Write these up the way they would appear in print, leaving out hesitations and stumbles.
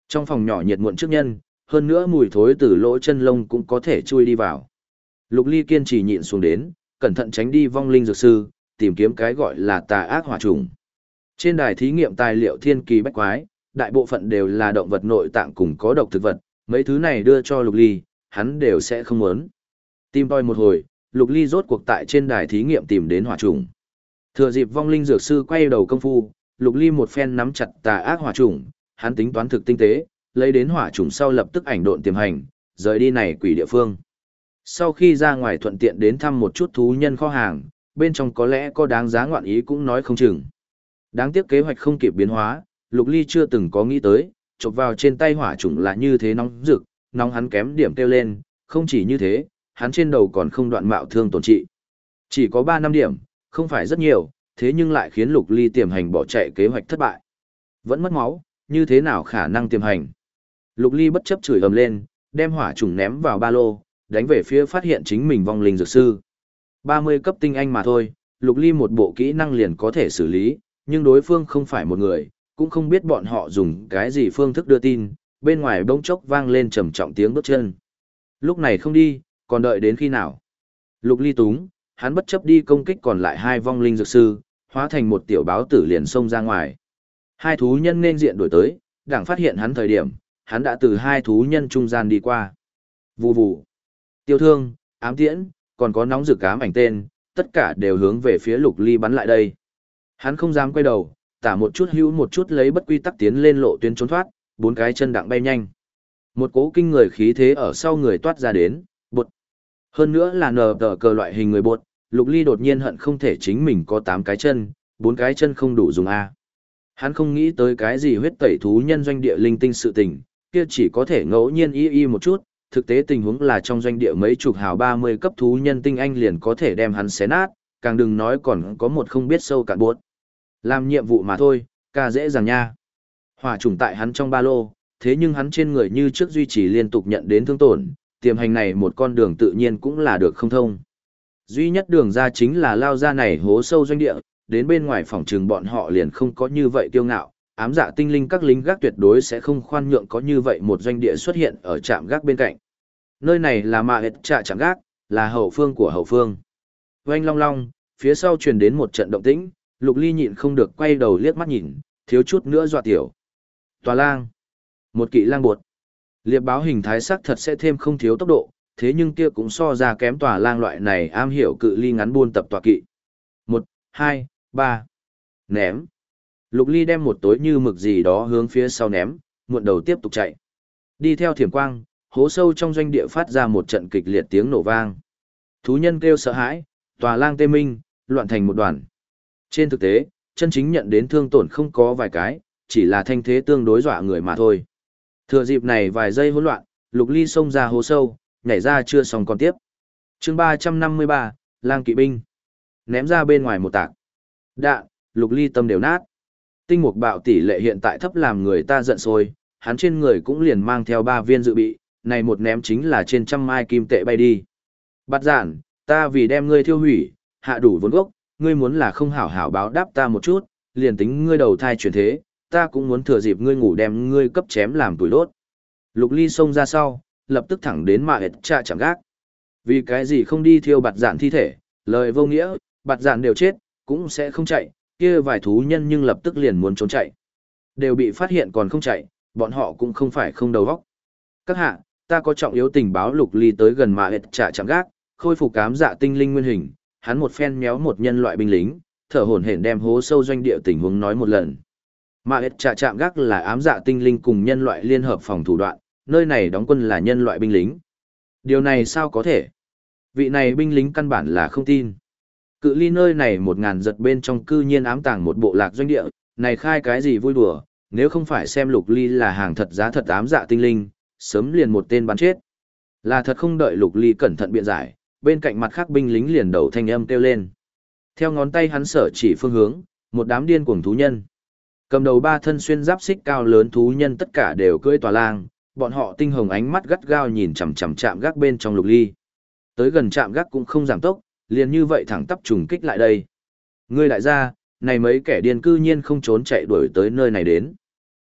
Trong phòng nhỏ nhiệt muộn trước nhân, hơn nữa mùi thối từ lỗ chân lông cũng có thể chui đi vào. Lục Ly kiên trì nhịn xuống đến, cẩn thận tránh đi vong linh dược sư, tìm kiếm cái gọi là tà ác hỏa trùng. Trên đài thí nghiệm tài liệu thiên kỳ bách quái, đại bộ phận đều là động vật nội tạng cùng có độc thực vật, mấy thứ này đưa cho Lục Ly, hắn đều sẽ không muốn. Tìm tòi một hồi, Lục Ly rốt cuộc tại trên đài thí nghiệm tìm đến hỏa trùng. Thừa dịp vong linh dược sư quay đầu công phu, Lục Ly một phen nắm chặt tà ác hỏa trùng, hắn tính toán thực tinh tế, lấy đến hỏa trùng sau lập tức ảnh độn tiềm hành, rời đi này quỷ địa phương. Sau khi ra ngoài thuận tiện đến thăm một chút thú nhân kho hàng, bên trong có lẽ có đáng giá ngoạn ý cũng nói không chừng. Đáng tiếc kế hoạch không kịp biến hóa, Lục Ly chưa từng có nghĩ tới, chộp vào trên tay hỏa trùng là như thế nóng rực, nóng hắn kém điểm kêu lên, không chỉ như thế, hắn trên đầu còn không đoạn mạo thương tổn trị. Chỉ có 3 năm điểm, không phải rất nhiều, thế nhưng lại khiến Lục Ly tiềm hành bỏ chạy kế hoạch thất bại. Vẫn mất máu, như thế nào khả năng tiềm hành? Lục Ly bất chấp chửi ầm lên, đem hỏa trùng ném vào ba lô, đánh về phía phát hiện chính mình vong linh dược sư. 30 cấp tinh anh mà thôi, Lục Ly một bộ kỹ năng liền có thể xử lý, nhưng đối phương không phải một người, cũng không biết bọn họ dùng cái gì phương thức đưa tin, bên ngoài bỗng chốc vang lên trầm trọng tiếng bước chân. Lúc này không đi, còn đợi đến khi nào? Lục Ly túng, hắn bất chấp đi công kích còn lại 2 vong linh dược sư, hóa thành một tiểu báo tử liền xông ra ngoài. 2 thú nhân nên diện đuổi tới, đảng phát hiện hắn thời điểm, hắn đã từ 2 thú nhân trung gian đi qua. Vù vù, tiêu thương, ám tiễn, còn có nóng rực ám ảnh tên, tất cả đều hướng về phía Lục Ly bắn lại đây. Hắn không dám quay đầu, tả một chút hữu một chút lấy bất quy tắc tiến lên lộ tuyến trốn thoát, 4 cái chân đặng bay nhanh. Một cỗ kinh người khí thế ở sau người toát ra đến, bột. Hơn nữa là nờ tờ cờ loại hình người bột, Lục Ly đột nhiên hận không thể chính mình có 8 cái chân, 4 cái chân không đủ dùng A. Hắn không nghĩ tới cái gì huyết tẩy thú nhân doanh địa linh tinh sự tình, kia chỉ có thể ngẫu nhiên y một chút, thực tế tình huống là trong doanh địa mấy chục hào 30 cấp thú nhân tinh anh liền có thể đem hắn xé nát, càng đừng nói còn có một không biết sâu cạn buốt. Làm nhiệm vụ mà thôi, ca dễ dàng nha. Hỏa trùng tại hắn trong ba lô, thế nhưng hắn trên người như trước duy trì liên tục nhận đến thương tổn, tiềm hành này một con đường tự nhiên cũng là được không thông. Duy nhất đường ra chính là lao ra này hố sâu doanh địa, đến bên ngoài phòng trừng bọn họ liền không có như vậy kiêu ngạo, ám dạ tinh linh các lính gác tuyệt đối sẽ không khoan nhượng có như vậy một doanh địa xuất hiện ở trạm gác bên cạnh. Nơi này là mạ hệt trạ trạm gác, là hậu phương của hậu phương. Oanh long long, phía sau truyền đến một trận động tĩnh, Lục Ly nhịn không được quay đầu liếc mắt nhìn, thiếu chút nữa dọa tiểu. Tòa lang, một kỵ lang bột. Liệp báo hình thái sắc thật sẽ thêm không thiếu tốc độ, thế nhưng kia cũng so ra kém tòa lang loại này am hiểu cự ly ngắn buôn tập tọa kỵ. 1, 2, 3. Ném. Lục Ly đem một tối như mực gì đó hướng phía sau ném, muộn đầu tiếp tục chạy. Đi theo thiểm quang, hố sâu trong doanh địa phát ra một trận kịch liệt tiếng nổ vang. Thú nhân kêu sợ hãi, tòa lang tê minh, loạn thành một đoàn. Trên thực tế, chân chính nhận đến thương tổn không có vài cái, chỉ là thanh thế tương đối dọa người mà thôi. Thừa dịp này vài giây hỗn loạn, Lục Ly xông ra hố sâu, nhảy ra chưa xong còn tiếp. Chương 353, lang kỵ binh. Ném ra bên ngoài một tạc. Đạn, Lục Ly tâm đều nát. Tinh mục bạo tỷ lệ hiện tại thấp làm người ta giận sôi, hắn trên người cũng liền mang theo 3 viên dự bị, này một ném chính là trên trăm mai kim tệ bay đi. Bắt giản, ta vì đem ngươi thiêu hủy, hạ đủ vốn gốc, ngươi muốn là không hảo hảo báo đáp ta một chút, liền tính ngươi đầu thai chuyển thế, ta cũng muốn thừa dịp ngươi ngủ đem ngươi cấp chém làm tuổi đốt. Lục Ly xông ra sau, lập tức thẳng đến mạ hệt trạ chẳng gác. Vì cái gì không đi thiêu bạt giản thi thể, lời vô nghĩa, bạt giản đều chết, cũng sẽ không chạy, kia vài thú nhân nhưng lập tức liền muốn trốn chạy. Đều bị phát hiện còn không chạy, bọn họ cũng không phải không đầu óc. Các hạ, ta có trọng yếu tình báo. Lục Ly tới gần mạ hệt trạ chẳng gác, khôi phục cám dạ tinh linh nguyên hình, hắn một phen méo một nhân loại binh lính, thở hổn hển đem hố sâu doanh địa tình huống nói một lần. Mạ hệt trạ chạm gác là ám dạ tinh linh cùng nhân loại liên hợp phòng thủ đoạn, nơi này đóng quân là nhân loại binh lính. Điều này sao có thể? Vị này binh lính căn bản là không tin. Cự ly nơi này 1000 giật bên trong cư nhiên ám tàng một bộ lạc doanh địa, này khai cái gì vui đùa, nếu không phải xem Lục Ly là hàng thật giá thật ám dạ tinh linh, sớm liền một tên bắn chết. Là thật không đợi Lục Ly cẩn thận biện giải, bên cạnh mặt khác binh lính liền đầu thanh âm kêu lên. Theo ngón tay hắn sở chỉ phương hướng, một đám điên cuồng thú nhân. Cầm đầu 3 thân xuyên giáp xích cao lớn thú nhân tất cả đều cưỡi tòa lang, bọn họ tinh hồng ánh mắt gắt gao nhìn chằm chằm chạm gác bên trong Lục Ly. Tới gần chạm gác cũng không giảm tốc, liền như vậy thẳng tắp trùng kích lại đây. Ngươi đại gia, này mấy kẻ điên cư nhiên không trốn chạy đuổi tới nơi này đến.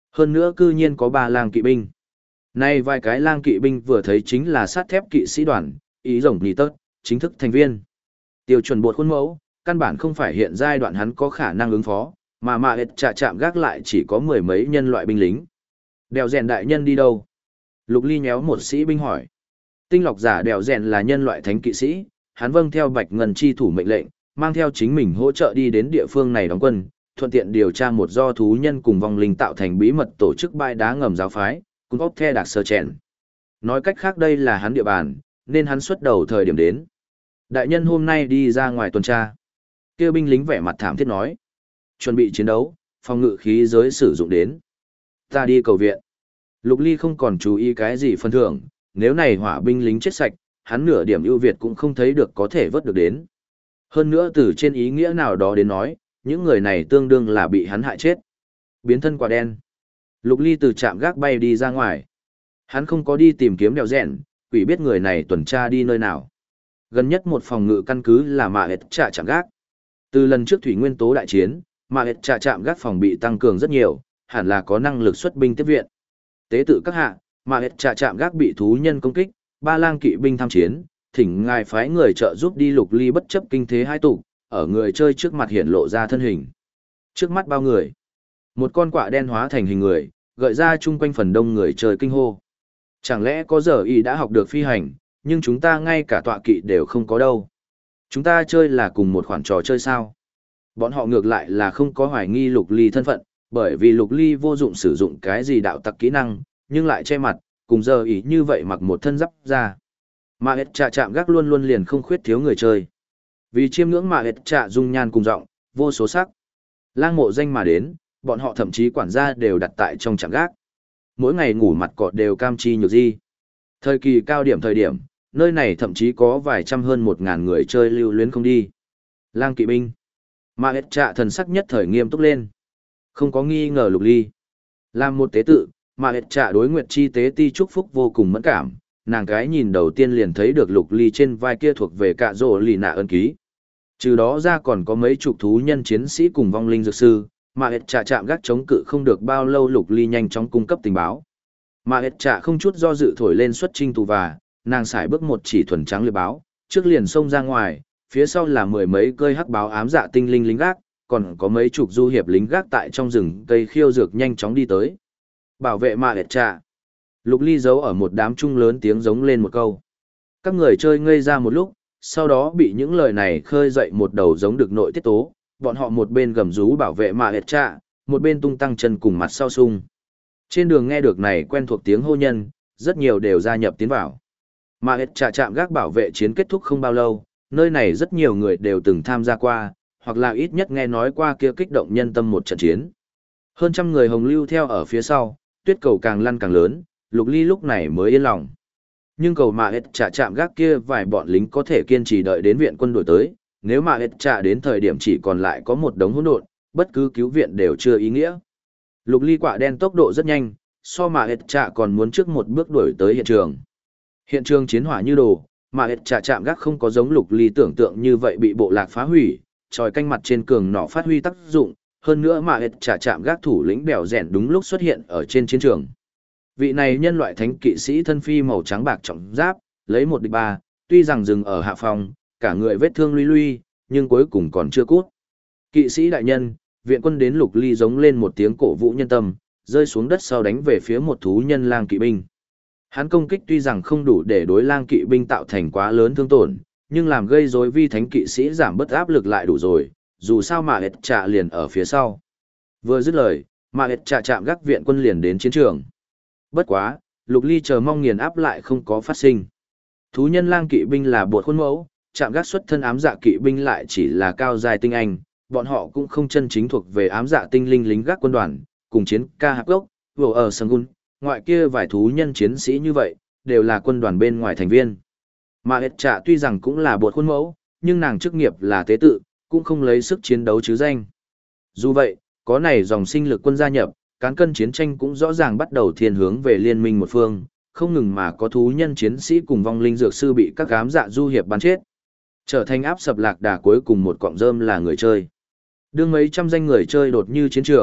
Hơn nữa cư nhiên có 3 lang kỵ binh. Nay vài cái lang kỵ binh vừa thấy chính là sắt thép kỵ sĩ đoàn, ý rồng nì tớt, chính thức thành viên. Tiêu chuẩn bột khuôn mẫu, căn bản không phải hiện giai đoạn hắn có khả năng ứng phó, mà hệt trạ chạm gác lại chỉ có mười mấy nhân loại binh lính. Đèo rèn đại nhân đi đâu? Lục Ly nhéo một sĩ binh hỏi. Tinh lọc giả đèo rèn là nhân loại thánh kỵ sĩ, hắn vâng theo Bạch Ngân chi thủ mệnh lệnh, mang theo chính mình hỗ trợ đi đến địa phương này đóng quân, thuận tiện điều tra một do thú nhân cùng vong linh tạo thành bí mật tổ chức bãi đá ngầm giáo phái, cùng óc the đặc sơ chèn. Nói cách khác đây là hắn địa bàn, nên hắn xuất đầu thời điểm đến. Đại nhân hôm nay đi ra ngoài tuần tra. Kêu binh lính vẻ mặt thảm thiết nói. Chuẩn bị chiến đấu, phòng ngự khí giới sử dụng đến. Ta đi cầu viện. Lục Ly không còn chú ý cái gì phân thưởng, nếu này hỏa binh lính chết sạch, hắn nửa điểm ưu việt cũng không thấy được có thể vớt được đến. Hơn nữa từ trên ý nghĩa nào đó đến nói, những người này tương đương là bị hắn hại chết. Biến thân quả đen. Lục Ly từ trạm gác bay đi ra ngoài. Hắn không có đi tìm kiếm đèo rèn, quỷ biết người này tuần tra đi nơi nào. Gần nhất một phòng ngự căn cứ là mà hệt trạ trạm gác. Từ lần trước thủy nguyên tố đại chiến, mà hệt trạ trạm gác phòng bị tăng cường rất nhiều, hẳn là có năng lực xuất binh tiếp viện. Tế tự các hạ, mà hệt trạ trạm gác bị thú nhân công kích, 3 lang kỵ binh tham chiến, thỉnh ngài phái người trợ giúp đi. Lục Ly bất chấp kinh thế hai tụ, ở người chơi trước mặt hiện lộ ra thân hình. Trước mắt bao người, một con quạ đen hóa thành hình người, gợi ra chung quanh phần đông người chơi kinh hô. Chẳng lẽ có giờ y đã học được phi hành, nhưng chúng ta ngay cả tọa kỵ đều không có đâu. Chúng ta chơi là cùng một khoản trò chơi sao? Bọn họ ngược lại là không có hoài nghi Lục Ly thân phận, bởi vì Lục Ly vô dụng sử dụng cái gì đạo tặc kỹ năng, nhưng lại che mặt, cùng giờ ý như vậy mặc một thân giáp ra. Mà hệt trạ chạm gác luôn luôn liền không khuyết thiếu người chơi. Vì chiêm ngưỡng mà hệt trạ dung nhan cùng giọng, vô số sắc. Lang mộ danh mà đến, bọn họ thậm chí quản gia đều đặt tại trong trạm gác. Mỗi ngày ngủ mặt cọt đều cam chi nhược di. Thời kỳ cao điểm thời điểm, nơi này thậm chí có vài trăm hơn 1.000 người chơi lưu luyến không đi. Lang kỵ binh. Mà hệt trạ thần sắc nhất thời nghiêm túc lên. Không có nghi ngờ Lục Ly. Làm một tế tự, mà hệt trạ đối nguyệt chi tế ti chúc phúc vô cùng mẫn cảm. Nàng cái nhìn đầu tiên liền thấy được Lục Ly trên vai kia thuộc về cạ rổ lì nạ ân ký. Trừ đó ra còn có mấy chục thú nhân chiến sĩ cùng vong linh dược sư, mà hệt trạ chạm gác chống cự không được bao lâu. Lục Ly nhanh chóng cung cấp tình báo. Mà hệt trạ không chút do dự thổi lên xuất trinh tù và, nàng xài bước một chỉ thuần trắng liệp báo, trước liền xông ra ngoài, phía sau là mười mấy cơi hắc báo ám dạ tinh linh lính gác, còn có mấy chục du hiệp lính gác tại trong rừng cây khiêu dược nhanh chóng đi tới. Bảo vệ mà hệt trạ. Lục Ly giấu ở một đám trung lớn tiếng giống lên một câu. Các người chơi ngây ra một lúc, sau đó bị những lời này khơi dậy một đầu giống được nội tiết tố, bọn họ một bên gầm rú bảo vệ mà hệt trạ, một bên tung tăng chân cùng mặt sau sung. Trên đường nghe được này quen thuộc tiếng hô nhân, rất nhiều đều gia nhập tiến vào. Mà hệt trạ trạm gác bảo vệ chiến kết thúc không bao lâu, nơi này rất nhiều người đều từng tham gia qua, hoặc là ít nhất nghe nói qua kia kích động nhân tâm một trận chiến. Hơn trăm người hồng lưu theo ở phía sau, tuyết cầu càng lăn càng lớn, Lục Ly lúc này mới yên lòng. Nhưng cầu mà hệt trạ chạm gác kia vài bọn lính có thể kiên trì đợi đến viện quân đổi tới, nếu mà hệt trạ đến thời điểm chỉ còn lại có một đống hỗn độn, bất cứ cứu viện đều chưa ý nghĩa. Lục Ly quạ đen tốc độ rất nhanh, so mà hệt trạ còn muốn trước một bước đuổi tới hiện trường. Hiện trường chiến hỏa như đồ, mà hệt trạ chạm gác không có giống Lục Ly tưởng tượng như vậy bị bộ lạc phá hủy, tròi canh mặt trên cường nỏ phát huy tác dụng, hơn nữa mà hệt trạ chạm gác thủ lĩnh bèo rèn đúng lúc xuất hiện ở trên chiến trường. Vị này nhân loại thánh kỵ sĩ thân phi màu trắng bạc trọng giáp, lấy 1 địch 3, tuy rằng dừng ở hạ phòng, cả người vết thương luy luy, nhưng cuối cùng còn chưa cút. Kỵ sĩ đại nhân, viện quân đến. Lục Ly giống lên một tiếng cổ vũ nhân tâm, rơi xuống đất sau đánh về phía một thú nhân lang kỵ binh. Hắn công kích tuy rằng không đủ để đối lang kỵ binh tạo thành quá lớn thương tổn, nhưng làm gây rối vi thánh kỵ sĩ giảm bớt áp lực lại đủ rồi, dù sao mà hệt trạ liền ở phía sau. Vừa dứt lời, mà hệt trạ chạm gác viện quân liền đến chiến trường. Bất quá, Lục Ly chờ mong nghiền áp lại không có phát sinh. Thú nhân lang kỵ binh là bột khuôn mẫu, chạm gác xuất thân ám dạ kỵ binh lại chỉ là cao dài tinh anh, bọn họ cũng không chân chính thuộc về ám dạ tinh linh lính gác quân đoàn, cùng chiến ca hạp gốc, vừa ở Sangun, ngoại kia vài thú nhân chiến sĩ như vậy, đều là quân đoàn bên ngoài thành viên. Mà hệt trạ tuy rằng cũng là bột khuôn mẫu, nhưng nàng chức nghiệp là tế tự, cũng không lấy sức chiến đấu chứ danh. Dù vậy, có này dòng sinh lực quân gia nhập, cán cân chiến tranh cũng rõ ràng bắt đầu thiên hướng về liên minh một phương, không ngừng mà có thú nhân chiến sĩ cùng vong linh dược sư bị các ám dạ du hiệp bắn chết. Trở thành áp sập lạc đà cuối cùng một cọng rơm là người chơi. Đương mấy trăm danh người chơi đột như chiến trường,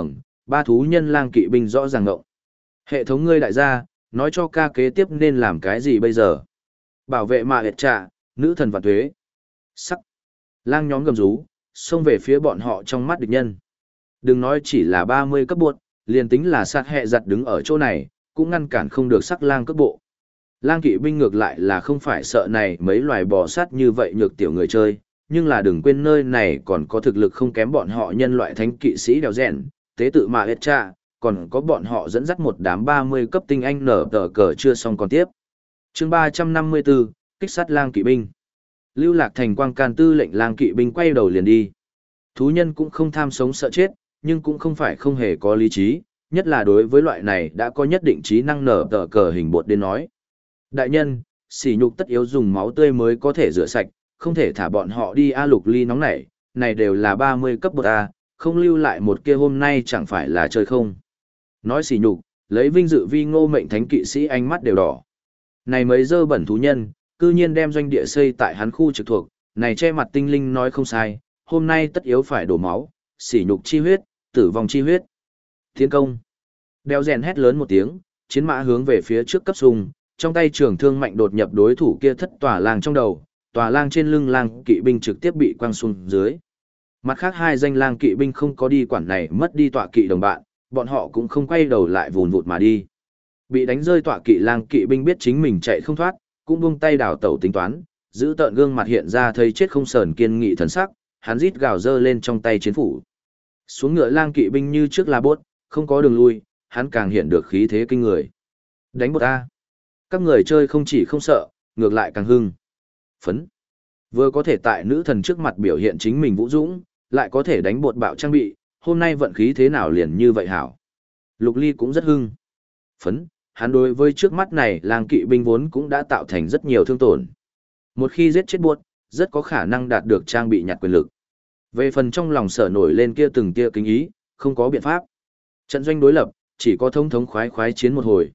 Ba thú nhân lang kỵ binh rõ ràng ngộng. Hệ thống ngươi đại gia, nói cho ca kế tiếp nên làm cái gì bây giờ? Bảo vệ mạ hệt trạ, nữ thần vạn tuế. Sắc. Lang nhóm gầm rú, xông về phía bọn họ trong mắt địch nhân. Đừng nói chỉ là 30 cấp buộc, liền tính là sát hệ giặt đứng ở chỗ này, cũng ngăn cản không được sắc lang cước bộ. Lang kỵ binh ngược lại là không phải sợ này mấy loài bò sát như vậy nhược tiểu người chơi, nhưng là đừng quên nơi này còn có thực lực không kém bọn họ nhân loại thánh kỵ sĩ đèo rèn, tế tự mà hết cha, còn có bọn họ dẫn dắt một đám 30 cấp tinh anh nở tờ cờ chưa xong còn tiếp. Chương 354, kích sát lang kỵ binh. Lưu Lạc Thành Quang Can tư lệnh lang kỵ binh quay đầu liền đi. Thú nhân cũng không tham sống sợ chết, nhưng cũng không phải không hề có lý trí, nhất là đối với loại này đã có nhất định trí năng nở tờ cờ hình bột đến nói. Đại nhân, sỉ nhục tất yếu dùng máu tươi mới có thể rửa sạch, không thể thả bọn họ đi a. Lục Ly nóng nảy, này đều là 30 cấp bột a, không lưu lại một kia hôm nay chẳng phải là chơi không. Nói sỉ nhục, lấy vinh dự vi ngô mệnh thánh kỵ sĩ ánh mắt đều đỏ. Này mấy dơ bẩn thú nhân, cư nhiên đem doanh địa xây tại hắn khu trực thuộc, này che mặt tinh linh nói không sai, hôm nay tất yếu phải đổ máu, sỉ nhục chi huyết, tử vong chi huyết. Tiến công. Đeo rèn hét lớn một tiếng, chiến mã hướng về phía trước cấp sùng, trong tay trường thương mạnh đột nhập đối thủ kia thất tòa lang trong đầu, tòa lang trên lưng lang kỵ binh trực tiếp bị quăng xuống dưới. Mặt khác hai danh lang kỵ binh không có đi quản này mất đi tọa kỵ đồng bạn, bọn họ cũng không quay đầu lại vùn vụt mà đi. Bị đánh rơi tọa kỵ lang kỵ binh biết chính mình chạy không thoát, cũng buông tay đảo tẩu tính toán, giữ tợn gương mặt hiện ra thấy chết không sờn kiên nghị thần sắc, hắn rít gào dơ lên trong tay chiến phủ. Xuống ngựa lang kỵ binh như trước là bốt, không có đường lui, hắn càng hiện được khí thế kinh người. Đánh bột a. Các người chơi không chỉ không sợ, ngược lại càng hưng. Phấn. Vừa có thể tại nữ thần trước mặt biểu hiện chính mình vũ dũng, lại có thể đánh bột bạo trang bị, hôm nay vận khí thế nào liền như vậy hảo. Lục Ly cũng rất hưng. Phấn, hắn đối với trước mắt này lang kỵ binh vốn cũng đã tạo thành rất nhiều thương tổn. Một khi giết chết buốt, rất có khả năng đạt được trang bị nhặt quyền lực. Về phần trong lòng sở nổi lên kia từng tia kính ý, không có biện pháp. Trận doanh đối lập, chỉ có thống khoái khoái chiến một hồi.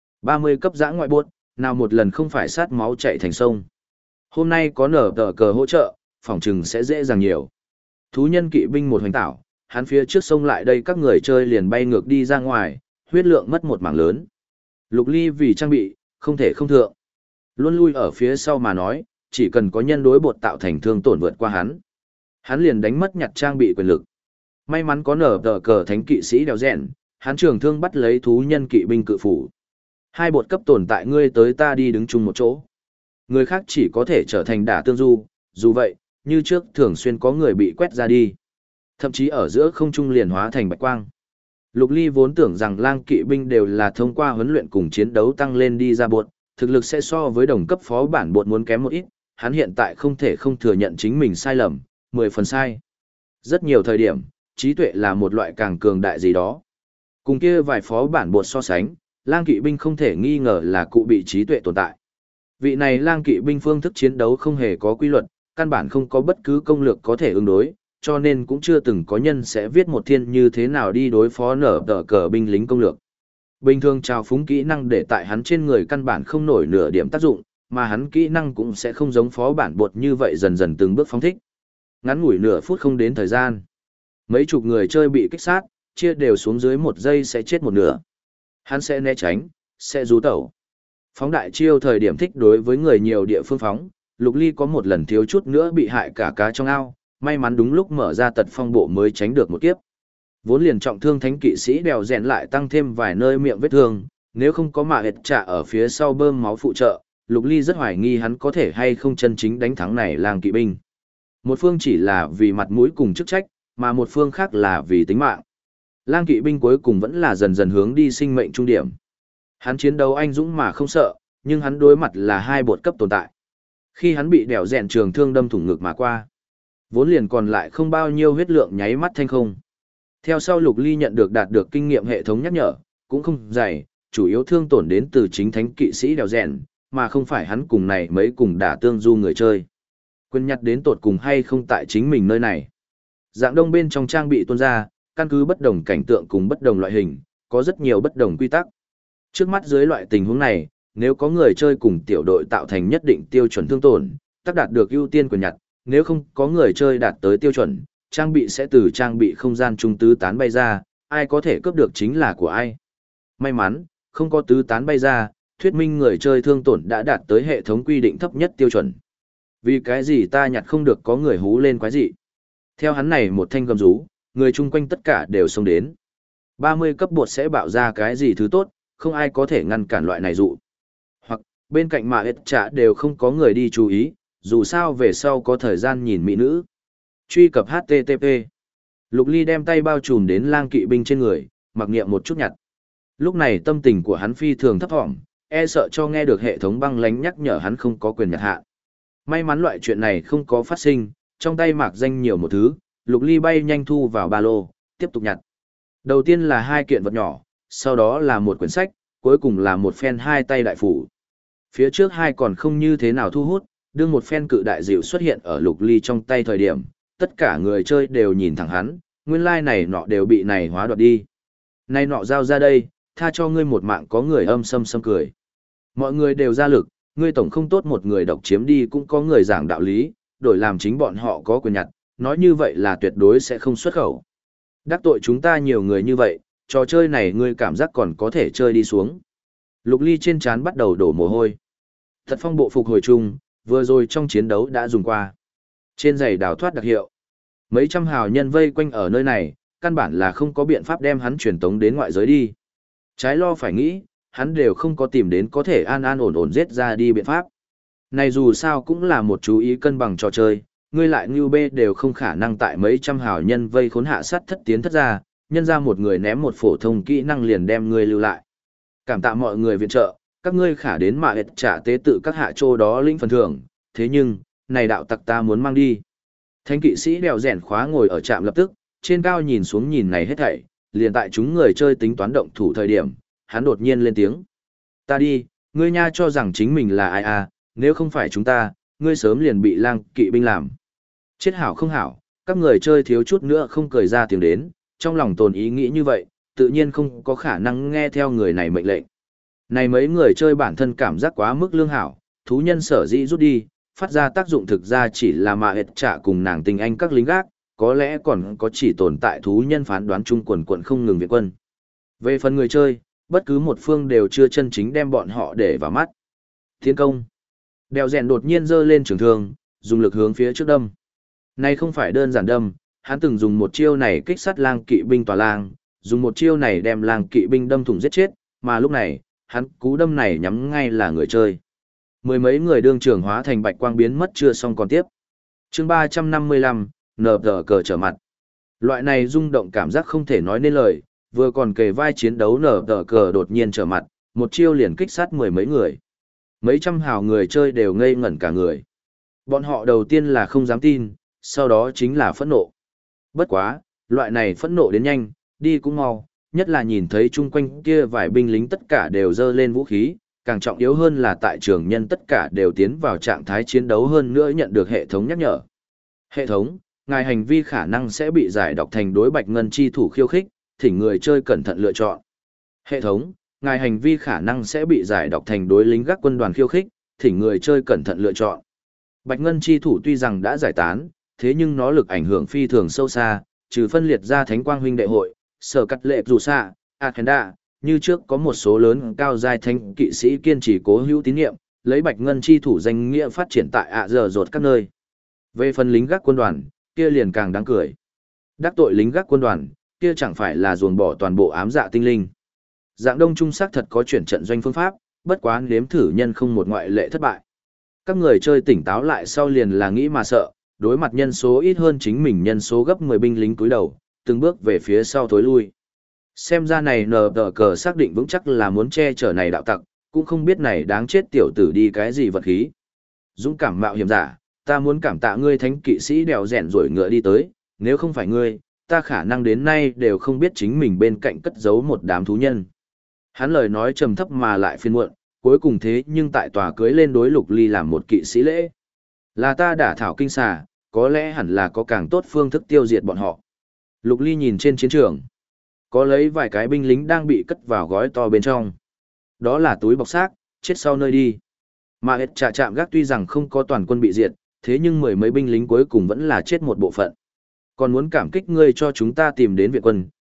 30 cấp giã ngoại buốt, nào một lần không phải sát máu chạy thành sông. Hôm nay có nở tờ cờ hỗ trợ, phòng trừng sẽ dễ dàng nhiều. Thú nhân kỵ binh một hoành tảo, hắn phía trước sông lại đây các người chơi liền bay ngược đi ra ngoài, huyết lượng mất một mảng lớn. Lục Ly vì trang bị, không thể không thượng. Luôn lui ở phía sau mà nói, chỉ cần có nhân đối bột tạo thành thương tổn vượt qua hắn. Hắn liền đánh mất nhặt trang bị quyền lực. May mắn có nở tờ cờ thánh kỵ sĩ đèo rèn, hắn trường thương bắt lấy thú nhân kỵ binh cự phủ. Hai bột cấp tồn tại ngươi tới ta đi đứng chung một chỗ. Người khác chỉ có thể trở thành đả tương du, dù vậy, như trước thường xuyên có người bị quét ra đi. Thậm chí ở giữa không trung liền hóa thành bạch quang. Lục Ly vốn tưởng rằng lang kỵ binh đều là thông qua huấn luyện cùng chiến đấu tăng lên đi ra bột, thực lực sẽ so với đồng cấp phó bản bột muốn kém một ít, hắn hiện tại không thể không thừa nhận chính mình sai lầm, 10 phần sai. Rất nhiều thời điểm, trí tuệ là một loại càng cường đại gì đó. Cùng kia vài phó bản bột so sánh, lang kỵ binh không thể nghi ngờ là cụ bị trí tuệ tồn tại. Vị này lang kỵ binh phương thức chiến đấu không hề có quy luật, căn bản không có bất cứ công lược có thể ứng đối, cho nên cũng chưa từng có nhân sẽ viết một thiên như thế nào đi đối phó nở tờ cờ binh lính công lược. Bình thường trào phúng kỹ năng để tại hắn trên người căn bản không nổi nửa điểm tác dụng, mà hắn kỹ năng cũng sẽ không giống phó bản bột như vậy dần dần từng bước phóng thích. Ngắn ngủi nửa phút không đến thời gian. Mấy chục người chơi bị kích sát, chia đều xuống dưới một giây sẽ chết một nửa. Hắn sẽ né tránh, sẽ rú tẩu. Phóng đại chiêu thời điểm thích đối với người nhiều địa phương phóng, Lục Ly có một lần thiếu chút nữa bị hại cả cá trong ao, may mắn đúng lúc mở ra tật phong bộ mới tránh được một kiếp. Vốn liền trọng thương thánh kỵ sĩ đèo rèn lại tăng thêm vài nơi miệng vết thương, nếu không có mạ hệt trả ở phía sau bơm máu phụ trợ, Lục Ly rất hoài nghi hắn có thể hay không chân chính đánh thắng này lang kỵ binh. Một phương chỉ là vì mặt mũi cùng chức trách, mà một phương khác là vì tính mạng. Lang kỵ binh cuối cùng vẫn là dần dần hướng đi sinh mệnh trung điểm. Hắn chiến đấu anh dũng mà không sợ, nhưng hắn đối mặt là hai bột cấp tồn tại. Khi hắn bị đèo rèn trường thương đâm thủng ngực mà qua, vốn liền còn lại không bao nhiêu huyết lượng nháy mắt thanh không. Theo sau Lục Ly nhận được đạt được kinh nghiệm hệ thống nhắc nhở, cũng không dày, chủ yếu thương tổn đến từ chính thánh kỵ sĩ đèo rèn, mà không phải hắn cùng này mấy cùng đả tương du người chơi. Quên nhặt đến tột cùng hay không tại chính mình nơi này. Dạng đông bên trong trang bị tuôn ra, căn cứ bất đồng cảnh tượng cùng bất đồng loại hình, có rất nhiều bất đồng quy tắc. Trước mắt dưới loại tình huống này, nếu có người chơi cùng tiểu đội tạo thành nhất định tiêu chuẩn thương tổn, tác đạt được ưu tiên quyền nhặt, nếu không có người chơi đạt tới tiêu chuẩn, trang bị sẽ từ trang bị không gian trung tứ tán bay ra, ai có thể cướp được chính là của ai. May mắn, không có tứ tán bay ra, thuyết minh người chơi thương tổn đã đạt tới hệ thống quy định thấp nhất tiêu chuẩn. Vì cái gì ta nhặt không được có người hú lên quái gì. Theo hắn này một thanh gầm rú, người chung quanh tất cả đều xông đến. 30 cấp bột sẽ bạo ra cái gì thứ tốt, không ai có thể ngăn cản loại này dụ. Hoặc, bên cạnh mà ít trả đều không có người đi chú ý, dù sao về sau có thời gian nhìn mỹ nữ. Truy cập HTTP. Lục Ly đem tay bao trùm đến lang kỵ binh trên người, mặc niệm một chút nhặt. Lúc này tâm tình của hắn phi thường thấp thỏm, e sợ cho nghe được hệ thống băng lánh nhắc nhở hắn không có quyền nhặt hạ. May mắn loại chuyện này không có phát sinh, trong tay mạc danh nhiều một thứ, Lục Ly bay nhanh thu vào ba lô, tiếp tục nhặt. Đầu tiên là 2 kiện vật nhỏ, sau đó là một quyển sách, cuối cùng là một phen 2 tay đại phủ. Phía trước 2 còn không như thế nào thu hút, đương một phen cự đại dịu xuất hiện ở Lục Ly trong tay thời điểm, tất cả người chơi đều nhìn thẳng hắn, nguyên lai này nọ đều bị này hóa đoạt đi. Này nọ giao ra đây, tha cho ngươi một mạng, có người âm sâm sâm cười. Mọi người đều ra lực, ngươi tổng không tốt một người độc chiếm đi, cũng có người giảng đạo lý, đổi làm chính bọn họ có quyền nhặt, nói như vậy là tuyệt đối sẽ không xuất khẩu. Đắc tội chúng ta nhiều người như vậy, trò chơi này ngươi cảm giác còn có thể chơi đi xuống. Lục Ly trên trán bắt đầu đổ mồ hôi. Thật phong bộ phục hồi chung, vừa rồi trong chiến đấu đã dùng qua. Trên giày đào thoát đặc hiệu. Mấy trăm hào nhân vây quanh ở nơi này, căn bản là không có biện pháp đem hắn truyền tống đến ngoại giới đi. Trái lo phải nghĩ, hắn đều không có tìm đến có thể an an ổn ổn giết ra đi biện pháp. Này dù sao cũng là một chú ý cân bằng trò chơi, ngươi lại như bê đều không khả năng tại mấy trăm hào nhân vây khốn hạ sát thất tiến thất ra, nhân ra một người ném một phổ thông kỹ năng liền đem ngươi lưu lại. Cảm tạ mọi người viện trợ, các ngươi khả đến mà hết trả tế tự các hạ trô đó linh phần thưởng, thế nhưng, này đạo tặc ta muốn mang đi. Thánh kỵ sĩ đèo rèn khóa ngồi ở trạm lập tức, trên cao nhìn xuống nhìn này hết thảy, liền tại chúng người chơi tính toán động thủ thời điểm, hắn đột nhiên lên tiếng. Ta đi, ngươi nha cho rằng chính mình là ai à, nếu không phải chúng ta, ngươi sớm liền bị lang kỵ binh làm. Chết hảo không hảo, các người chơi thiếu chút nữa không cười ra tiếng đến, trong lòng tồn ý nghĩ như vậy, tự nhiên không có khả năng nghe theo người này mệnh lệnh. Này mấy người chơi bản thân cảm giác quá mức lương hảo, thú nhân sở dĩ rút đi, phát ra tác dụng thực ra chỉ là mà hệt trả cùng nàng tình anh các lính gác, có lẽ còn có chỉ tồn tại thú nhân phán đoán chung quần quận không ngừng viện quân. Về phần người chơi, bất cứ một phương đều chưa chân chính đem bọn họ để vào mắt. Tiến công. Đèo rèn đột nhiên giơ lên trường thương, dùng lực hướng phía trước đâm. Này không phải đơn giản đâm, hắn từng dùng một chiêu này kích sát lang kỵ binh tòa lang, dùng một chiêu này đem lang kỵ binh đâm thủng giết chết, mà lúc này, hắn cú đâm này nhắm ngay là người chơi. Mười mấy người đương trường hóa thành bạch quang biến mất chưa xong còn tiếp. Chương 355, nở tờ cờ trở mặt. Loại này rung động cảm giác không thể nói nên lời, vừa còn kề vai chiến đấu nở tờ cờ đột nhiên trở mặt, một chiêu liền kích sát mười mấy người. Mấy trăm hào người chơi đều ngây ngẩn cả người. Bọn họ đầu tiên là không dám tin, sau đó chính là phẫn nộ. Bất quá, loại này phẫn nộ đến nhanh, đi cũng mau, nhất là nhìn thấy chung quanh kia vài binh lính tất cả đều dơ lên vũ khí, càng trọng yếu hơn là tại trường nhân tất cả đều tiến vào trạng thái chiến đấu hơn nữa nhận được hệ thống nhắc nhở. Hệ thống, ngài hành vi khả năng sẽ bị giải đọc thành đối bạch ngân chi thủ khiêu khích, thỉnh người chơi cẩn thận lựa chọn. Hệ thống, ngài hành vi khả năng sẽ bị giải đọc thành đối lính gác quân đoàn khiêu khích, thỉnh người chơi cẩn thận lựa chọn. Bạch ngân chi thủ tuy rằng đã giải tán, thế nhưng nó lực ảnh hưởng phi thường sâu xa, trừ phân liệt ra thánh quang huynh đệ hội, sở cắt lệ dù xạ, Akenda, như trước có một số lớn cao giai thánh kỵ sĩ kiên trì cố hữu tín nhiệm, lấy bạch ngân chi thủ danh nghĩa phát triển tại giờ rột các nơi. Về phần lính gác quân đoàn, kia liền càng đáng cười. Đắc tội lính gác quân đoàn, kia chẳng phải là ruồng bỏ toàn bộ ám dạ tinh linh. Dạng đông trung sắc thật có chuyển trận doanh phương pháp, bất quá nếm thử nhân không một ngoại lệ thất bại. Các người chơi tỉnh táo lại sau liền là nghĩ mà sợ, đối mặt nhân số ít hơn chính mình nhân số gấp 10 binh lính cúi đầu, từng bước về phía sau thối lui. Xem ra này nờ tờ cờ xác định vững chắc là muốn che chở này đạo tặc, cũng không biết này đáng chết tiểu tử đi cái gì vật khí. Dũng cảm mạo hiểm giả, ta muốn cảm tạ ngươi thánh kỵ sĩ đèo rèn rồi ngựa đi tới, nếu không phải ngươi, ta khả năng đến nay đều không biết chính mình bên cạnh cất giấu một đám thú nhân. Hắn lời nói trầm thấp mà lại phiền muộn, cuối cùng thế nhưng tại tòa cưới lên đối Lục Ly làm một kỵ sĩ lễ. Là ta đả thảo kinh xà, có lẽ hẳn là có càng tốt phương thức tiêu diệt bọn họ. Lục Ly nhìn trên chiến trường, có lấy vài cái binh lính đang bị cất vào gói to bên trong. Đó là túi bọc xác, chết sau nơi đi. Mà hết trà chạm gác tuy rằng không có toàn quân bị diệt, thế nhưng mười mấy binh lính cuối cùng vẫn là chết một bộ phận. Còn muốn cảm kích ngươi cho chúng ta tìm đến viện quân,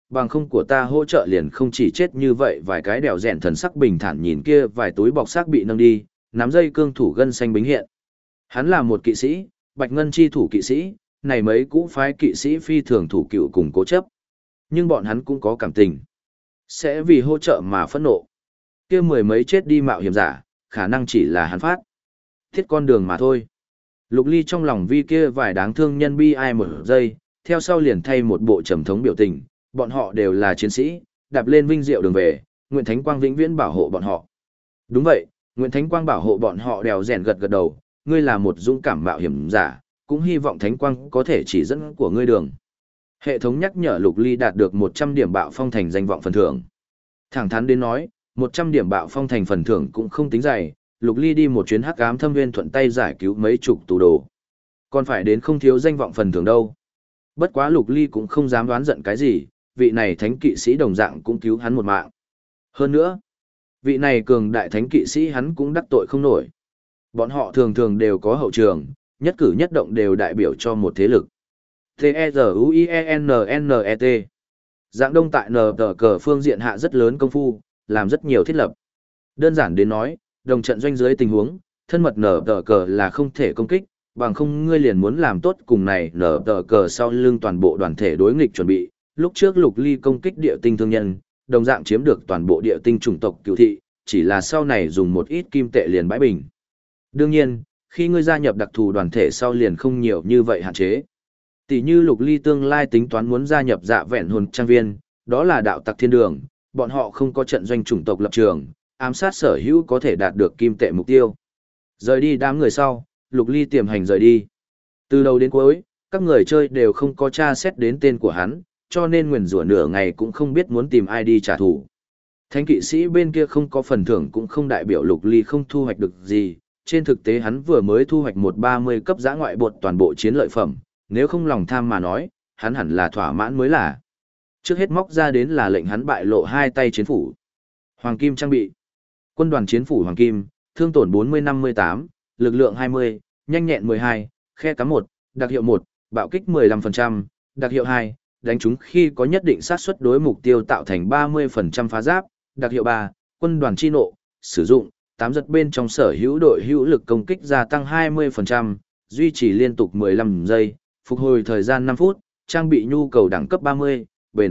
bằng không của ta hỗ trợ liền không chỉ chết như vậy vài cái đèo rèn thần sắc bình thản nhìn kia vài túi bọc xác bị nâng đi, nắm dây cương thủ gân xanh bính hiện. Hắn là một kỵ sĩ, Bạch Ngân chi thủ kỵ sĩ, này mấy cũ phái kỵ sĩ phi thường thủ cựu cùng cố chấp. Nhưng bọn hắn cũng có cảm tình. Sẽ vì hỗ trợ mà phẫn nộ. Kia mười mấy chết đi mạo hiểm giả, khả năng chỉ là hắn phát. Thiết con đường mà thôi. Lục Ly trong lòng vi kia vài đáng thương nhân bi ai một giây, theo sau liền thay một bộ trầm thống biểu tình, bọn họ đều là chiến sĩ, đạp lên vinh diệu đường về, nguyện Thánh Quang vĩnh viễn bảo hộ bọn họ. Đúng vậy, nguyện Thánh Quang bảo hộ bọn họ đèo rèn gật gật đầu, ngươi là một dũng cảm mạo hiểm giả, cũng hy vọng Thánh Quang có thể chỉ dẫn của ngươi đường. Hệ thống nhắc nhở Lục Ly đạt được 100 điểm bạo phong thành danh vọng phần thưởng. Thẳng thắn đến nói, 100 điểm bạo phong thành phần thưởng cũng không tính dày, Lục Ly đi một chuyến hắc ám thâm viên thuận tay giải cứu mấy chục tù đồ. Còn phải đến không thiếu danh vọng phần thưởng đâu. Bất quá Lục Ly cũng không dám đoán giận cái gì, vị này thánh kỵ sĩ đồng dạng cũng cứu hắn một mạng. Hơn nữa, vị này cường đại thánh kỵ sĩ hắn cũng đắc tội không nổi. Bọn họ thường thường đều có hậu trường, nhất cử nhất động đều đại biểu cho một thế lực. T-E-Z-U-I-E-N-N-E-T Dạng đông tại nờ tờ cờ phương diện hạ rất lớn công phu, làm rất nhiều thiết lập. Đơn giản đến nói, đồng trận doanh dưới tình huống, thân mật nở tờ cờ là không thể công kích, bằng không ngươi liền muốn làm tốt cùng này nở tờ cờ sau lưng toàn bộ đoàn thể đối nghịch chuẩn bị. Lúc trước Lục Ly công kích địa tinh thương nhân, đồng dạng chiếm được toàn bộ địa tinh chủng tộc cựu thị, chỉ là sau này dùng một ít kim tệ liền bãi bình. Đương nhiên, khi ngươi gia nhập đặc thù đoàn thể sau liền không nhiều như vậy hạn chế. Tỷ như Lục Ly tương lai tính toán muốn gia nhập Dạ Vẹn Hồn trang viên, đó là đạo tặc thiên đường, bọn họ không có trận doanh chủng tộc lập trường, ám sát sở hữu có thể đạt được kim tệ mục tiêu. Rời đi đám người sau, Lục Ly tiềm hành rời đi. Từ đầu đến cuối, các người chơi đều không có tra xét đến tên của hắn, cho nên nguyền rủa nửa ngày cũng không biết muốn tìm ai đi trả thù. Thánh kỵ sĩ bên kia không có phần thưởng cũng không đại biểu Lục Ly không thu hoạch được gì, trên thực tế hắn vừa mới thu hoạch một 30 cấp giã ngoại bột toàn bộ chiến lợi phẩm, nếu không lòng tham mà nói, hắn hẳn là thỏa mãn mới là. Trước hết móc ra đến là lệnh hắn bại lộ hai tay chiến phủ. Hoàng kim trang bị. Quân đoàn chiến phủ Hoàng kim, thương tổn 40-58, lực lượng 20, nhanh nhẹn 12, khe cắm 1, đặc hiệu 1, bạo kích 15%, đặc hiệu 2, đánh trúng khi có nhất định sát suất đối mục tiêu tạo thành 30% phá giáp, đặc hiệu 3, quân đoàn chi nộ, sử dụng, 8 giật bên trong sở hữu đội hữu lực công kích gia tăng 20%, duy trì liên tục 15 giây, phục hồi thời gian 5 phút, trang bị nhu cầu đẳng cấp 30, bền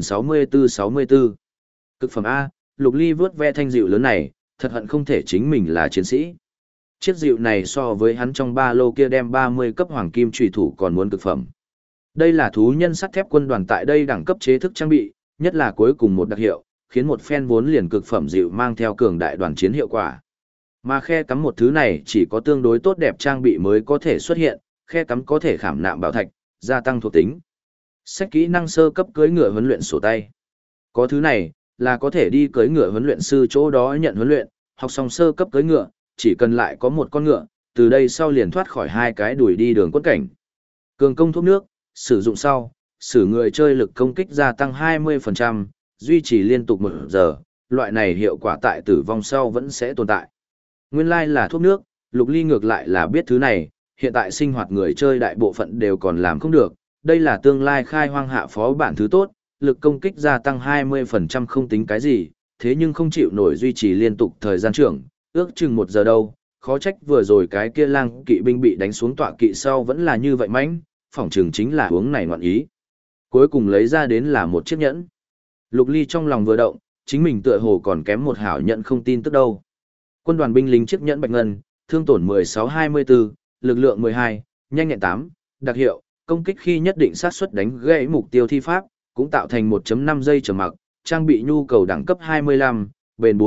64-64. Cực phẩm A, Lục Ly vớt ve thanh dịu lớn này, thật hận không thể chính mình là chiến sĩ. Chiếc dịu này so với hắn trong ba lô kia đem 30 cấp hoàng kim trùy thủ còn muốn cực phẩm. Đây là thú nhân sắt thép quân đoàn tại đây đẳng cấp chế thức trang bị, nhất là cuối cùng một đặc hiệu, khiến một phen vốn liền cực phẩm dịu mang theo cường đại đoàn chiến hiệu quả. Mà khe cắm một thứ này chỉ có tương đối tốt đẹp trang bị mới có thể xuất hiện, khe cắm có thể khảm nạm bảo thạch, gia tăng thuộc tính. Sách kỹ năng sơ cấp cưỡi ngựa huấn luyện sổ tay. Có thứ này, là có thể đi cưỡi ngựa huấn luyện sư chỗ đó nhận huấn luyện, học xong sơ cấp cưỡi ngựa, chỉ cần lại có một con ngựa, từ đây sau liền thoát khỏi hai cái đuổi đi đường quất cảnh. Cường công thuốc nước, sử dụng sau, sử người chơi lực công kích gia tăng 20%, duy trì liên tục 1 giờ, loại này hiệu quả tại tử vong sau vẫn sẽ tồn tại. Nguyên lai là thuốc nước, Lục Ly ngược lại là biết thứ này, hiện tại sinh hoạt người chơi đại bộ phận đều còn làm không được, đây là tương lai khai hoang hạ phó bản thứ tốt, lực công kích gia tăng 20% không tính cái gì, thế nhưng không chịu nổi duy trì liên tục thời gian trưởng, ước chừng 1 giờ đâu, khó trách vừa rồi cái kia lang kỵ binh bị đánh xuống tọa kỵ sau vẫn là như vậy mãnh, phỏng chừng chính là uống này ngoạn ý. Cuối cùng lấy ra đến là một chiếc nhẫn. Lục Ly trong lòng vừa động, chính mình tựa hồ còn kém một hảo nhẫn không tin tức đâu. Quân đoàn binh lính chiếc nhẫn bạch ngân, thương tổn 16-24, lực lượng 12, nhanh nhẹn 8, đặc hiệu, công kích khi nhất định sát suất đánh gãy mục tiêu thi pháp, cũng tạo thành 1.5 giây trầm mặc, trang bị nhu cầu đẳng cấp 25, bền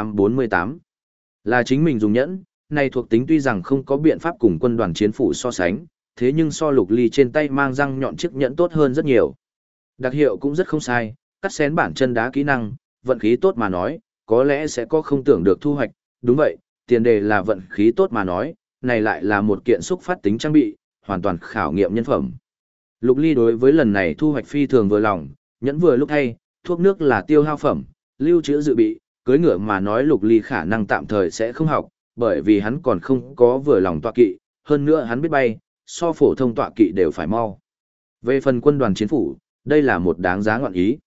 48-48. Là chính mình dùng nhẫn, này thuộc tính tuy rằng không có biện pháp cùng quân đoàn chiến phủ so sánh, thế nhưng so Lục Ly trên tay mang răng nhọn chiếc nhẫn tốt hơn rất nhiều. Đặc hiệu cũng rất không sai, cắt xén bản chân đá kỹ năng, vận khí tốt mà nói, có lẽ sẽ có không tưởng được thu hoạch, đúng vậy, tiền đề là vận khí tốt mà nói, này lại là một kiện xúc phát tính trang bị, hoàn toàn khảo nghiệm nhân phẩm. Lục Ly đối với lần này thu hoạch phi thường vừa lòng, nhẫn vừa lúc hay, thuốc nước là tiêu hao phẩm, lưu trữ dự bị, cưới ngựa mà nói Lục Ly khả năng tạm thời sẽ không học, bởi vì hắn còn không có vừa lòng tọa kỵ, hơn nữa hắn biết bay, so phổ thông tọa kỵ đều phải mau. Về phần quân đoàn chiến phủ, đây là một đáng giá ngọn ý.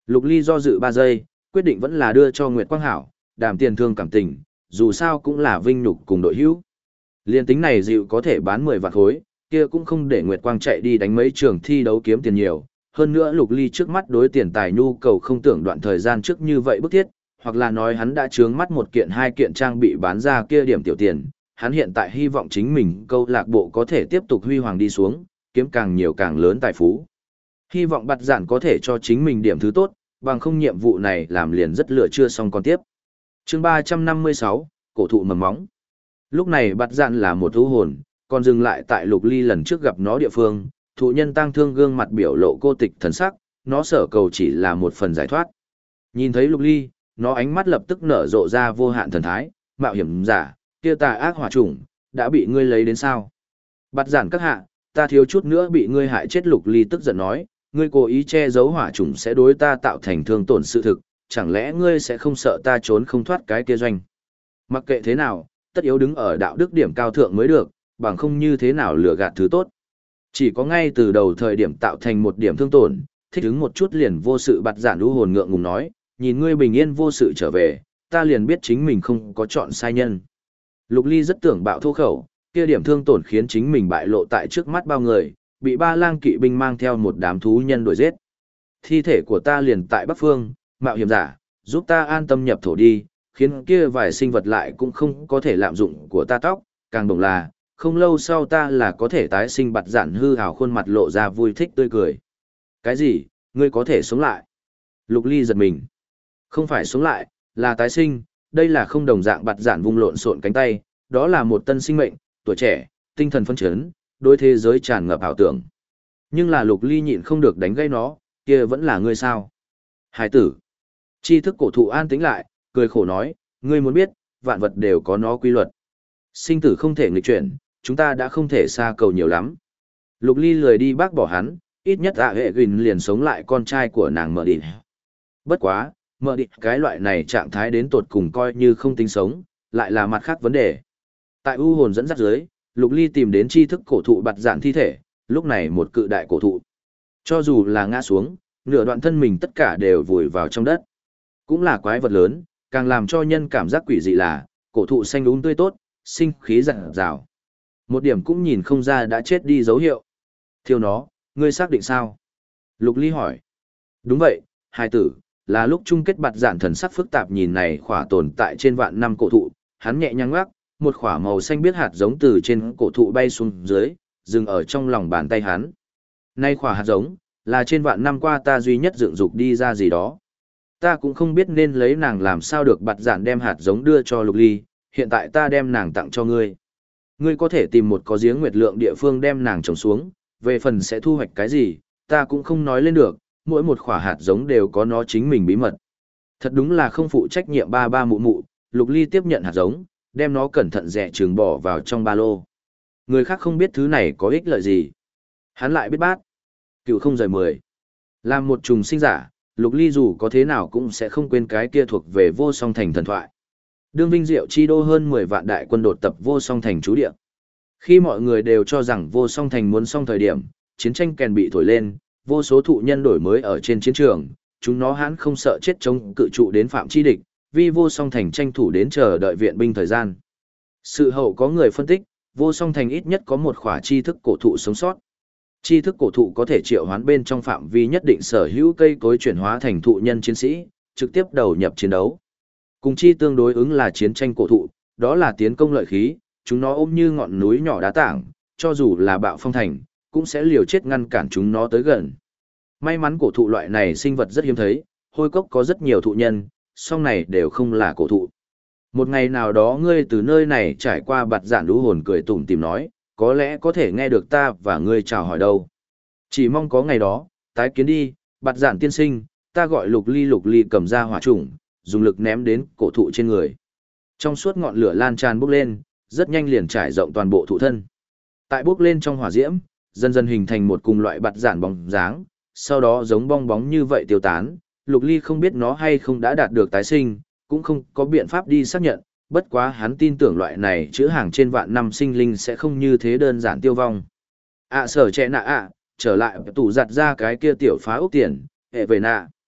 Lục Ly do dự 3 giây, quyết định vẫn là đưa cho Nguyệt Quang Hảo, đàm tiền thương cảm tình, dù sao cũng là vinh nhục cùng đội hữu. Liên tính này dịu có thể bán 10 vạn khối, kia cũng không để Nguyệt Quang chạy đi đánh mấy trường thi đấu kiếm tiền nhiều. Hơn nữa Lục Ly trước mắt đối tiền tài nhu cầu không tưởng đoạn thời gian trước như vậy bức thiết, hoặc là nói hắn đã trướng mắt một kiện hai kiện trang bị bán ra kia điểm tiểu tiền. Hắn hiện tại hy vọng chính mình câu lạc bộ có thể tiếp tục huy hoàng đi xuống, kiếm càng nhiều càng lớn tài phú. Hy vọng Bạt Giản có thể cho chính mình điểm thứ tốt, bằng không nhiệm vụ này làm liền rất lựa chưa xong còn tiếp. Chương 356, cổ thụ mầm móng. Lúc này Bạt Giản là một thú hồn, còn dừng lại tại Lục Ly lần trước gặp nó địa phương, thụ nhân tăng thương gương mặt biểu lộ cô tịch thần sắc, nó sở cầu chỉ là một phần giải thoát. Nhìn thấy Lục Ly, nó ánh mắt lập tức nở rộ ra vô hạn thần thái, mạo hiểm giả, kia tà ác hỏa chủng, đã bị ngươi lấy đến sao? Bạt Giản các hạ, ta thiếu chút nữa bị ngươi hại chết. Lục Ly tức giận nói, ngươi cố ý che giấu hỏa chủng sẽ đối ta tạo thành thương tổn sự thực, chẳng lẽ ngươi sẽ không sợ ta trốn không thoát cái kia doanh? Mặc kệ thế nào, tất yếu đứng ở đạo đức điểm cao thượng mới được, bằng không như thế nào lừa gạt thứ tốt. Chỉ có ngay từ đầu thời điểm tạo thành một điểm thương tổn, thích ứng một chút liền vô sự. Bạt Giản u hồn ngượng ngùng nói, nhìn ngươi bình yên vô sự trở về, ta liền biết chính mình không có chọn sai nhân. Lục Ly rất tưởng bạo thô khẩu, kia điểm thương tổn khiến chính mình bại lộ tại trước mắt bao người, bị ba lang kỵ binh mang theo một đám thú nhân đuổi giết. Thi thể của ta liền tại Bắc Phương, mạo hiểm giả, giúp ta an tâm nhập thổ đi, khiến kia vài sinh vật lại cũng không có thể lạm dụng của ta tóc, càng đồng là, không lâu sau ta là có thể tái sinh. Bạt Giản hư hào khuôn mặt lộ ra vui thích tươi cười. Cái gì, ngươi có thể sống lại? Lục Ly giật mình. Không phải sống lại, là tái sinh, đây là không đồng dạng. Bạt Giản vung lộn xộn cánh tay, đó là một tân sinh mệnh, tuổi trẻ, tinh thần phấn chấn, đối thế giới tràn ngập ảo tưởng. Nhưng là Lục Ly nhịn không được đánh gây nó, kia vẫn là ngươi sao? Hải tử. Tri thức cổ thụ an tĩnh lại, cười khổ nói, ngươi muốn biết, vạn vật đều có nó quy luật. Sinh tử không thể nghịch chuyển, chúng ta đã không thể xa cầu nhiều lắm. Lục Ly lười đi bác bỏ hắn, ít nhất hệ gìn liền sống lại con trai của nàng Mở Địch. Bất quá, Mở Địch cái loại này trạng thái đến tột cùng coi như không tính sống, lại là mặt khác vấn đề. Tại u hồn dẫn dắt dưới, Lục Ly tìm đến tri thức cổ thụ Bạt Giản thi thể, lúc này một cự đại cổ thụ. Cho dù là ngã xuống, nửa đoạn thân mình tất cả đều vùi vào trong đất. Cũng là quái vật lớn, càng làm cho nhân cảm giác quỷ dị là, cổ thụ xanh úng tươi tốt, sinh khí rạng rào. Một điểm cũng nhìn không ra đã chết đi dấu hiệu. Thiêu nó, ngươi xác định sao? Lục Ly hỏi. Đúng vậy, hài tử, là lúc chung kết. Bạt Giản thần sắc phức tạp nhìn này khỏa tồn tại trên vạn năm cổ thụ, hắn nhẹ nhàng ngoắc, một khỏa màu xanh biếc hạt giống từ trên cổ thụ bay xuống dưới, dừng ở trong lòng bàn tay hắn. Nay khỏa hạt giống, là trên vạn năm qua ta duy nhất dựng dục đi ra gì đó. Ta cũng không biết nên lấy nàng làm sao được. Bạt Giản đem hạt giống đưa cho Lục Ly, hiện tại ta đem nàng tặng cho ngươi. Ngươi có thể tìm một có giếng nguyệt lượng địa phương đem nàng trồng xuống, về phần sẽ thu hoạch cái gì, ta cũng không nói lên được, mỗi một khỏa hạt giống đều có nó chính mình bí mật. Thật đúng là không phụ trách nhiệm ba ba mụ mụ. Lục Ly tiếp nhận hạt giống, đem nó cẩn thận dè chừng bỏ vào trong ba lô. Người khác không biết thứ này có ích lợi gì, hắn lại biết bát. Cựu không rời 10. Làm một trùng sinh giả, Lục Ly dù có thế nào cũng sẽ không quên cái kia thuộc về Vô Song Thành thần thoại. Đương Vinh Diệu chi đô hơn 10 vạn đại quân đột tập Vô Song Thành trú địa. Khi mọi người đều cho rằng Vô Song Thành muốn xong thời điểm, chiến tranh kèn bị thổi lên, vô số thụ nhân đổi mới ở trên chiến trường, chúng nó hãn không sợ chết chống cự trụ đến phạm chi địch, vì Vô Song Thành tranh thủ đến chờ đợi viện binh thời gian. Sự hậu có người phân tích, Vô Song Thành ít nhất có một khỏa tri thức cổ thụ sống sót. Tri thức cổ thụ có thể triệu hoán bên trong phạm vi nhất định sở hữu cây cối chuyển hóa thành thụ nhân chiến sĩ, trực tiếp đầu nhập chiến đấu. Cùng chi tương đối ứng là chiến tranh cổ thụ, đó là tiến công lợi khí, chúng nó ôm như ngọn núi nhỏ đá tảng, cho dù là bạo phong thành, cũng sẽ liều chết ngăn cản chúng nó tới gần. May mắn cổ thụ loại này sinh vật rất hiếm thấy, hôi cốc có rất nhiều thụ nhân, song này đều không là cổ thụ. Một ngày nào đó ngươi từ nơi này trải qua. Bạt Giản đú hồn cười tủm tìm nói, có lẽ có thể nghe được ta và ngươi chào hỏi đâu. Chỉ mong có ngày đó, tái kiến đi. Bạt Giản tiên sinh, ta gọi Lục Ly. Lục Ly cầm ra hỏa trùng, dùng lực ném đến cổ thụ trên người. Trong suốt ngọn lửa lan tràn bốc lên, rất nhanh liền trải rộng toàn bộ thụ thân. Tại bốc lên trong hỏa diễm, dần dần hình thành một cùng loại Bạt Giản bóng dáng, sau đó giống bong bóng như vậy tiêu tán. Lục Ly không biết nó hay không đã đạt được tái sinh, cũng không có biện pháp đi xác nhận, bất quá hắn tin tưởng loại này chữ hàng trên vạn năm sinh linh sẽ không như thế đơn giản tiêu vong. Sở trẻ nạ trở lại tủ giặt ra cái kia tiểu phá ốc tiền, hệ về nạ.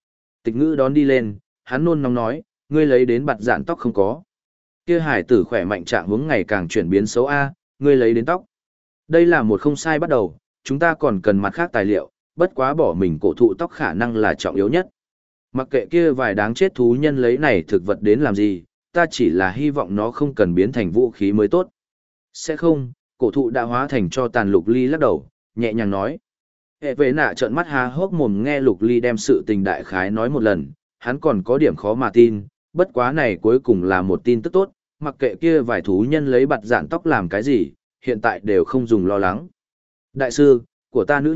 Tịch ngữ đón đi lên, hắn nôn nóng nói, ngươi lấy đến bạt dạn tóc không có. Kia hải tử khỏe mạnh trạng hướng ngày càng chuyển biến xấu a, ngươi lấy đến tóc. Đây là một không sai bắt đầu, chúng ta còn cần mặt khác tài liệu, bất quá bỏ mình cổ thụ tóc khả năng là trọng yếu nhất. Mặc kệ kia vài đáng chết thú nhân lấy này thực vật đến làm gì, ta chỉ là hy vọng nó không cần biến thành vũ khí mới tốt. Sẽ không, cổ thụ đã hóa thành cho tàn. Lục Ly lắc đầu, nhẹ nhàng nói. Hệ vệ nạ trợn mắt há hốc mồm nghe Lục Ly đem sự tình đại khái nói một lần, hắn còn có điểm khó mà tin, bất quá này cuối cùng là một tin tức tốt, mặc kệ kia vài thú nhân lấy bạt dạn tóc làm cái gì, hiện tại đều không dùng lo lắng. Đại sư, của ta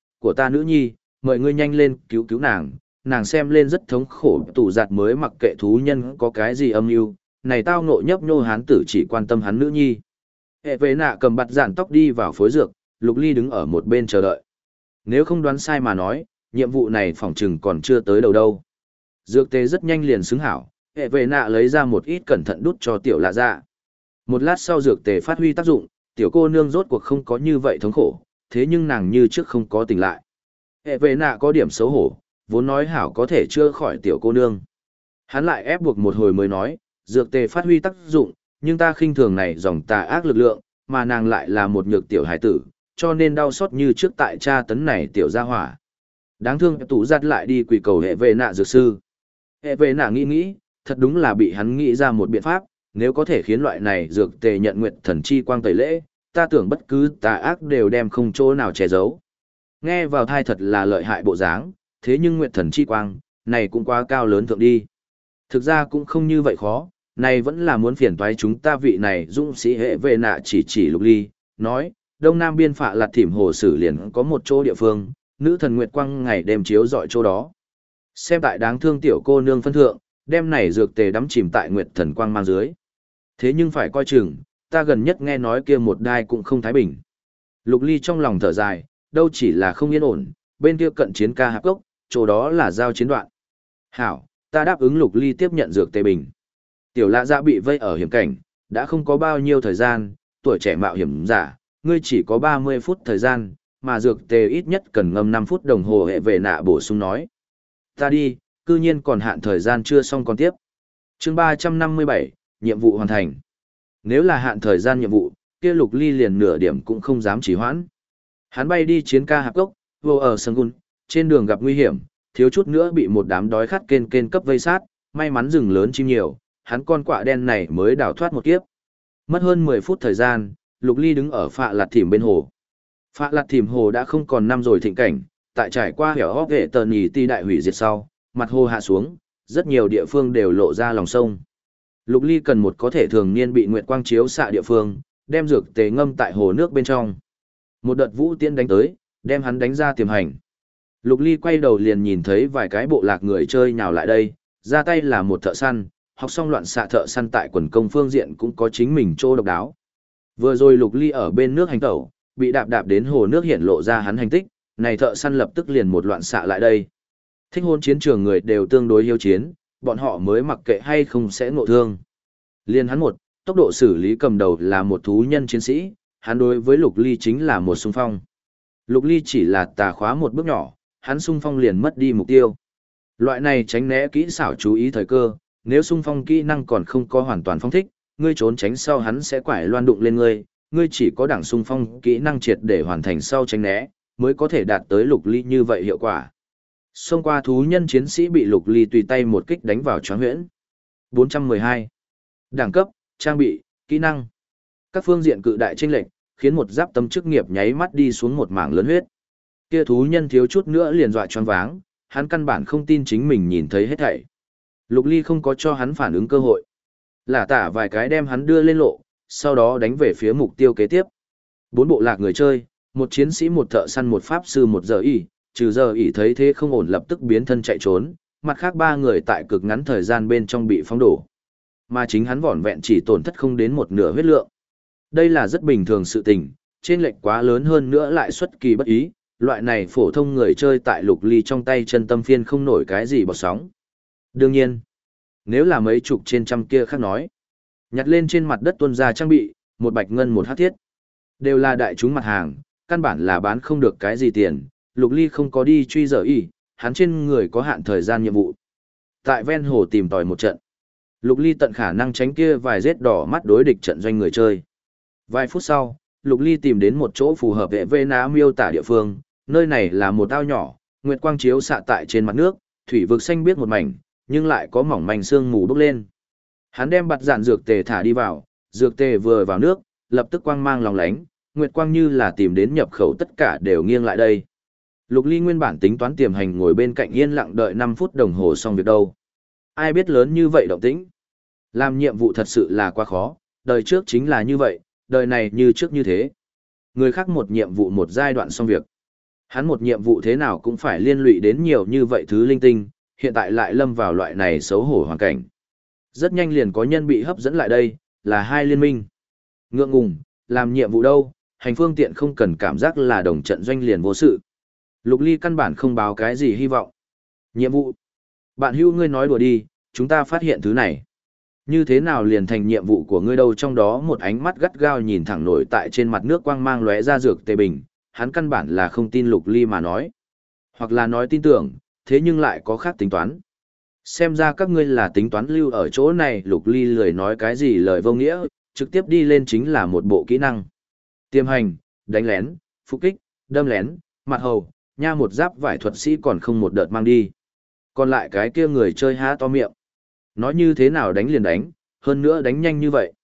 nữ nhi, mời ngươi nhanh lên cứu cứu nàng, nàng xem lên rất thống khổ. Tủ giặt mới mặc kệ thú nhân có cái gì âm mưu, này tao ngộ nhấp nhô hán tử chỉ quan tâm hắn nữ nhi. Hệ vệ nạ cầm bạt dạn tóc đi vào phối dược, Lục Ly đứng ở một bên chờ đợi. Nếu không đoán sai mà nói, nhiệm vụ này phỏng chừng còn chưa tới đầu đâu. Dược tế rất nhanh liền xứng hảo, hệ vệ nạ lấy ra một ít cẩn thận đút cho tiểu lạ dạ. Một lát sau dược tề phát huy tác dụng, tiểu cô nương rốt cuộc không có như vậy thống khổ, thế nhưng nàng như trước không có tỉnh lại. Hệ vệ nạ có điểm xấu hổ, vốn nói hảo có thể chữa khỏi tiểu cô nương. Hắn lại ép buộc một hồi mới nói, dược tề phát huy tác dụng, nhưng ta khinh thường này dòng tà ác lực lượng, mà nàng lại là một nhược tiểu hải tử, cho nên đau xót như trước tại tra tấn này tiểu gia hỏa. Đáng thương tủ giặt lại đi quỳ cầu hệ vệ nạ dược sư. Hệ vệ nạ nghĩ, thật đúng là bị hắn nghĩ ra một biện pháp, nếu có thể khiến loại này dược tề nhận nguyệt thần chi quang tẩy lễ, ta tưởng bất cứ tà ác đều đem không chỗ nào che giấu. Nghe vào thai thật là lợi hại bộ dáng, thế nhưng nguyệt thần chi quang, này cũng quá cao lớn thượng đi. Thực ra cũng không như vậy khó, này vẫn là muốn phiền toái chúng ta vị này dũng sĩ hệ vệ nạ chỉ Lục Ly, nói, đông nam biên phạ lạt thỉm hồ sử liền có một chỗ địa phương, nữ thần nguyệt quang ngày đêm chiếu dọi chỗ đó. Xem tại đáng thương tiểu cô nương phân thượng, đem này dược tề đắm chìm tại nguyệt thần quang mang dưới. Thế nhưng phải coi chừng, ta gần nhất nghe nói kia một đai cũng không thái bình. Lục Ly trong lòng thở dài, đâu chỉ là không yên ổn, bên kia cận chiến ca hạp gốc, chỗ đó là giao chiến đoạn. Hảo, ta đáp ứng Lục Ly tiếp nhận dược tề bình. Tiểu lạ dạ bị vây ở hiểm cảnh, đã không có bao nhiêu thời gian, tuổi trẻ mạo hiểm giả, ngươi chỉ có 30 phút thời gian, mà dược tề ít nhất cần ngâm 5 phút đồng hồ. Hệ vệ nạ bổ sung nói. Ta đi, cư nhiên còn hạn thời gian chưa xong còn tiếp. Chương 357, nhiệm vụ hoàn thành. Nếu là hạn thời gian nhiệm vụ, kia Lục Ly liền nửa điểm cũng không dám trì hoãn. Hắn bay đi chiến ca hạp cốc, vô ở Sangun, trên đường gặp nguy hiểm, thiếu chút nữa bị một đám đói khát kên cấp vây sát, may mắn rừng lớn chim nhiều, hắn con quạ đen này mới đào thoát một kiếp. Mất hơn 10 phút thời gian, Lục Ly đứng ở phạ lạt thỉm bên hồ. Phạ lạt thỉm hồ đã không còn năm rồi thịnh cảnh, tại trải qua hẻo hóc hệ tờ nhì ti đại hủy diệt sau, mặt hồ hạ xuống, rất nhiều địa phương đều lộ ra lòng sông. Lục Ly cần một có thể thường niên bị nguyệt quang chiếu xạ địa phương, đem dược tề ngâm tại hồ nước bên trong. Một đợt vũ tiễn đánh tới, đem hắn đánh ra tiềm hành. Lục Ly quay đầu liền nhìn thấy vài cái bộ lạc người chơi nhào lại đây, ra tay là một thợ săn, học xong loạn xạ thợ săn tại quần công phương diện cũng có chính mình chỗ độc đáo. Vừa rồi Lục Ly ở bên nước hành tẩu, bị đạp đến hồ nước hiện lộ ra hắn hành tích, này thợ săn lập tức liền một loạn xạ lại đây. Thích hôn chiến trường người đều tương đối hiếu chiến, bọn họ mới mặc kệ hay không sẽ ngộ thương. Liên hắn một, tốc độ xử lý cầm đầu là một thú nhân chiến sĩ, hắn đối với Lục Ly chính là một xung phong. Lục Ly chỉ là tà khóa một bước nhỏ, hắn xung phong liền mất đi mục tiêu. Loại này tránh né kỹ xảo chú ý thời cơ, nếu xung phong kỹ năng còn không có hoàn toàn phong thích, ngươi trốn tránh sau hắn sẽ quải loan đụng lên ngươi, ngươi chỉ có đẳng xung phong kỹ năng triệt để hoàn thành sau tránh né, mới có thể đạt tới Lục Ly như vậy hiệu quả. Xông qua thú nhân chiến sĩ bị Lục Ly tùy tay một kích đánh vào choáng huyễn. 412. Đẳng cấp, trang bị, kỹ năng. Các phương diện cự đại chênh lệch, khiến một giáp tâm chức nghiệp nháy mắt đi xuống một mảng lớn huyết. Kia thú nhân thiếu chút nữa liền dọa choáng váng, hắn căn bản không tin chính mình nhìn thấy hết thảy. Lục Ly không có cho hắn phản ứng cơ hội. Lả tả vài cái đem hắn đưa lên lộ, sau đó đánh về phía mục tiêu kế tiếp. 4 bộ lạc người chơi, một chiến sĩ, một thợ săn, một pháp sư, một giờ ỉ, trừ giờ ỉ thấy thế không ổn lập tức biến thân chạy trốn, mặt khác 3 người tại cực ngắn thời gian bên trong bị phóng đổ. Mà chính hắn vỏn vẹn chỉ tổn thất không đến một nửa huyết lượng. Đây là rất bình thường sự tình, trên lệch quá lớn hơn nữa lại xuất kỳ bất ý, loại này phổ thông người chơi tại Lục Ly trong tay chân tâm phiên không nổi cái gì bọt sóng. Đương nhiên, nếu là mấy chục trên trăm kia khác nói, nhặt lên trên mặt đất tuôn ra trang bị, một bạch ngân một hắc thiết, đều là đại chúng mặt hàng, căn bản là bán không được cái gì tiền. Lục Ly không có đi truy giờ ý, hắn trên người có hạn thời gian nhiệm vụ. Tại ven hồ tìm tòi một trận. Lục Ly tận khả năng tránh kia vài rết đỏ mắt đối địch trận doanh người chơi. Vài phút sau, Lục Ly tìm đến một chỗ phù hợp vệ vê ná miêu tả địa phương, nơi này là một ao nhỏ, nguyệt quang chiếu xạ tại trên mặt nước, thủy vực xanh biếc một mảnh, nhưng lại có mỏng manh sương mù bốc lên. Hắn đem bạt dạn dược tề thả đi vào, dược tề vừa vào nước, lập tức quang mang lòng lánh, nguyệt quang như là tìm đến nhập khẩu tất cả đều nghiêng lại đây. Lục Ly nguyên bản tính toán tiềm hành ngồi bên cạnh yên lặng đợi 5 phút đồng hồ xong việc đâu. Ai biết lớn như vậy động tĩnh. Làm nhiệm vụ thật sự là quá khó, đời trước chính là như vậy, đời này như trước như thế. Người khác một nhiệm vụ một giai đoạn xong việc. Hắn một nhiệm vụ thế nào cũng phải liên lụy đến nhiều như vậy thứ linh tinh, hiện tại lại lâm vào loại này xấu hổ hoàn cảnh. Rất nhanh liền có nhân bị hấp dẫn lại đây, là hai liên minh. Ngượng ngùng, làm nhiệm vụ đâu, hành phương tiện không cần cảm giác là đồng trận doanh liền vô sự. Lục Ly căn bản không báo cái gì hy vọng. Nhiệm vụ. Bạn hữu ngươi nói đùa đi, chúng ta phát hiện thứ này. Như thế nào liền thành nhiệm vụ của ngươi đâu, trong đó một ánh mắt gắt gao nhìn thẳng nổi tại trên mặt nước quang mang lóe ra dược tề bình, hắn căn bản là không tin Lục Ly mà nói. Hoặc là nói tin tưởng, thế nhưng lại có khác tính toán. Xem ra các ngươi là tính toán lưu ở chỗ này. Lục Ly lười nói cái gì lời vô nghĩa, trực tiếp đi lên chính là một bộ kỹ năng. Tiềm hành, đánh lén, phục kích, đâm lén, mặt hầu, nha một giáp vải thuật sĩ còn không một đợt mang đi. Còn lại cái kia người chơi há to miệng. Nói như thế nào đánh liền đánh, hơn nữa đánh nhanh như vậy.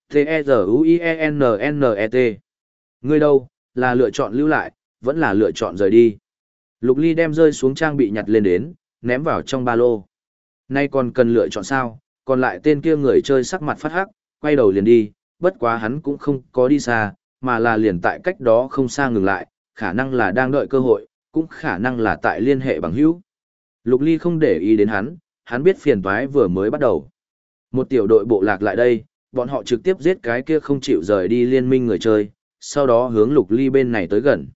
T-E-Z-U-I-E-N-N-E-T. Ngươi đâu, là lựa chọn lưu lại, vẫn là lựa chọn rời đi. Lục Ly đem rơi xuống trang bị nhặt lên đến, ném vào trong ba lô. Nay còn cần lựa chọn sao, còn lại tên kia người chơi sắc mặt phát hắc, quay đầu liền đi, bất quá hắn cũng không có đi xa, mà là liền tại cách đó không xa ngừng lại, khả năng là đang đợi cơ hội, cũng khả năng là tại liên hệ bằng hữu. Lục Ly không để ý đến hắn biết phiền toái vừa mới bắt đầu. Một tiểu đội bộ lạc lại đây, bọn họ trực tiếp giết cái kia không chịu rời đi liên minh người chơi, sau đó hướng Lục Ly bên này tới gần.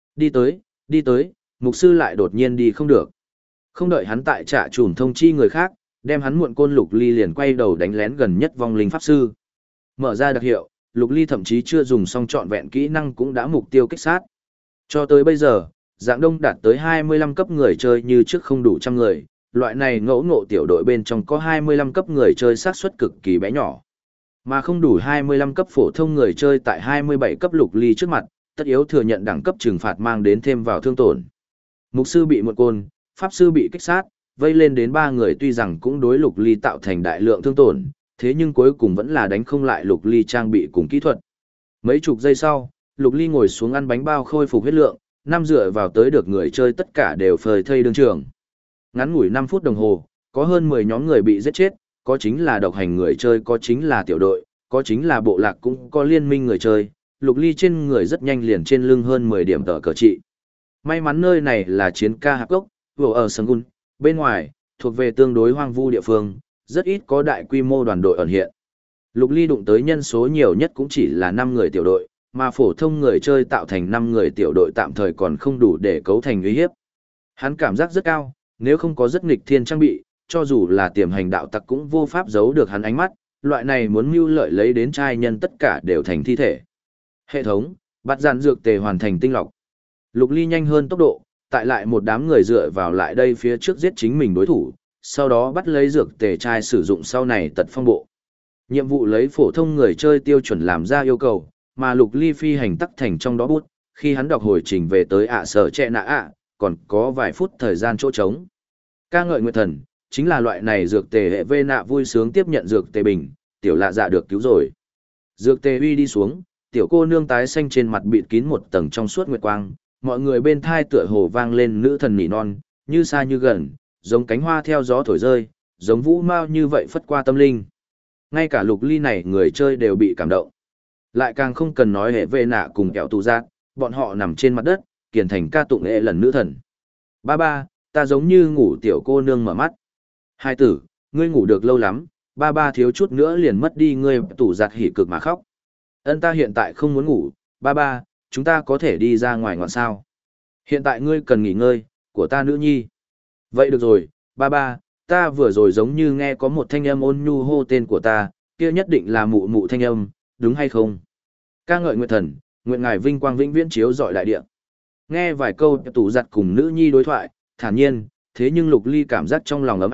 Đi tới, mục sư lại đột nhiên đi không được. Không đợi hắn tại trả chùm thông chi người khác, đem hắn muộn côn Lục Ly liền quay đầu đánh lén gần nhất vong linh pháp sư. Mở ra đặc hiệu, Lục Ly thậm chí chưa dùng xong trọn vẹn kỹ năng cũng đã mục tiêu kích sát. Cho tới bây giờ, dạng đông đạt tới 25 cấp người chơi như trước không đủ trăm người, loại này ngẫu ngộ tiểu đội bên trong có 25 cấp người chơi xác suất cực kỳ bé nhỏ. Mà không đủ 25 cấp phổ thông người chơi tại 27 cấp Lục Ly trước mặt, tất yếu thừa nhận đẳng cấp trừng phạt mang đến thêm vào thương tổn. Mục sư bị một côn, pháp sư bị kích sát, vây lên đến 3 người tuy rằng cũng đối Lục Ly tạo thành đại lượng thương tổn, thế nhưng cuối cùng vẫn là đánh không lại Lục Ly trang bị cùng kỹ thuật. Mấy chục giây sau, Lục Ly ngồi xuống ăn bánh bao khôi phục huyết lượng, năm dựa vào tới được người chơi tất cả đều phơi thây đương trường. Ngắn ngủi 5 phút đồng hồ, có hơn 10 nhóm người bị giết chết, có chính là độc hành người chơi, có chính là tiểu đội, có chính là bộ lạc, cũng có liên minh người chơi. Lục Ly trên người rất nhanh liền trên lưng hơn 10 điểm tờ cờ trị. May mắn nơi này là chiến ca hạp gốc, vừa ở Sân bên ngoài, thuộc về tương đối hoang vu địa phương, rất ít có đại quy mô đoàn đội ẩn hiện. Lục Ly đụng tới nhân số nhiều nhất cũng chỉ là 5 người tiểu đội, mà phổ thông người chơi tạo thành 5 người tiểu đội tạm thời còn không đủ để cấu thành uy hiếp. Hắn cảm giác rất cao, nếu không có rất nghịch thiên trang bị, cho dù là tiềm hành đạo tặc cũng vô pháp giấu được hắn ánh mắt, loại này muốn mưu lợi lấy đến trai nhân tất cả đều thành thi thể. Hệ thống, bắt dàn dược tề hoàn thành tinh lọc. Lục Ly nhanh hơn tốc độ, tại lại một đám người dựa vào lại đây phía trước giết chính mình đối thủ, sau đó bắt lấy dược tề trai sử dụng sau này tật phong bộ. Nhiệm vụ lấy phổ thông người chơi tiêu chuẩn làm ra yêu cầu, mà Lục Ly phi hành tắc thành trong đó bút, khi hắn đọc hồi trình về tới sở trẻ nạ còn có vài phút thời gian chỗ trống. Ca ngợi nguyệt thần, chính là loại này dược tề hệ vê nạ vui sướng tiếp nhận dược tề bình, tiểu lạ dạ được cứu rồi. Dược tề uy đi xuống, tiểu cô nương tái xanh trên mặt bịt kín một tầng trong suốt nguyệt quang, mọi người bên thai tựa hồ vang lên nữ thần nỉ non, như xa như gần, giống cánh hoa theo gió thổi rơi, giống vũ mao như vậy phất qua tâm linh. Ngay cả Lục Ly này người chơi đều bị cảm động. Lại càng không cần nói hệ vệ nạ cùng kẹo tù giác, bọn họ nằm trên mặt đất, kiền thành ca tụng hệ lần nữ thần. Ba ba, ta giống như ngủ tiểu cô nương mở mắt. Hai tử, ngươi ngủ được lâu lắm, ba ba thiếu chút nữa liền mất đi ngươi tủ giặt hỉ cực mà khóc. Ân ta hiện tại không muốn ngủ, ba ba, chúng ta có thể đi ra ngoài ngoạn sao. Hiện tại ngươi cần nghỉ ngơi, của ta nữ nhi. Vậy được rồi, ba ba, ta vừa rồi giống như nghe có một thanh âm ôn nhu hô tên của ta, kia nhất định là mụ mụ thanh âm, đúng hay không? Ca ngợi nguyệt thần, nguyện ngài vinh quang vĩnh viễn chiếu rọi đại địa. Nghe vài câu tủ giặt cùng nữ nhi đối thoại, thản nhiên, thế nhưng Lục Ly cảm giác trong lòng ấm áp,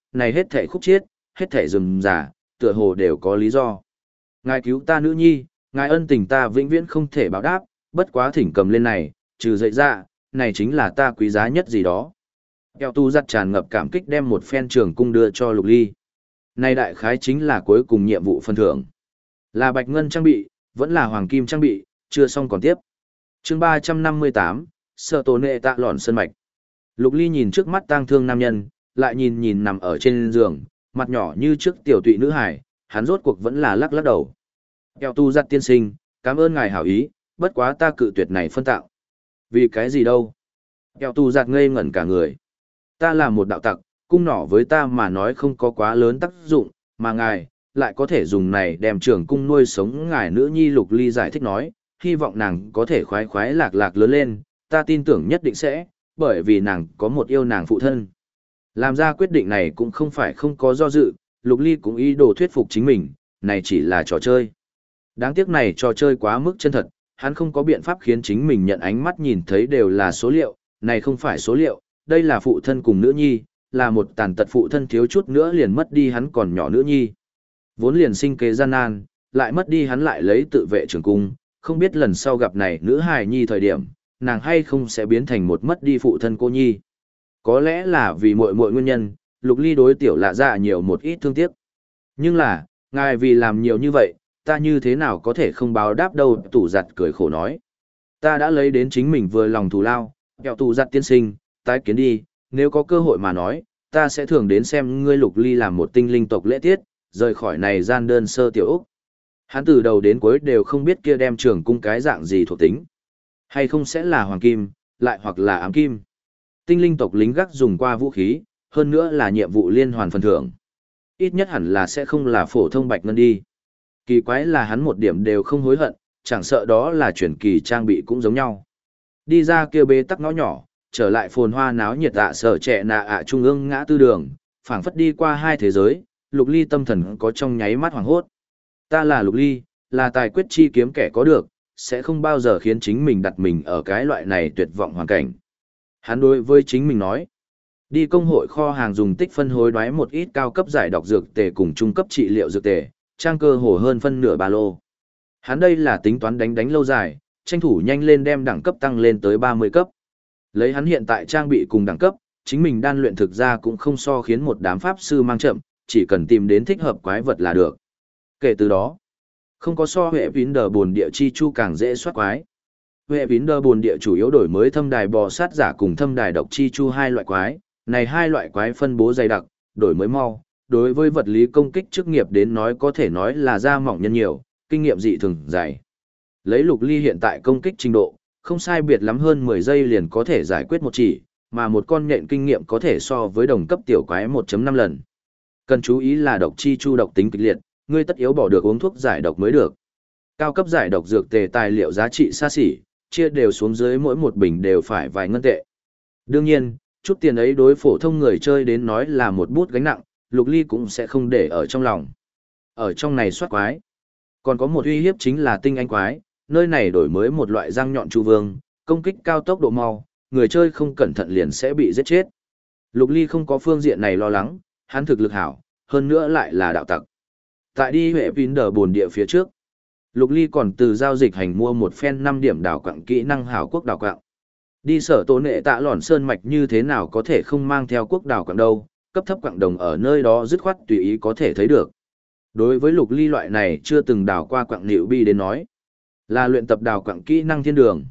này hết thảy khúc chiết, hết thảy rườm rà, tựa hồ đều có lý do. Ngài cứu ta nữ nhi, ngài ân tình ta vĩnh viễn không thể báo đáp, bất quá thỉnh cầm lên này, trừ dậy ra, này chính là ta quý giá nhất gì đó. Kẹo tu giặt tràn ngập cảm kích đem một phen trường cung đưa cho Lục Ly. Này đại khái chính là cuối cùng nhiệm vụ phân thưởng. Là bạch ngân trang bị, vẫn là hoàng kim trang bị, chưa xong còn tiếp. Chương 358, Sở Tổ Nệ Tạ Lọn Sơn Mạch. Lục Ly nhìn trước mắt tang thương nam nhân, lại nhìn nhìn nằm ở trên giường, mặt nhỏ như trước tiểu tụy nữ hải, hắn rốt cuộc vẫn là lắc lắc đầu. Kẹo tu giặt tiên sinh, cảm ơn ngài hảo ý, bất quá ta cự tuyệt này phân tạo. Vì cái gì đâu? Kẹo tu giặt ngây ngẩn cả người. Ta là một đạo tặc, cung nỏ với ta mà nói không có quá lớn tác dụng, mà ngài, lại có thể dùng này đem trường cung nuôi sống ngài nữ nhi. Lục Ly giải thích nói, hy vọng nàng có thể khoái khoái lạc lạc lớn lên, ta tin tưởng nhất định sẽ, bởi vì nàng có một yêu nàng phụ thân. Làm ra quyết định này cũng không phải không có do dự, Lục Ly cũng ý đồ thuyết phục chính mình, này chỉ là trò chơi. Đáng tiếc này trò chơi quá mức chân thật, hắn không có biện pháp khiến chính mình nhận ánh mắt nhìn thấy đều là số liệu, này không phải số liệu, đây là phụ thân cùng nữ nhi, là một tàn tật phụ thân thiếu chút nữa liền mất đi hắn còn nhỏ nữ nhi. Vốn liền sinh kế gian nan, lại mất đi hắn lại lấy tự vệ trường cung, không biết lần sau gặp này nữ hài nhi thời điểm, nàng hay không sẽ biến thành một mất đi phụ thân cô nhi. Có lẽ là vì mọi nguyên nhân, Lục Ly đối tiểu lạ dạ nhiều một ít thương tiếc. Nhưng là, ngài vì làm nhiều như vậy, ta như thế nào có thể không báo đáp đâu. Tủ giặt cười khổ nói. Ta đã lấy đến chính mình vừa lòng thù lao, kẹo tủ giặt tiên sinh, tái kiến đi, nếu có cơ hội mà nói, ta sẽ thường đến xem ngươi. Lục Ly làm một tinh linh tộc lễ tiết, rời khỏi này gian đơn sơ tiểu Úc. Hắn từ đầu đến cuối đều không biết kia đem trường cung cái dạng gì thuộc tính. Hay không sẽ là hoàng kim, lại hoặc là ám kim. Tinh linh tộc lính gác dùng qua vũ khí, hơn nữa là nhiệm vụ liên hoàn phần thưởng. Ít nhất hẳn là sẽ không là phổ thông bạch ngân đi. Kỳ quái là hắn một điểm đều không hối hận, chẳng sợ đó là chuyển kỳ trang bị cũng giống nhau. Đi ra kia bế tắc ngõ nhỏ, trở lại phồn hoa náo nhiệt sở trẻ trung ương ngã tư đường, phảng phất đi qua hai thế giới. Lục Ly tâm thần có trong nháy mắt hoảng hốt. Ta là Lục Ly, là tài quyết chi kiếm kẻ có được, sẽ không bao giờ khiến chính mình đặt mình ở cái loại này tuyệt vọng hoàn cảnh. Hắn đối với chính mình nói, đi công hội kho hàng dùng tích phân hối đoái một ít cao cấp giải độc dược tề cùng trung cấp trị liệu dược tề, trang cơ hồ hơn phân nửa ba lô. Hắn đây là tính toán đánh lâu dài, tranh thủ nhanh lên đem đẳng cấp tăng lên tới 30 cấp. Lấy hắn hiện tại trang bị cùng đẳng cấp, chính mình đan luyện thực ra cũng không so khiến một đám pháp sư mang chậm, chỉ cần tìm đến thích hợp quái vật là được. Kể từ đó, không có so hệ vín đờ bồn địa chi chu càng dễ soát quái. Hệ vín đờ bồn địa chủ yếu đổi mới thâm đài bò sát giả cùng thâm đài độc chi chu hai loại quái, này hai loại quái phân bố dày đặc, đổi mới mau, đối với vật lý công kích chức nghiệp đến nói có thể nói là da mỏng nhân nhiều, kinh nghiệm dị thường dày. Lấy Lục Ly hiện tại công kích trình độ, không sai biệt lắm hơn 10 giây liền có thể giải quyết một chỉ, mà một con nhện kinh nghiệm có thể so với đồng cấp tiểu quái 1.5 lần. Cần chú ý là độc chi chu độc tính kịch liệt, ngươi tất yếu bỏ được uống thuốc giải độc mới được. Cao cấp giải độc dược tề tài liệu giá trị xa xỉ, chia đều xuống dưới mỗi một bình đều phải vài ngân tệ. Đương nhiên, chút tiền ấy đối phổ thông người chơi đến nói là một bút gánh nặng, Lục Ly cũng sẽ không để ở trong lòng. Ở trong này soát quái. Còn có một uy hiếp chính là tinh anh quái, nơi này đổi mới một loại răng nhọn chu vương, công kích cao tốc độ mau, người chơi không cẩn thận liền sẽ bị giết chết. Lục Ly không có phương diện này lo lắng, hắn thực lực hảo, hơn nữa lại là đạo tặc. Tại đi Huệ Vín đờ bồn địa phía trước, Lục Ly còn từ giao dịch hành mua một phen 5 điểm đào quặng kỹ năng hảo quốc đào quặng. Đi Sở Tổ Nệ Tạ Lọn Sơn Mạch như thế nào có thể không mang theo quốc đào quặng đâu, cấp thấp quặng đồng ở nơi đó dứt khoát tùy ý có thể thấy được. Đối với Lục Ly loại này chưa từng đào qua quặng nịu bi đến nói, là luyện tập đào quặng kỹ năng thiên đường.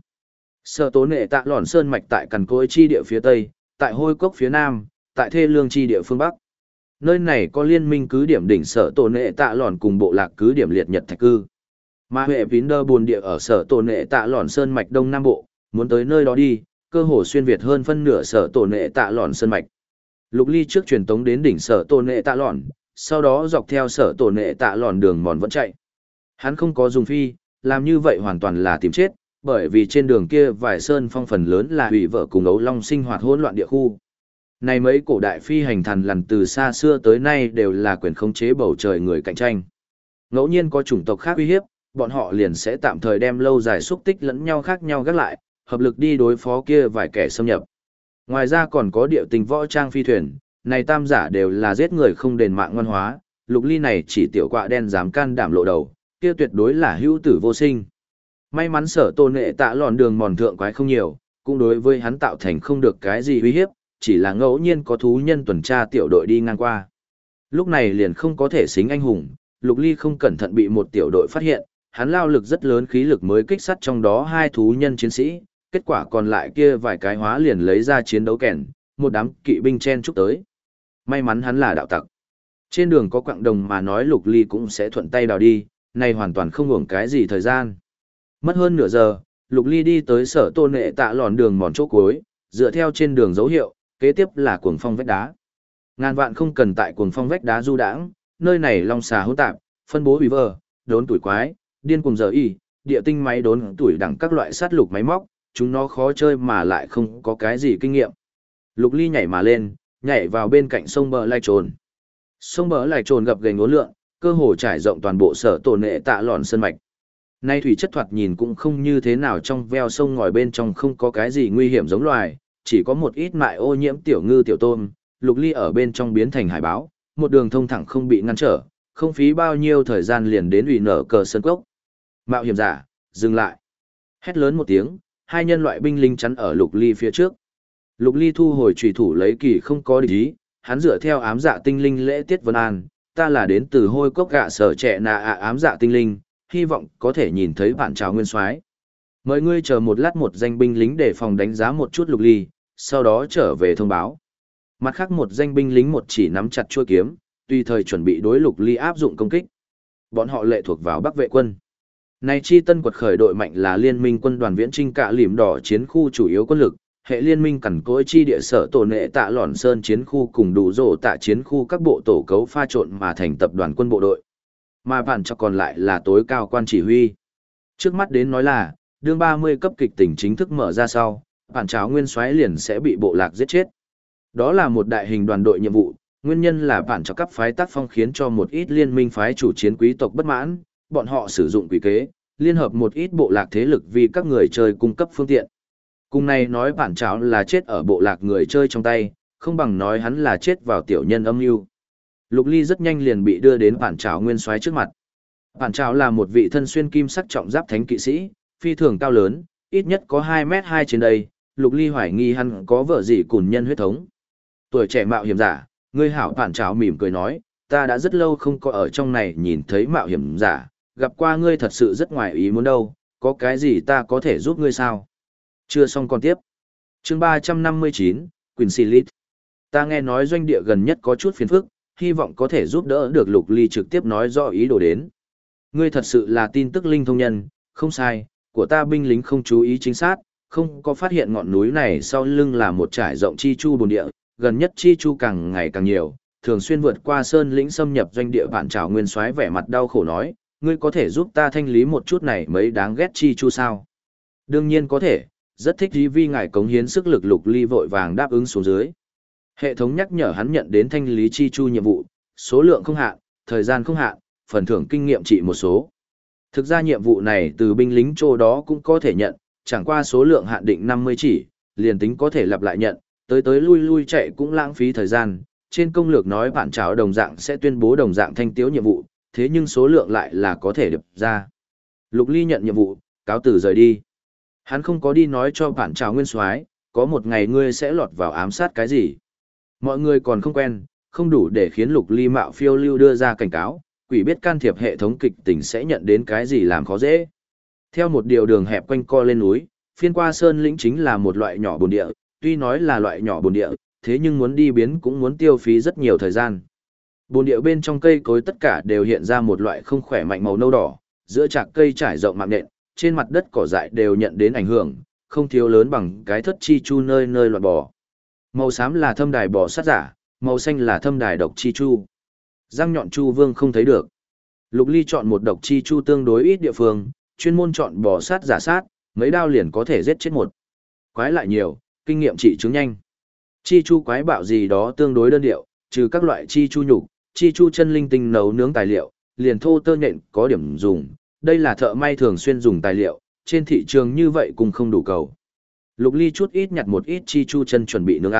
Sở Tổ Nệ Tạ Lọn Sơn Mạch tại Cằn Cỗi chi địa phía tây, tại Hôi Cốc phía nam, tại Thê Lương chi địa phương bắc. Nơi này có liên minh cứ điểm đỉnh Sở Tổ Nệ Tạ Lọn cùng bộ lạc cứ điểm liệt nhật thạch cư. Mà Huệ Vín đờ bồn địa ở Sở Tổ Nệ Tạ Lọn Sơn Mạch đông nam bộ, muốn tới nơi đó đi, cơ hồ xuyên việt hơn phân nửa Sở Tổ Nệ Tạ Lọn Sơn Mạch. Lục Ly trước truyền tống đến đỉnh Sở Tổ Nệ Tạ Lọn, sau đó dọc theo Sở Tổ Nệ Tạ Lọn đường mòn vẫn chạy. Hắn không có dùng phi, làm như vậy hoàn toàn là tìm chết, bởi vì trên đường kia vài sơn phong phần lớn là hủy vợ cùng ấu long sinh hoạt hỗn loạn địa khu. Này mấy cổ đại phi hành thần lần từ xa xưa tới nay đều là quyền khống chế bầu trời người cạnh tranh. Ngẫu nhiên có chủng tộc khác uy hiếp, bọn họ liền sẽ tạm thời đem lâu dài xúc tích lẫn nhau khác nhau gác lại, hợp lực đi đối phó kia vài kẻ xâm nhập. Ngoài ra còn có điệu tình võ trang phi thuyền, Này tam giả đều là giết người không đền mạng ngoan hóa, Lục Ly này chỉ tiểu quạ đen dám can đảm lộ đầu, kia tuyệt đối là hữu tử vô sinh. May mắn Sở Tôn Nệ Tạ lòn đường mòn thượng quái không nhiều, cũng đối với hắn tạo thành không được cái gì uy hiếp, chỉ là ngẫu nhiên có thú nhân tuần tra tiểu đội đi ngang qua. Lúc này liền không có thể xính anh hùng, Lục Ly không cẩn thận bị một tiểu đội phát hiện, hắn lao lực rất lớn khí lực mới kích sát trong đó hai thú nhân chiến sĩ, kết quả còn lại kia vài cái hóa liền lấy ra chiến đấu kèn, một đám kỵ binh chen chúc tới. May mắn hắn là đạo tặc. Trên đường có quặng đồng mà nói Lục Ly cũng sẽ thuận tay đào đi, này hoàn toàn không uổng cái gì thời gian. Mất hơn nửa giờ, Lục Ly đi tới Sở Tôn Nệ Tạ lòn đường mòn chỗ cuối, dựa theo trên đường dấu hiệu, kế tiếp là cuồng phong vách đá. Ngàn vạn không cần tại cuồng phong vách đá du đãng, nơi này long xà hỗn tạp, phân bố hủy vờ, đốn tuổi quái, điên cuồng giờ y, địa tinh máy đốn tuổi đẳng các loại sát lục máy móc, chúng nó khó chơi mà lại không có cái gì kinh nghiệm. Lục Ly nhảy mà lên, nhảy vào bên cạnh sông bờ lai trồn. Sông bờ lai trồn gập ghềnh uốn lượn, cơ hồ trải rộng toàn bộ Sở Tôn Nệ Tạ lòn sơn mạch. Nay thủy chất thoạt nhìn cũng không như thế nào, trong veo sông ngòi bên trong không có cái gì nguy hiểm giống loài, chỉ có một ít mại ô nhiễm tiểu ngư tiểu tôm. Lục Ly ở bên trong biến thành hải báo, một đường thông thẳng không bị ngăn trở, không phí bao nhiêu thời gian liền đến ủy nở cờ sơn cốc. Mạo hiểm giả, dừng lại. Hét lớn một tiếng, hai nhân loại binh lính chắn ở Lục Ly phía trước. Lục Ly thu hồi chủy thủ lấy kỳ không có địch ý, hắn dựa theo ám dạ tinh linh lễ tiết vân an, ta là đến từ hôi cốc gạ sở trẻ nà ám dạ tinh linh, hy vọng có thể nhìn thấy bạn chào nguyên soái. Mời ngươi chờ một lát, một danh binh lính để phòng đánh giá một chút Lục Ly, sau đó trở về thông báo. Mặt khác một danh binh lính một chỉ nắm chặt chuôi kiếm, tùy thời chuẩn bị đối Lục Ly áp dụng công kích. Bọn họ lệ thuộc vào Bắc vệ quân. Này chi tân quật khởi đội mạnh là liên minh quân đoàn viễn trinh cạ lỉm đỏ chiến khu chủ yếu quân lực, hệ liên minh cẩn cối chi địa Sở Tôn Nệ Tạ lòn sơn chiến khu cùng đủ rổ tạ chiến khu các bộ tổ cấu pha trộn mà thành tập đoàn quân bộ đội. Mà bản cho còn lại là tối cao quan chỉ huy. Trước mắt đến nói là, đương 30 cấp kịch tỉnh chính thức mở ra sau, bản cháo nguyên soái liền sẽ bị bộ lạc giết chết. Đó là một đại hình đoàn đội nhiệm vụ, nguyên nhân là bản cho cấp phái tác phong khiến cho một ít liên minh phái chủ chiến quý tộc bất mãn, bọn họ sử dụng quỷ kế, liên hợp một ít bộ lạc thế lực vì các người chơi cung cấp phương tiện. Cùng này nói bản cháo là chết ở bộ lạc người chơi trong tay, không bằng nói hắn là chết vào tiểu nhân âm mưu. Lục Ly rất nhanh liền bị đưa đến bản cháo nguyên soái trước mặt. Bản cháo là một vị thân xuyên kim sắc trọng giáp thánh kỵ sĩ, phi thường cao lớn, ít nhất có 2m2 trên đây. Lục Ly hoài nghi hắn có vợ gì cùn nhân huyết thống. Tuổi trẻ mạo hiểm giả, ngươi hảo. Bản cháo mỉm cười nói, ta đã rất lâu không có ở trong này nhìn thấy mạo hiểm giả, gặp qua ngươi thật sự rất ngoài ý muốn đâu, có cái gì ta có thể giúp ngươi sao? Chưa xong còn tiếp. Chương 359, Quincy Lit. Ta nghe nói doanh địa gần nhất có chút phiền phức, hy vọng có thể giúp đỡ được. Lục Ly trực tiếp nói rõ ý đồ đến. Ngươi thật sự là tin tức linh thông nhân, không sai, của ta binh lính không chú ý chính xác, không có phát hiện ngọn núi này sau lưng là một trải rộng chi chu bồn địa, gần nhất chi chu càng ngày càng nhiều, thường xuyên vượt qua sơn lĩnh xâm nhập doanh địa. Vạn Trảo Nguyên Soái vẻ mặt đau khổ nói, ngươi có thể giúp ta thanh lý một chút này mấy đáng ghét chi chu sao? Đương nhiên có thể, rất thích vì ngài cống hiến sức lực. Lục Ly vội vàng đáp ứng xuống dưới. Hệ thống nhắc nhở hắn nhận đến thanh lý chi chu nhiệm vụ, số lượng không hạn, thời gian không hạn, phần thưởng kinh nghiệm trị một số. Thực ra nhiệm vụ này từ binh lính chỗ đó cũng có thể nhận, chẳng qua số lượng hạn định 50 chỉ, liền tính có thể lặp lại nhận, tới lui lui chạy cũng lãng phí thời gian. Trên công lược nói Vạn Trảo đồng dạng sẽ tuyên bố đồng dạng thanh tiếu nhiệm vụ, thế nhưng số lượng lại là có thể được ra. Lục Ly nhận nhiệm vụ, cáo từ rời đi. Hắn không có đi nói cho Vạn Trảo Nguyên Soái, có một ngày ngươi sẽ lọt vào ám sát cái gì. Mọi người còn không quen, không đủ để khiến Lục Ly mạo phiêu lưu đưa ra cảnh cáo, quỷ biết can thiệp hệ thống kịch tình sẽ nhận đến cái gì làm khó dễ. Theo một điều đường hẹp quanh co lên núi, phiên qua sơn lĩnh chính là một loại nhỏ bồn địa, tuy nói là loại nhỏ bồn địa, thế nhưng muốn đi biến cũng muốn tiêu phí rất nhiều thời gian. Bồn địa bên trong cây cối tất cả đều hiện ra một loại không khỏe mạnh màu nâu đỏ, giữa trạc cây trải rộng mạng nện, trên mặt đất cỏ dại đều nhận đến ảnh hưởng, không thiếu lớn bằng cái thất chi chu nơi nơi loạn bò. Màu xám là thâm đài bò sát giả, màu xanh là thâm đài độc chi chu. Răng nhọn chu vương không thấy được. Lục Ly chọn một độc chi chu tương đối ít địa phương, chuyên môn chọn bò sát giả sát, mấy đao liền có thể giết chết một. Quái lại nhiều, kinh nghiệm trị chứng nhanh. Chi chu quái bạo gì đó tương đối đơn điệu, trừ các loại chi chu nhục, chi chu chân linh tinh nấu nướng tài liệu, liền thô tơ nhện có điểm dùng. Đây là thợ may thường xuyên dùng tài liệu, trên thị trường như vậy cũng không đủ cầu. Lục Ly chút ít nhặt một ít chi chu chân chuẩn bị nướng ăn,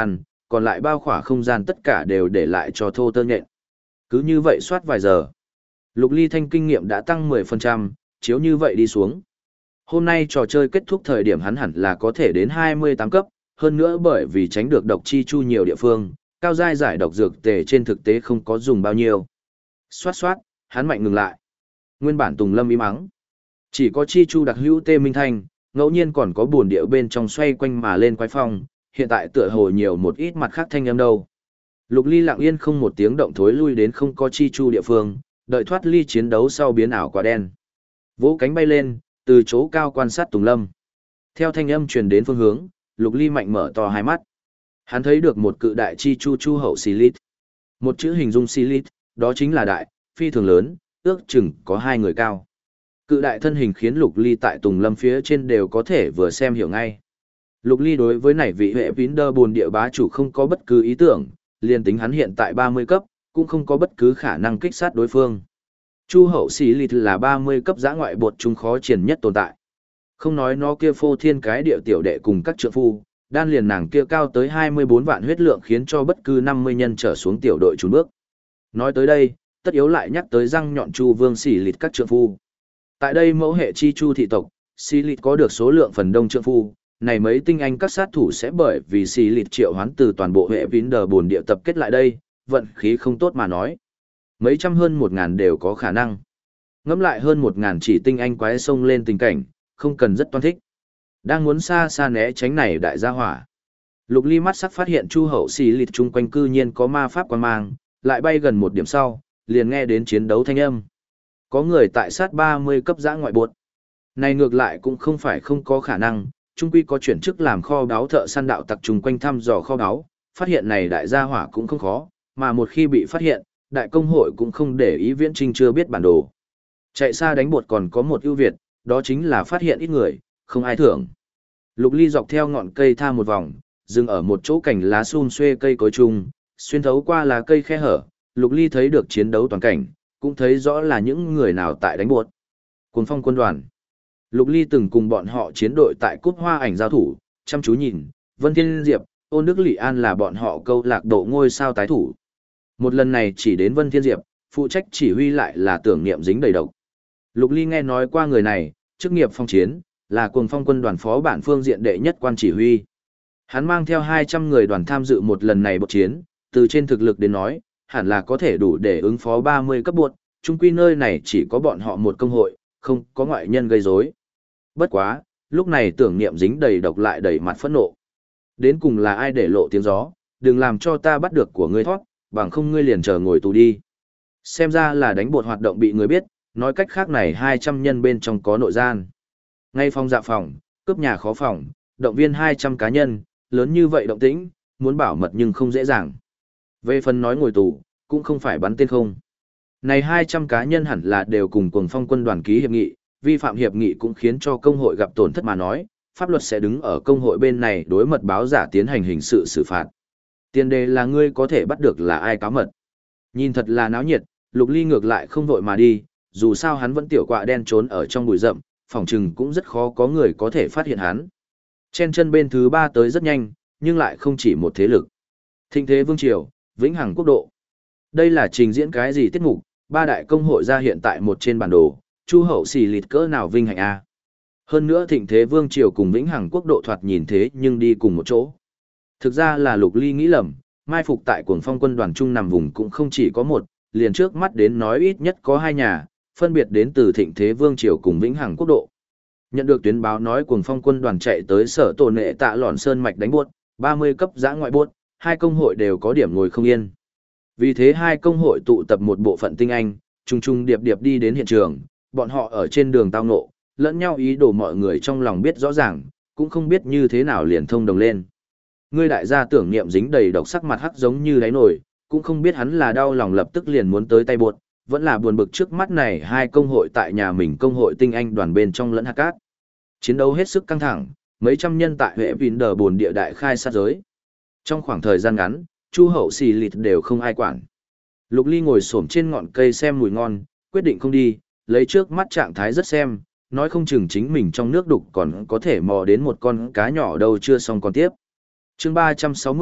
còn lại bao khỏa không gian tất cả đều để lại cho thô tơ nhện. Cứ như vậy soát vài giờ. Lục Ly Thanh kinh nghiệm đã tăng 10%, chiếu như vậy đi xuống. Hôm nay trò chơi kết thúc thời điểm hắn hẳn là có thể đến 28 cấp, hơn nữa bởi vì tránh được độc chi chu nhiều địa phương, cao giai giải độc dược tề trên thực tế không có dùng bao nhiêu. Xoát xoát, hắn mạnh ngừng lại. Nguyên bản Tùng Lâm im ắng. Chỉ có chi chu đặc hữu tê minh thanh, ngẫu nhiên còn có buồn điệu bên trong xoay quanh mà lên quái phong, hiện tại tựa hồ nhiều một ít mặt khác thanh âm đâu. Lục Ly lặng yên không một tiếng động thối lui đến không có chi chu địa phương, đợi thoát ly chiến đấu sau biến ảo quả đen. Vỗ cánh bay lên, từ chỗ cao quan sát Tùng Lâm. Theo thanh âm truyền đến phương hướng, Lục Ly mạnh mở to hai mắt. Hắn thấy được một cự đại chi chu chu hậu xì lít. Một chữ hình dung xì lít, đó chính là đại, phi thường lớn, ước chừng có 2 người cao. Cự đại thân hình khiến Lục Ly tại Tùng Lâm phía trên đều có thể vừa xem hiểu ngay. Lục Ly đối với nảy vị hệ vín đơ buồn địa bá chủ không có bất cứ ý tưởng, liền tính hắn hiện tại 30 cấp, cũng không có bất cứ khả năng kích sát đối phương. Chu hậu xì lịt là 30 cấp giã ngoại bột chúng khó triển nhất tồn tại. Không nói nó kia phô thiên cái địa tiểu đệ cùng các trượng phu, đan liền nàng kia cao tới 24 vạn huyết lượng khiến cho bất cứ 50 nhân trở xuống tiểu đội trốn bước. Nói tới đây, tất yếu lại nhắc tới răng nhọn chu vương xì lịt các trượng phu. Tại đây mẫu hệ chi chu thị tộc, xì lịt có được số lượng phần đông trượng phu, này mấy tinh anh các sát thủ sẽ bởi vì xì lịt triệu hoán từ toàn bộ hệ vín đờ bồn địa tập kết lại đây, vận khí không tốt mà nói. Mấy trăm hơn 1.000 đều có khả năng. Ngẫm lại hơn 1.000 chỉ tinh anh quái xông lên tình cảnh, không cần rất toan thích. Đang muốn xa xa né tránh này đại gia hỏa. Lục Ly mắt sắc phát hiện chu hậu xì lịt chung quanh cư nhiên có ma pháp quan mang, lại bay gần một điểm sau, liền nghe đến chiến đấu thanh âm. Có người tại sát 30 cấp giã ngoại bột. Này ngược lại cũng không phải không có khả năng, trung quy có chuyển chức làm kho báo thợ săn đạo tặc chung quanh thăm dò kho báo, phát hiện này đại gia hỏa cũng không khó, mà một khi bị phát hiện, đại công hội cũng không để ý viễn trinh chưa biết bản đồ. Chạy xa đánh bột còn có một ưu việt, đó chính là phát hiện ít người, không ai thưởng. Lục Ly dọc theo ngọn cây tha một vòng, dừng ở một chỗ cành lá sum xuê cây cối chung, xuyên thấu qua lá cây khe hở, Lục Ly thấy được chiến đấu toàn cảnh, cũng thấy rõ là những người nào tại đánh bột. Cuồng Phong quân đoàn. Lục Ly từng cùng bọn họ chiến đội tại Cúp Hoa Ảnh giao thủ, chăm chú nhìn, Vân Thiên Diệp, Ôn Đức Lị An là bọn họ câu lạc bộ ngôi sao tái thủ. Một lần này chỉ đến Vân Thiên Diệp, phụ trách chỉ huy lại là Tưởng Niệm dính đầy độc. Lục Ly nghe nói qua người này, chức nghiệp phong chiến, là Cuồng Phong quân đoàn phó bản phương diện đệ nhất quan chỉ huy. Hắn mang theo 200 người đoàn tham dự một lần này bột chiến, từ trên thực lực đến nói, hẳn là có thể đủ để ứng phó 30 cấp bột, chung quy nơi này chỉ có bọn họ một công hội, không có ngoại nhân gây rối. Bất quá, lúc này Tưởng Niệm dính đầy độc lại đầy mặt phẫn nộ. Đến cùng là ai để lộ tiếng gió, đừng làm cho ta bắt được của ngươi thoát, bằng không ngươi liền chờ ngồi tù đi. Xem ra là đánh bột hoạt động bị người biết, nói cách khác này 200 nhân bên trong có nội gian. Ngay phòng dạ phòng, cướp nhà khó phòng, động viên 200 cá nhân, lớn như vậy động tĩnh, muốn bảo mật nhưng không dễ dàng. Về phần nói ngồi tù, cũng không phải bắn tên không. Này 200 cá nhân hẳn là đều cùng Cuồng Phong quân đoàn ký hiệp nghị, vi phạm hiệp nghị cũng khiến cho công hội gặp tổn thất mà nói, pháp luật sẽ đứng ở công hội bên này đối mật báo giả tiến hành hình sự xử phạt. Tiền đề là ngươi có thể bắt được là ai cáo mật. Nhìn thật là náo nhiệt, Lục Ly ngược lại không vội mà đi, dù sao hắn vẫn tiểu quạ đen trốn ở trong bụi rậm, phòng trừng cũng rất khó có người có thể phát hiện hắn. Chen chân bên thứ 3 tới rất nhanh, nhưng lại không chỉ một thế lực. Thịnh thế vương triều, vĩnh hằng quốc độ. Đây là trình diễn cái gì tiết mục, 3 đại công hội ra hiện tại một trên bản đồ, chu hậu xì lịt cỡ nào vinh hạnh a. Hơn nữa thịnh thế vương triều cùng vĩnh hằng quốc độ thoạt nhìn thế nhưng đi cùng một chỗ. Thực ra là Lục Ly nghĩ lầm, mai phục tại Cuồng Phong quân đoàn trung nằm vùng cũng không chỉ có một, liền trước mắt đến nói ít nhất có 2 nhà, phân biệt đến từ thịnh thế vương triều cùng vĩnh hằng quốc độ. Nhận được tuyến báo nói Cuồng Phong quân đoàn chạy tới sở tổ nệ tạ lọn sơn mạch đánh buốt, 30 cấp giã ngoại buốt, 2 công hội đều có điểm ngồi không yên. Vì thế 2 công hội tụ tập một bộ phận tinh anh, chung chung điệp điệp đi đến hiện trường, bọn họ ở trên đường tao ngộ, lẫn nhau ý đồ mọi người trong lòng biết rõ ràng, cũng không biết như thế nào liền thông đồng lên. Ngươi đại gia Tưởng Niệm dính đầy độc sắc mặt hắc giống như đáy nồi, cũng không biết hắn là đau lòng lập tức liền muốn tới tay buột, vẫn là buồn bực trước mắt này 2 công hội tại nhà mình công hội tinh anh đoàn bên trong lẫn hạt cát. Chiến đấu hết sức căng thẳng, mấy trăm nhân tại huyện Vịn Đờ bồn địa đại khai sát giới. Trong khoảng thời gian ngắn, chu hậu xì lịt đều không ai quản. Lục Ly ngồi xổm trên ngọn cây xem mùi ngon, quyết định không đi, lấy trước mắt trạng thái rất xem, nói không chừng chính mình trong nước đục còn có thể mò đến một con cá nhỏ đâu chưa xong còn tiếp. Chương 360,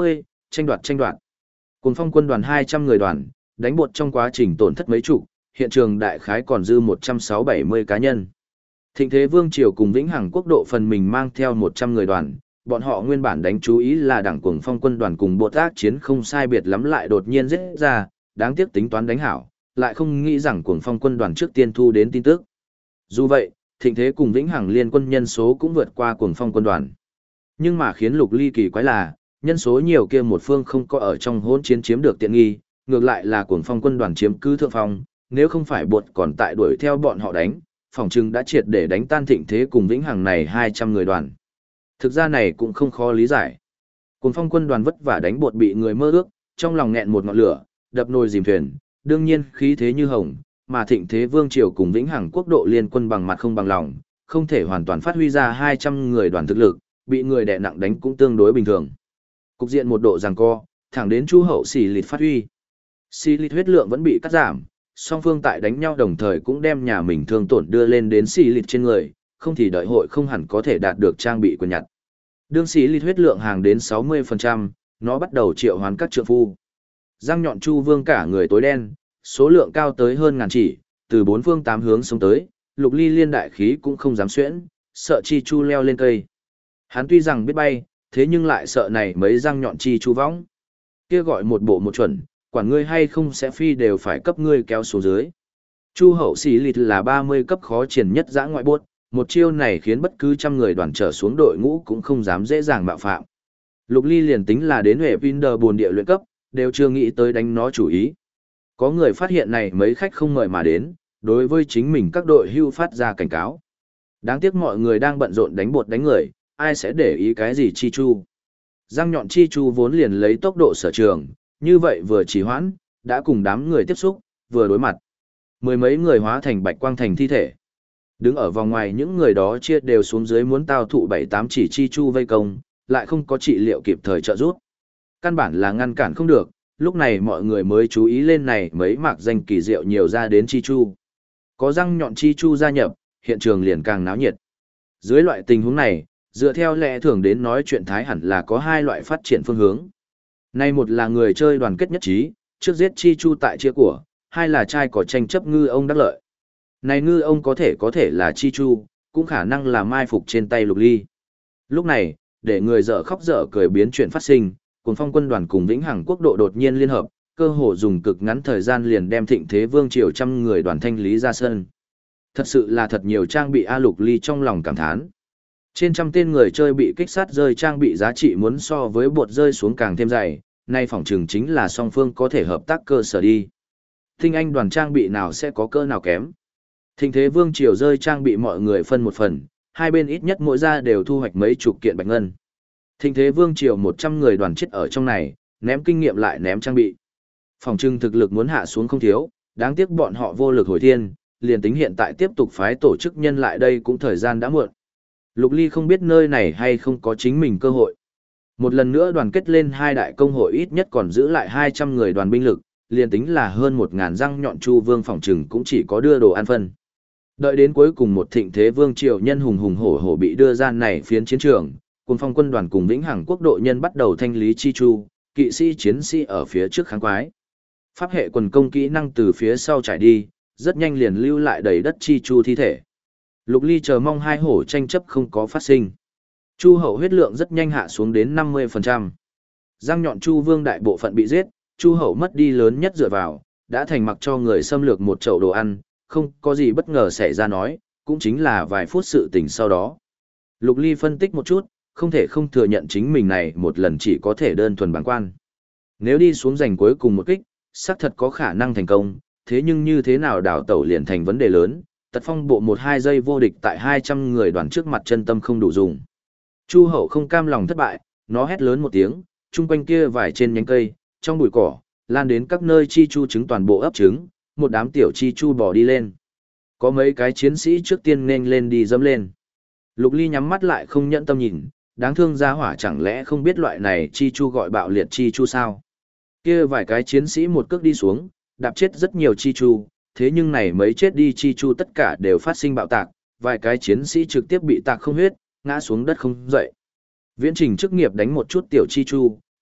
tranh đoạt. Cuồng phong quân đoàn 200 người đoàn, đánh bột trong quá trình tổn thất mấy chục, hiện trường đại khái còn dư 160-170 cá nhân. Thịnh Thế Vương Triều cùng Vĩnh Hằng Quốc độ phần mình mang theo 100 người đoàn, bọn họ nguyên bản đánh chú ý là đảng Cuồng Phong quân đoàn cùng bột ác chiến không sai biệt lắm lại đột nhiên giết ra, đáng tiếc tính toán đánh hảo, lại không nghĩ rằng Cuồng Phong quân đoàn trước tiên thu đến tin tức. Dù vậy, Thịnh Thế cùng Vĩnh Hằng liên quân nhân số cũng vượt qua Cuồng Phong quân đoàn. Nhưng mà khiến Lục Ly kỳ quái là, nhân số nhiều kia một phương không có ở trong hỗn chiến chiếm được tiện nghi, ngược lại là Cuồng Phong quân đoàn chiếm cứ thượng phong, nếu không phải bột còn tại đuổi theo bọn họ đánh, phỏng chừng đã triệt để đánh tan Thịnh Thế cùng Vĩnh Hằng này 200 người đoàn. Thực ra này cũng không khó lý giải. Cuồng Phong quân đoàn vất vả đánh bột bị người mơ ước, trong lòng nghẹn một ngọn lửa, đập nồi dìm thuyền, đương nhiên khí thế như hồng, mà Thịnh Thế Vương Triều cùng Vĩnh Hằng Quốc độ liên quân bằng mặt không bằng lòng, không thể hoàn toàn phát huy ra 200 người đoàn thực lực, bị người đè nặng đánh cũng tương đối bình thường. Cục diện một độ giằng co, thẳng đến Chu Hậu xỉ lịt phát huy. Xỉ lịt huyết lượng vẫn bị cắt giảm, song phương tại đánh nhau đồng thời cũng đem nhà mình thương tổn đưa lên đến xỉ lịt trên người, không thì đợi hội không hẳn có thể đạt được trang bị quyền nhặt. Đương xỉ lịt huyết lượng hàng đến 60%, nó bắt đầu triệu hoán các trượng phu. Răng nhọn Chu Vương cả người tối đen, số lượng cao tới hơn ngàn chỉ, từ bốn phương tám hướng xông tới, Lục Ly liên đại khí cũng không dám xuyễn, sợ chi chu leo lên cây. Hắn tuy rằng biết bay, thế nhưng lại sợ này mấy răng nhọn chi chu võng. Kia gọi một bộ một chuẩn, quản ngươi hay không sẽ phi đều phải cấp ngươi kéo xuống dưới. Chu Hậu xỉ lịt là 30 cấp khó triển nhất dã ngoại buốt, một chiêu này khiến bất cứ trăm người đoàn trở xuống đội ngũ cũng không dám dễ dàng mạo phạm. Lục Ly liền tính là đến hệ Vinder buồn địa luyện cấp, đều chưa nghĩ tới đánh nó chủ ý. Có người phát hiện này mấy khách không mời mà đến, đối với chính mình các đội hưu phát ra cảnh cáo. Đáng tiếc mọi người đang bận rộn đánh bột đánh người, ai sẽ để ý cái gì chi chu. Răng nhọn chi chu vốn liền lấy tốc độ sở trường, như vậy vừa trì hoãn, đã cùng đám người tiếp xúc, vừa đối mặt. Mười mấy người hóa thành bạch quang thành thi thể. Đứng ở vòng ngoài những người đó chia đều xuống dưới muốn tao thụ 7-8 chỉ chi chu vây công, lại không có trị liệu kịp thời trợ giúp. Căn bản là ngăn cản không được, lúc này mọi người mới chú ý lên này mấy mạc danh kỳ diệu nhiều ra đến chi chu. Có răng nhọn chi chu gia nhập, hiện trường liền càng náo nhiệt. Dưới loại tình huống này, dựa theo lẽ thường đến nói chuyện thái hẳn là có hai loại phát triển phương hướng. Nay một là người chơi đoàn kết nhất trí, trước giết chi chu tại chia của, hai là trai có tranh chấp ngư ông đắc lợi. Này ngư ông có thể là chi chu, cũng khả năng là mai phục trên tay Lục Ly. Lúc này, để người dở khóc dở cười biến chuyện phát sinh, Cuồng Phong quân đoàn cùng Vĩnh Hằng Quốc độ đột nhiên liên hợp, cơ hồ dùng cực ngắn thời gian liền đem Thịnh Thế Vương Triều trăm người đoàn thanh lý ra sân. Thật sự là thật nhiều trang bị A Lục Ly trong lòng cảm thán. Trên trăm tên người chơi bị kích sát rơi trang bị giá trị muốn so với bột rơi xuống càng thêm dày, nay phỏng chừng chính là song phương có thể hợp tác cơ sở đi. Tinh anh đoàn trang bị nào sẽ có cỡ nào kém. Thịnh Thế Vương Triều rơi trang bị mọi người phân một phần, hai bên ít nhất mỗi ra đều thu hoạch mấy chục kiện bạch ngân. Thịnh Thế Vương Triều 100 người đoàn chết ở trong này, ném kinh nghiệm lại ném trang bị. Phòng trưng thực lực muốn hạ xuống không thiếu, đáng tiếc bọn họ vô lực hồi thiên, liền tính hiện tại tiếp tục phái tổ chức nhân lại đây cũng thời gian đã muộn. Lục Ly không biết nơi này hay không có chính mình cơ hội. Một lần nữa đoàn kết lên hai đại công hội ít nhất còn giữ lại 200 người đoàn binh lực, liền tính là hơn 1.000 răng nhọn Chu Vương phòng trừng cũng chỉ có đưa đồ ăn phân. Đợi đến cuối cùng một Thịnh Thế Vương Triều nhân hùng hùng hổ hổ bị đưa ra này phiến chiến trường, Cuồng Phong quân đoàn cùng Vĩnh Hằng Quốc độ nhân bắt đầu thanh lý chi chu, kỵ sĩ chiến sĩ ở phía trước kháng quái. Pháp hệ quần công kỹ năng từ phía sau trải đi, rất nhanh liền lưu lại đầy đất chi chu thi thể. Lục Ly chờ mong hai hổ tranh chấp không có phát sinh. Chu Hậu huyết lượng rất nhanh hạ xuống đến 50%. Răng nhọn Chu Vương đại bộ phận bị giết, Chu Hậu mất đi lớn nhất dựa vào, đã thành mặc cho người xâm lược một chậu đồ ăn, không có gì bất ngờ xảy ra nói, cũng chính là vài phút sự tình sau đó. Lục Ly phân tích một chút, không thể không thừa nhận chính mình này một lần chỉ có thể đơn thuần bàng quan. Nếu đi xuống giành cuối cùng một kích, xác thật có khả năng thành công, thế nhưng như thế nào đảo tẩu liền thành vấn đề lớn, Tật Phong bộ 1-2 giây vô địch tại 200 người đoàn trước mặt chân tâm không đủ dùng. Chu Hậu không cam lòng thất bại, nó hét lớn một tiếng, chung quanh kia vài trên nhánh cây, trong bụi cỏ, lan đến các nơi chi chu trứng toàn bộ ấp trứng, một đám tiểu chi chu bò đi lên. Có mấy cái chiến sĩ trước tiên nên lên đi dẫm lên. Lục Ly nhắm mắt lại không nhẫn tâm nhìn, đáng thương gia hỏa chẳng lẽ không biết loại này chi chu gọi bạo liệt chi chu sao? Kia vài cái chiến sĩ một cước đi xuống, đạp chết rất nhiều chi chu, thế nhưng này mấy chết đi chi chu tất cả đều phát sinh bạo tạc, vài cái chiến sĩ trực tiếp bị tạc không huyết, ngã xuống đất không dậy. Viễn Trình chức nghiệp đánh một chút tiểu chi chu,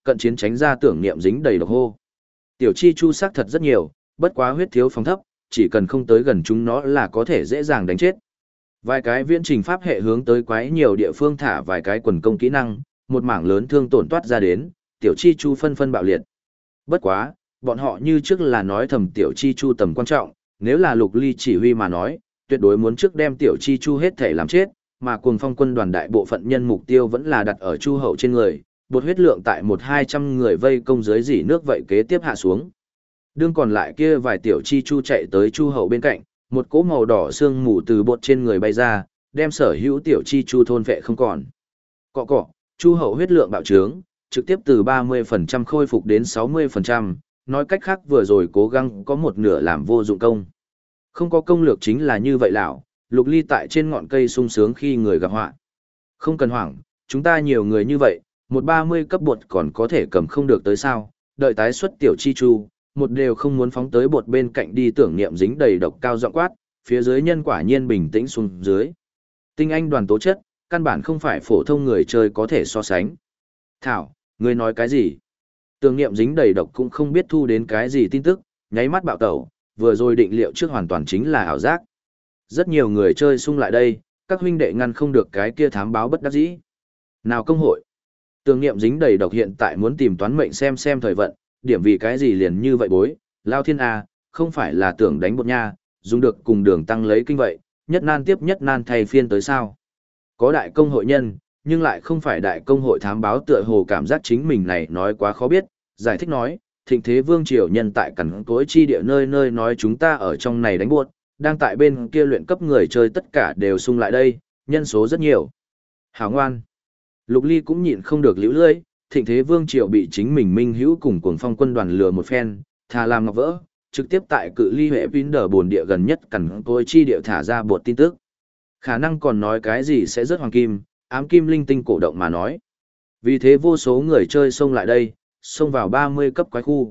cận chiến tránh ra tưởng niệm dính đầy độc hô. Tiểu chi chu sắc thật rất nhiều, bất quá huyết thiếu phòng thấp, chỉ cần không tới gần chúng nó là có thể dễ dàng đánh chết. Vài cái viễn trình pháp hệ hướng tới quái nhiều địa phương thả vài cái quần công kỹ năng, một mảng lớn thương tổn toát ra đến, tiểu chi chu phân phân bạo liệt. Bất quá, bọn họ như trước là nói thầm tiểu chi chu tầm quan trọng, nếu là Lục Ly chỉ huy mà nói, tuyệt đối muốn trước đem tiểu chi chu hết thể làm chết, mà cuồng phong quân đoàn đại bộ phận nhân mục tiêu vẫn là đặt ở chu hậu trên người, bột huyết lượng tại 1-200 người vây công dưới dỉ nước vậy kế tiếp hạ xuống. Đương còn lại kia vài tiểu chi chu chạy tới chu hậu bên cạnh, một cỗ màu đỏ sương mù từ bột trên người bay ra, đem sở hữu tiểu chi chu thôn vệ không còn. Cọ cọ, chu hậu huyết lượng bạo trướng, trực tiếp từ 30% khôi phục đến 60%, nói cách khác vừa rồi cố gắng có một nửa làm vô dụng công. Không có công lược chính là như vậy lão, Lục Ly tại trên ngọn cây sung sướng khi người gặp họa. Không cần hoảng, chúng ta nhiều người như vậy, một 30 cấp bột còn có thể cầm không được tới sao, đợi tái xuất tiểu chi chu, một đều không muốn phóng tới bột bên cạnh đi tưởng niệm dính đầy độc cao giọng quát, phía dưới nhân quả nhiên bình tĩnh xuống dưới. Tinh anh đoàn tố chất, căn bản không phải phổ thông người chơi có thể so sánh. Thảo, ngươi nói cái gì? Tưởng niệm dính đầy độc cũng không biết thu đến cái gì tin tức, nháy mắt bạo tẩu, vừa rồi định liệu trước hoàn toàn chính là ảo giác. Rất nhiều người chơi xung lại đây, các huynh đệ ngăn không được cái kia thám báo bất đắc dĩ. Nào công hội? Tưởng niệm dính đầy độc hiện tại muốn tìm toán mệnh xem thời vận, điểm vì cái gì liền như vậy bối, lao thiên A, không phải là tưởng đánh bột nha, dùng được cùng đường tăng lấy kinh vậy, nhất nan tiếp nhất nan thay phiên tới sao. Có đại công hội nhân, nhưng lại không phải đại công hội thám báo tựa hồ cảm giác chính mình này nói quá khó biết, giải thích nói, thịnh thế vương triều nhân tại cẩn cối chi địa nơi nơi nói chúng ta ở trong này đánh buốt, đang tại bên kia luyện cấp người chơi tất cả đều xung lại đây, nhân số rất nhiều. Hảo ngoan. Lục Ly cũng nhịn không được liễu lưỡi, thịnh thế vương triều bị chính mình minh hữu cùng cuồng phong quân đoàn lừa một phen, thà làm ngọc vỡ, trực tiếp tại cự ly hệ pin đờ bồn địa gần nhất cẩn cối chi địa thả ra bột tin tức. Khả năng còn nói cái gì sẽ rớt hoàng kim, ám kim linh tinh cổ động mà nói. Vì thế vô số người chơi xông lại đây, xông vào 30 cấp quái khu.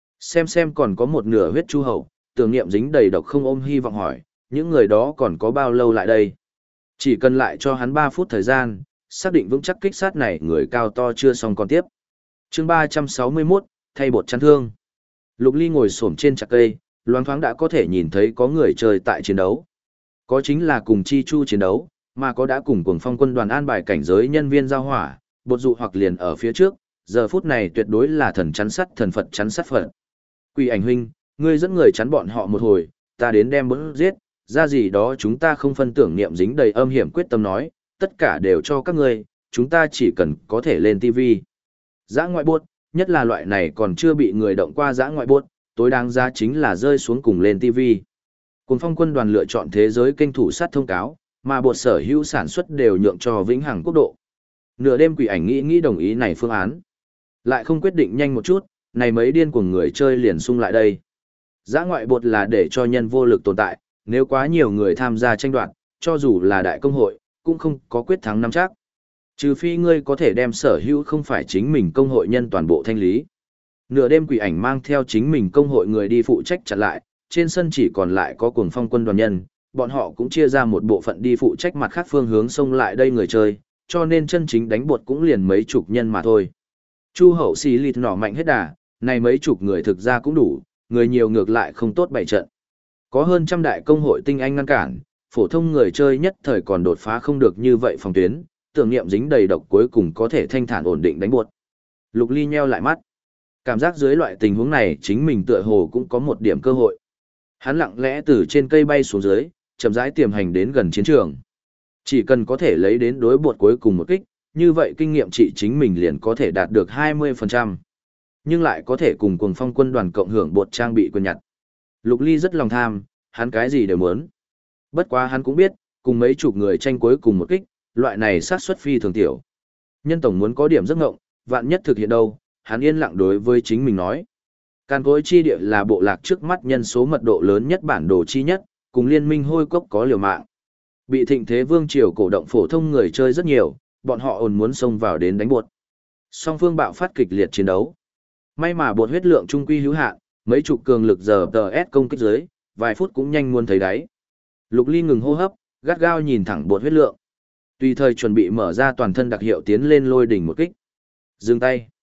Xem còn có một nửa huyết chu hậu, tưởng niệm dính đầy độc không ôm hy vọng hỏi, những người đó còn có bao lâu lại đây? Chỉ cần lại cho hắn 3 phút thời gian, xác định vững chắc kích sát này người cao to chưa xong còn tiếp. Chương 361, thay bột chăn thương. Lục Ly ngồi xổm trên chặt cây, loáng thoáng đã có thể nhìn thấy có người chơi tại chiến đấu. Có chính là cùng chi chu chiến đấu, mà có đã cùng cuồng phong quân đoàn an bài cảnh giới nhân viên giao hỏa, bột dụ hoặc liền ở phía trước, giờ phút này tuyệt đối là thần chắn sắt thần Phật chắn sắt Phật. Quỷ ảnh huynh, ngươi dẫn người chắn bọn họ một hồi, ta đến đem bớt giết, ra gì đó chúng ta không phân tưởng niệm dính đầy âm hiểm quyết tâm nói, tất cả đều cho các ngươi, chúng ta chỉ cần có thể lên TV. Giã ngoại buốt, nhất là loại này còn chưa bị người động qua giã ngoại buốt, tối đáng giá chính là rơi xuống cùng lên TV. Cuồng phong quân đoàn lựa chọn thế giới kênh thủ sát thông cáo, mà bột sở hữu sản xuất đều nhượng cho vĩnh hằng quốc độ. Nửa đêm quỷ ảnh nghĩ đồng ý này phương án. Lại không quyết định nhanh một chút, này mấy điên của người chơi liền xung lại đây. Giã ngoại bột là để cho nhân vô lực tồn tại, nếu quá nhiều người tham gia tranh đoạt, cho dù là đại công hội, cũng không có quyết thắng nắm chắc. Trừ phi ngươi có thể đem sở hữu không phải chính mình công hội nhân toàn bộ thanh lý. Nửa đêm quỷ ảnh mang theo chính mình công hội người đi phụ trách chặn lại, trên sân chỉ còn lại có cuồng phong quân đoàn nhân, bọn họ cũng chia ra một bộ phận đi phụ trách mặt khác phương hướng xông lại đây người chơi, cho nên chân chính đánh bột cũng liền mấy chục nhân mà thôi. Chu hậu xì lịt nỏ mạnh hết đà, này mấy chục người thực ra cũng đủ, người nhiều ngược lại không tốt bày trận. Có hơn trăm đại công hội tinh anh ngăn cản, phổ thông người chơi nhất thời còn đột phá không được như vậy phòng tuyến, tưởng niệm dính đầy độc cuối cùng có thể thanh thản ổn định đánh buột. Lục Ly nheo lại mắt. Cảm giác dưới loại tình huống này chính mình tựa hồ cũng có một điểm cơ hội. Hắn lặng lẽ từ trên cây bay xuống dưới, chậm rãi tiềm hành đến gần chiến trường. Chỉ cần có thể lấy đến đối bột cuối cùng một kích, như vậy kinh nghiệm trị chính mình liền có thể đạt được 20%. Nhưng lại có thể cùng cuồng phong quân đoàn cộng hưởng bột trang bị quyền nhặt. Lục Ly rất lòng tham, hắn cái gì đều muốn. Bất quá hắn cũng biết, cùng mấy chục người tranh cuối cùng một kích, loại này sát suất phi thường tiểu. Nhân tổng muốn có điểm giấc ngộng, vạn nhất thực hiện đâu, hắn yên lặng đối với chính mình nói. Càn cối chi địa là bộ lạc trước mắt nhân số mật độ lớn nhất bản đồ chi nhất, cùng liên minh hôi cốc có liều mạng. Bị thịnh thế vương triều cổ động phổ thông người chơi rất nhiều, bọn họ ồn muốn xông vào đến đánh bột. Song phương bạo phát kịch liệt chiến đấu. May mà bột huyết lượng trung quy hữu hạn, mấy chục cường lực giờ TS công kích dưới, vài phút cũng nhanh muốn thấy đáy. Lục Ly ngừng hô hấp, gắt gao nhìn thẳng bột huyết lượng. Tùy thời chuẩn bị mở ra toàn thân đặc hiệu tiến lên lôi đỉnh một kích. Dừng tay.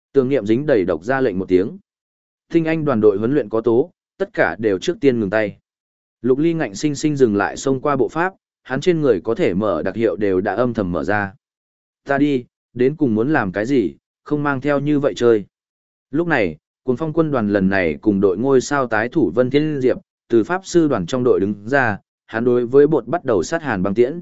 Tưởng Niệm dính đầy độc ra lệnh một tiếng. Tinh anh đoàn đội huấn luyện có tố, tất cả đều trước tiên ngừng tay. Lục Ly ngạnh sinh sinh dừng lại xông qua bộ pháp, hắn trên người có thể mở đặc hiệu đều đã âm thầm mở ra. Ta đi, đến cùng muốn làm cái gì, không mang theo như vậy chơi. Lúc này, Cuồng Phong quân đoàn lần này cùng đội ngôi sao tái thủ Vân Thiên Diệp, từ pháp sư đoàn trong đội đứng ra, hắn đối với bột bắt đầu sát hàn băng tiễn.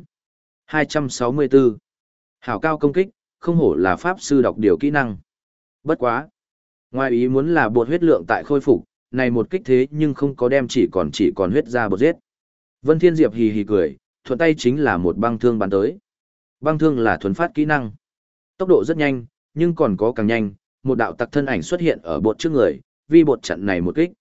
264. Hảo cao công kích, không hổ là pháp sư đọc điều kỹ năng. Bất quá. Ngoài ý muốn là bột huyết lượng tại khôi phục, này một kích thế nhưng không có đem chỉ còn huyết ra bột giết. Vân Thiên Diệp hì hì cười, thuận tay chính là một băng thương bắn tới. Băng thương là thuần phát kỹ năng. Tốc độ rất nhanh, nhưng còn có càng nhanh, một đạo tặc thân ảnh xuất hiện ở bột trước người, vi bột chặn này một kích.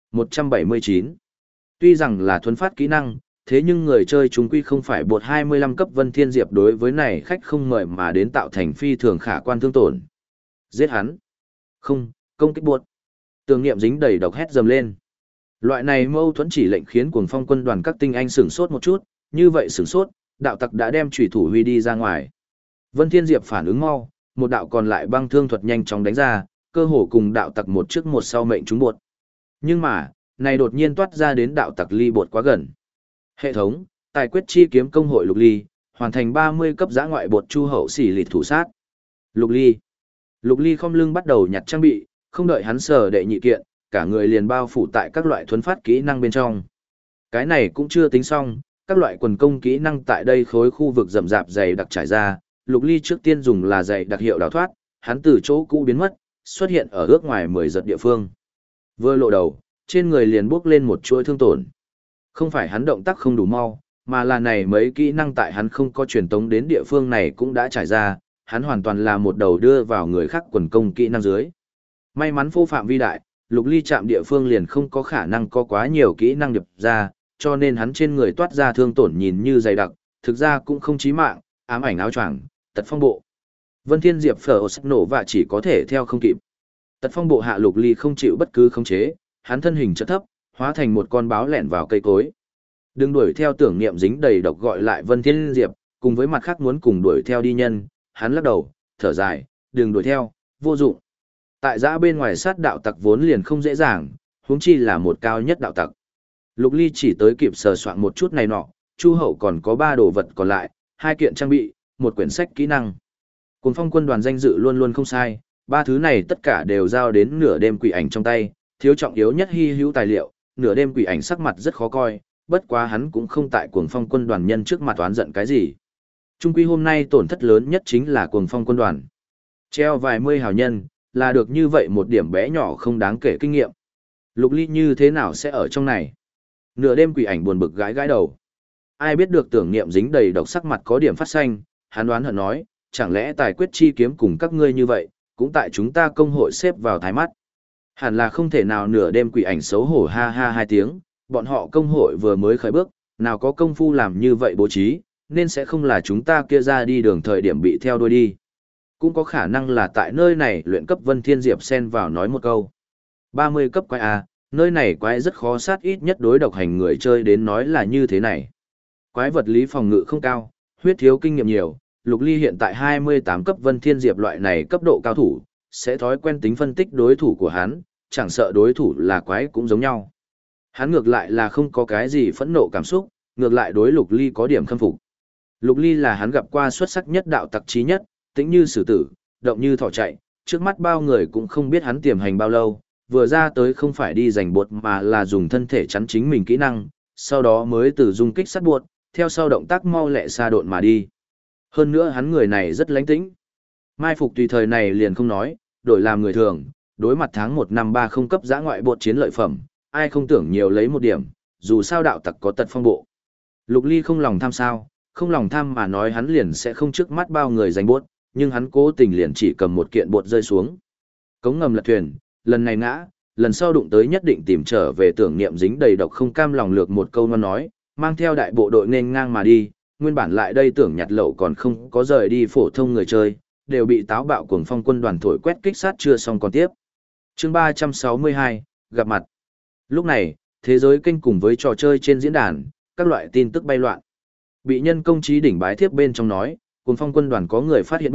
179. Tuy rằng là thuần phát kỹ năng, thế nhưng người chơi chúng quy không phải bột 25 cấp Vân Thiên Diệp đối với này khách không mời mà đến tạo thành phi thường khả quan thương tổn. Giết hắn. Không, công kích bột. Tưởng Niệm dính đầy độc hét dầm lên. Loại này mâu thuẫn chỉ lệnh khiến Cuồng Phong quân đoàn các tinh anh sửng sốt một chút, như vậy sửng sốt, đạo tặc đã đem chủy thủ huy đi ra ngoài. Vân Thiên Diệp phản ứng mau, một đạo còn lại băng thương thuật nhanh chóng đánh ra, cơ hồ cùng đạo tặc một trước một sau mệnh trúng bột. Nhưng mà, này đột nhiên toát ra đến đạo tặc ly bột quá gần. Hệ thống, tài quyết chi kiếm công hội Lục Ly, hoàn thành 30 cấp giã ngoại bột chu hậu xỉ lịt thủ sát. Lục Ly. Lục Ly khom lưng bắt đầu nhặt trang bị, không đợi hắn sờ đệ nhị kiện, cả người liền bao phủ tại các loại thuấn phát kỹ năng bên trong. Cái này cũng chưa tính xong, các loại quần công kỹ năng tại đây khối khu vực rậm rạp dày đặc trải ra, Lục Ly trước tiên dùng là dày đặc hiệu đào thoát, hắn từ chỗ cũ biến mất, xuất hiện ở ước ngoài 10 giật địa phương. Vừa lộ đầu, trên người liền bước lên một chuỗi thương tổn. Không phải hắn động tác không đủ mau, mà là này mấy kỹ năng tại hắn không có truyền tống đến địa phương này cũng đã trải ra, hắn hoàn toàn là một đầu đưa vào người khác quần công kỹ năng dưới. May mắn phô phạm vi đại, Lục Ly chạm địa phương liền không có khả năng có quá nhiều kỹ năng điệp ra, cho nên hắn trên người toát ra thương tổn nhìn như dày đặc, thực ra cũng không chí mạng, ám ảnh áo choàng, tật phong bộ. Vân Thiên Diệp phở nổ và chỉ có thể theo không kịp. Tật phong bộ hạ Lục Ly không chịu bất cứ khống chế, hắn thân hình chợt thấp, hóa thành một con báo lẻn vào cây cối. Đừng đuổi theo Tưởng Niệm dính đầy độc gọi lại Vân Thiên Diệp, cùng với mặt khác muốn cùng đuổi theo đi nhân, hắn lắc đầu, thở dài, đừng đuổi theo, vô dụng. Tại giã bên ngoài sát đạo tặc vốn liền không dễ dàng, huống chi là một cao nhất đạo tặc. Lục Ly chỉ tới kịp sờ soạn một chút này nọ, Chu Hậu còn có 3 đồ vật còn lại, 2 kiện trang bị, một quyển sách kỹ năng. Cuồng Phong quân đoàn danh dự luôn luôn không sai, 3 thứ này tất cả đều giao đến nửa đêm quỷ ảnh trong tay, thiếu trọng yếu nhất hy hữu tài liệu, nửa đêm quỷ ảnh sắc mặt rất khó coi, bất quá hắn cũng không tại Cuồng Phong quân đoàn nhân trước mặt oán giận cái gì. Trung quy hôm nay tổn thất lớn nhất chính là Cuồng Phong quân đoàn. Treo vài mươi hào nhân, là được như vậy một điểm bé nhỏ không đáng kể kinh nghiệm. Lục Ly như thế nào sẽ ở trong này? Nửa đêm quỷ ảnh buồn bực gãi gãi đầu. Ai biết được Tưởng Niệm dính đầy độc sắc mặt có điểm phát xanh, hắn đoán hận nói, chẳng lẽ tài quyết chi kiếm cùng các ngươi như vậy, cũng tại chúng ta công hội xếp vào thái mắt. Hẳn là không thể nào. Nửa đêm quỷ ảnh xấu hổ ha ha 2 tiếng, bọn họ công hội vừa mới khởi bước, nào có công phu làm như vậy bố trí, nên sẽ không là chúng ta kia ra đi đường thời điểm bị theo đuôi đi. Cũng có khả năng là tại nơi này luyện cấp Vân Thiên Diệp xen vào nói một câu. 30 cấp quái A, nơi này quái rất khó sát, ít nhất đối độc hành người chơi đến nói là như thế này. Quái vật lý phòng ngự không cao, huyết thiếu kinh nghiệm nhiều, Lục Ly hiện tại 28 cấp Vân Thiên Diệp loại này cấp độ cao thủ, sẽ thói quen tính phân tích đối thủ của hắn, chẳng sợ đối thủ là quái cũng giống nhau. Hắn ngược lại là không có cái gì phẫn nộ cảm xúc, ngược lại đối Lục Ly có điểm khâm phục. Lục Ly là hắn gặp qua xuất sắc nhất đạo tặc trí nhất, tĩnh như sử tử, động như thỏ chạy, trước mắt bao người cũng không biết hắn tiềm hành bao lâu, vừa ra tới không phải đi giành bột mà là dùng thân thể chắn chính mình kỹ năng, sau đó mới từ dung kích sát buộc, theo sau động tác mau lẹ xa độn mà đi. Hơn nữa hắn người này rất lánh tĩnh. Mai phục tùy thời này liền không nói, đổi làm người thường, đối mặt tháng 1 năm 30 cấp giã ngoại bột chiến lợi phẩm, ai không tưởng nhiều lấy một điểm, dù sao đạo tặc có tật phong bộ. Lục Ly không lòng tham sao, không lòng tham mà nói hắn liền sẽ không trước mắt bao người giành bột, nhưng hắn cố tình liền chỉ cầm một kiện bột rơi xuống. Cống ngầm lật thuyền, lần này ngã, lần sau đụng tới nhất định tìm trở về. Tưởng Niệm dính đầy độc không cam lòng lược một câu ngon nói, mang theo đại bộ đội nên ngang mà đi, nguyên bản lại đây tưởng nhặt lậu còn không có rời đi phổ thông người chơi, đều bị táo bạo Cuồng Phong quân đoàn thổi quét kích sát chưa xong còn tiếp. Chương 362, gặp mặt. Lúc này, thế giới kênh cùng với trò chơi trên diễn đàn, các loại tin tức bay loạn. Bị nhân công trí đỉnh bái thiếp bên trong nói, Cuồng Phong quân đoàn có người phát hiện buốt,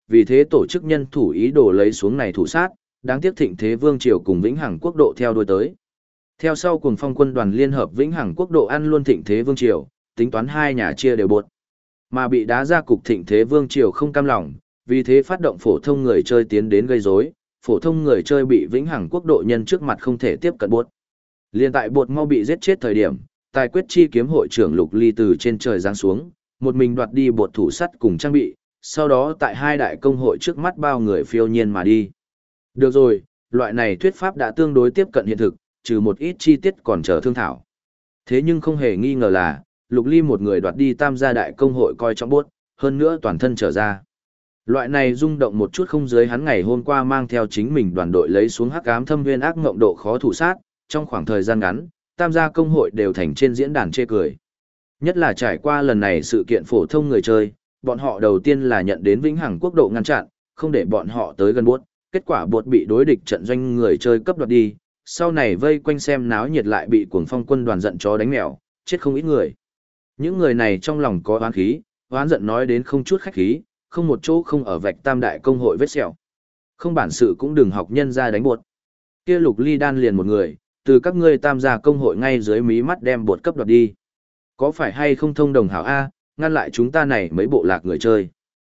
vì thế tổ chức nhân thủ ý đồ lấy xuống này thủ sát, đáng tiếc Thịnh Thế Vương triều cùng Vĩnh Hằng Quốc độ theo đuôi tới. Theo sau Cuồng Phong quân đoàn liên hợp Vĩnh Hằng Quốc độ ăn luôn Thịnh Thế Vương triều, tính toán hai nhà chia đều bột. Mà bị đá ra cục Thịnh Thế Vương triều không cam lòng, vì thế phát động phổ thông người chơi tiến đến gây rối, phổ thông người chơi bị Vĩnh Hằng Quốc độ nhân trước mặt không thể tiếp cận bột. Liên tại bột mau bị giết chết thời điểm, tài quyết chi kiếm hội trưởng Lục Ly từ trên trời giáng xuống, một mình đoạt đi bột thủ sắt cùng trang bị, sau đó tại hai đại công hội trước mắt bao người phiêu nhiên mà đi. Được rồi, loại này thuyết pháp đã tương đối tiếp cận hiện thực, trừ một ít chi tiết còn chờ thương thảo. Thế nhưng không hề nghi ngờ là, Lục Ly một người đoạt đi tam gia đại công hội coi trọng bốt, hơn nữa toàn thân trở ra. Loại này rung động một chút không dưới hắn ngày hôm qua mang theo chính mình đoàn đội lấy xuống hắc ám thâm viên ác ngộng độ khó thủ sát, trong khoảng thời gian ngắn, tam gia công hội đều thành trên diễn đàn chê cười. Nhất là trải qua lần này sự kiện phổ thông người chơi, bọn họ đầu tiên là nhận đến Vĩnh Hằng Quốc độ ngăn chặn, không để bọn họ tới gần bốt, kết quả bột bị đối địch trận doanh người chơi cấp đoạt đi, sau này vây quanh xem náo nhiệt lại bị Cuồng Phong quân đoàn giận chó đánh mèo, chết không ít người. Những người này trong lòng có oán khí, oán giận nói đến không chút khách khí, không một chỗ không ở vạch tam đại công hội vết sẹo. Không bản sự cũng đừng học nhân ra đánh bột. Kia Lục Ly đan liền một người, từ các ngươi tam gia công hội ngay dưới mí mắt đem bột cấp đoạt đi. Có phải hay không thông đồng hảo A, ngăn lại chúng ta này mấy bộ lạc người chơi.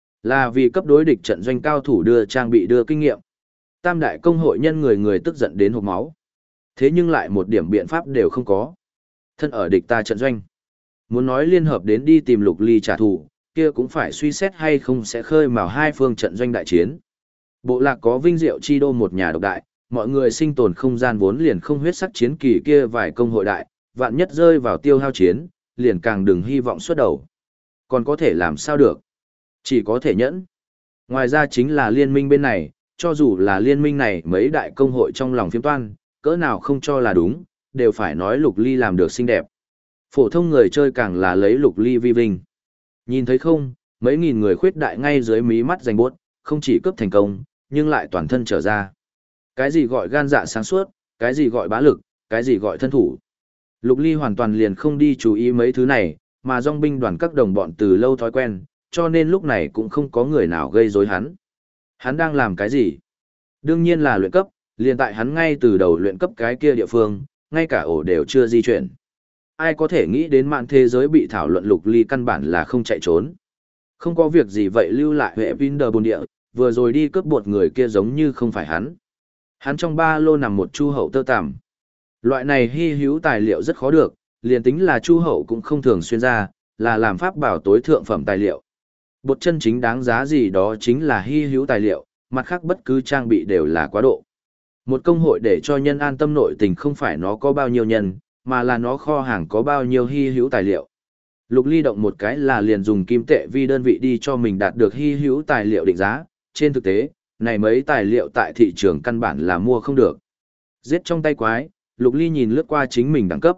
Là vì cấp đối địch trận doanh cao thủ đưa trang bị đưa kinh nghiệm. Tam đại công hội nhân người người tức giận đến hộc máu. Thế nhưng lại một điểm biện pháp đều không có. Thân ở địch ta trận doanh. Muốn nói liên hợp đến đi tìm Lục Ly trả thù, kia cũng phải suy xét hay không sẽ khơi mào hai phương trận doanh đại chiến. Bộ lạc có vinh diệu chi đô một nhà độc đại, mọi người sinh tồn không gian vốn liền không huyết sắc chiến kỳ kia vài công hội đại, vạn nhất rơi vào tiêu hao chiến, liền càng đừng hy vọng xuất đầu. Còn có thể làm sao được? Chỉ có thể nhẫn. Ngoài ra chính là liên minh bên này, cho dù là liên minh này mấy đại công hội trong lòng phiếm toan, cỡ nào không cho là đúng, đều phải nói Lục Ly làm được xinh đẹp. Phổ thông người chơi càng là lấy Lục Ly vi vinh. Nhìn thấy không, mấy nghìn người khuyết đại ngay dưới mí mắt giành bốt, không chỉ cướp thành công, nhưng lại toàn thân trở ra. Cái gì gọi gan dạ sáng suốt, cái gì gọi bá lực, cái gì gọi thân thủ. Lục Ly hoàn toàn liền không đi chú ý mấy thứ này, mà dòng binh đoàn các đồng bọn từ lâu thói quen, cho nên lúc này cũng không có người nào gây rối hắn. Hắn đang làm cái gì? Đương nhiên là luyện cấp, liền tại hắn ngay từ đầu luyện cấp cái kia địa phương, ngay cả ổ đều chưa di chuyển. Ai có thể nghĩ đến mạn thế giới bị thảo luận Lục Ly căn bản là không chạy trốn. Không có việc gì vậy lưu lại hệ Vinder bồn địa, vừa rồi đi cướp bột người kia giống như không phải hắn. Hắn trong ba lô nằm một chu hậu tơ tằm. Loại này hy hữu tài liệu rất khó được, liền tính là chu hậu cũng không thường xuyên ra, là làm pháp bảo tối thượng phẩm tài liệu. Bột chân chính đáng giá gì đó chính là hy hữu tài liệu, mặt khác bất cứ trang bị đều là quá độ. Một công hội để cho nhân an tâm nội tình không phải nó có bao nhiêu nhân, mà là nó kho hàng có bao nhiêu hy hữu tài liệu. Lục Ly động một cái là liền dùng kim tệ vi đơn vị đi cho mình đạt được hy hữu tài liệu định giá, trên thực tế, này mấy tài liệu tại thị trường căn bản là mua không được. Giết trong tay quái, Lục Ly nhìn lướt qua chính mình đẳng cấp.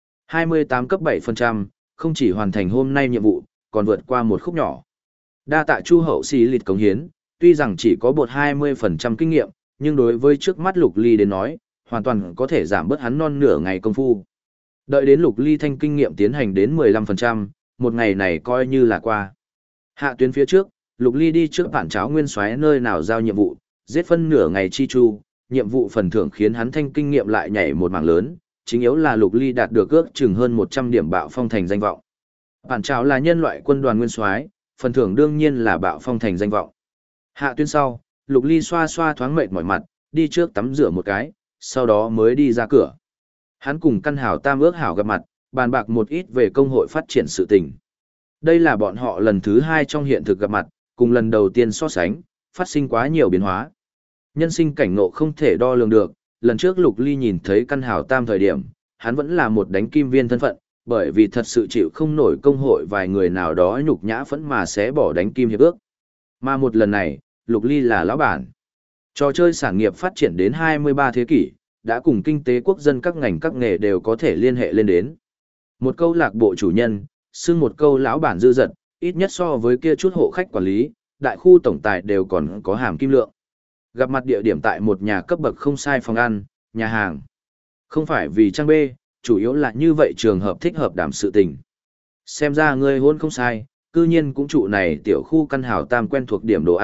28 cấp 7%, không chỉ hoàn thành hôm nay nhiệm vụ, còn vượt qua một khúc nhỏ. Đa tạ Chu hậu xì lịt cống hiến, tuy rằng chỉ có bột 20% kinh nghiệm, nhưng đối với trước mắt Lục Ly đến nói, hoàn toàn có thể giảm bớt hắn non nửa ngày công phu. Đợi đến Lục Ly thanh kinh nghiệm tiến hành đến 15%, một ngày này coi như là qua. Hạ tuyến phía trước, Lục Ly đi trước bản cháo nguyên soái nơi nào giao nhiệm vụ, giết phân nửa ngày chi chu, nhiệm vụ phần thưởng khiến hắn thanh kinh nghiệm lại nhảy một mảng lớn, chính yếu là Lục Ly đạt được ước chừng hơn 100 điểm bạo phong thành danh vọng. Bản cháo là nhân loại quân đoàn nguyên soái, phần thưởng đương nhiên là bạo phong thành danh vọng. Hạ tuyến sau, Lục Ly xoa xoa thoáng mệt mỏi mặt, đi trước tắm rửa một cái, sau đó mới đi ra cửa. Hắn cùng căn hảo tam ước hảo gặp mặt, bàn bạc một ít về công hội phát triển sự tình. Đây là bọn họ lần thứ 2 trong hiện thực gặp mặt, cùng lần đầu tiên so sánh, phát sinh quá nhiều biến hóa. Nhân sinh cảnh ngộ không thể đo lường được, lần trước Lục Ly nhìn thấy căn hảo tam thời điểm, hắn vẫn là một đánh kim viên thân phận, bởi vì thật sự chịu không nổi công hội vài người nào đó nhục nhã phẫn mà sẽ bỏ đánh kim hiệp ước. Mà một lần này, Lục Ly là lão bản. Trò chơi sản nghiệp phát triển đến 23 thế kỷ, đã cùng kinh tế quốc dân các ngành các nghề đều có thể liên hệ lên đến. Một câu lạc bộ chủ nhân, xưng một câu lão bản dư dật, ít nhất so với kia chút hộ khách quản lý, đại khu tổng tài đều còn có hàm kim lượng. Gặp mặt địa điểm tại một nhà cấp bậc không sai phòng ăn, nhà hàng. Không phải vì trang bê, chủ yếu là như vậy trường hợp thích hợp đảm sự tình. Xem ra ngươi hôn không sai, cư nhiên cũng trụ này tiểu khu căn hảo tam quen thuộc điểm đồ ăn,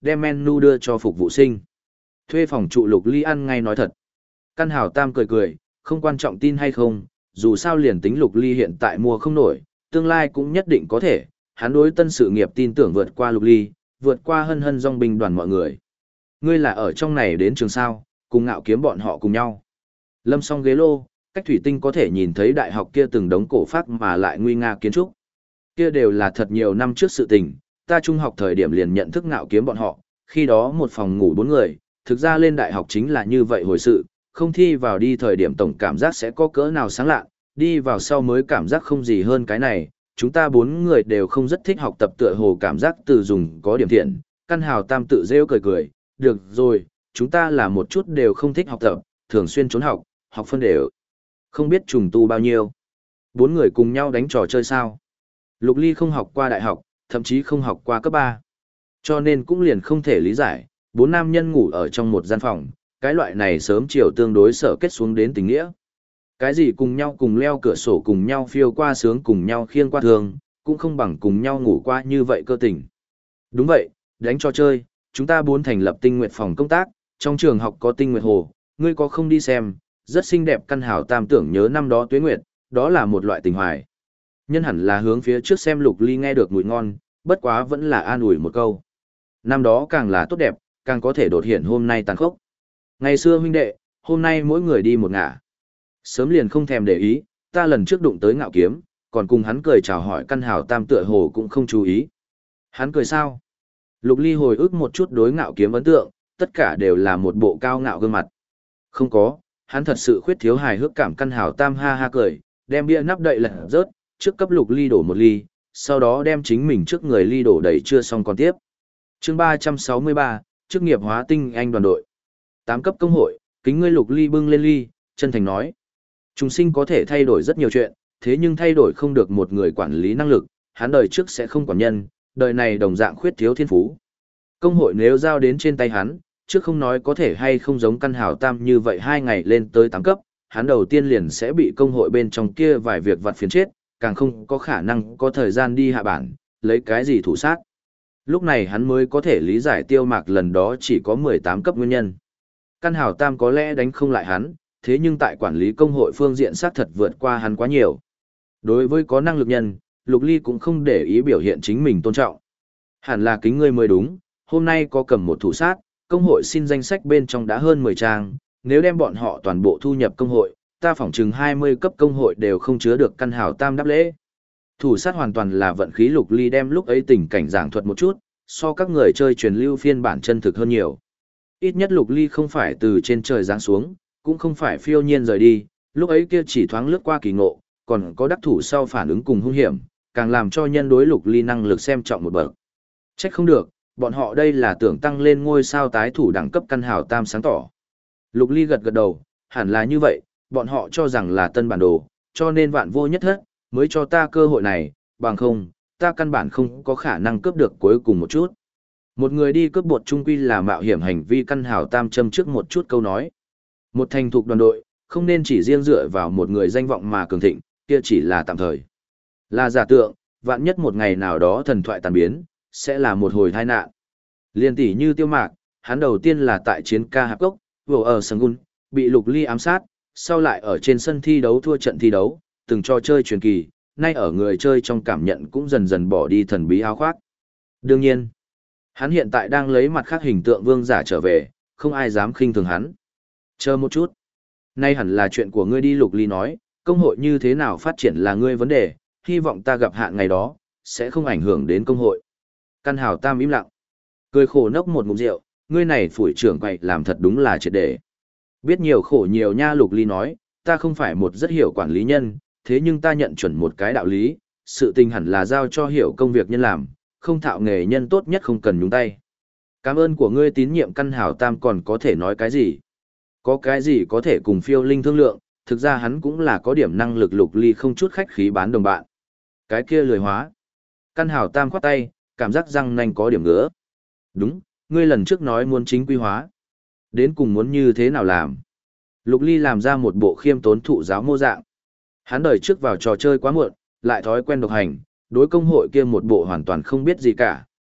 đem menu đưa cho phục vụ sinh. Thuê phòng trụ Lục Ly ăn ngay nói thật. Căn Hào Tam cười cười, không quan trọng tin hay không, dù sao liền tính Lục Ly hiện tại mua không nổi, tương lai cũng nhất định có thể, hắn đối tân sự nghiệp tin tưởng vượt qua Lục Ly, vượt qua hân hân dòng binh đoàn mọi người. Ngươi là ở trong này đến trường sao, cùng Ngạo Kiếm bọn họ cùng nhau. Lâm song ghế lô, cách thủy tinh có thể nhìn thấy đại học kia từng đống cổ phác mà lại nguy nga kiến trúc. Kia đều là thật nhiều năm trước sự tình, ta trung học thời điểm liền nhận thức Ngạo Kiếm bọn họ, khi đó một phòng ngủ 4 người, thực ra lên đại học chính là như vậy hồi sự, không thi vào đi thời điểm tổng cảm giác sẽ có cỡ nào sáng lạ, đi vào sau mới cảm giác không gì hơn cái này, chúng ta 4 người đều không rất thích học tập tựa hồ cảm giác từ dùng có điểm thiện, Căn Hào Tam tự rêu cười cười, được rồi, chúng ta là một chút đều không thích học tập, thường xuyên trốn học, học phân đều không biết trùng tu bao nhiêu. 4 người cùng nhau đánh trò chơi sao? Lục Ly không học qua đại học, thậm chí không học qua cấp 3. Cho nên cũng liền không thể lý giải, 4 nam nhân ngủ ở trong một gian phòng, cái loại này sớm chiều tương đối sở kết xuống đến tình nghĩa. Cái gì cùng nhau cùng leo cửa sổ cùng nhau phiêu qua sướng cùng nhau khiêng qua thường, cũng không bằng cùng nhau ngủ qua như vậy cơ tình. Đúng vậy, đánh trò chơi, chúng ta 4 thành lập tinh nguyện phòng công tác, trong trường học có tinh nguyện hồ, ngươi có không đi xem, rất xinh đẹp. Căn Hào Tam tưởng nhớ năm đó Tuế Nguyệt, đó là một loại tình hoài. Nhân hẳn là hướng phía trước xem Lục Ly nghe được mùi ngon, bất quá vẫn là an ủi một câu. Năm đó càng là tốt đẹp, càng có thể đột hiện hôm nay tàn khốc. Ngày xưa huynh đệ, hôm nay mỗi người đi một ngả. Sớm liền không thèm để ý, ta lần trước đụng tới Ngạo Kiếm, còn cùng hắn cười chào hỏi Căn Hào Tam tựa hồ cũng không chú ý. Hắn cười sao? Lục Ly hồi ức một chút đối Ngạo Kiếm ấn tượng, tất cả đều là một bộ cao ngạo gương mặt. Không có, hắn thật sự khuyết thiếu hài hước cảm. Căn Hào Tam ha ha cười, đem bia nắp đậy lật rớt, trước cấp Lục Ly đổ một ly, sau đó đem chính mình trước người ly đổ đầy chưa xong còn tiếp. Chương 363, chức nghiệp hóa tinh anh đoàn đội. 8 cấp công hội, kính ngươi. Lục Ly bưng lên ly, chân thành nói. Chúng sinh có thể thay đổi rất nhiều chuyện, thế nhưng thay đổi không được một người quản lý năng lực, hắn đời trước sẽ không quản nhân, đời này đồng dạng khuyết thiếu thiên phú. Công hội nếu giao đến trên tay hắn, trước không nói có thể hay không giống Căn Hào Tam như vậy 2 ngày lên tới 8 cấp, hắn đầu tiên liền sẽ bị công hội bên trong kia vài việc vặt phiền chết, càng không có khả năng có thời gian đi hạ bản, lấy cái gì thủ sát. Lúc này hắn mới có thể lý giải Tiêu Mạc lần đó chỉ có 18 cấp nguyên nhân. Căn Hào Tam có lẽ đánh không lại hắn, thế nhưng tại quản lý công hội phương diện xác thật vượt qua hắn quá nhiều. Đối với có năng lực nhân, Lục Ly cũng không để ý biểu hiện chính mình tôn trọng. Hẳn là kính ngươi mới đúng, hôm nay có cầm một thủ sát, công hội xin danh sách bên trong đã hơn 10 trang, nếu đem bọn họ toàn bộ thu nhập công hội, ta phỏng chừng 20 cấp công hội đều không chứa được. Căn Hào Tam đáp lễ. Thủ sát hoàn toàn là vận khí. Lục Ly đem lúc ấy tình cảnh giảng thuật một chút, so các người chơi truyền lưu phiên bản chân thực hơn nhiều. Ít nhất Lục Ly không phải từ trên trời giáng xuống, cũng không phải phiêu nhiên rời đi, lúc ấy kia chỉ thoáng lướt qua kỳ ngộ, còn có đắc thủ sau phản ứng cùng hung hiểm, càng làm cho nhân đối Lục Ly năng lực xem trọng một bậc. Trách không được, bọn họ đây là tưởng tăng lên ngôi sao tái thủ đẳng cấp. Căn Hào Tam sáng tỏ. Lục Ly gật gật đầu, hẳn là như vậy, bọn họ cho rằng là tân bản đồ, cho nên vạn vô nhất thất, mới cho ta cơ hội này, bằng không, ta căn bản không có khả năng cướp được cuối cùng một chút. Một người đi cướp bột trung quy là mạo hiểm hành vi. Căn Hào Tam châm trước một chút câu nói. Một thành thục đoàn đội, không nên chỉ riêng dựa vào một người danh vọng mà cường thịnh, kia chỉ là tạm thời. Là giả tượng, vạn nhất một ngày nào đó thần thoại tàn biến, sẽ là một hồi tai nạn. Liên tỷ như Tiêu Mạc, hắn đầu tiên là tại chiến ca hạp cốc, vừa ở Sanggun, bị Lục Ly ám sát, sau lại ở trên sân thi đấu thua trận thi đấu, từng trò chơi truyền kỳ, nay ở người chơi trong cảm nhận cũng dần dần bỏ đi thần bí áo khoác. Đương nhiên, hắn hiện tại đang lấy mặt khác hình tượng vương giả trở về, không ai dám khinh thường hắn. Chờ một chút. Nay hẳn là chuyện của ngươi đi. Lục Ly nói, công hội như thế nào phát triển là ngươi vấn đề, hy vọng ta gặp hạn ngày đó, sẽ không ảnh hưởng đến công hội. Căn Hào Tam im lặng. Cười khổ nốc một ngụm rượu, ngươi này phủi trưởng quậy làm thật đúng là triệt để. Biết nhiều khổ nhiều nha. Lục Ly nói, ta không phải một rất hiểu quản lý nhân, thế nhưng ta nhận chuẩn một cái đạo lý, sự tình hẳn là giao cho hiểu công việc nhân làm, không thạo nghề nhân tốt nhất không cần nhúng tay. Cảm ơn của ngươi tín nhiệm. Căn Hào Tam còn có thể nói cái gì? Có cái gì có thể cùng Phiêu Linh thương lượng, thực ra hắn cũng là có điểm năng lực. Lục Ly không chút khách khí bán đồng bạn. Cái kia lười hóa. Căn Hào Tam khoát tay, cảm giác răng nanh có điểm ngứa. Đúng, ngươi lần trước nói muốn chính quy hóa. Đến cùng muốn như thế nào làm? Lục Ly làm ra một bộ khiêm tốn thụ giáo mô dạng. Hắn đời trước vào trò chơi quá muộn, lại thói quen độc hành, đối công hội kia một bộ hoàn toàn không biết gì cả,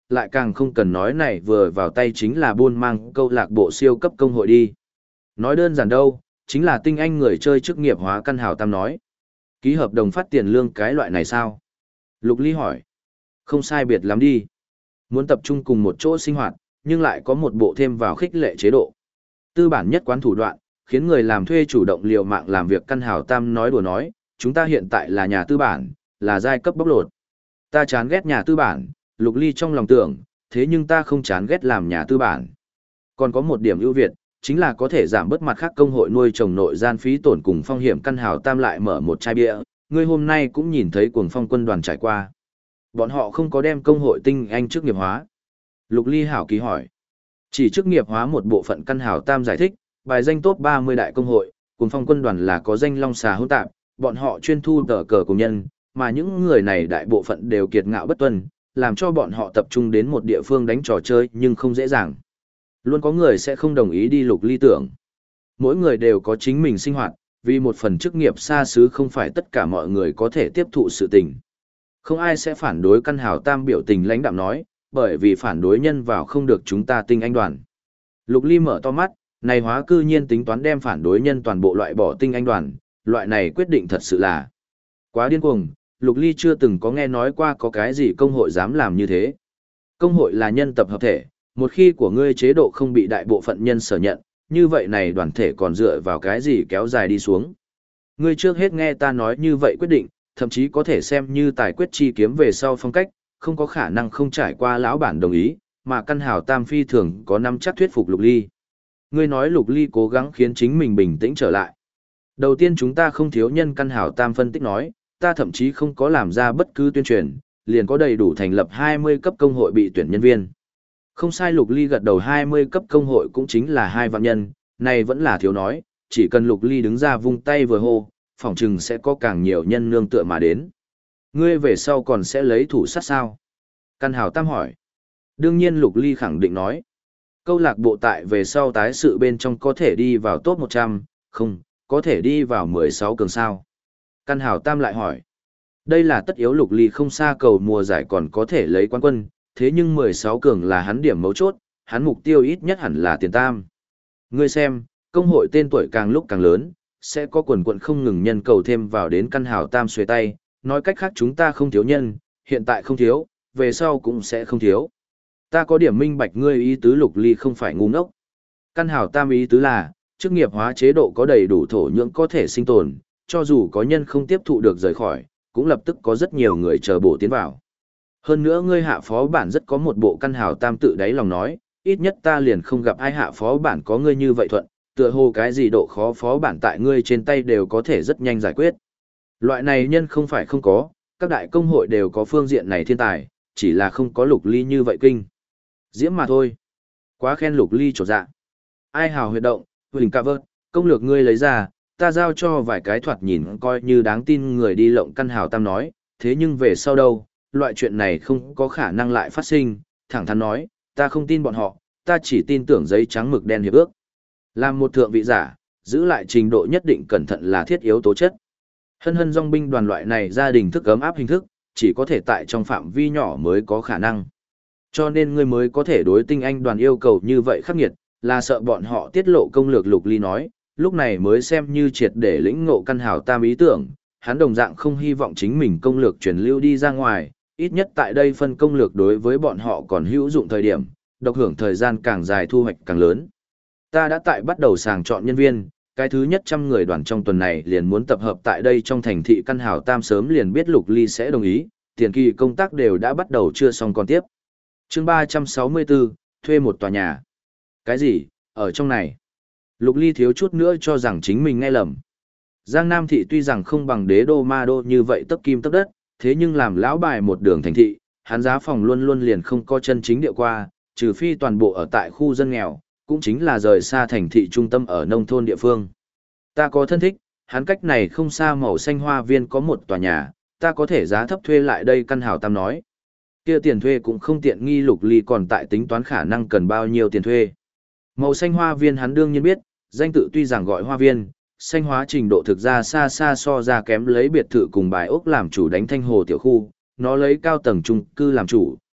lại càng không cần nói này vừa vào tay chính là buôn mang câu lạc bộ siêu cấp công hội đi. Nói đơn giản đâu, chính là tinh anh người chơi chức nghiệp hóa căn hào tam nói. Ký hợp đồng phát tiền lương cái loại này sao? Lục Ly hỏi. Không sai biệt lắm đi. Muốn tập trung cùng một chỗ sinh hoạt, nhưng lại có một bộ thêm vào khích lệ chế độ. Tư bản nhất quán thủ đoạn, khiến người làm thuê chủ động liều mạng làm việc căn hào tam nói đùa nói, chúng ta hiện tại là nhà tư bản, là giai cấp bóc lột. Ta chán ghét nhà tư bản, Lục Ly trong lòng tưởng, thế nhưng ta không chán ghét làm nhà tư bản. Còn có một điểm ưu việt, chính là có thể giảm bớt mặt khác công hội nuôi trồng nội gian phí tổn cùng phong hiểm căn hào tam lại mở một chai bia, ngươi hôm nay cũng nhìn thấy cuồng phong quân đoàn trải qua. Bọn họ không có đem công hội tinh anh chức nghiệp hóa. Lục Ly hảo kỳ hỏi. Chỉ chức nghiệp hóa một bộ phận căn hào tam giải thích, bài danh top 30 đại công hội, cuồng phong quân đoàn là có danh long xà hỗn tạp, bọn họ chuyên thu tờ cờ cùng nhân, mà những người này đại bộ phận đều kiệt ngạo bất tuân, làm cho bọn họ tập trung đến một địa phương đánh trò chơi nhưng không dễ dàng. Luôn có người sẽ không đồng ý đi Lục Ly tưởng. Mỗi người đều có chính mình sinh hoạt, vì một phần chức nghiệp xa xứ không phải tất cả mọi người có thể tiếp thụ sự tình. Không ai sẽ phản đối căn hào tam biểu tình lãnh đạm nói, bởi vì phản đối nhân vào không được chúng ta tinh anh đoàn. Lục Ly mở to mắt, này hóa cư nhiên tính toán đem phản đối nhân toàn bộ loại bỏ tinh anh đoàn, loại này quyết định thật sự là quá điên cuồng. Lục Ly chưa từng có nghe nói qua có cái gì công hội dám làm như thế. Công hội là nhân tập hợp thể, một khi của ngươi chế độ không bị đại bộ phận nhân sở nhận, như vậy này đoàn thể còn dựa vào cái gì kéo dài đi xuống. Ngươi trước hết nghe ta nói như vậy quyết định, thậm chí có thể xem như tài quyết chi kiếm về sau phong cách, không có khả năng không trải qua lão bản đồng ý, mà căn hào tam phi thường có năm chắc thuyết phục Lục Ly. Ngươi nói Lục Ly cố gắng khiến chính mình bình tĩnh trở lại. Đầu tiên chúng ta không thiếu nhân, căn hào tam phân tích nói, ta thậm chí không có làm ra bất cứ tuyên truyền, liền có đầy đủ thành lập 20 cấp công hội bị tuyển nhân viên. Không sai, Lục Ly gật đầu, 20 cấp công hội cũng chính là 2 vạn nhân, này vẫn là thiếu nói, chỉ cần Lục Ly đứng ra vung tay vừa hô, phỏng chừng sẽ có càng nhiều nhân nương tựa mà đến. Ngươi về sau còn sẽ lấy thủ sát sao? Căn hào tam hỏi. Đương nhiên Lục Ly khẳng định nói. Câu lạc bộ tại về sau tái sự bên trong có thể đi vào top 100, không, có thể đi vào 16 cường sao. Căn hào tam lại hỏi. Đây là tất yếu, Lục Ly không xa cầu mùa giải còn có thể lấy quán quân, thế nhưng 16 cường là hắn điểm mấu chốt, hắn mục tiêu ít nhất hẳn là tiền tam. Ngươi xem, công hội tên tuổi càng lúc càng lớn, sẽ có quần quận không ngừng nhân cầu thêm vào đến, căn hào tam xuề tay, nói cách khác chúng ta không thiếu nhân, hiện tại không thiếu, về sau cũng sẽ không thiếu. Ta có điểm minh bạch ngươi ý tứ, Lục Ly không phải ngu ngốc. Căn hào tam ý tứ là, chức nghiệp hóa chế độ có đầy đủ thổ nhưỡng có thể sinh tồn, cho dù có nhân không tiếp thụ được rời khỏi, cũng lập tức có rất nhiều người chờ bổ tiến vào. Hơn nữa ngươi hạ phó bản rất có một bộ, căn hào tam tự đáy lòng nói, ít nhất ta liền không gặp ai hạ phó bản có ngươi như vậy thuận, tựa hồ cái gì độ khó phó bản tại ngươi trên tay đều có thể rất nhanh giải quyết. Loại này nhân không phải không có, các đại công hội đều có phương diện này thiên tài, chỉ là không có Lục Ly như vậy kinh diễm mà thôi. Quá khen, Lục Ly trột dạ. Ai hào huyệt động, huỳnh ca vớt, công lược ngươi lấy ra, ta giao cho vài cái thoạt nhìn coi như đáng tin người đi lộng, căn hào tam nói, thế nhưng về sau đâu, loại chuyện này không có khả năng lại phát sinh, thẳng thắn nói, ta không tin bọn họ, ta chỉ tin tưởng giấy trắng mực đen hiệp ước. Làm một thượng vị giả, giữ lại trình độ nhất định cẩn thận là thiết yếu tố chất. Hân hân dòng binh đoàn loại này gia đình thức ấm áp hình thức, chỉ có thể tại trong phạm vi nhỏ mới có khả năng. Cho nên ngươi mới có thể đối tinh anh đoàn yêu cầu như vậy khắc nghiệt, là sợ bọn họ tiết lộ công lược, Lục Ly nói, lúc này mới xem như triệt để lĩnh ngộ căn hào tam ý tưởng, hắn đồng dạng không hy vọng chính mình công lược truyền lưu đi ra ngoài, ít nhất tại đây phân công lược đối với bọn họ còn hữu dụng thời điểm, độc hưởng thời gian càng dài thu hoạch càng lớn. Ta đã tại bắt đầu sàng chọn nhân viên, cái thứ nhất 100 người đoàn trong tuần này liền muốn tập hợp tại đây trong thành thị, căn hào tam sớm liền biết Lục Ly sẽ đồng ý, tiền kỳ công tác đều đã bắt đầu chưa xong còn tiếp. Chương 364, thuê một tòa nhà. Cái gì, ở trong này? Lục Ly thiếu chút nữa cho rằng chính mình nghe lầm. Giang Nam thị tuy rằng không bằng đế đô ma đô như vậy tấp kim tấp đất, thế nhưng làm lão bài một đường thành thị, hắn giá phòng luôn luôn liền không có chân chính địa qua, trừ phi toàn bộ ở tại khu dân nghèo, cũng chính là rời xa thành thị trung tâm ở nông thôn địa phương. Ta có thân thích, hắn cách này không xa màu xanh hoa viên có một tòa nhà, ta có thể giá thấp thuê lại đây, căn hào tam nói. Kia tiền thuê cũng không tiện nghi, Lục Ly còn tại tính toán khả năng cần bao nhiêu tiền thuê. Màu xanh hoa viên hắn đương nhiên biết, danh tự tuy rằng gọi hoa viên, xanh hóa trình độ thực ra xa xa so ra kém lấy biệt thự cùng bài ốc làm chủ đánh thanh hồ tiểu khu, nó lấy cao tầng chung cư làm chủ,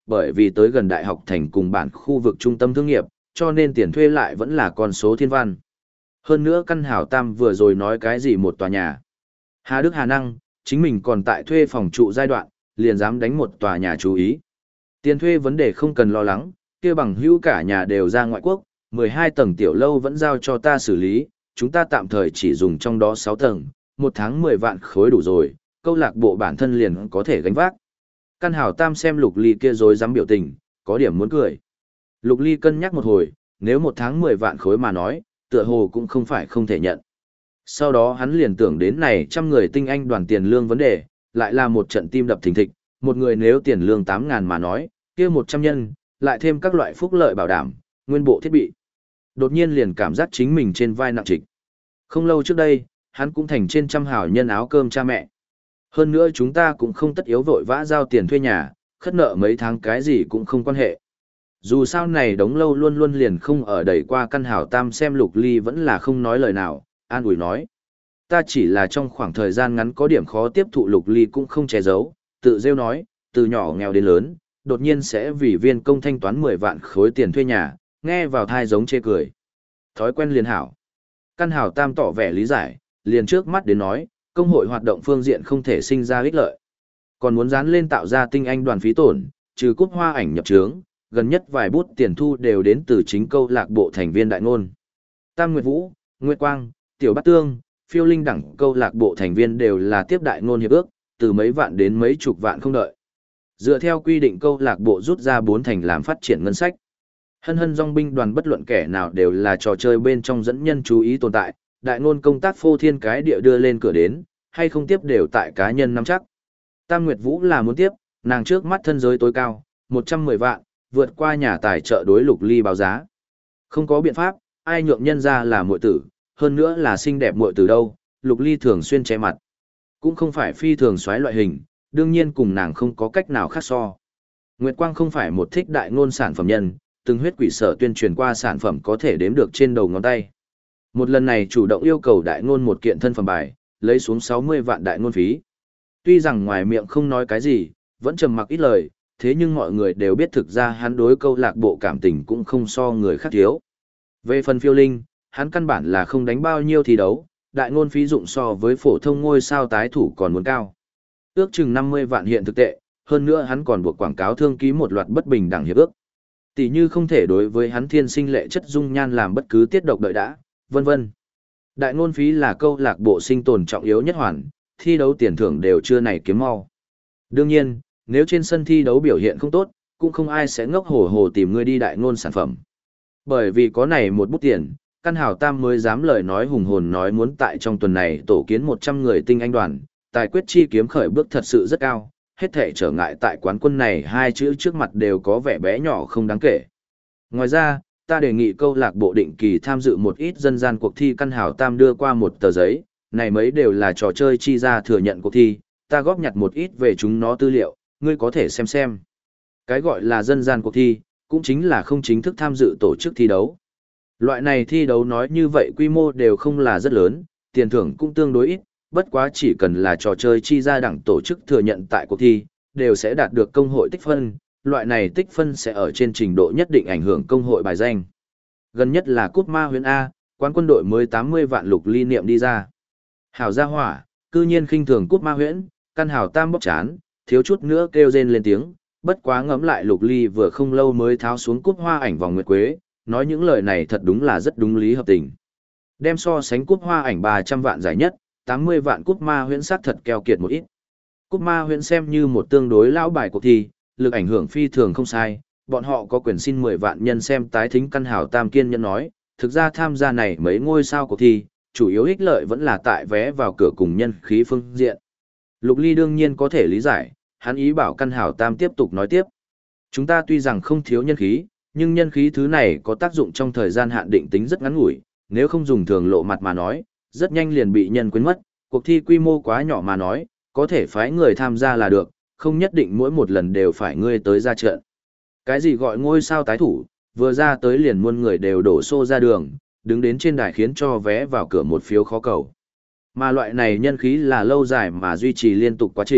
bởi vì tới gần đại học thành cùng bản khu vực trung tâm thương nghiệp, cho nên tiền thuê lại vẫn là con số thiên văn. Hơn nữa căn Hảo Tam vừa rồi nói cái gì một tòa nhà. Hà Đức Hà năng, chính mình còn tại thuê phòng trụ giai đoạn, liền dám đánh một tòa nhà chú ý. Tiền thuê vấn đề không cần lo lắng, kia bằng hữu cả nhà đều ra ngoại quốc, 12 tầng tiểu lâu vẫn giao cho ta xử lý, chúng ta tạm thời chỉ dùng trong đó 6 tầng, một tháng 10 vạn khối đủ rồi, câu lạc bộ bản thân liền có thể gánh vác. Căn Hảo Tam xem Lục Ly kia rồi dám biểu tình, có điểm muốn cười. Lục Ly cân nhắc một hồi, nếu một tháng 10 vạn khối mà nói, tựa hồ cũng không phải không thể nhận. Sau đó hắn liền tưởng đến này trăm người tinh anh đoàn tiền lương vấn đề, lại là một trận tim đập thình thịch, một người nếu tiền lương 8.000 mà nói, kia 100 nhân, lại thêm các loại phúc lợi bảo đảm, nguyên bộ thiết bị. Đột nhiên liền cảm giác chính mình trên vai nặng trịch. Không lâu trước đây, hắn cũng thành trên trăm hào nhân áo cơm cha mẹ. Hơn nữa chúng ta cũng không tất yếu vội vã giao tiền thuê nhà, khất nợ mấy tháng cái gì cũng không quan hệ. Dù sao này đống lâu luôn luôn liền không ở đẩy qua căn Hảo Tam xem Lục Ly vẫn là không nói lời nào, an ủi nói. Ta chỉ là trong khoảng thời gian ngắn có điểm khó tiếp thụ Lục Ly cũng không che giấu, tự rêu nói, từ nhỏ nghèo đến lớn, đột nhiên sẽ vì viên công thanh toán 10 vạn khối tiền thuê nhà, nghe vào thai giống chê cười. Thói quen liền hảo. Căn Hảo Tam tỏ vẻ lý giải, liền trước mắt đến nói, công hội hoạt động phương diện không thể sinh ra ích lợi. Còn muốn dán lên tạo ra tinh anh đoàn phí tổn, trừ cúp hoa ảnh nhập trướng, gần nhất vài bút tiền thu đều đến từ chính câu lạc bộ thành viên đại ngôn. Tam Nguyệt Vũ, Nguyệt Quang, Tiểu Bát Tương, Phiêu Linh đẳng câu lạc bộ thành viên đều là tiếp đại ngôn hiệp ước, từ mấy vạn đến mấy chục vạn không đợi. Dựa theo quy định câu lạc bộ rút ra 4 thành làm phát triển ngân sách. Hân hân dòng binh đoàn bất luận kẻ nào đều là trò chơi bên trong dẫn nhân chú ý tồn tại, đại ngôn công tác phô thiên cái địa đưa lên cửa đến, hay không tiếp đều tại cá nhân nắm chắc. Tam Nguyệt Vũ là muốn tiếp, nàng trước mắt thân giới tối cao, 110 vạn, vượt qua nhà tài trợ đối Lục Ly báo giá. Không có biện pháp, ai nhượng nhân ra là muội tử, hơn nữa là xinh đẹp muội tử đâu, Lục Ly thường xuyên che mặt. Cũng không phải phi thường xoáy loại hình, đương nhiên cùng nàng không có cách nào khác so. Nguyệt Quang không phải một thích đại ngôn sản phẩm nhân, từng huyết quỷ sở tuyên truyền qua sản phẩm có thể đếm được trên đầu ngón tay. Một lần này chủ động yêu cầu đại ngôn một kiện thân phẩm bài, lấy xuống 60 vạn đại ngôn phí. Tuy rằng ngoài miệng không nói cái gì, vẫn trầm mặc ít lời, thế nhưng mọi người đều biết thực ra hắn đối câu lạc bộ cảm tình cũng không so người khác thiếu. Về phần Phiêu Linh, hắn căn bản là không đánh bao nhiêu thi đấu, đại ngôn phí dụng so với phổ thông ngôi sao tái thủ còn muốn cao. Ước chừng 50 vạn hiện thực tệ, hơn nữa hắn còn buộc quảng cáo thương ký một loạt bất bình đẳng hiệp ước. Tỷ như không thể đối với hắn thiên sinh lệ chất dung nhan làm bất cứ tiết độc đợi đã, vân vân. Đại ngôn phí là câu lạc bộ sinh tồn trọng yếu nhất hoàn, thi đấu tiền thưởng đều chưa này kiếm mau. Đương nhiên, nếu trên sân thi đấu biểu hiện không tốt, cũng không ai sẽ ngốc hổ hổ tìm người đi đại ngôn sản phẩm. Bởi vì có này một bút tiền, căn Hảo Tam mới dám lời nói hùng hồn nói muốn tại trong tuần này tổ kiến 100 người tinh anh đoàn, tài quyết chi kiếm khởi bước thật sự rất cao, hết thể trở ngại tại quán quân này hai chữ trước mặt đều có vẻ bé nhỏ không đáng kể. Ngoài ra, ta đề nghị câu lạc bộ định kỳ tham dự một ít dân gian cuộc thi, căn Hảo Tam đưa qua một tờ giấy, này mấy đều là trò chơi chi ra thừa nhận cuộc thi, ta góp nhặt một ít về chúng nó tư liệu, ngươi có thể xem. Cái gọi là dân gian cuộc thi, cũng chính là không chính thức tham dự tổ chức thi đấu. Loại này thi đấu nói như vậy quy mô đều không là rất lớn, tiền thưởng cũng tương đối ít, bất quá chỉ cần là trò chơi chi ra đẳng tổ chức thừa nhận tại cuộc thi, đều sẽ đạt được công hội tích phân, loại này tích phân sẽ ở trên trình độ nhất định ảnh hưởng công hội bài danh. Gần nhất là cúp ma huyễn A, quán quân đội mới 80 vạn Lục Ly niệm đi ra. Hảo gia hỏa, cư nhiên khinh thường cúp ma huyễn, căn Hảo Tam bóc chán, thiếu chút nữa kêu rên lên tiếng, bất quá ngẫm lại Lục Ly vừa không lâu mới tháo xuống cúp hoa ảnh vòng nguyệt quế, nói những lời này thật đúng là rất đúng lý hợp tình. Đem so sánh cúp hoa ảnh 300 vạn giải nhất, 80 vạn cúp ma huyễn sắc thật keo kiệt một ít. Cúp ma huyễn xem như một tương đối lão bài cuộc thi, lực ảnh hưởng phi thường không sai, bọn họ có quyền xin 10 vạn nhân xem tái thính, căn Hảo Tam kiên nhẫn nói, thực ra tham gia này mấy ngôi sao cuộc thi, chủ yếu ích lợi vẫn là tại vé vào cửa cùng nhân khí phương diện. Lục Ly đương nhiên có thể lý giải, hắn ý bảo căn Hảo Tam tiếp tục nói tiếp. Chúng ta tuy rằng không thiếu nhân khí, nhưng nhân khí thứ này có tác dụng trong thời gian hạn định tính rất ngắn ngủi, nếu không dùng thường lộ mặt mà nói, rất nhanh liền bị nhân quên mất, cuộc thi quy mô quá nhỏ mà nói, có thể phái người tham gia là được, không nhất định mỗi một lần đều phải ngươi tới ra trận. Cái gì gọi ngôi sao tái thủ, vừa ra tới liền muôn người đều đổ xô ra đường, đứng đến trên đài khiến cho vé vào cửa một phiếu khó cầu. Mà loại này nhân khí là lâu dài mà duy trì liên tục quá trình,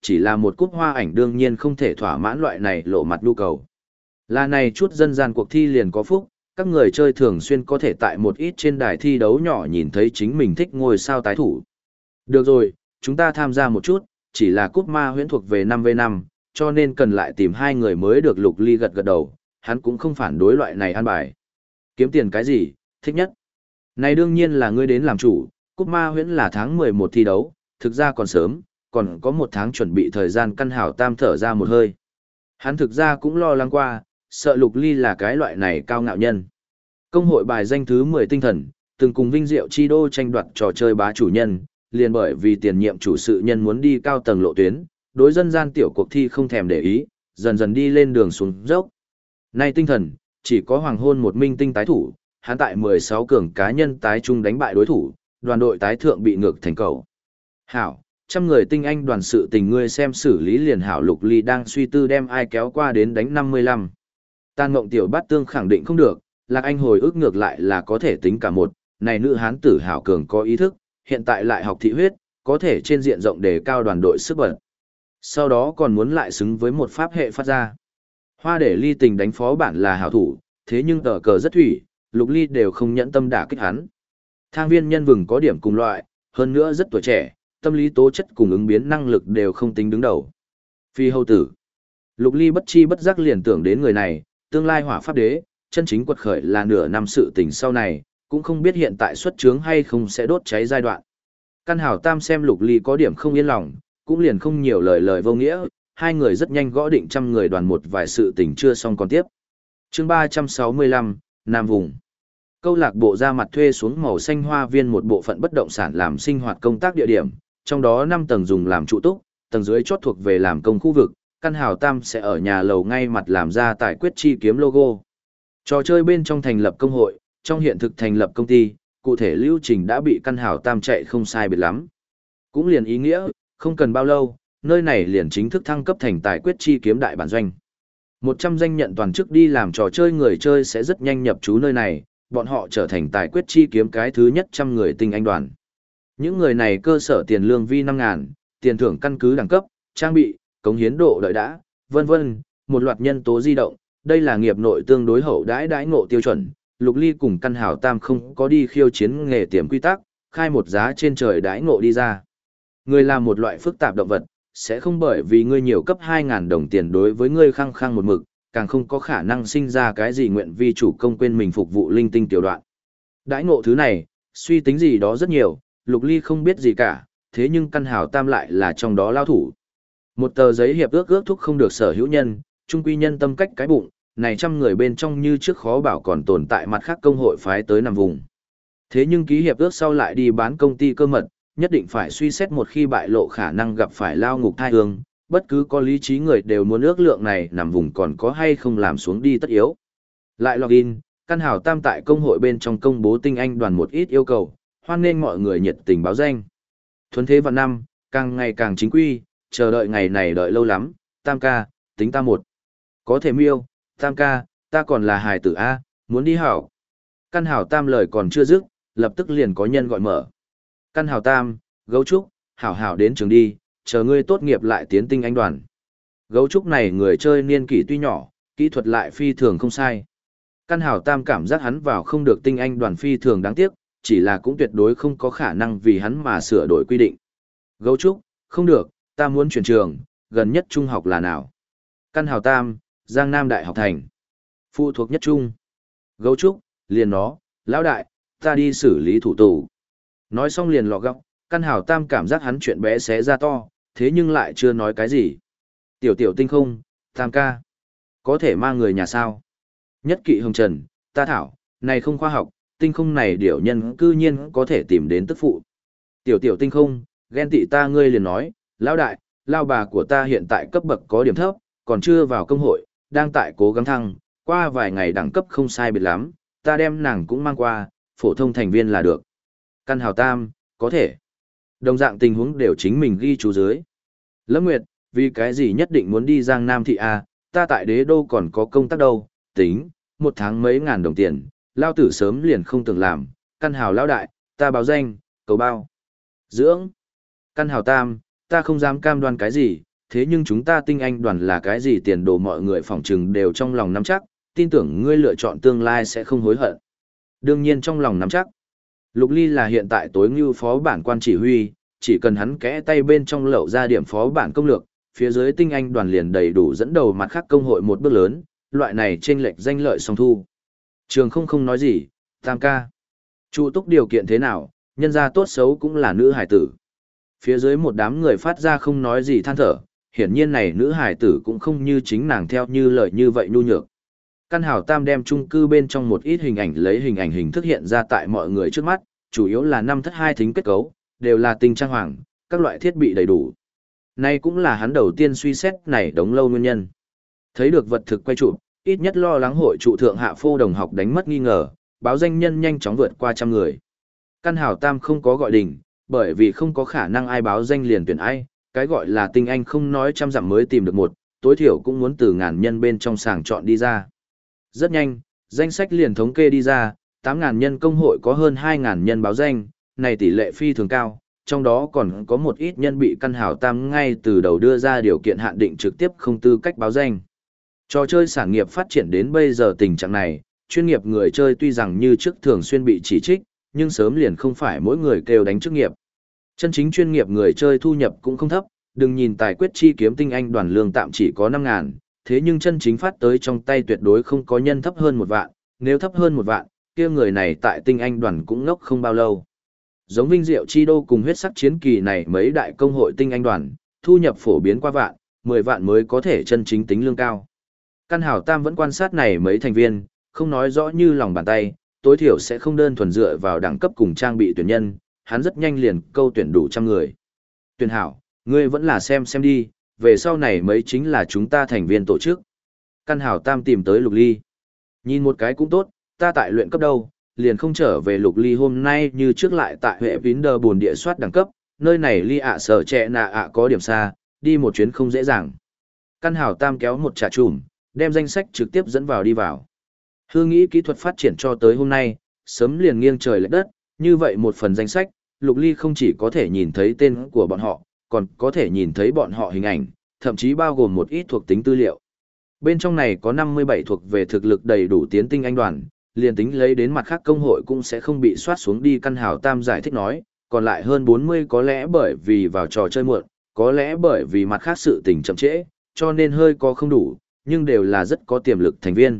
chỉ là một cúp hoa ảnh đương nhiên không thể thỏa mãn loại này lộ mặt nhu cầu. Là này chút dân gian cuộc thi liền có phúc, các người chơi thường xuyên có thể tại một ít trên đài thi đấu nhỏ nhìn thấy chính mình thích ngôi sao tái thủ. Được rồi, chúng ta tham gia một chút, chỉ là cúp ma huyễn thuộc về 5v5, cho nên cần lại tìm hai người mới được. Lục Ly gật gật đầu, hắn cũng không phản đối loại này an bài. Kiếm tiền cái gì, thích nhất. Này đương nhiên là ngươi đến làm chủ, cúp ma huyễn là tháng 11 thi đấu, thực ra còn sớm, còn có một tháng chuẩn bị thời gian. Căn Hảo Tam thở ra một hơi. Hắn thực ra cũng lo lắng qua, sợ Lục Ly là cái loại này cao ngạo nhân. Công hội bài danh thứ 10 tinh thần, từng cùng Vinh Diệu Chi Đô tranh đoạt trò chơi bá chủ nhân, liền bởi vì tiền nhiệm chủ sự nhân muốn đi cao tầng lộ tuyến, đối dân gian tiểu cuộc thi không thèm để ý, dần dần đi lên đường xuống dốc. Nay tinh thần, chỉ có hoàng hôn một minh tinh tái thủ, hắn tại 16 cường cá nhân tái trung đánh bại đối thủ, đoàn đội tái thượng bị ngược thành cầu. Hảo, trăm người tinh anh đoàn sự tình ngươi xem xử lý liền hảo. Lục Ly đang suy tư đem ai kéo qua đến đánh 55. Tàn Ngộng Tiểu Bát Tương khẳng định không được, Lạc Anh hồi ức ngược lại là có thể tính cả một, này nữ hán tử hảo cường có ý thức, hiện tại lại học thị huyết, có thể trên diện rộng đề cao đoàn đội sức bật. Sau đó còn muốn lại xứng với một pháp hệ phát ra. Hoa để Ly Tình đánh phó bản là hảo thủ, thế nhưng tờ cờ rất thủy, Lục Ly đều không nhẫn tâm đả kích hắn. Thang Viên Nhân Vừng có điểm cùng loại, hơn nữa rất tuổi trẻ, tâm lý tố chất cùng ứng biến năng lực đều không tính đứng đầu. Phi Hầu Tử. Lục Ly bất chi bất giác liền tưởng đến người này, tương lai Hỏa Pháp Đế, chân chính quật khởi là nửa năm sự tình sau này, cũng không biết hiện tại xuất trướng hay không sẽ đốt cháy giai đoạn. Căn Hảo Tam xem Lục Ly có điểm không yên lòng, cũng liền không nhiều lời vô nghĩa, hai người rất nhanh gõ định trăm người đoàn một vài sự tình chưa xong còn tiếp. Chương 365, Nam Vùng. Câu lạc bộ ra mặt thuê xuống màu xanh hoa viên một bộ phận bất động sản làm sinh hoạt công tác địa điểm, trong đó 5 tầng dùng làm trụ túc, tầng dưới chót thuộc về làm công khu vực, Căn Hảo Tam sẽ ở nhà lầu ngay mặt làm ra tài quyết chi kiếm logo. Trò chơi bên trong thành lập công hội, trong hiện thực thành lập công ty, cụ thể lưu trình đã bị Căn Hảo Tam chạy không sai biệt lắm. Cũng liền ý nghĩa, không cần bao lâu, nơi này liền chính thức thăng cấp thành tài quyết chi kiếm đại bản doanh. 100 danh nhận toàn chức đi làm trò chơi người chơi sẽ rất nhanh nhập trú nơi này, bọn họ trở thành tài quyết chi kiếm cái thứ nhất trăm người tinh anh đoàn. Những người này cơ sở tiền lương vi 5.000, tiền thưởng căn cứ đẳng cấp, trang bị, cống hiến độ đợi đã, vân vân, một loạt nhân tố di động, đây là nghiệp nội tương đối hậu đãi ngộ tiêu chuẩn. Lục Ly cùng Căn Hảo Tam không có đi khiêu chiến nghề tiềm quy tắc, khai một giá trên trời đãi ngộ đi ra. Người là một loại phức tạp động vật, sẽ không bởi vì ngươi nhiều cấp 2.000 đồng tiền đối với ngươi khăng khăng một mực, càng không có khả năng sinh ra cái gì nguyện vi chủ công quên mình phục vụ linh tinh tiểu đoạn. Đãi ngộ thứ này, suy tính gì đó rất nhiều, Lục Ly không biết gì cả, thế nhưng Căn Hảo Tam lại là trong đó lao thủ. Một tờ giấy hiệp ước thúc không được sở hữu nhân, trung quy nhân tâm cách cái bụng, này trăm người bên trong như trước khó bảo còn tồn tại mặt khác công hội phái tới nằm vùng. Thế nhưng ký hiệp ước sau lại đi bán công ty cơ mật, nhất định phải suy xét một khi bại lộ khả năng gặp phải lao ngục thai hương, bất cứ có lý trí người đều muốn ước lượng này nằm vùng còn có hay không làm xuống đi tất yếu. Lại login, Căn Hảo Tam tại công hội bên trong công bố tinh anh đoàn một ít yêu cầu, hoan nên mọi người nhiệt tình báo danh. Thuần thế vạn năm, càng ngày càng chính quy, chờ đợi ngày này đợi lâu lắm, Tam ca, tính ta một. Có thể miêu, Tam ca, ta còn là hài tử A, muốn đi hảo. Căn Hảo Tam lời còn chưa dứt, lập tức liền có nhân gọi mở. Căn Hảo Tam, Gấu Trúc, hảo đến trường đi, chờ ngươi tốt nghiệp lại tiến tinh anh đoàn. Gấu Trúc này người chơi niên kỷ tuy nhỏ, kỹ thuật lại phi thường không sai. Căn Hảo Tam cảm giác hắn vào không được tinh anh đoàn phi thường đáng tiếc, chỉ là cũng tuyệt đối không có khả năng vì hắn mà sửa đổi quy định. Gấu Trúc, không được, ta muốn chuyển trường, gần nhất trung học là nào? Căn Hảo Tam, Giang Nam Đại học thành. Phụ thuộc nhất trung. Gấu Trúc, liền nó, lão đại, ta đi xử lý thủ tục. Nói xong liền lọ góc, Căn Hảo Tam cảm giác hắn chuyện bé xé ra to, thế nhưng lại chưa nói cái gì. Tiểu tinh không, Tam ca. Có thể mang người nhà sao? Nhất kỵ hồng trần, ta thảo, này không khoa học, tinh không này điểu nhân cư nhiên có thể tìm đến tức phụ. Tiểu tinh không, ghen tị ta ngươi liền nói, lão đại, lao bà của ta hiện tại cấp bậc có điểm thấp, còn chưa vào công hội, đang tại cố gắng thăng, qua vài ngày đẳng cấp không sai biệt lắm, ta đem nàng cũng mang qua, phổ thông thành viên là được. Căn Hảo Tam, có thể. Đồng dạng tình huống đều chính mình ghi chú dưới. Lâm Nguyệt, vì cái gì nhất định muốn đi Giang Nam thị A, ta tại đế đô còn có công tác đâu, tính, một tháng mấy ngàn đồng tiền, lao tử sớm liền không từng làm, Căn Hảo lão đại, ta báo danh, cầu bao. Dưỡng. Căn Hảo Tam, ta không dám cam đoan cái gì, thế nhưng chúng ta tinh anh đoàn là cái gì tiền đồ mọi người phỏng chừng đều trong lòng nắm chắc, tin tưởng ngươi lựa chọn tương lai sẽ không hối hận. Đương nhiên trong lòng nắm chắc. Lục Ly là hiện tại tối ngưu phó bản quan chỉ huy, chỉ cần hắn kẽ tay bên trong lậu ra điểm phó bản công lược, phía dưới tinh anh đoàn liền đầy đủ dẫn đầu mặt khác công hội một bước lớn, loại này chênh lệch danh lợi song thu. Trường không nói gì, Tam ca. Chu túc điều kiện thế nào, nhân gia tốt xấu cũng là nữ hải tử. Phía dưới một đám người phát ra không nói gì than thở, hiển nhiên này nữ hải tử cũng không như chính nàng theo như lời như vậy nhu nhược. Căn Hảo Tam đem chung cư bên trong một ít hình ảnh lấy hình ảnh hình thức hiện ra tại mọi người trước mắt, chủ yếu là năm thất hai thính kết cấu, đều là tinh trang hoàng, các loại thiết bị đầy đủ. Nay cũng là hắn đầu tiên suy xét này đống lâu nguyên nhân. Thấy được vật thực quay chụp, ít nhất lo lắng hội trụ thượng hạ phô đồng học đánh mất nghi ngờ, báo danh nhân nhanh chóng vượt qua 100 người. Căn Hảo Tam không có gọi đỉnh, bởi vì không có khả năng ai báo danh liền tuyển ai, cái gọi là tinh anh không nói trăm dặm mới tìm được một, tối thiểu cũng muốn từ ngàn nhân bên trong sàng chọn đi ra. Rất nhanh, danh sách liền thống kê đi ra, 8.000 nhân công hội có hơn 2.000 nhân báo danh, này tỷ lệ phi thường cao, trong đó còn có một ít nhân bị Căn Hảo Tam ngay từ đầu đưa ra điều kiện hạn định trực tiếp không tư cách báo danh. Trò chơi sản nghiệp phát triển đến bây giờ tình trạng này, chuyên nghiệp người chơi tuy rằng như trước thường xuyên bị chỉ trích, nhưng sớm liền không phải mỗi người kêu đánh chức nghiệp. Chân chính chuyên nghiệp người chơi thu nhập cũng không thấp, đừng nhìn tài quyết chi kiếm tinh anh đoàn lương tạm chỉ có 5.000, thế nhưng chân chính phát tới trong tay tuyệt đối không có nhân thấp hơn 1 vạn, nếu thấp hơn 1 vạn, kia người này tại tinh anh đoàn cũng ngốc không bao lâu. Giống Vinh Diệu Chi Đô cùng huyết sắc chiến kỳ này mấy đại công hội tinh anh đoàn, thu nhập phổ biến qua vạn, 10 vạn mới có thể chân chính tính lương cao. Căn Hảo Tam vẫn quan sát này mấy thành viên, không nói rõ như lòng bàn tay, tối thiểu sẽ không đơn thuần dựa vào đẳng cấp cùng trang bị tuyển nhân, hắn rất nhanh liền câu tuyển đủ 100 người. Tuyển hảo, ngươi vẫn là xem đi, về sau này mấy chính là chúng ta thành viên tổ chức. Căn Hảo Tam tìm tới Lục Ly. Nhìn một cái cũng tốt, ta tại luyện cấp đâu, liền không trở về Lục Ly hôm nay như trước lại tại Huệ Vinder buồn địa soát đẳng cấp, nơi này Ly ạ sở trẻ nạ ạ có điểm xa, đi một chuyến không dễ dàng. Căn Hảo Tam kéo một trà trùm, đem danh sách trực tiếp dẫn vào đi vào. Hương nghĩ kỹ thuật phát triển cho tới hôm nay, sớm liền nghiêng trời lệch đất, như vậy một phần danh sách, Lục Ly không chỉ có thể nhìn thấy tên của bọn họ, còn có thể nhìn thấy bọn họ hình ảnh, thậm chí bao gồm một ít thuộc tính tư liệu. Bên trong này có 57 thuộc về thực lực đầy đủ tiến tinh anh đoàn, liền tính lấy đến mặt khác công hội cũng sẽ không bị soát xuống đi. Căn Hảo Tam giải thích nói, còn lại hơn 40 có lẽ bởi vì vào trò chơi muộn, có lẽ bởi vì mặt khác sự tình chậm trễ, cho nên hơi có không đủ, nhưng đều là rất có tiềm lực thành viên.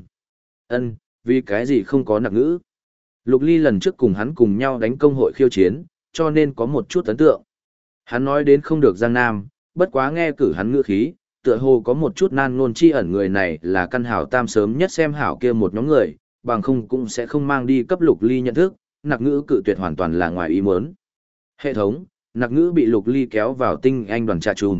Vì cái gì không có nặc ngữ? Lục Ly lần trước cùng hắn cùng nhau đánh công hội khiêu chiến, cho nên có một chút ấn tượng. Hắn nói đến không được Giang Nam, bất quá nghe cử hắn ngữ khí, tựa hồ có một chút nan ngôn chi ẩn, người này là Căn Hảo Tam sớm nhất xem hảo kia một nhóm người, bằng không cũng sẽ không mang đi cấp Lục Ly nhận thức, nặc ngữ cự tuyệt hoàn toàn là ngoài ý muốn. Hệ thống, nặc ngữ bị Lục Ly kéo vào tinh anh đoàn trà trùm.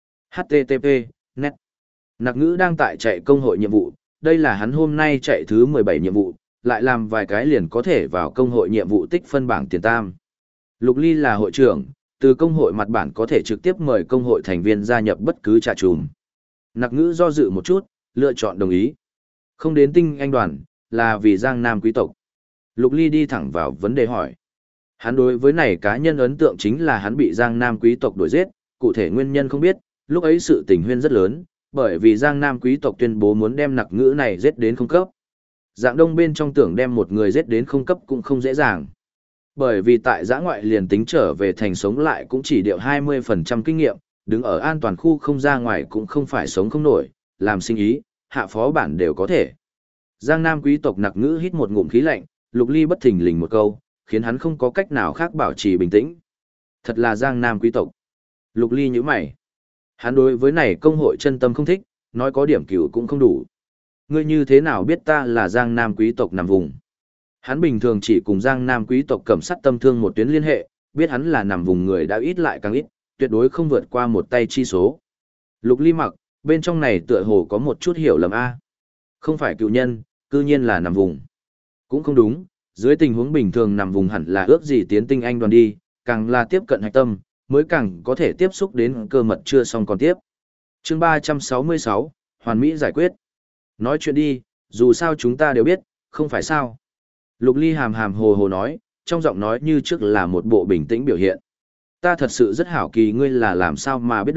HTTP, net. Nặc ngữ đang tại chạy công hội nhiệm vụ, đây là hắn hôm nay chạy thứ 17 nhiệm vụ, lại làm vài cái liền có thể vào công hội nhiệm vụ tích phân bảng tiền tam. Lục Ly là hội trưởng, từ công hội mặt bản có thể trực tiếp mời công hội thành viên gia nhập bất cứ trà trùm. Nặc ngữ do dự một chút, lựa chọn đồng ý. Không đến tinh anh đoàn, là vì Giang Nam quý tộc. Lục Ly đi thẳng vào vấn đề hỏi. Hắn đối với này cá nhân ấn tượng chính là hắn bị Giang Nam quý tộc đuổi giết, cụ thể nguyên nhân không biết, lúc ấy sự tình huyên rất lớn, bởi vì Giang Nam quý tộc tuyên bố muốn đem nặc ngữ này giết đến không cấp. Dạng đông bên trong tưởng đem một người giết đến không cấp cũng không dễ dàng. Bởi vì tại giã ngoại liền tính trở về thành sống lại cũng chỉ điệu 20% kinh nghiệm, đứng ở an toàn khu không ra ngoài cũng không phải sống không nổi, làm sinh ý, hạ phó bản đều có thể. Giang Nam quý tộc nặc ngữ hít một ngụm khí lạnh, Lục Ly bất thình lình một câu, khiến hắn không có cách nào khác bảo trì bình tĩnh. Thật là Giang Nam quý tộc. Lục Ly nhíu mày. Hắn đối với này công hội chân tâm không thích, nói có điểm cửu cũng không đủ. Ngươi như thế nào biết ta là Giang Nam quý tộc nằm vùng? Hắn bình thường chỉ cùng Giang Nam quý tộc cầm sắt tâm thương một tuyến liên hệ, biết hắn là nằm vùng người đã ít lại càng ít, tuyệt đối không vượt qua một tay chi số. Lục Ly mặc, bên trong này tựa hồ có một chút hiểu lầm a. Không phải cựu nhân, cư nhiên là nằm vùng. Cũng không đúng, dưới tình huống bình thường nằm vùng hẳn là ước gì tiến tinh anh đoàn đi, càng là tiếp cận hạch tâm, mới càng có thể tiếp xúc đến cơ mật chưa xong còn tiếp. Chương 366, Hoàn Mỹ giải quyết. Nói chuyện đi, dù sao chúng ta đều biết, không phải sao. Lục Ly hàm hàm hồ hồ nói, trong giọng nói như trước là một bộ bình tĩnh biểu hiện. Ta thật sự rất hảo kỳ ngươi là làm sao mà biết được,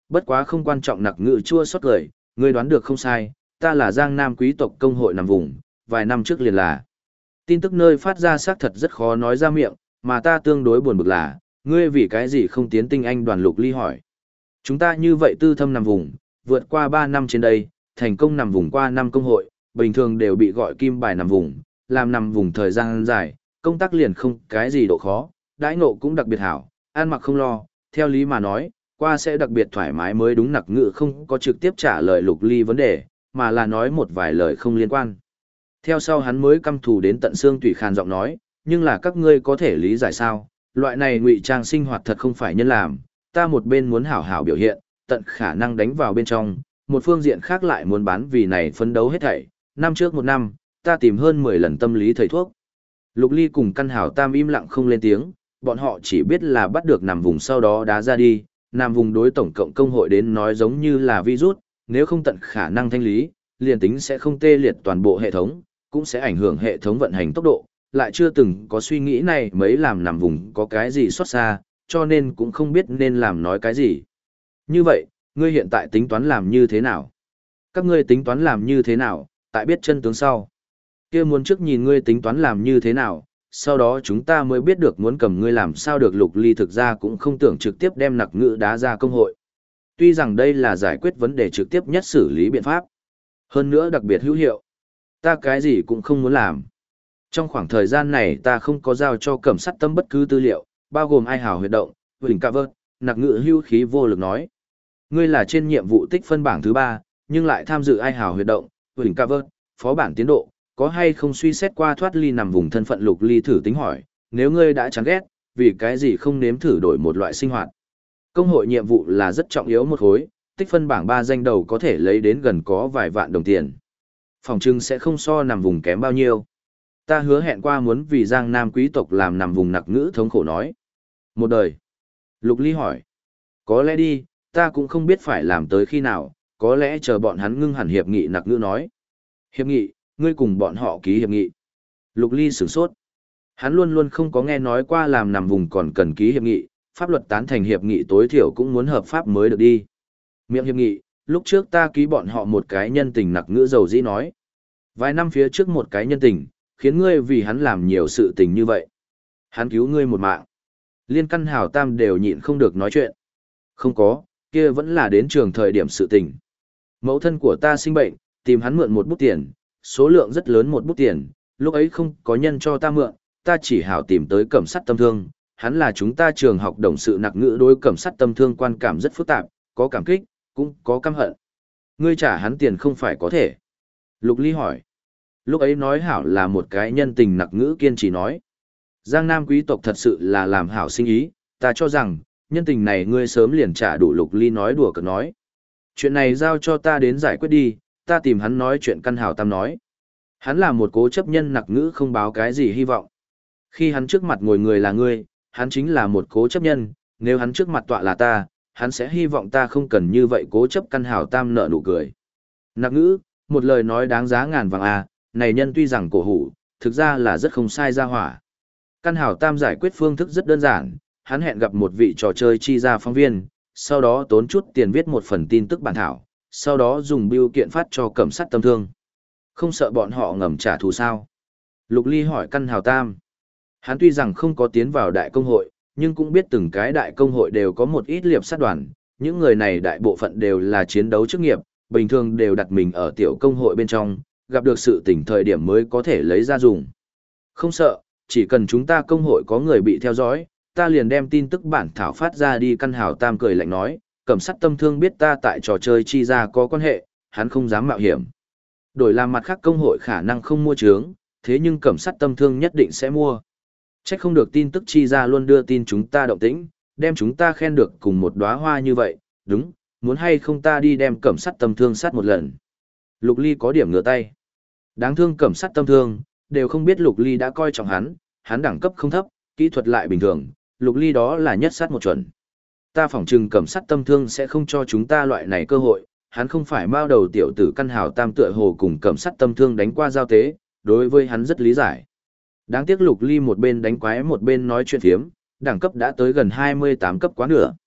bất quá không quan trọng. Nặc Ngữ chua xót cười, ngươi đoán được không sai, ta là Giang Nam quý tộc công hội nằm vùng, vài năm trước liền là. Tin tức nơi phát ra xác thật rất khó nói ra miệng, mà ta tương đối buồn bực là, ngươi vì cái gì không tiến tinh anh đoàn? Lục Ly hỏi. Chúng ta như vậy tư thâm nằm vùng, vượt qua 3 năm trên đây, thành công nằm vùng qua 5 công hội, bình thường đều bị gọi kim bài nằm vùng, làm nằm vùng thời gian dài, công tác liền không cái gì độ khó, đãi ngộ cũng đặc biệt hảo, ăn mặc không lo, theo lý mà nói, qua sẽ đặc biệt thoải mái mới đúng. Nặc Ngữ không có trực tiếp trả lời Lục Ly vấn đề, mà là nói một vài lời không liên quan. Theo sau hắn mới căm thù đến tận xương tủy, khàn giọng nói, nhưng là các ngươi có thể lý giải sao, loại này ngụy trang sinh hoạt thật không phải nhân làm, ta một bên muốn hảo hảo biểu hiện, tận khả năng đánh vào bên trong, một phương diện khác lại muốn bán vì này phấn đấu hết thảy. Năm trước một năm, ta tìm hơn 10 lần tâm lý thầy thuốc. Lục Ly cùng Căn Hảo Tam im lặng không lên tiếng, bọn họ chỉ biết là bắt được nằm vùng sau đó đá ra đi, nằm vùng đối tổng cộng công hội đến nói giống như là virus, nếu không tận khả năng thanh lý, liền tính sẽ không tê liệt toàn bộ hệ thống, cũng sẽ ảnh hưởng hệ thống vận hành tốc độ, lại chưa từng có suy nghĩ này mấy làm nằm vùng có cái gì xuất xa, cho nên cũng không biết nên làm nói cái gì. Như vậy, ngươi hiện tại tính toán làm như thế nào? Các ngươi tính toán làm như thế nào, tại biết chân tướng sau. Kia muốn trước nhìn ngươi tính toán làm như thế nào, sau đó chúng ta mới biết được muốn cầm ngươi làm sao được. Lục Ly thực ra cũng không tưởng trực tiếp đem Nặc Ngữ đá ra công hội. Tuy rằng đây là giải quyết vấn đề trực tiếp nhất xử lý biện pháp. Hơn nữa đặc biệt hữu hiệu. Ta cái gì cũng không muốn làm. Trong khoảng thời gian này ta không có giao cho Cẩm Sắt Tâm bất cứ tư liệu, bao gồm ai hào huyệt động, huỳnh ca vợt. Nặc Ngữ hưu khí vô lực nói. Ngươi là trên nhiệm vụ tích phân bảng thứ 3, nhưng lại tham dự ai hào huyệt động, huỳnh ca vợt, phó bản tiến độ, có hay không suy xét qua thoát ly nằm vùng thân phận? Lục Ly thử tính hỏi, nếu ngươi đã chán ghét, vì cái gì không nếm thử đổi một loại sinh hoạt? Công hội nhiệm vụ là rất trọng yếu một khối, tích phân bảng 3 danh đầu có thể lấy đến gần có vài vạn đồng tiền. Phòng trưng sẽ không so nằm vùng kém bao nhiêu. Ta hứa hẹn qua muốn vì Giang Nam quý tộc làm nằm vùng. Nặc Ngữ thống khổ nói. Một đời. Lục Ly hỏi. Có lẽ đi, ta cũng không biết phải làm tới khi nào, có lẽ chờ bọn hắn ngưng hẳn hiệp nghị. Nặc Ngữ nói. Hiệp nghị, ngươi cùng bọn họ ký hiệp nghị. Lục Ly sửng sốt. Hắn luôn luôn không có nghe nói qua làm nằm vùng còn cần ký hiệp nghị, pháp luật tán thành hiệp nghị tối thiểu cũng muốn hợp pháp mới được đi. Miệng hiệp nghị, lúc trước ta ký bọn họ một cái nhân tình. Nặc Ngữ dầu dĩ nói. Vài năm phía trước một cái nhân tình, khiến ngươi vì hắn làm nhiều sự tình như vậy. Hắn cứu ngươi một mạng. Liên Căn Hảo Tam đều nhịn không được nói chuyện. Không có, kia vẫn là đến trường thời điểm sự tình. Mẫu thân của ta sinh bệnh, tìm hắn mượn một bút tiền, số lượng rất lớn một bút tiền, lúc ấy không có nhân cho ta mượn, ta chỉ hảo tìm tới Cẩm Sắt Tâm Thương. Hắn là chúng ta trường học đồng sự. Nặc Ngữ đối Cẩm Sắt Tâm Thương quan cảm rất phức tạp, có cảm kích, cũng có căm hận. Ngươi trả hắn tiền không phải có thể? Lục Ly hỏi. Lúc ấy nói hảo là một cái nhân tình. Nặc Ngữ kiên trì nói. Giang Nam quý tộc thật sự là làm hảo sinh ý, ta cho rằng, nhân tình này ngươi sớm liền trả đủ. Lục Ly nói đùa cợt nói. Chuyện này giao cho ta đến giải quyết đi, ta tìm hắn nói chuyện. Căn Hảo Tam nói. Hắn là một cố chấp nhân. Nặc Ngữ không báo cái gì hy vọng. Khi hắn trước mặt ngồi người là ngươi, hắn chính là một cố chấp nhân, nếu hắn trước mặt tọa là ta, hắn sẽ hy vọng ta không cần như vậy cố chấp. Căn Hảo Tam nở nụ cười. Nặc Ngữ, một lời nói đáng giá ngàn vàng à, này nhân tuy rằng cổ hủ, thực ra là rất không sai ra hỏa. Căn Hảo Tam giải quyết phương thức rất đơn giản, hắn hẹn gặp một vị trò chơi chi ra phóng viên, sau đó tốn chút tiền viết một phần tin tức bản thảo, sau đó dùng bưu kiện phát cho Cẩm Sắt Tâm Thương. Không sợ bọn họ ngầm trả thù sao? Lục Ly hỏi Căn Hảo Tam. Hắn tuy rằng không có tiến vào đại công hội, nhưng cũng biết từng cái đại công hội đều có một ít liệp sát đoàn, những người này đại bộ phận đều là chiến đấu chức nghiệp, bình thường đều đặt mình ở tiểu công hội bên trong, gặp được sự tình thời điểm mới có thể lấy ra dùng. Không sợ, chỉ cần chúng ta công hội có người bị theo dõi, ta liền đem tin tức bản thảo phát ra đi. Căn Hảo Tam cười lạnh nói, Cẩm Sắt Tâm Thương biết ta tại trò chơi chi ra có quan hệ, hắn không dám mạo hiểm. Đổi làm mặt khác công hội khả năng không mua trướng, thế nhưng Cẩm Sắt Tâm Thương nhất định sẽ mua. Chắc không được tin tức chi ra luôn đưa tin chúng ta động tĩnh, đem chúng ta khen được cùng một đóa hoa như vậy, đúng, muốn hay không ta đi đem Cẩm Sắt Tâm Thương sát một lần. Lục Ly có điểm ngửa tay. Đáng thương Cẩm Sắt Tâm Thương, đều không biết Lục Ly đã coi trọng hắn đẳng cấp không thấp, kỹ thuật lại bình thường, Lục Ly đó là nhất sát một chuẩn. Ta phỏng chừng Cẩm Sắt Tâm Thương sẽ không cho chúng ta loại này cơ hội, hắn không phải mao đầu tiểu tử. Căn Hảo Tam tựa hồ cùng Cẩm Sắt Tâm Thương đánh qua giao tế, đối với hắn rất lý giải. Đáng tiếc Lục Ly một bên đánh quái một bên nói chuyện phiếm, đẳng cấp đã tới gần 28 cấp quá nửa.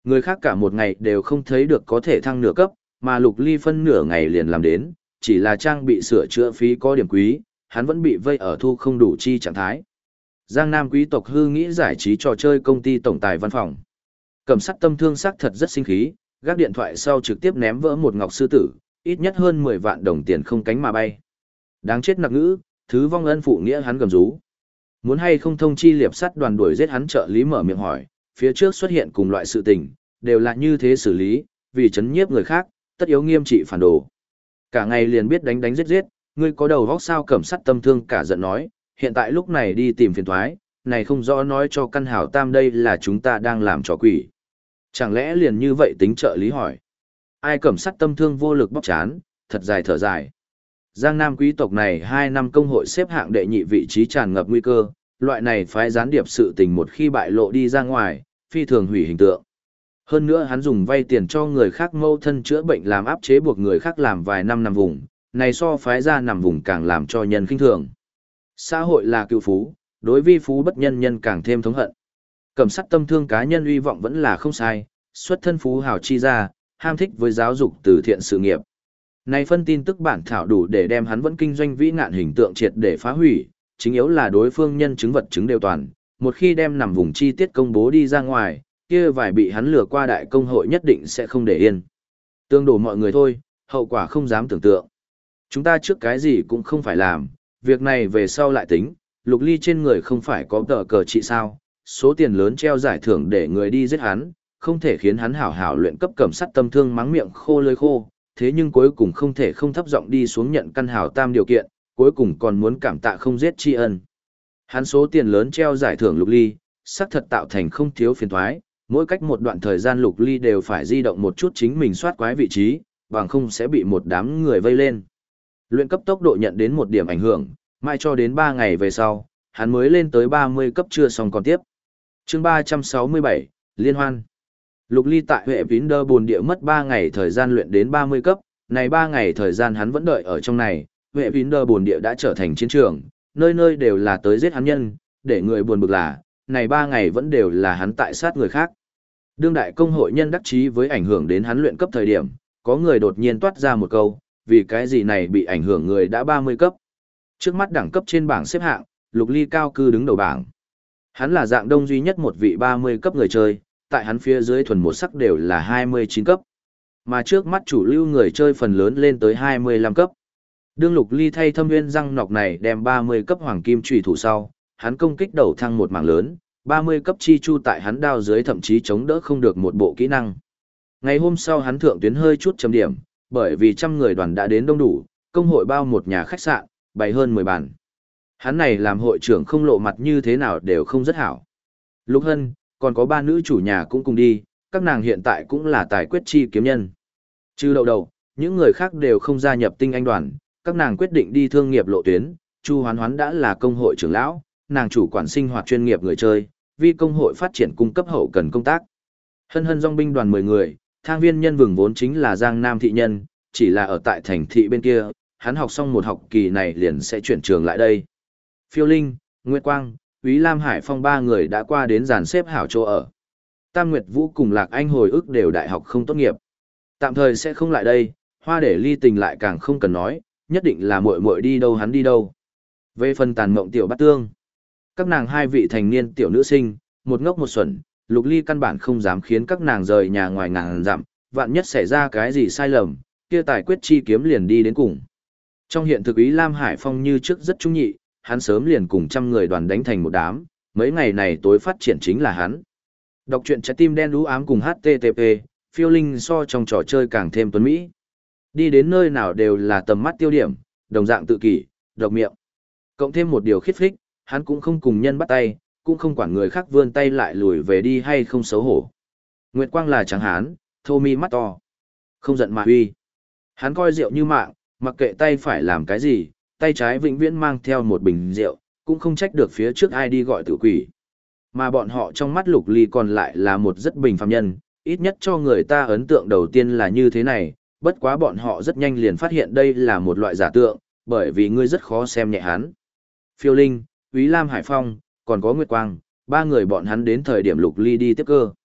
Người khác cả một ngày đều không thấy được có thể thăng nửa cấp, mà Lục Ly phân nửa ngày liền làm đến, chỉ là trang bị sửa chữa phí có điểm quý, hắn vẫn bị vây ở thu không đủ chi trạng thái. Giang Nam quý tộc hư nghĩ giải trí trò chơi công ty tổng tài văn phòng. Cẩm Sắt Tâm Thương sắc thật rất sinh khí, gác điện thoại sau trực tiếp ném vỡ một ngọc sư tử, ít nhất hơn 10 vạn đồng tiền không cánh mà bay. Đáng chết nặc ngữ, thứ vong ân phụ nghĩa hắn gầm rú. Muốn hay không thông chi liệp sắt đoàn đuổi giết hắn, trợ lý mở miệng hỏi, phía trước xuất hiện cùng loại sự tình, đều là như thế xử lý, vì chấn nhiếp người khác, tất yếu nghiêm trị phản đồ. Cả ngày liền biết đánh đánh giết giết, ngươi có đầu óc sao? Cẩm Sắt Tâm Thương cả giận nói, hiện tại lúc này đi tìm phiền toái, này không rõ nói cho căn hảo tam đây là chúng ta đang làm trò quỷ. Chẳng lẽ liền như vậy? Tính trợ lý hỏi. Ai? Cẩm Sắt Tâm Thương vô lực bóc chán, thật dài thở dài. Giang Nam quý tộc này 2 năm công hội xếp hạng đệ nhị vị trí tràn ngập nguy cơ, loại này phái gián điệp sự tình một khi bại lộ đi ra ngoài, phi thường hủy hình tượng. Hơn nữa hắn dùng vay tiền cho người khác mâu thân chữa bệnh làm áp chế buộc người khác làm vài năm nằm vùng, này so phái ra nằm vùng càng làm cho nhân khinh thường. Xã hội là cựu phú, đối vi phú bất nhân nhân càng thêm thống hận. Cẩm Sắt Tâm Thương cá nhân uy vọng vẫn là không sai, xuất thân phú hào chi ra, ham thích với giáo dục từ thiện sự nghiệp. Này phân tin tức bản thảo đủ để đem hắn vẫn kinh doanh vĩ ngạn hình tượng triệt để phá hủy, chính yếu là đối phương nhân chứng vật chứng đều toàn, một khi đem nằm vùng chi tiết công bố đi ra ngoài, kia vài bị hắn lừa qua đại công hội nhất định sẽ không để yên. Tương đổ mọi người thôi, hậu quả không dám tưởng tượng. Chúng ta trước cái gì cũng không phải làm, việc này về sau lại tính, Lục Ly trên người không phải có tờ cờ trị sao, số tiền lớn treo giải thưởng để người đi giết hắn, không thể khiến hắn hảo hảo luyện cấp. Cẩm Sắt Tâm Thương mắng miệng khô lưỡi khô, thế nhưng cuối cùng không thể không thấp giọng đi xuống nhận căn hảo tam điều kiện, cuối cùng còn muốn cảm tạ không giết tri ân. Hắn số tiền lớn treo giải thưởng Lục Ly, xác thật tạo thành không thiếu phiền toái, mỗi cách một đoạn thời gian Lục Ly đều phải di động một chút chính mình soát quái vị trí, bằng không sẽ bị một đám người vây lên. Luyện cấp tốc độ nhận đến một điểm ảnh hưởng, mai cho đến 3 ngày về sau, hắn mới lên tới 30 cấp chưa xong còn tiếp. Chương 367, Liên hoan. Lục Ly tại Huệ Vínder bồn địa mất 3 ngày thời gian luyện đến 30 cấp, này 3 ngày thời gian hắn vẫn đợi ở trong này, Huệ Vínder bồn địa đã trở thành chiến trường, nơi nơi đều là tới giết hắn nhân, để người buồn bực là, này 3 ngày vẫn đều là hắn tại sát người khác. Đương đại công hội nhân đắc chí với ảnh hưởng đến hắn luyện cấp thời điểm, có người đột nhiên toát ra một câu, vì cái gì này bị ảnh hưởng người đã 30 cấp. Trước mắt đẳng cấp trên bảng xếp hạng, Lục Ly cao cư đứng đầu bảng. Hắn là dạng đông duy nhất một vị 30 cấp người chơi, tại hắn phía dưới thuần một sắc đều là 29 cấp. Mà trước mắt chủ lưu người chơi phần lớn lên tới 25 cấp. Đương Lục Ly thay Thâm Nguyên răng nọc này đem 30 cấp hoàng kim chủy thủ sau, hắn công kích đầu thăng một mảng lớn, 30 cấp chi chu tại hắn đao dưới thậm chí chống đỡ không được một bộ kỹ năng. Ngày hôm sau hắn thượng tuyến hơi chút chấm điểm, bởi vì trăm người đoàn đã đến đông đủ, công hội bao một nhà khách sạn, bày hơn 10 bàn. Hắn này làm hội trưởng không lộ mặt như thế nào đều không rất hảo. Lục Hân, còn có 3 nữ chủ nhà cũng cùng đi, các nàng hiện tại cũng là tài quyết chi kiếm nhân. Trừ đầu, những người khác đều không gia nhập tinh anh đoàn, các nàng quyết định đi thương nghiệp lộ tuyến. Chu Hoán Hoán đã là công hội trưởng lão, nàng chủ quản sinh hoạt chuyên nghiệp người chơi, vì công hội phát triển cung cấp hậu cần công tác. Hân Hân dòng binh đoàn 10 người, thang viên nhân vừng vốn chính là Giang Nam thị nhân, chỉ là ở tại thành thị bên kia, hắn học xong một học kỳ này liền sẽ chuyển trường lại đây. Phiêu Linh, Nguyệt Quang, Úy Lam Hải Phong 3 người đã qua đến dàn xếp hảo chỗ ở. Tam Nguyệt Vũ cùng Lạc Anh hồi ức đều đại học không tốt nghiệp. Tạm thời sẽ không lại đây, Hoa Để Ly tình lại càng không cần nói, nhất định là muội muội đi đâu hắn đi đâu. Về phần Tàn Mộng Tiểu Bát Tương, các nàng 2 vị thành niên tiểu nữ sinh, một ngốc một xuẩn, Lục Ly căn bản không dám khiến các nàng rời nhà ngoài ngàn dặm, vạn nhất xảy ra cái gì sai lầm, kia tài quyết chi kiếm liền đi đến cùng. Trong hiện thực Úy Lam Hải Phong như trước rất trung nhị, hắn sớm liền cùng trăm người đoàn đánh thành một đám, mấy ngày này tối phát triển chính là hắn. Đọc truyện trái tim đen đú ám cùng HTTP, phiêu linh so trong trò chơi càng thêm tuấn mỹ. Đi đến nơi nào đều là tầm mắt tiêu điểm, đồng dạng tự kỷ, độc miệng. Cộng thêm một điều khiết phích, hắn cũng không cùng nhân bắt tay, cũng không quản người khác vươn tay lại lùi về đi hay không xấu hổ. Nguyệt Quang là trắng hán, thô mi mắt to. Không giận mà huy. Hắn coi rượu như mạng, mặc kệ tay phải làm cái gì, tay trái vĩnh viễn mang theo một bình rượu, cũng không trách được phía trước ai đi gọi tử quỷ. Mà bọn họ trong mắt Lục Ly còn lại là một rất bình phàm nhân, ít nhất cho người ta ấn tượng đầu tiên là như thế này, bất quá bọn họ rất nhanh liền phát hiện đây là một loại giả tượng, bởi vì ngươi rất khó xem nhẹ hắn. Phiêu Linh, Úy Lam Hải Phong, còn có Nguyệt Quang, 3 người bọn hắn đến thời điểm Lục Ly đi tiếp cơ.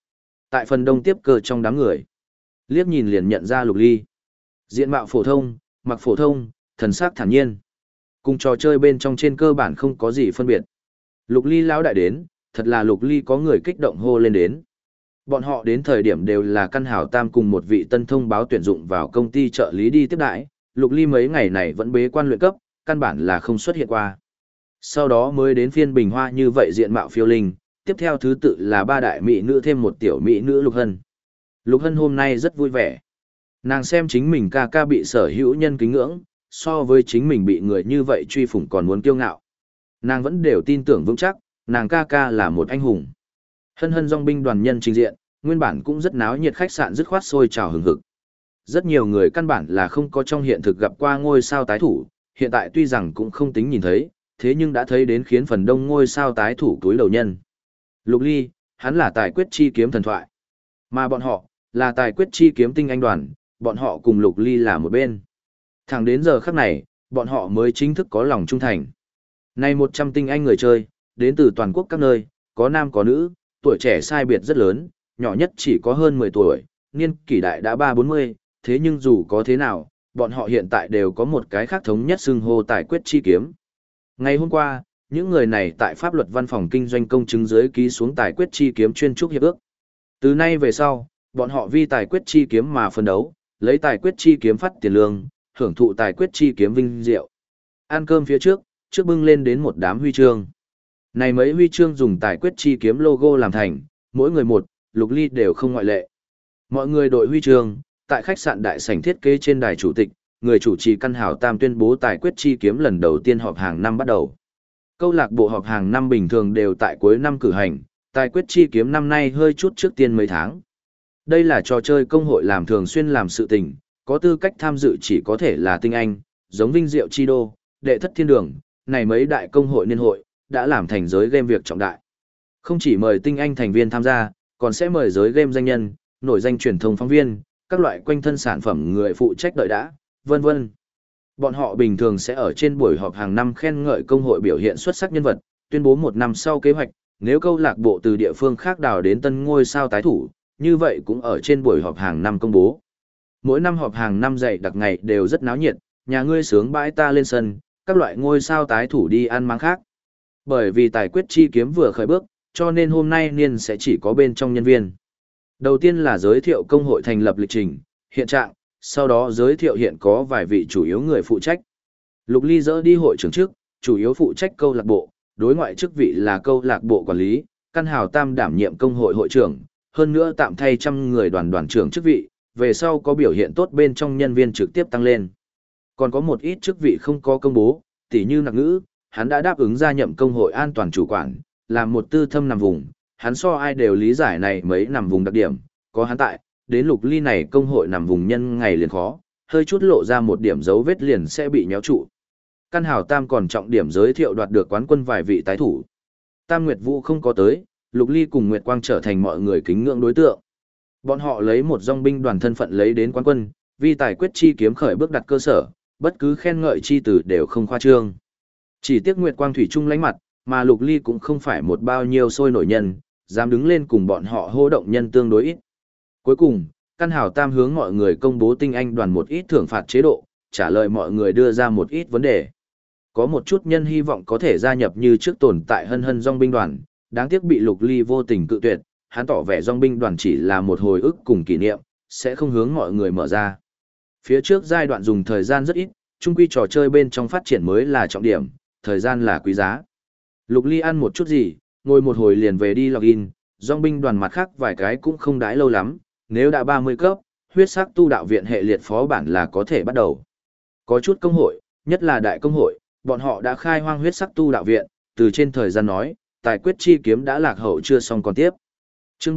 Tại phần đông tiếp cơ trong đám người, liếc nhìn liền nhận ra Lục Ly. Diện mạo phổ thông, mặc phổ thông, thần sắc thản nhiên. Cùng trò chơi bên trong trên cơ bản không có gì phân biệt. Lục Ly lão đại đến, thật là Lục Ly có người kích động hô lên đến. Bọn họ đến thời điểm đều là căn hảo tam cùng một vị tân thông báo tuyển dụng vào công ty trợ lý đi tiếp đãi. Lục Ly mấy ngày này vẫn bế quan luyện cấp, căn bản là không xuất hiện qua. Sau đó mới đến phiên Bình Hoa như vậy diện mạo phiêu linh, tiếp theo thứ tự là ba đại mỹ nữ thêm một tiểu mỹ nữ Lục Hân. Lục Hân hôm nay rất vui vẻ. Nàng xem chính mình ca ca bị sở hữu nhân kính ngưỡng, so với chính mình bị người như vậy truy phủng còn muốn kiêu ngạo. Nàng vẫn đều tin tưởng vững chắc, nàng ca ca là một anh hùng. Hân hân dòng binh đoàn nhân trình diện, nguyên bản cũng rất náo nhiệt, khách sạn dứt khoát sôi trào hừng hực. Rất nhiều người căn bản là không có trong hiện thực gặp qua ngôi sao tái thủ, hiện tại tuy rằng cũng không tính nhìn thấy, thế nhưng đã thấy đến khiến phần đông ngôi sao tái thủ túi đầu nhân. Lục Ly, hắn là tài quyết chi kiếm thần thoại. Mà bọn họ, là tài quyết chi kiếm tinh anh đoàn, bọn họ cùng Lục Ly là một bên. Thẳng đến giờ khắc này, bọn họ mới chính thức có lòng trung thành. Này 100 tinh anh người chơi, đến từ toàn quốc các nơi, có nam có nữ, tuổi trẻ sai biệt rất lớn, nhỏ nhất chỉ có hơn 10 tuổi, niên kỷ đại đã 3-40, thế nhưng dù có thế nào, bọn họ hiện tại đều có một cái khác thống nhất xưng hô tài quyết chi kiếm. Ngày hôm qua, những người này tại pháp luật văn phòng kinh doanh công chứng dưới ký xuống tài quyết chi kiếm chuyên trúc hiệp ước. Từ nay về sau, bọn họ vì tài quyết chi kiếm mà phân đấu, lấy tài quyết chi kiếm phát tiền lương, hưởng thụ tài quyết chi kiếm vinh diệu. Ăn cơm phía trước bưng lên đến một đám huy chương. Này mấy huy chương dùng tài quyết chi kiếm logo làm thành, mỗi người một, Lục Ly đều không ngoại lệ. Mọi người đội huy chương, tại khách sạn đại sảnh thiết kế trên đài chủ tịch, người chủ trì căn hảo tam tuyên bố tài quyết chi kiếm lần đầu tiên họp hàng năm bắt đầu. Câu lạc bộ họp hàng năm bình thường đều tại cuối năm cử hành, tài quyết chi kiếm năm nay hơi chút trước tiên mấy tháng. Đây là trò chơi công hội làm thường xuyên làm sự tình, có tư cách tham dự chỉ có thể là tinh anh, giống Vinh Diệu Chi Đô, Đệ Thất Thiên Đường, này mấy đại công hội niên hội, đã làm thành giới game việc trọng đại. Không chỉ mời tinh anh thành viên tham gia, còn sẽ mời giới game danh nhân, nổi danh truyền thông phóng viên, các loại quanh thân sản phẩm người phụ trách đợi đã, vân vân. Bọn họ bình thường sẽ ở trên buổi họp hàng năm khen ngợi công hội biểu hiện xuất sắc nhân vật, tuyên bố một năm sau kế hoạch, nếu câu lạc bộ từ địa phương khác đào đến tân ngôi sao tái thủ, như vậy cũng ở trên buổi họp hàng năm công bố. Mỗi năm họp hàng năm dày đặc ngày đều rất náo nhiệt, nhà ngươi sướng bãi ta lên sân, các loại ngôi sao tái thủ đi ăn máng khác. Bởi vì tài quyết chi kiếm vừa khởi bước, cho nên hôm nay niên sẽ chỉ có bên trong nhân viên. Đầu tiên là giới thiệu công hội thành lập lịch trình, hiện trạng, sau đó giới thiệu hiện có vài vị chủ yếu người phụ trách. Lục Ly dỡ đi hội trưởng trước, chủ yếu phụ trách câu lạc bộ, đối ngoại chức vị là câu lạc bộ quản lý, căn hào tam đảm nhiệm công hội hội trưởng, hơn nữa tạm thay 100 người đoàn trưởng chức vị, về sau có biểu hiện tốt bên trong nhân viên trực tiếp tăng lên. Còn có một ít chức vị không có công bố, tỉ như Nặc Ngữ, hắn đã đáp ứng gia nhậm công hội an toàn chủ quản, làm một tư thâm nằm vùng, hắn so ai đều lý giải này mấy nằm vùng đặc điểm, có hắn tại, đến Lục Ly này công hội nằm vùng nhân ngày liền khó, hơi chút lộ ra một điểm dấu vết liền sẽ bị nhéo trụ. Căn hào tam còn trọng điểm giới thiệu đoạt được quán quân vài vị tái thủ. Tam Nguyệt Vũ không có tới, Lục Ly cùng Nguyệt Quang trở thành mọi người kính ngưỡng đối tượng. Bọn họ lấy một dòng binh đoàn thân phận lấy đến quán quân, vì tài quyết chi kiếm khởi bước đặt cơ sở, bất cứ khen ngợi chi từ đều không khoa trương. Chỉ tiếc Nguyệt Quang thủy chung lánh mặt, mà Lục Ly cũng không phải một bao nhiêu sôi nổi nhân, dám đứng lên cùng bọn họ hô động nhân tương đối ít. Cuối cùng, căn hào tam hướng mọi người công bố tinh anh đoàn một ít thưởng phạt chế độ, trả lời mọi người đưa ra một ít vấn đề. Có một chút nhân hy vọng có thể gia nhập như trước tồn tại hân hân dòng binh đoàn, đáng tiếc bị Lục Ly vô tình cự tuyệt, hắn tỏ vẻ dòng binh đoàn chỉ là một hồi ức cùng kỷ niệm, sẽ không hướng mọi người mở ra. Phía trước giai đoạn dùng thời gian rất ít, chung quy trò chơi bên trong phát triển mới là trọng điểm, thời gian là quý giá. Lục Ly ăn một chút gì, ngồi một hồi liền về đi login, dòng binh đoàn mặt khác vài cái cũng không đãi lâu lắm, nếu đã 30 cấp, huyết sắc tu đạo viện hệ liệt phó bản là có thể bắt đầu. Có chút công hội, nhất là đại công hội, bọn họ đã khai hoang huyết sắc tu đạo viện, từ trên thời gian nói, tài quyết chi kiếm đã lạc hậu chưa xong còn tiếp. Chương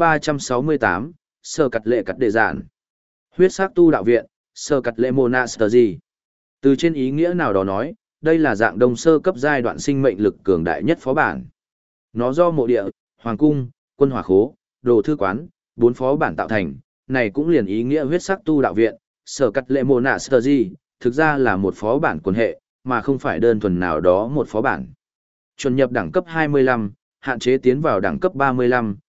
368, sơ cắt lệ cắt đề giản. Huyết sắc tu đạo viện, sơ cắt lệ monastery. Từ trên ý nghĩa nào đó nói, đây là dạng đông sơ cấp giai đoạn sinh mệnh lực cường đại nhất phó bản. Nó do mộ địa, hoàng cung, quân hỏa khố, đồ thư quán, 4 phó bản tạo thành, này cũng liền ý nghĩa huyết sắc tu đạo viện, sở cắt lệ monastery, thực ra là một phó bản quần hệ, mà không phải đơn thuần nào đó một phó bản. Chuẩn nhập đẳng cấp 25, hạn chế tiến vào đẳng cấp 35,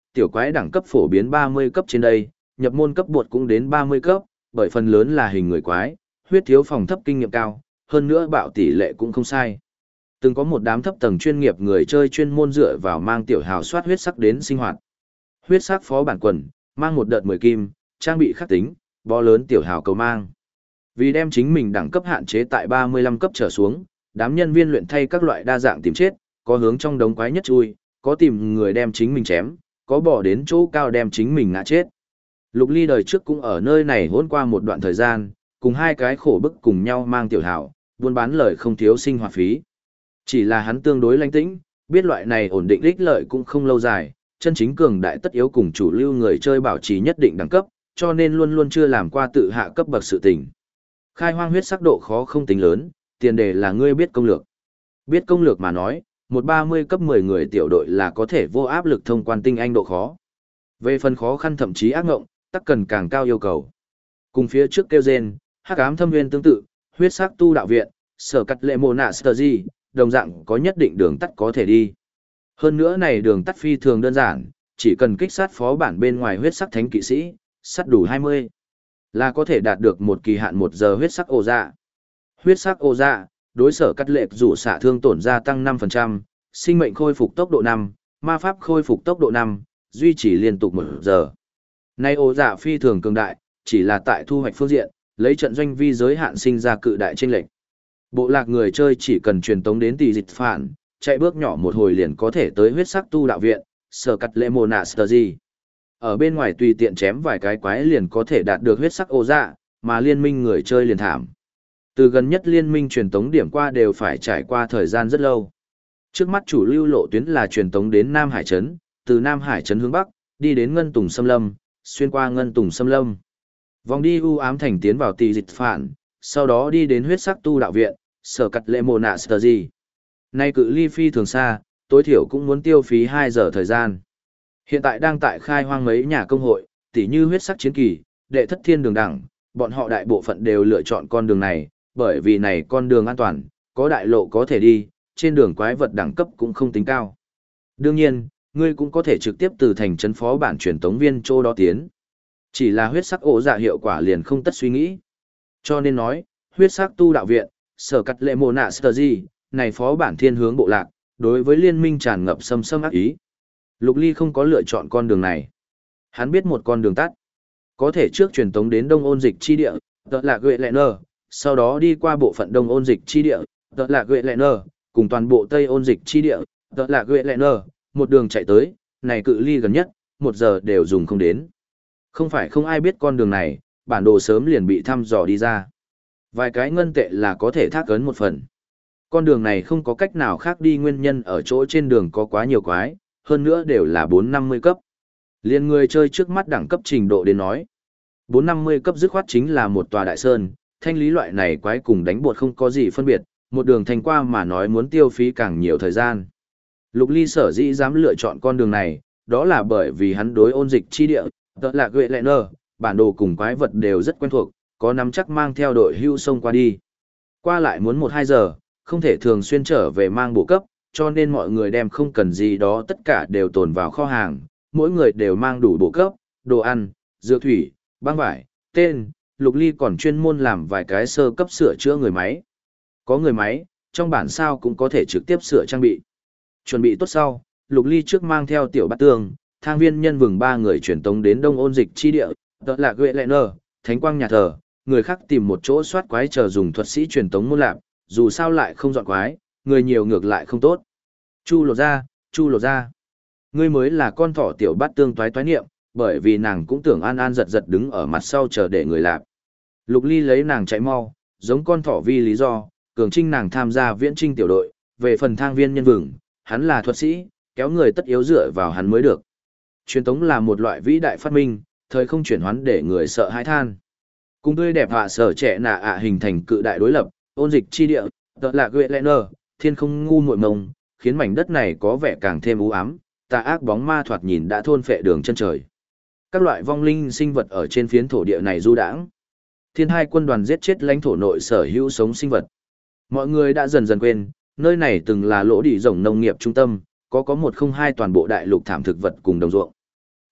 tiểu quái đẳng cấp phổ biến 30 cấp trên đây, nhập môn cấp bột cũng đến 30 cấp, bởi phần lớn là hình người quái, huyết thiếu phòng thấp kinh nghiệm cao, hơn nữa bạo tỷ lệ cũng không sai. Từng có một đám thấp tầng chuyên nghiệp người chơi chuyên môn dựa vào mang tiểu hào soát huyết sắc đến sinh hoạt. Huyết sắc phó bản quần, mang một đợt 10 kim, trang bị khắc tính, bó lớn tiểu hào cầu mang. Vì đem chính mình đẳng cấp hạn chế tại 35 cấp trở xuống, đám nhân viên luyện thay các loại đa dạng tìm chết, có hướng trong đống quái nhất chui, có tìm người đem chính mình chém, có bỏ đến chỗ cao đem chính mình ngã chết. Lục Ly đời trước cũng ở nơi này hôn qua một đoạn thời gian, cùng hai cái khổ bức cùng nhau mang tiểu hào, buôn bán lời không thiếu sinh hoạt phí. Chỉ là hắn tương đối lãnh tĩnh, biết loại này ổn định ích lợi cũng không lâu dài, chân chính cường đại tất yếu cùng chủ lưu người chơi bảo trì nhất định đẳng cấp, cho nên luôn luôn chưa làm qua tự hạ cấp bậc sự tình. Khai hoang huyết sắc độ khó không tính lớn, tiền đề là ngươi biết công lược. Biết công lược mà nói, một 30 cấp 10 người tiểu đội là có thể vô áp lực thông quan tinh anh độ khó. Về phần khó khăn thậm chí ác ngộng, tắc cần càng cao yêu cầu. Cùng phía trước kêu gen, hắc ám thâm nguyên tương tự, huyết sắc tu đạo viện, sở cắt lệ mồ nạ sờ gì, đồng dạng có nhất định đường tắt có thể đi. Hơn nữa này đường tắt phi thường đơn giản, chỉ cần kích sát phó bản bên ngoài huyết sắc thánh kỵ sĩ, sát đủ 20, là có thể đạt được một kỳ hạn 1 giờ huyết sắc ổ dạ. Huyết sắc ổ dạ, đối sở cắt lệ rủ xạ thương tổn gia tăng 5%, sinh mệnh khôi phục tốc độ 5, ma pháp khôi phục tốc độ 5, duy trì liên tục 1 giờ. Nay ổ dạ phi thường cường đại, chỉ là tại thu hoạch phương diện, lấy trận doanh vi giới hạn sinh ra cự đại chênh lệch. Bộ lạc người chơi chỉ cần truyền tống đến tỷ dịch phản, chạy bước nhỏ một hồi liền có thể tới huyết sắc tu đạo viện, sở cắt lệ mồ nạ sờ gì. Ở bên ngoài tùy tiện chém vài cái quái liền có thể đạt được huyết sắc ổ dạ, mà liên minh người chơi liền thảm. Từ gần nhất liên minh truyền tống điểm qua đều phải trải qua thời gian rất lâu. Trước mắt chủ lưu lộ tuyến là truyền tống đến Nam Hải Trấn, từ Nam Hải Trấn hướng Bắc, đi đến Ngân Tùng Xâm Lâm, xuyên qua Ngân Tùng Xâm Lâm. Vòng đi u ám thành tiến vào tỷ dịch phản, sau đó đi đến huyết sắc tu đạo viện, sở cắt lệ mồ nạ sờ gì. Nay cự ly phi thường xa, tối thiểu cũng muốn tiêu phí 2 giờ thời gian. Hiện tại đang tại khai hoang mấy nhà công hội, tỉ như huyết sắc chiến kỳ, đệ thất thiên đường đẳng, bọn họ đại bộ phận đều lựa chọn con đường này, bởi vì này con đường an toàn, có đại lộ có thể đi, trên đường quái vật đẳng cấp cũng không tính cao. Đương nhiên, ngươi cũng có thể trực tiếp từ thành trấn phó bản truyền tống viên chỗ đó tiến. Chỉ là huyết sắc ổ dạ hiệu quả liền không tất suy nghĩ. Cho nên nói, huyết sắc tu đạo viện, sở cắt lệ mồ nạ sờ gì, này phó bản thiên hướng bộ lạc, đối với liên minh tràn ngập xâm xâm ác ý. Lục Ly không có lựa chọn con đường này. Hắn biết một con đường tắt. Có thể trước truyền tống đến đông ôn dịch chi địa, tợ là Gợi Lẹ Nơ, sau đó đi qua bộ phận đông ôn dịch chi địa, tợ là Gợi Lẹ Nơ, cùng toàn bộ tây ôn dịch chi địa, tợ là Gợi Lẹ Nơ, một đường chạy tới, này cự ly gần nhất, 1 giờ đều dùng không đến. Không phải không ai biết con đường này, bản đồ sớm liền bị thăm dò đi ra. Vài cái ngân tệ là có thể thác ấn một phần. Con đường này không có cách nào khác đi nguyên nhân ở chỗ trên đường có quá nhiều quái, hơn nữa đều là 450 cấp. Liên người chơi trước mắt đẳng cấp trình độ đến nói. 450 cấp dứt khoát chính là một tòa đại sơn, thanh lý loại này quái cùng đánh bột không có gì phân biệt, một đường thành qua mà nói muốn tiêu phí càng nhiều thời gian. Lục Ly sở dĩ dám lựa chọn con đường này, đó là bởi vì hắn đối ôn dịch chi địa, tợ là Gợi Lẹ Nơ, bản đồ cùng quái vật đều rất quen thuộc, có nắm chắc mang theo đội hưu sông qua đi. Qua lại muốn 1-2 giờ, không thể thường xuyên trở về mang bộ cấp, cho nên mọi người đem không cần gì đó tất cả đều tồn vào kho hàng, mỗi người đều mang đủ bộ cấp, đồ ăn, dược thủy, băng vải, tên, Lục Ly còn chuyên môn làm vài cái sơ cấp sửa chữa người máy. Có người máy, trong bản sao cũng có thể trực tiếp sửa trang bị. Chuẩn bị tốt sau, Lục Ly trước mang theo tiểu bát tương, thang viên nhân vừng 3 người chuyển tống đến đông ôn dịch chi địa, đó là Gợi Lẹ Nơ, Thánh Quang nhà thờ, người khác tìm một chỗ soát quái chờ dùng thuật sĩ truyền tống môn lạp, dù sao lại không dọn quái, người nhiều ngược lại không tốt. Chu lột ra. Ngươi mới là con thỏ tiểu bát tương toái toái niệm, bởi vì nàng cũng tưởng an an giật giật đứng ở mặt sau chờ để người lạp. Lục Ly lấy nàng chạy mau, giống con thỏ vì lý do, cường trinh nàng tham gia viễn trinh tiểu đội, về phần thang viên nhân vừng, hắn là thuật sĩ, kéo người tất yếu dựa vào hắn mới được. Truyền tống là một loại vĩ đại phát minh, thời không chuyển hoán để người sợ hãi than. Cùng tươi đẹp hạ sở trẻ nạ ạ hình thành cự đại đối lập, ôn dịch chi địa, tợ là Gợi Lẹ Nơ, thiên không ngu muội mông, khiến mảnh đất này có vẻ càng thêm u ám, tà ác bóng ma thoạt nhìn đã thôn phệ đường chân trời. Các loại vong linh sinh vật ở trên phiến thổ địa này du đãng. Thiên hai quân đoàn giết chết lãnh thổ nội sở hữu sống sinh vật. Mọi người đã dần dần quên, nơi này từng là lỗ đỉ rồng nông nghiệp trung tâm, có 102 toàn bộ đại lục thảm thực vật cùng đồng ruộng.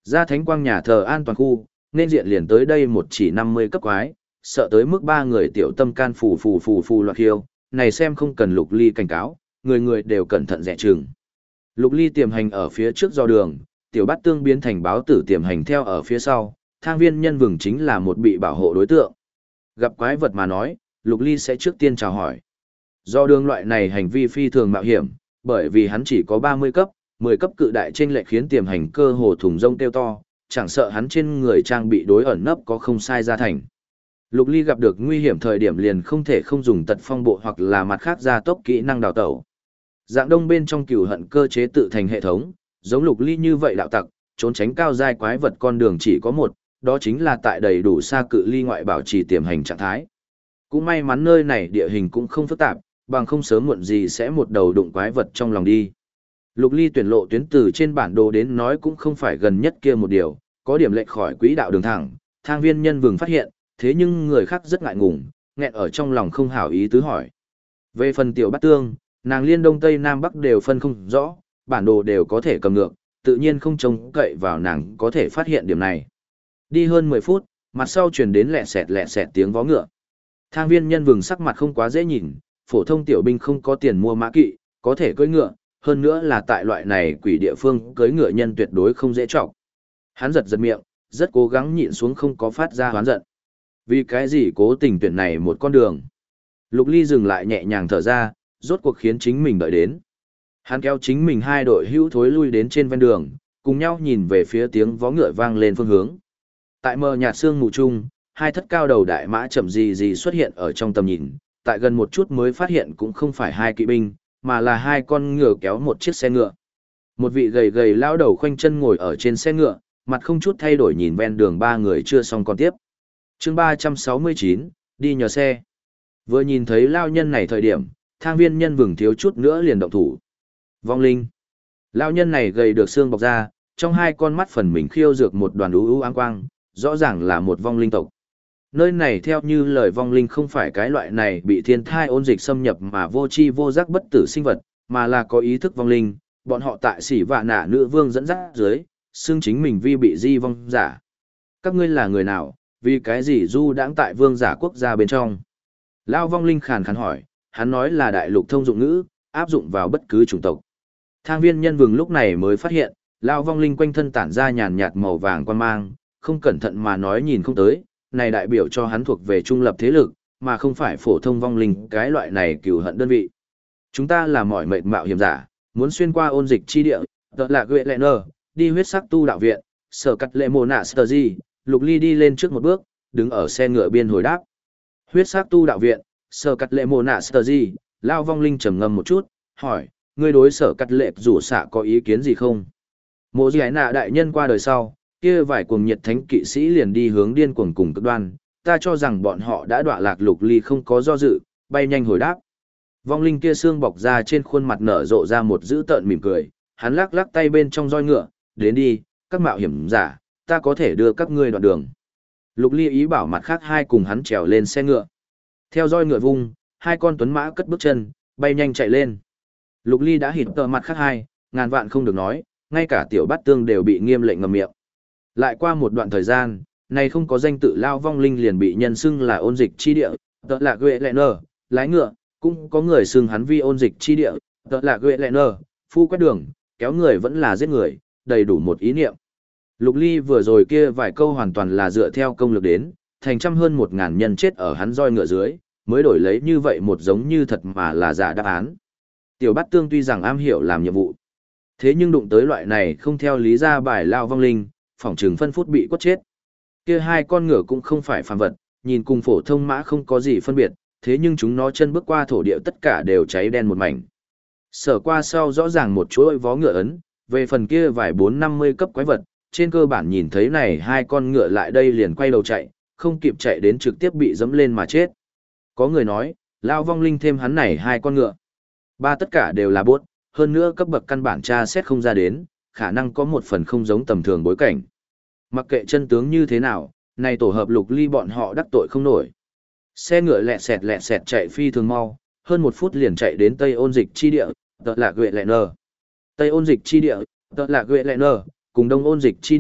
Ra thánh quang nhà thờ an toàn khu, nên diện liền tới đây một chỉ 50 cấp quái, sợ tới mức ba người tiểu tâm can phù loạt khiêu, này xem không cần Lục Ly cảnh cáo, người người đều cẩn thận dè chừng. Lục Ly tiềm hành ở phía trước do đường, tiểu bát tương biến thành báo tử tiềm hành theo ở phía sau, thang viên nhân vừng chính là một bị bảo hộ đối tượng. Gặp quái vật mà nói, Lục Ly sẽ trước tiên chào hỏi. Do đường loại này hành vi phi thường mạo hiểm, bởi vì hắn chỉ có 30 cấp, 10 cấp cự đại trên lệch khiến tiềm hành cơ hồ thùng rông kêu to, chẳng sợ hắn trên người trang bị đối ẩn nấp có không sai ra thành. Lục Ly gặp được nguy hiểm thời điểm liền không thể không dùng tật phong bộ hoặc là mặt khác gia tốc kỹ năng đào tẩu. Dạng đông bên trong cửu hận cơ chế tự thành hệ thống, giống Lục Ly như vậy đạo tặc, trốn tránh cao giai quái vật con đường chỉ có một, đó chính là tại đầy đủ xa cự ly ngoại bảo trì tiềm hành trạng thái. Cũng may mắn nơi này địa hình cũng không phức tạp, bằng không sớm muộn gì sẽ một đầu đụng quái vật trong lòng đi. Lục Ly tuyển lộ tuyến từ trên bản đồ đến nói cũng không phải gần nhất kia một điều, có điểm lệch khỏi quỹ đạo đường thẳng, thang viên nhân vừng phát hiện, thế nhưng người khác rất ngại ngùng, nghẹn ở trong lòng không hảo ý tứ hỏi. Về phần tiểu bát tương, nàng liên đông tây nam bắc đều phân không rõ, bản đồ đều có thể cầm ngược, tự nhiên không trông cậy vào nàng có thể phát hiện điểm này. Đi hơn 10 phút, mặt sau truyền đến lẹ sẹt tiếng vó ngựa. Thang viên nhân vừng sắc mặt không quá dễ nhìn, phổ thông tiểu binh không có tiền mua mã kỵ, có thể cưỡi ngựa, hơn nữa là tại loại này quỷ địa phương cưỡi ngựa nhân tuyệt đối không dễ trọng. Hắn giật giật miệng, rất cố gắng nhịn xuống không có phát ra hoán giận. Vì cái gì cố tình tuyển này một con đường? Lục Ly dừng lại nhẹ nhàng thở ra, rốt cuộc khiến chính mình đợi đến. Hắn kéo chính mình hai đội hữu thối lui đến trên ven đường, cùng nhau nhìn về phía tiếng vó ngựa vang lên phương hướng. Tại mờ nhạt sương mù chung, hai thất cao đầu đại mã chậm gì xuất hiện ở trong tầm nhìn, tại gần một chút mới phát hiện cũng không phải hai kỵ binh, mà là hai con ngựa kéo một chiếc xe ngựa. Một vị gầy lão đầu khoanh chân ngồi ở trên xe ngựa, mặt không chút thay đổi nhìn ven đường ba người chưa xong còn tiếp. Chương 369, đi nhờ xe. Vừa nhìn thấy lao nhân này thời điểm, thang viên nhân vừng thiếu chút nữa liền động thủ. Vong linh. Lao nhân này gầy được xương bọc ra, trong hai con mắt phần mình khiêu dược một đoàn ú ám quang, rõ ràng là một vong linh tộc. Nơi này theo như lời vong linh không phải cái loại này bị thiên thai ôn dịch xâm nhập mà vô tri vô giác bất tử sinh vật, mà là có ý thức vong linh, bọn họ tại Sỉ Vạ Nạ nữ vương dẫn dắt dưới, xưng chính mình vi bị di vong giả. Các ngươi là người nào, vì cái gì du đãng tại vương giả quốc gia bên trong? Lao vong linh khàn khàn hỏi, hắn nói là đại lục thông dụng ngữ, áp dụng vào bất cứ chủng tộc. Thang viên nhân vừng lúc này mới phát hiện, Lao vong linh quanh thân tản ra nhàn nhạt màu vàng quan mang, không cẩn thận mà nói nhìn không tới, này đại biểu cho hắn thuộc về trung lập thế lực, mà không phải phổ thông vong linh cái loại này cừu hận đơn vị. Chúng ta là mỏi mệt mạo hiểm giả, muốn xuyên qua ôn dịch chi địa, đó là Guệ Lệ Nơ, đi huyết sắc tu đạo viện, sở cắt lệ mồ nạ sờ gì, Lục Ly đi lên trước một bước, đứng ở xe ngựa biên hồi đáp. Huyết sắc tu đạo viện, sở cắt lệ mồ nạ sờ gì, Lao vong linh trầm ngâm một chút, hỏi, ngươi đối sở cắt lệ rủ xạ có ý kiến gì không? Mộ gì nạ đại nhân qua đời sau, kia vài cuồng nhiệt thánh kỵ sĩ liền đi hướng điên cuồng cùng cực đoan, ta cho rằng bọn họ đã đọa lạc. Lục Ly không có do dự, bay nhanh hồi đáp. Vong linh kia xương bọc ra trên khuôn mặt nở rộ ra một dữ tợn mỉm cười, hắn lắc lắc tay bên trong roi ngựa, đến đi, các mạo hiểm giả, ta có thể đưa các ngươi đoạn đường. Lục Ly ý bảo mặt khác hai cùng hắn trèo lên xe ngựa. Theo roi ngựa vung, hai con tuấn mã cất bước chân, bay nhanh chạy lên. Lục Ly đã hít tờ mặt khác hai, ngàn vạn không được nói, ngay cả tiểu bát tương đều bị nghiêm lệnh ngậm miệng. Lại qua một đoạn thời gian, này không có danh tự Lao vong linh liền bị nhân xưng là ôn dịch chi địa, tợ là Guệ Lệ Nơ, lái ngựa, cũng có người xưng hắn vi ôn dịch chi địa, tợ là Guệ Lệ Nơ, phu quét đường, kéo người vẫn là giết người, đầy đủ một ý niệm. Lục Ly vừa rồi kia vài câu hoàn toàn là dựa theo công lược đến, thành trăm hơn 1.000 nhân chết ở hắn roi ngựa dưới, mới đổi lấy như vậy một giống như thật mà là giả đáp án. Tiểu bát tương tuy rằng am hiểu làm nhiệm vụ, thế nhưng đụng tới loại này không theo lý ra bài Lao vong linh, phỏng chừng phân phút bị quất chết. Kia hai con ngựa cũng không phải phàm vật, nhìn cùng phổ thông mã không có gì phân biệt, thế nhưng chúng nó chân bước qua thổ địa tất cả đều cháy đen một mảnh. Sở qua sau rõ ràng một chuỗi vó ngựa ấn, về phần kia vài 450 cấp quái vật, trên cơ bản nhìn thấy này hai con ngựa lại đây liền quay đầu chạy, không kịp chạy đến trực tiếp bị dẫm lên mà chết. Có người nói, Lao vong linh thêm hắn này hai con ngựa. Ba tất cả đều là bốt, hơn nữa cấp bậc căn bản tra xét không ra đến, khả năng có một phần không giống tầm thường bối cảnh. Mặc kệ chân tướng như thế nào, này tổ hợp Lục Ly bọn họ đắc tội không nổi. Xe ngựa lẹ sẹt chạy phi thường mau, hơn một phút liền chạy đến Tây ôn dịch chi địa, tợ là Guệ Lệ Nơ. Tây ôn dịch chi địa, tợ là Guệ Lệ Nơ, cùng Đông ôn dịch chi địa,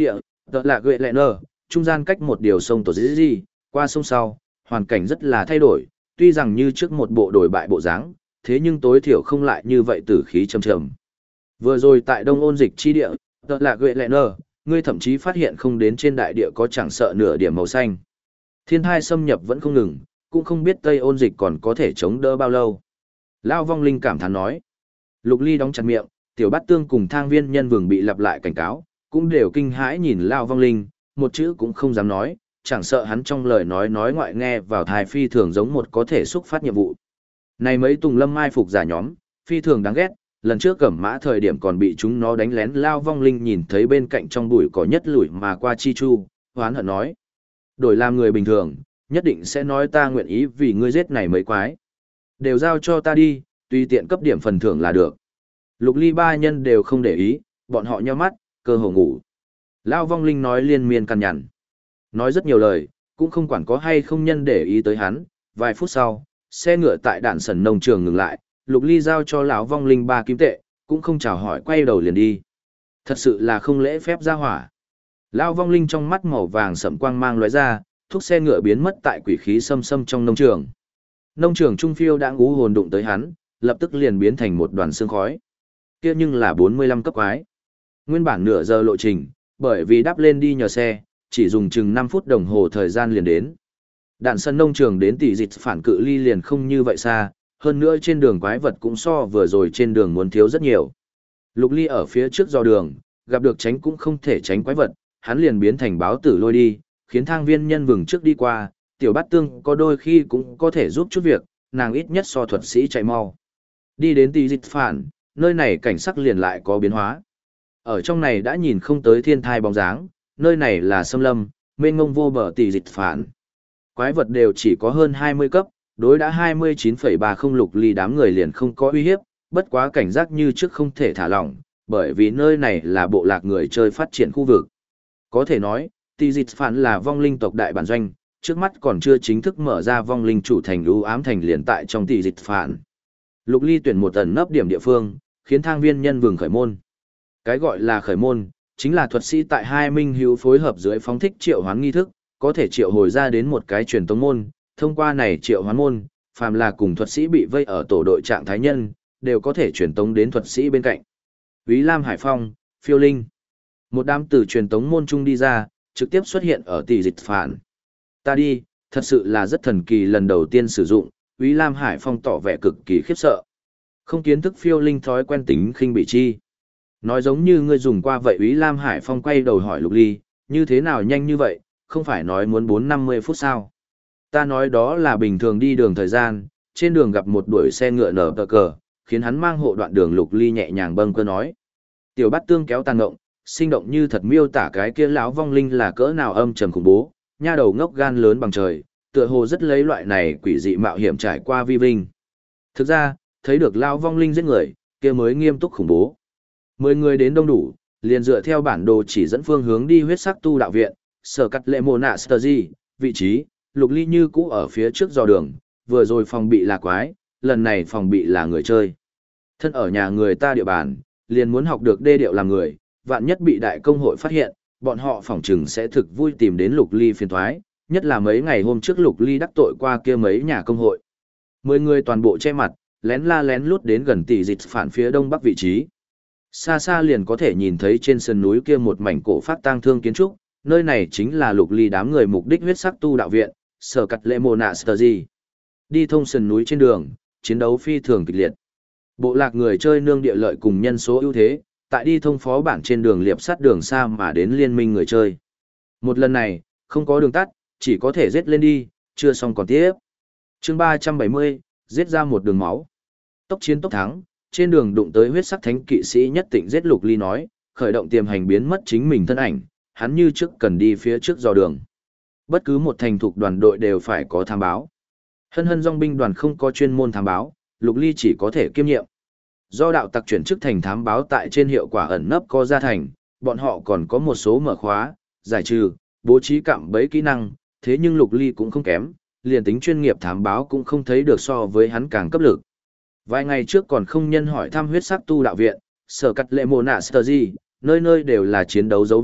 Tợ là gợi lẹ nơ, trung gian cách một điều sông tổ dĩ gì, qua sông sau, hoàn cảnh rất là thay đổi, tuy rằng như trước một bộ đổi bại bộ dáng, thế nhưng tối thiểu không lại như vậy tử khí trầm trầm. Vừa rồi tại Đông Ôn dịch chi địa, tợ là gợi lẹ nơ, ngươi thậm chí phát hiện không đến trên đại địa có chẳng sợ nửa điểm màu xanh. Thiên thai xâm nhập vẫn không ngừng, cũng không biết Tây Ôn dịch còn có thể chống đỡ bao lâu. Lao vong linh cảm thán nói. Lục Ly đóng chặt miệng, Tiểu Bát Tương cùng Thang Viên Nhân Vương bị lặp lại cảnh cáo, cũng đều kinh hãi nhìn Lao vong linh, một chữ cũng không dám nói, chẳng sợ hắn trong lời nói ngoại nghe vào thai phi thường giống một có thể xúc phát nhiệm vụ. Này mấy Tùng Lâm mai phục giả nhóm, phi thường đáng ghét, lần trước Cẩm Mã thời điểm còn bị chúng nó đánh lén. Lao vong linh nhìn thấy bên cạnh trong bụi cỏ nhất lủi mà qua Chi Chu, hoán hận nói: đổi làm người bình thường, nhất định sẽ nói ta nguyện ý vì ngươi giết này mấy quái. Đều giao cho ta đi, tùy tiện cấp điểm phần thưởng là được. Lục Ly ba nhân đều không để ý, bọn họ nheo mắt, cơ hồ ngủ. Lao vong linh nói liên miên căn nhằn. Nói rất nhiều lời, cũng không quản có hay không nhân để ý tới hắn. Vài phút sau, xe ngựa tại đạn sần nông trường ngừng lại, Lục Ly giao cho lão vong linh 3 kim tệ, cũng không chào hỏi quay đầu liền đi. Thật sự là không lễ phép ra hỏa. Lao vong linh trong mắt màu vàng sẫm quang mang lóe ra, thúc xe ngựa biến mất tại quỷ khí xâm xâm trong nông trường. Nông trường trung phiêu đã ngũ hồn đụng tới hắn, lập tức liền biến thành một đoàn sương khói. Kia nhưng là 45 cấp quái. Nguyên bản nửa giờ lộ trình, bởi vì đáp lên đi nhờ xe, chỉ dùng chừng 5 phút đồng hồ thời gian liền đến. Đạn sân nông trường đến tỷ dịch phản cự ly liền không như vậy xa, hơn nữa trên đường quái vật cũng so vừa rồi trên đường muốn thiếu rất nhiều. Lục Ly ở phía trước do đường, gặp được tránh cũng không thể tránh quái vật, hắn liền biến thành báo tử lôi đi, khiến Thang Viên Nhân Vương trước đi qua, Tiểu Bát Tương có đôi khi cũng có thể giúp chút việc, nàng ít nhất so thuật sĩ chạy mau. Đi đến tỷ dịch phản, nơi này cảnh sắc liền lại có biến hóa. Ở trong này đã nhìn không tới thiên thai bóng dáng, nơi này là xâm lâm, mênh mông vô bờ tỷ dịch phản. Quái vật đều chỉ có hơn 20 cấp, đối đã 29,30 Lục Ly đám người liền không có uy hiếp, bất quá cảnh giác như trước không thể thả lỏng, bởi vì nơi này là bộ lạc người chơi phát triển khu vực. Có thể nói, tỷ dịch phản là vong linh tộc đại bản doanh, trước mắt còn chưa chính thức mở ra vong linh chủ thành ưu ám thành liền tại trong tỷ dịch phản. Lục Ly tuyển một ẩn nấp điểm địa phương, khiến Thang Viên Nhân Vương khởi môn. Cái gọi là khởi môn, chính là thuật sĩ tại hai minh hữu phối hợp dưới phóng thích triệu hoán nghi thức, có thể triệu hồi ra đến một cái truyền tống môn, thông qua này triệu hoán môn, phàm là cùng thuật sĩ bị vây ở tổ đội trạng thái nhân, đều có thể truyền tống đến thuật sĩ bên cạnh. Úy Lam Hải Phong, Phiêu Linh. Một đám từ truyền tống môn trung đi ra, trực tiếp xuất hiện ở tỷ dịch phản. Ta đi, thật sự là rất thần kỳ, lần đầu tiên sử dụng, Úy Lam Hải Phong tỏ vẻ cực kỳ khiếp sợ. Không kiến thức Phiêu Linh thói quen tính khinh bị chi. Nói giống như ngươi dùng qua vậy. Úy Lam Hải Phong quay đầu hỏi Lục Ly, như thế nào nhanh như vậy, không phải nói muốn 4-50 phút sao? Ta nói đó là bình thường đi đường thời gian, trên đường gặp một đuổi xe ngựa nở tờ cờ, khiến hắn mang hộ đoạn đường. Lục Ly nhẹ nhàng bâng cơ nói. Tiểu Bát Tương kéo tàn ngộng, sinh động như thật miêu tả cái kia lão vong linh là cỡ nào âm trầm khủng bố, nha đầu ngốc gan lớn bằng trời, tựa hồ rất lấy loại này quỷ dị mạo hiểm trải qua vi vinh. Thực ra, thấy được lão vong linh giết người, kia mới nghiêm túc khủng bố. 10 người đến đông đủ, liền dựa theo bản đồ chỉ dẫn phương hướng đi huyết sắc tu đạo viện, sở cắt lệ mồ nạ sờ gì, vị trí, Lục Ly như cũ ở phía trước dò đường, vừa rồi phòng bị là quái, lần này phòng bị là người chơi. Thân ở nhà người ta địa bàn, liền muốn học được đê điệu làm người, vạn nhất bị đại công hội phát hiện, bọn họ phỏng chừng sẽ thực vui tìm đến Lục Ly phiền toái, nhất là mấy ngày hôm trước Lục Ly đắc tội qua kia mấy nhà công hội. 10 người toàn bộ che mặt, lén la lén lút đến gần tỷ dịch phản phía đông bắc vị trí. Xa xa liền có thể nhìn thấy trên sườn núi kia một mảnh cổ phát tang thương kiến trúc, nơi này chính là Lục Ly đám người mục đích huyết sắc tu đạo viện, sở cắt lệ mồ nạ sờ gì. Đi thông sườn núi trên đường, chiến đấu phi thường kịch liệt. Bộ lạc người chơi nương địa lợi cùng nhân số ưu thế, tại đi thông phó bản trên đường liệp sắt đường xa mà đến liên minh người chơi. Một lần này, không có đường tắt, chỉ có thể giết lên đi, chưa xong còn tiếp. Chương 370, giết ra một đường máu. Tốc chiến tốc thắng, trên đường đụng tới huyết sắc thánh kỵ sĩ nhất tịnh giết Lục Ly nói, khởi động tiềm hành biến mất chính mình thân ảnh, hắn như trước cần đi phía trước dò đường. Bất cứ một thành thục đoàn đội đều phải có thám báo. Hân hân dòng binh đoàn không có chuyên môn thám báo, Lục Ly chỉ có thể kiêm nhiệm. Do đạo tặc chuyển chức thành thám báo tại trên hiệu quả ẩn nấp có gia thành, bọn họ còn có một số mở khóa, giải trừ, bố trí cạm bẫy kỹ năng, thế nhưng Lục Ly cũng không kém, liền tính chuyên nghiệp thám báo cũng không thấy được so với hắn càng cấp lực. Vài ngày trước còn không nhân hỏi thăm huyết sắc tu đạo viện, sở cắt lệ mồ nạ sờ gì, nơi nơi đều là chiến đấu dấu vết,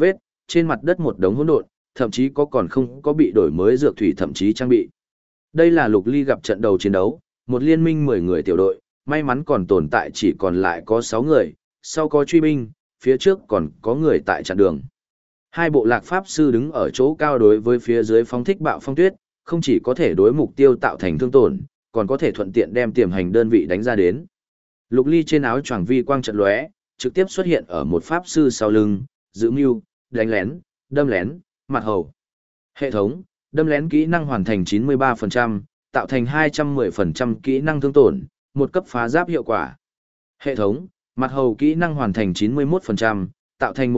trên mặt đất một đống hỗn độn, thậm chí còn không có bị đổi mới dược thủy thậm chí trang bị. Đây là Lục Ly gặp trận đầu chiến đấu, một liên minh 10 người tiểu đội, may mắn còn tồn tại chỉ còn lại có 6 người, sau có truy binh, phía trước còn có người tại chặn đường. Hai bộ lạc pháp sư đứng ở chỗ cao đối với phía dưới phóng thích bạo phong tuyết, không chỉ có thể đối mục tiêu tạo thành thương tổn, còn có thể thuận tiện đem tiềm hành đơn vị đánh ra đến. Lục Ly trên áo choàng vi quang trận lóe, trực tiếp xuất hiện ở một pháp sư sau lưng, giữ mưu, đánh lén, đâm lén, mặt hầu. Hệ thống, đâm lén kỹ năng hoàn thành 93%, tạo thành 210% kỹ năng thương tổn, một cấp phá giáp hiệu quả. Hệ thống, mặt hầu kỹ năng hoàn thành 91%, tạo thành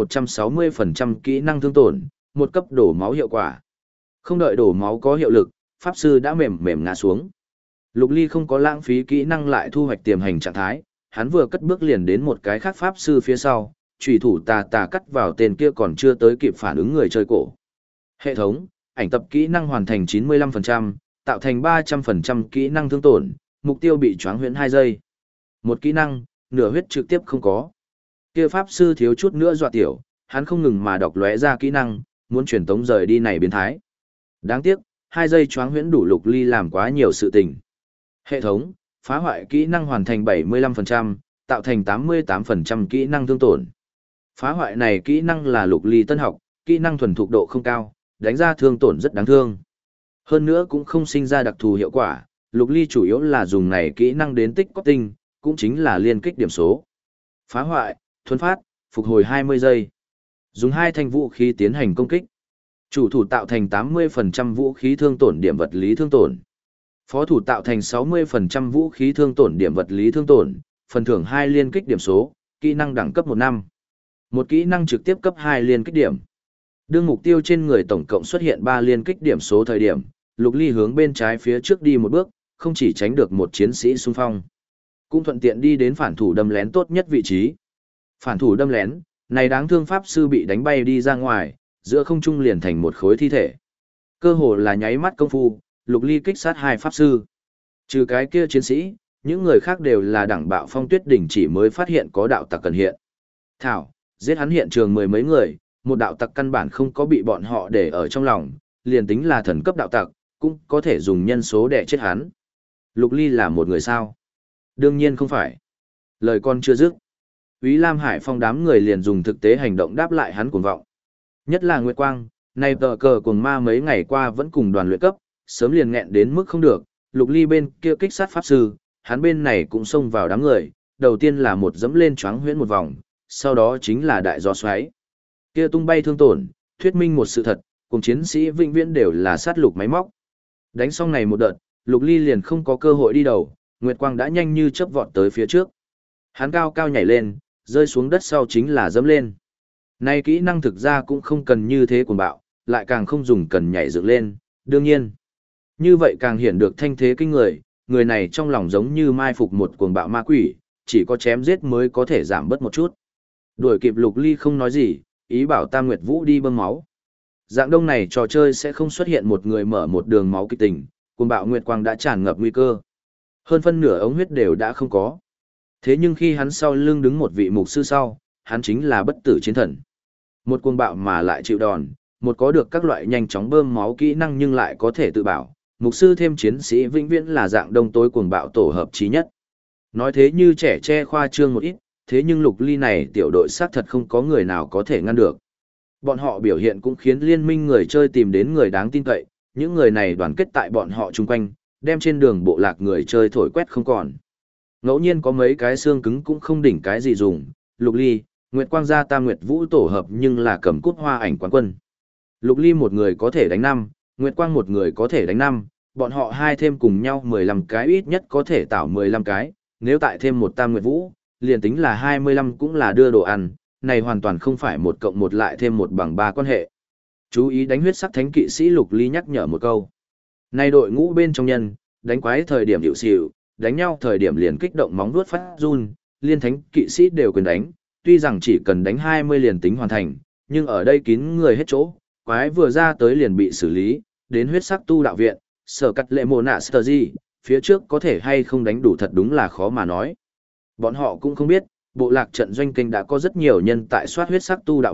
160% kỹ năng thương tổn, một cấp đổ máu hiệu quả. Không đợi đổ máu có hiệu lực, pháp sư đã mềm ngã xuống. Lục Ly không có lãng phí kỹ năng lại thu hoạch tiềm hành trạng thái, hắn vừa cất bước liền đến một cái khác pháp sư phía sau, chủy thủ tà cắt vào tên kia còn chưa tới kịp phản ứng người chơi cổ. Hệ thống, ảnh tập kỹ năng hoàn thành 95%, tạo thành 300% kỹ năng thương tổn, mục tiêu bị choáng huyễn 2 giây. Một kỹ năng, nửa huyết trực tiếp không có. Kia pháp sư thiếu chút nữa dọa tiểu, hắn không ngừng mà đọc lóe ra kỹ năng, muốn truyền tống rời đi này biến thái. Đáng tiếc, 2 giây choáng huyễn đủ Lục Ly làm quá nhiều sự tình. Hệ thống, phá hoại kỹ năng hoàn thành 75%, tạo thành 88% kỹ năng thương tổn. Phá hoại này kỹ năng là Lục Ly tân học, kỹ năng thuần thục độ không cao, đánh ra thương tổn rất đáng thương. Hơn nữa cũng không sinh ra đặc thù hiệu quả, Lục Ly chủ yếu là dùng này kỹ năng đến tích cóp tinh, cũng chính là liên kích điểm số. Phá hoại, thuần phát, phục hồi 20 giây. Dùng 2 thanh vũ khí tiến hành công kích. Chủ thủ tạo thành 80% vũ khí thương tổn điểm vật lý thương tổn. Phó thủ tạo thành 60% vũ khí thương tổn điểm vật lý thương tổn, phần thưởng 2 liên kích điểm số, kỹ năng đẳng cấp 1 năm. Một kỹ năng trực tiếp cấp 2 liên kích điểm. Đương mục tiêu trên người tổng cộng xuất hiện 3 liên kích điểm số thời điểm, Lục Ly hướng bên trái phía trước đi một bước, không chỉ tránh được một chiến sĩ xung phong, cũng thuận tiện đi đến phản thủ đâm lén tốt nhất vị trí. Phản thủ đâm lén, này đáng thương pháp sư bị đánh bay đi ra ngoài, giữa không trung liền thành một khối thi thể. Cơ hồ là nháy mắt công phu, Lục Ly kích sát 2 pháp sư. Trừ cái kia chiến sĩ, những người khác đều là đẳng bạo phong tuyết đỉnh chỉ mới phát hiện có đạo tặc cần hiện. Thảo, giết hắn hiện trường 10 mấy người, một đạo tặc căn bản không có bị bọn họ để ở trong lòng, liền tính là thần cấp đạo tặc, cũng có thể dùng nhân số để chết hắn. Lục Ly là một người sao? Đương nhiên không phải. Lời con chưa dứt. Úy Lam Hải Phong đám người liền dùng thực tế hành động đáp lại hắn cuồng vọng. Nhất là Nguyệt Quang, này tờ cờ cuồng ma mấy ngày qua vẫn cùng đoàn luyện cấp, sớm liền nghẹn đến mức không được, Lục Ly bên kia kích sát pháp sư, hắn bên này cũng xông vào đám người, đầu tiên là một dẫm lên choáng huyễn một vòng, sau đó chính là đại gió xoáy. Kia tung bay thương tổn, thuyết minh một sự thật, cùng chiến sĩ vĩnh viễn đều là sát lục máy móc. Đánh xong này một đợt, Lục Ly liền không có cơ hội đi đầu, Nguyệt Quang đã nhanh như chớp vọt tới phía trước. Hắn cao cao nhảy lên, rơi xuống đất sau chính là dẫm lên. Này kỹ năng thực ra cũng không cần như thế cuồng bạo, lại càng không dùng cần nhảy dựng lên, đương nhiên. Như vậy càng hiện được thanh thế kinh người, người này trong lòng giống như mai phục một cuồng bạo ma quỷ, chỉ có chém giết mới có thể giảm bớt một chút. Đuổi kịp Lục Ly không nói gì, ý bảo Tam Nguyệt Vũ đi bơm máu. Dạng đông này trò chơi sẽ không xuất hiện một người mở một đường máu kịch tình, cuồng bạo Nguyệt Quang đã tràn ngập nguy cơ. Hơn phân nửa ống huyết đều đã không có. Thế nhưng khi hắn sau lưng đứng một vị mục sư sau, hắn chính là bất tử chiến thần. Một cuồng bạo mà lại chịu đòn, một có được các loại nhanh chóng bơm máu kỹ năng nhưng lại có thể tự bảo. Mục sư thêm chiến sĩ vĩnh viễn là dạng đông tối cuồng bạo tổ hợp chí nhất. Nói thế như trẻ che khoa trương một ít, thế nhưng Lục Ly này tiểu đội xác thật không có người nào có thể ngăn được. Bọn họ biểu hiện cũng khiến liên minh người chơi tìm đến người đáng tin cậy, những người này đoàn kết tại bọn họ chung quanh, đem trên đường bộ lạc người chơi thổi quét không còn. Ngẫu nhiên có mấy cái xương cứng cũng không đỉnh cái gì dùng, Lục Ly, Nguyệt Quang gia Tam Nguyệt Vũ tổ hợp nhưng là cầm cút hoa ảnh quán quân. Lục Ly một người có thể đánh 5, Nguyệt Quang một người có thể đánh 5, bọn họ hai thêm cùng nhau 15 cái ít nhất có thể tạo 15 cái, nếu tại thêm một Tam Nguyệt Vũ, liền tính là 25 cũng là đưa đồ ăn, này hoàn toàn không phải 1 cộng 1 lại thêm 1 bằng 3 quan hệ. Chú ý đánh huyết sắc thánh kỵ sĩ Lục Ly nhắc nhở một câu. Này đội ngũ bên trong nhân, đánh quái thời điểm hiệu xỉu, đánh nhau thời điểm liền kích động móng vuốt phát run, liên thánh kỵ sĩ đều quyền đánh, tuy rằng chỉ cần đánh 20 liền tính hoàn thành, nhưng ở đây kín người hết chỗ, quái vừa ra tới liền bị xử lý, đến huyết sắc tu đạo viện, sở cắt lệ mồ nạ sờ gì, phía trước có thể hay không đánh đủ thật đúng là khó mà nói. Bọn họ cũng không biết, bộ lạc trận doanh kênh đã có rất nhiều nhân tại soát huyết sắc tu đạo viện,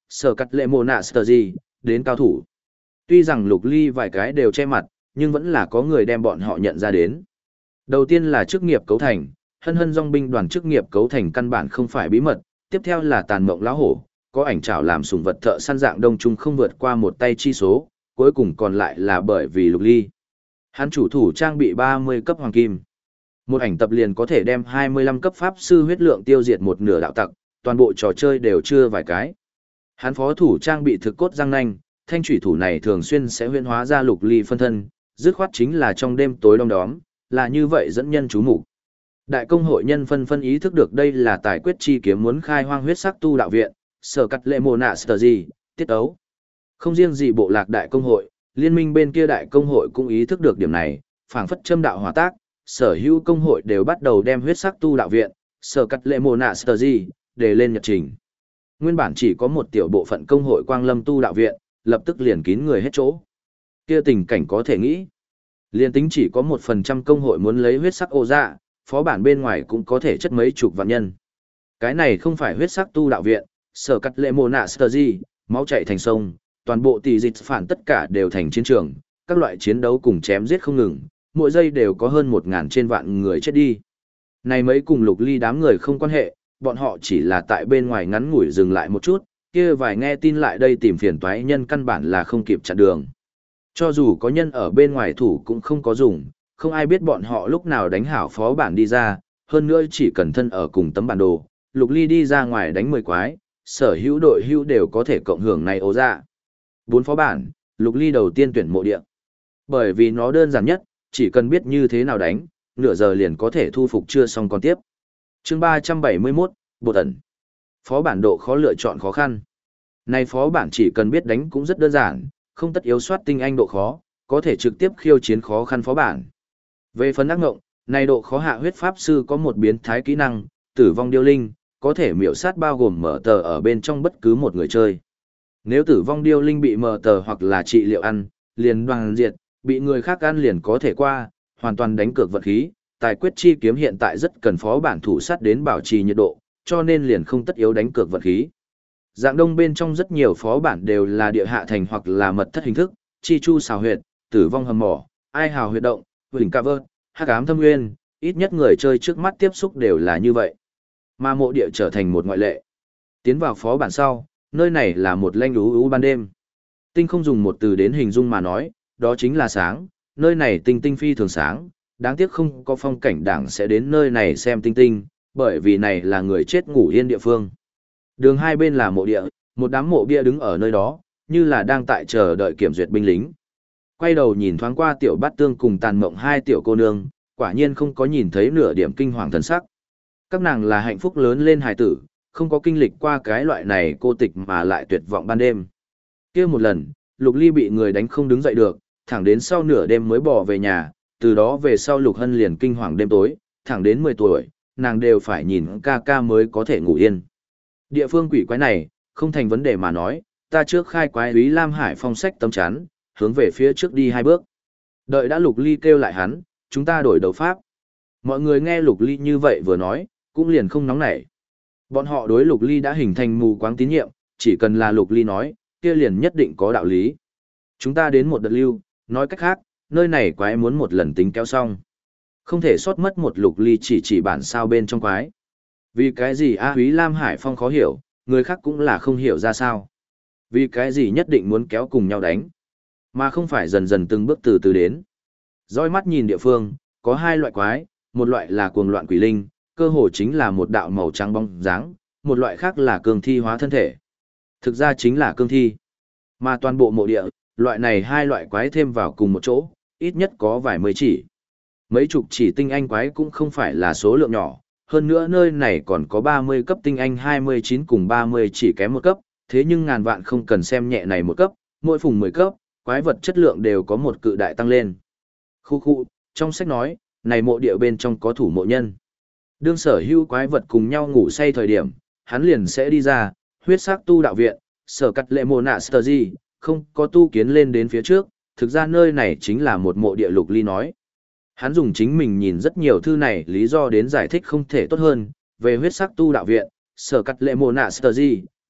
sở cắt lệ mồ nạ sờ gì, đến cao thủ. Tuy rằng Lục Ly vài cái đều che mặt, nhưng vẫn là có người đem bọn họ nhận ra đến. Đầu tiên là chức nghiệp cấu thành, hân hân dòng binh đoàn chức nghiệp cấu thành căn bản không phải bí mật, tiếp theo là tàn mộng lão hổ, có ảnh trảo làm sủng vật thợ săn dạng đông trung không vượt qua một tay chi số, cuối cùng còn lại là bởi vì Lục Ly. Hắn chủ thủ trang bị 30 cấp hoàng kim. Một ảnh tập liền có thể đem 25 cấp pháp sư huyết lượng tiêu diệt một nửa đạo tặc, toàn bộ trò chơi đều chưa vài cái. Hắn phó thủ trang bị thực cốt răng nanh, thanh chủy thủ này thường xuyên sẽ huyễn hóa ra Lục Ly phân thân, dứt khoát chính là trong đêm tối đông đóm, là như vậy dẫn nhân chú mục. Đại công hội nhân phân ý thức được đây là tài quyết chi kiếm muốn khai hoang huyết sắc tu đạo viện, sở cắt lệ mồ nạ sờ gì, tiết ấu. Không riêng gì bộ lạc đại công hội, liên minh bên kia đại công hội cũng ý thức được điểm này, phảng phất châm đạo hòa tác, sở hữu công hội đều bắt đầu đem huyết sắc tu đạo viện, sở cắt lệ mồ nạ sờ gì, để lên nhật trình. Nguyên bản chỉ có một tiểu bộ phận công hội Quang Lâm tu đạo viện, lập tức liền kín người hết chỗ. Kia tình cảnh có thể nghĩ. Liên tính chỉ có 1% công hội muốn lấy huyết sắc ô dạ, phó bản bên ngoài cũng có thể chất mấy chục vạn nhân. Cái này không phải huyết sắc tu đạo viện, sở cắt lệ mồ nạ sờ gì, máu chảy thành sông, toàn bộ tỷ dịch phản tất cả đều thành chiến trường, các loại chiến đấu cùng chém giết không ngừng, mỗi giây đều có hơn 1.000 trên vạn người chết đi. Này mấy cùng Lục Ly đám người không quan hệ, bọn họ chỉ là tại bên ngoài ngắn ngủi dừng lại một chút, kia vài nghe tin lại đây tìm phiền toái nhân căn bản là không kịp chặn đường. Cho dù có nhân ở bên ngoài thủ cũng không có dùng, không ai biết bọn họ lúc nào đánh hảo phó bản đi ra, hơn nữa chỉ cần thân ở cùng tấm bản đồ, Lục Ly đi ra ngoài đánh 10 quái, sở hữu đội hữu đều có thể cộng hưởng này ố ra. 4 phó bản, Lục Ly đầu tiên tuyển mộ địa. Bởi vì nó đơn giản nhất, chỉ cần biết như thế nào đánh, nửa giờ liền có thể thu phục chưa xong còn tiếp. Chương 371, Bột ẩn. Phó bản độ khó lựa chọn khó khăn. Này phó bản chỉ cần biết đánh cũng rất đơn giản, không tất yếu soát tinh anh độ khó, có thể trực tiếp khiêu chiến khó khăn phó bản. Về phần ác ngộng, này độ khó hạ huyết pháp sư có một biến thái kỹ năng, tử vong điêu linh, có thể miểu sát bao gồm mở tờ ở bên trong bất cứ một người chơi. Nếu tử vong điêu linh bị mở tờ hoặc là trị liệu ăn, liền đoàn diệt, bị người khác ăn liền có thể qua, hoàn toàn đánh cược vật khí. Tài quyết chi kiếm hiện tại rất cần phó bản thủ sát đến bảo trì nhiệt độ, cho nên liền không tất yếu đánh cược vật khí. Dạng đông bên trong rất nhiều phó bản đều là địa hạ thành hoặc là mật thất hình thức, chi chu xào huyệt, tử vong hầm mỏ, ai hào huyệt động, huỳnh ca vơ, hắc ám thâm nguyên, ít nhất người chơi trước mắt tiếp xúc đều là như vậy. Mà mộ địa trở thành một ngoại lệ. Tiến vào phó bản sau, nơi này là một lanh ú ban đêm. Tinh không dùng một từ đến hình dung mà nói, đó chính là sáng, nơi này tinh tinh phi thường sáng, đáng tiếc không có phong cảnh đảng sẽ đến nơi này xem tinh tinh, bởi vì này là người chết ngủ yên địa phương. Đường hai bên là mộ địa, một đám mộ bia đứng ở nơi đó, như là đang tại chờ đợi kiểm duyệt binh lính. Quay đầu nhìn thoáng qua tiểu bát tương cùng tàn mộng hai tiểu cô nương, quả nhiên không có nhìn thấy nửa điểm kinh hoàng thần sắc. Các nàng là hạnh phúc lớn lên hài tử, không có kinh lịch qua cái loại này cô tịch mà lại tuyệt vọng ban đêm. Kia một lần, Lục Ly bị người đánh không đứng dậy được, thẳng đến sau nửa đêm mới bỏ về nhà, từ đó về sau Lục Hân liền kinh hoàng đêm tối, thẳng đến 10 tuổi, nàng đều phải nhìn ca ca mới có thể ngủ yên. Địa phương quỷ quái này, không thành vấn đề mà nói, ta trước khai quái úy Lam Hải phong sách tấm chắn, hướng về phía trước đi 2 bước. Đợi đã Lục Ly kêu lại hắn, chúng ta đổi đấu pháp. Mọi người nghe Lục Ly như vậy vừa nói, cũng liền không nóng nảy. Bọn họ đối Lục Ly đã hình thành mù quáng tín nhiệm, chỉ cần là Lục Ly nói, kia liền nhất định có đạo lý. Chúng ta đến một đợt lưu, nói cách khác, nơi này quái muốn một lần tính kéo xong. Không thể sót mất một Lục Ly chỉ bản sao bên trong quái. Vì cái gì úy Lam Hải Phong khó hiểu, người khác cũng là không hiểu ra sao. Vì cái gì nhất định muốn kéo cùng nhau đánh, mà không phải dần dần từng bước từ từ đến. Dõi mắt nhìn địa phương, có 2 loại quái, một loại là cuồng loạn quỷ linh, cơ hồ chính là một đạo màu trắng bóng dáng, một loại khác là cương thi hóa thân thể. Thực ra chính là cương thi. Mà toàn bộ mộ địa, loại này 2 loại quái thêm vào cùng một chỗ, ít nhất có vài mươi chỉ. Mấy chục chỉ tinh anh quái cũng không phải là số lượng nhỏ, hơn nữa nơi này còn có 30 cấp tinh anh 29 cùng 30 chỉ kém một cấp, thế nhưng ngàn vạn không cần xem nhẹ này một cấp, mỗi phùng 10 cấp, quái vật chất lượng đều có một cự đại tăng lên. Khu, trong sách nói, này mộ địa bên trong có thủ mộ nhân. Đương sở hữu quái vật cùng nhau ngủ say thời điểm, hắn liền sẽ đi ra, huyết sắc tu đạo viện, sở cắt lệ mồ nạ sờ gì, không có tu kiến lên đến phía trước, thực ra nơi này chính là một mộ địa. Lục Ly nói. Hắn dùng chính mình nhìn rất nhiều thư này lý do đến giải thích không thể tốt hơn, về huyết sắc tu đạo viện, sở cắt lệ mồ nạ sờ gì,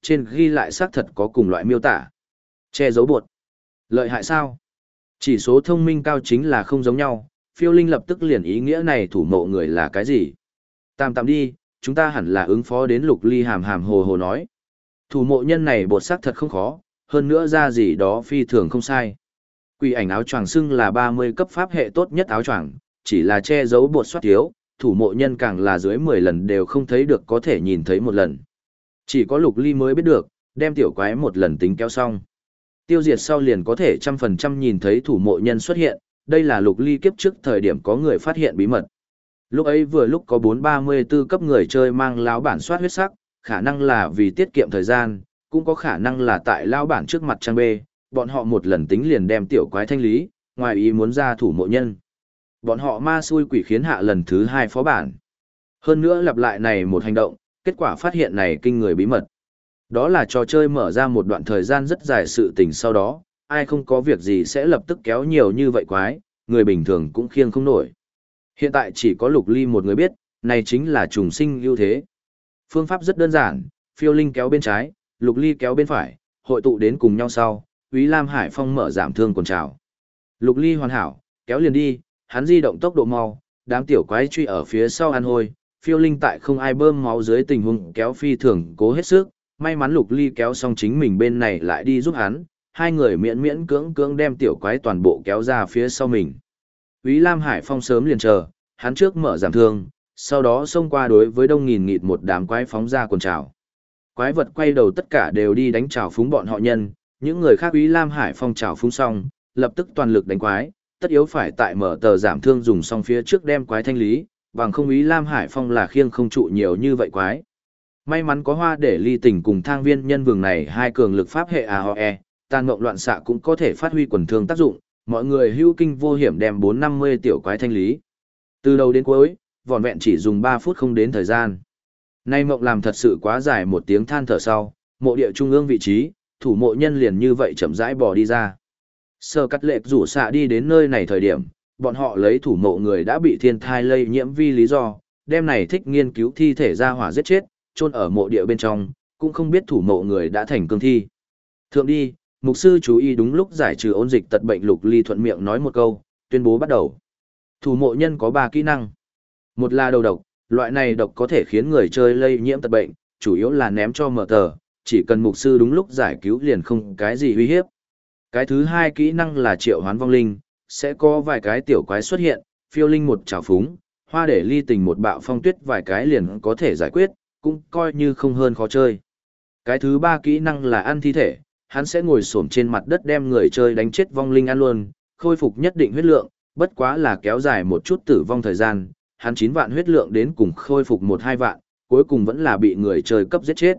trên ghi lại xác thật có cùng loại miêu tả. Che giấu bột. Lợi hại sao? Chỉ số thông minh cao chính là không giống nhau, phiêu linh lập tức liền ý nghĩa này thủ mộ người là cái gì? Tạm tạm đi, chúng ta hẳn là ứng phó đến Lục Ly hàm hàm hồ hồ nói. Thủ mộ nhân này bột xác thật không khó, hơn nữa ra gì đó phi thường không sai. Quỷ ảnh áo choàng xưng là 30 cấp pháp hệ tốt nhất áo choàng, chỉ là che giấu bột soát thiếu, thủ mộ nhân càng là dưới 10 lần đều không thấy được có thể nhìn thấy một lần. Chỉ có Lục Ly mới biết được, đem tiểu quái một lần tính kéo xong. Tiêu diệt sau liền có thể 100% nhìn thấy thủ mộ nhân xuất hiện, đây là Lục Ly kiếp trước thời điểm có người phát hiện bí mật. Lúc ấy vừa lúc có 434 cấp người chơi mang lão bản soát huyết sắc, khả năng là vì tiết kiệm thời gian, cũng có khả năng là tại lão bản trước mặt trang B, bọn họ một lần tính liền đem tiểu quái thanh lý, ngoài ý muốn ra thủ mộ nhân. Bọn họ ma xui quỷ khiến hạ lần thứ 2 phó bản. Hơn nữa lặp lại này một hành động, kết quả phát hiện này kinh người bí mật. Đó là trò chơi mở ra một đoạn thời gian rất dài sự tình sau đó, ai không có việc gì sẽ lập tức kéo nhiều như vậy quái, người bình thường cũng khiêng không nổi. Hiện tại chỉ có Lục Ly một người biết, này chính là trùng sinh ưu thế. Phương pháp rất đơn giản, phiêu linh kéo bên trái, Lục Ly kéo bên phải, hội tụ đến cùng nhau sau, Úy Lam Hải Phong mở giảm thương quần trào. Lục Ly hoàn hảo, kéo liền đi, hắn di động tốc độ mau, đám tiểu quái truy ở phía sau ăn hôi, phiêu linh tại không ai bơm máu dưới tình huống kéo phi thường cố hết sức, may mắn Lục Ly kéo xong chính mình bên này lại đi giúp hắn, hai người miễn miễn cưỡng cưỡng đem tiểu quái toàn bộ kéo ra phía sau mình. Úy Lam Hải Phong sớm liền chờ, hắn trước mở giảm thương, sau đó xông qua đối với đông nghìn nghịt một đám quái phóng ra quần trào. Quái vật quay đầu tất cả đều đi đánh trào phúng bọn họ nhân, những người khác Úy Lam Hải Phong trào phúng xong, lập tức toàn lực đánh quái, tất yếu phải tại mở tờ giảm thương dùng xong phía trước đem quái thanh lý, bằng không Úy Lam Hải Phong là khiêng không trụ nhiều như vậy quái. May mắn có Hoa để ly tình cùng thang viên nhân vương này hai cường lực pháp hệ AOE, tàn mộng loạn xạ cũng có thể phát huy quần thương tác dụng, mọi người hữu kinh vô hiểm đem 450 tiểu quái thanh lý. Từ đầu đến cuối, vỏn vẹn chỉ dùng 3 phút không đến thời gian. Nay mộng làm thật sự quá dài, một tiếng than thở sau, mộ địa trung ương vị trí, thủ mộ nhân liền như vậy chậm rãi bò đi ra. Sơ cắt lệch rủ xạ đi đến nơi này thời điểm, bọn họ lấy thủ mộ người đã bị thiên thai lây nhiễm vi lý do, đem này thích nghiên cứu thi thể ra hỏa giết chết, chôn ở mộ địa bên trong, cũng không biết thủ mộ người đã thành cương thi. Thượng đi, mục sư chú ý đúng lúc giải trừ ôn dịch tật bệnh. Lục Ly thuận miệng nói một câu, tuyên bố bắt đầu. Thủ mộ nhân có 3 kỹ năng. Một là đầu độc, loại này độc có thể khiến người chơi lây nhiễm tật bệnh, chủ yếu là ném cho mở tờ, chỉ cần mục sư đúng lúc giải cứu liền không cái gì uy hiếp. Cái thứ 2 kỹ năng là triệu hoán vong linh, sẽ có vài cái tiểu quái xuất hiện, phiêu linh một trào phúng, Hoa để ly tình một bạo phong tuyết vài cái liền có thể giải quyết, cũng coi như không hơn khó chơi. Cái thứ 3 kỹ năng là ăn thi thể, hắn sẽ ngồi xổm trên mặt đất đem người chơi đánh chết vong linh ăn luôn, khôi phục nhất định huyết lượng, bất quá là kéo dài một chút tử vong thời gian, hắn 9 vạn huyết lượng đến cùng khôi phục 1-2 vạn, cuối cùng vẫn là bị người chơi cấp giết chết.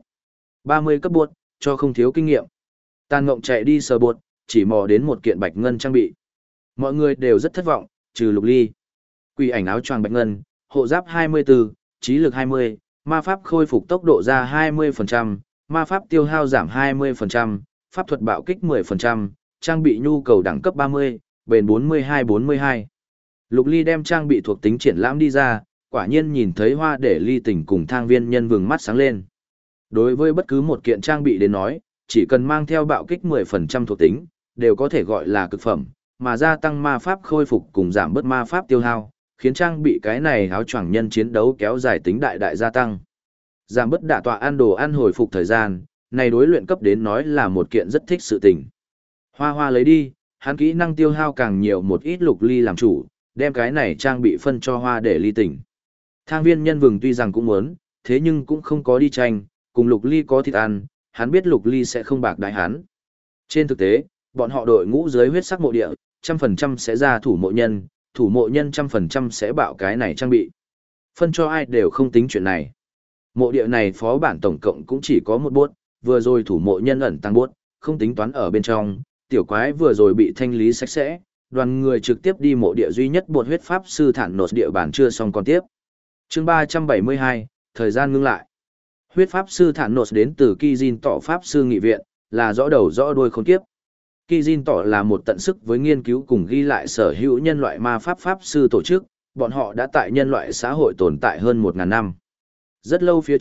30 cấp buột, cho không thiếu kinh nghiệm. Tàn Ngộng chạy đi sờ bột, chỉ mò đến một kiện bạch ngân trang bị. Mọi người đều rất thất vọng, trừ Lục Ly. Quỷ ảnh áo choàng bạch ngân, hộ giáp 24, trí lực 20, ma pháp khôi phục tốc độ ra 20%, ma pháp tiêu hao giảm 20%, pháp thuật bạo kích 10%, trang bị nhu cầu đẳng cấp 30, bền 42-42. Lục Ly đem trang bị thuộc tính triển lãm đi ra, quả nhiên nhìn thấy Hoa để ly tình cùng thang viên nhân vương mắt sáng lên. Đối với bất cứ một kiện trang bị đến nói, chỉ cần mang theo bạo kích 10% thuộc tính, đều có thể gọi là cực phẩm, mà gia tăng ma pháp khôi phục cùng giảm bớt ma pháp tiêu hao, khiến trang bị cái này áo choàng nhân chiến đấu kéo dài tính đại đại gia tăng. Giảm bớt đả tọa ăn đồ ăn hồi phục thời gian, này đối luyện cấp đến nói là một kiện rất thích sự tình. Hoa Hoa lấy đi, hắn kỹ năng tiêu hao càng nhiều một ít. Lục Ly làm chủ, đem cái này trang bị phân cho Hoa để ly tỉnh. Thang viên nhân vương tuy rằng cũng muốn, thế nhưng cũng không có đi tranh, cùng Lục Ly có thịt ăn, hắn biết Lục Ly sẽ không bạc đại hắn. Trên thực tế, bọn họ đội ngũ dưới huyết sắc mộ địa, 100% sẽ ra thủ mộ nhân 100% sẽ bạo cái này trang bị. Phân cho ai đều không tính chuyện này. Mộ địa này phó bản tổng cộng cũng chỉ có một bốt, vừa rồi thủ mộ nhân ẩn tăng bốt, không tính toán ở bên trong, tiểu quái vừa rồi bị thanh lý sạch sẽ, đoàn người trực tiếp đi mộ địa duy nhất bột huyết pháp sư thản nột địa bản chưa xong còn tiếp. Chương 372, thời gian ngưng lại. Huyết pháp sư thản nột đến từ Kijin tỏ pháp sư nghị viện, là rõ đầu rõ đuôi khốn kiếp. Kijin tỏ là một tận sức với nghiên cứu cùng ghi lại sở hữu nhân loại ma pháp pháp sư tổ chức, bọn họ đã tại nhân loại xã hội tồn tại hơn 1000 năm. Rất lâu phía trước,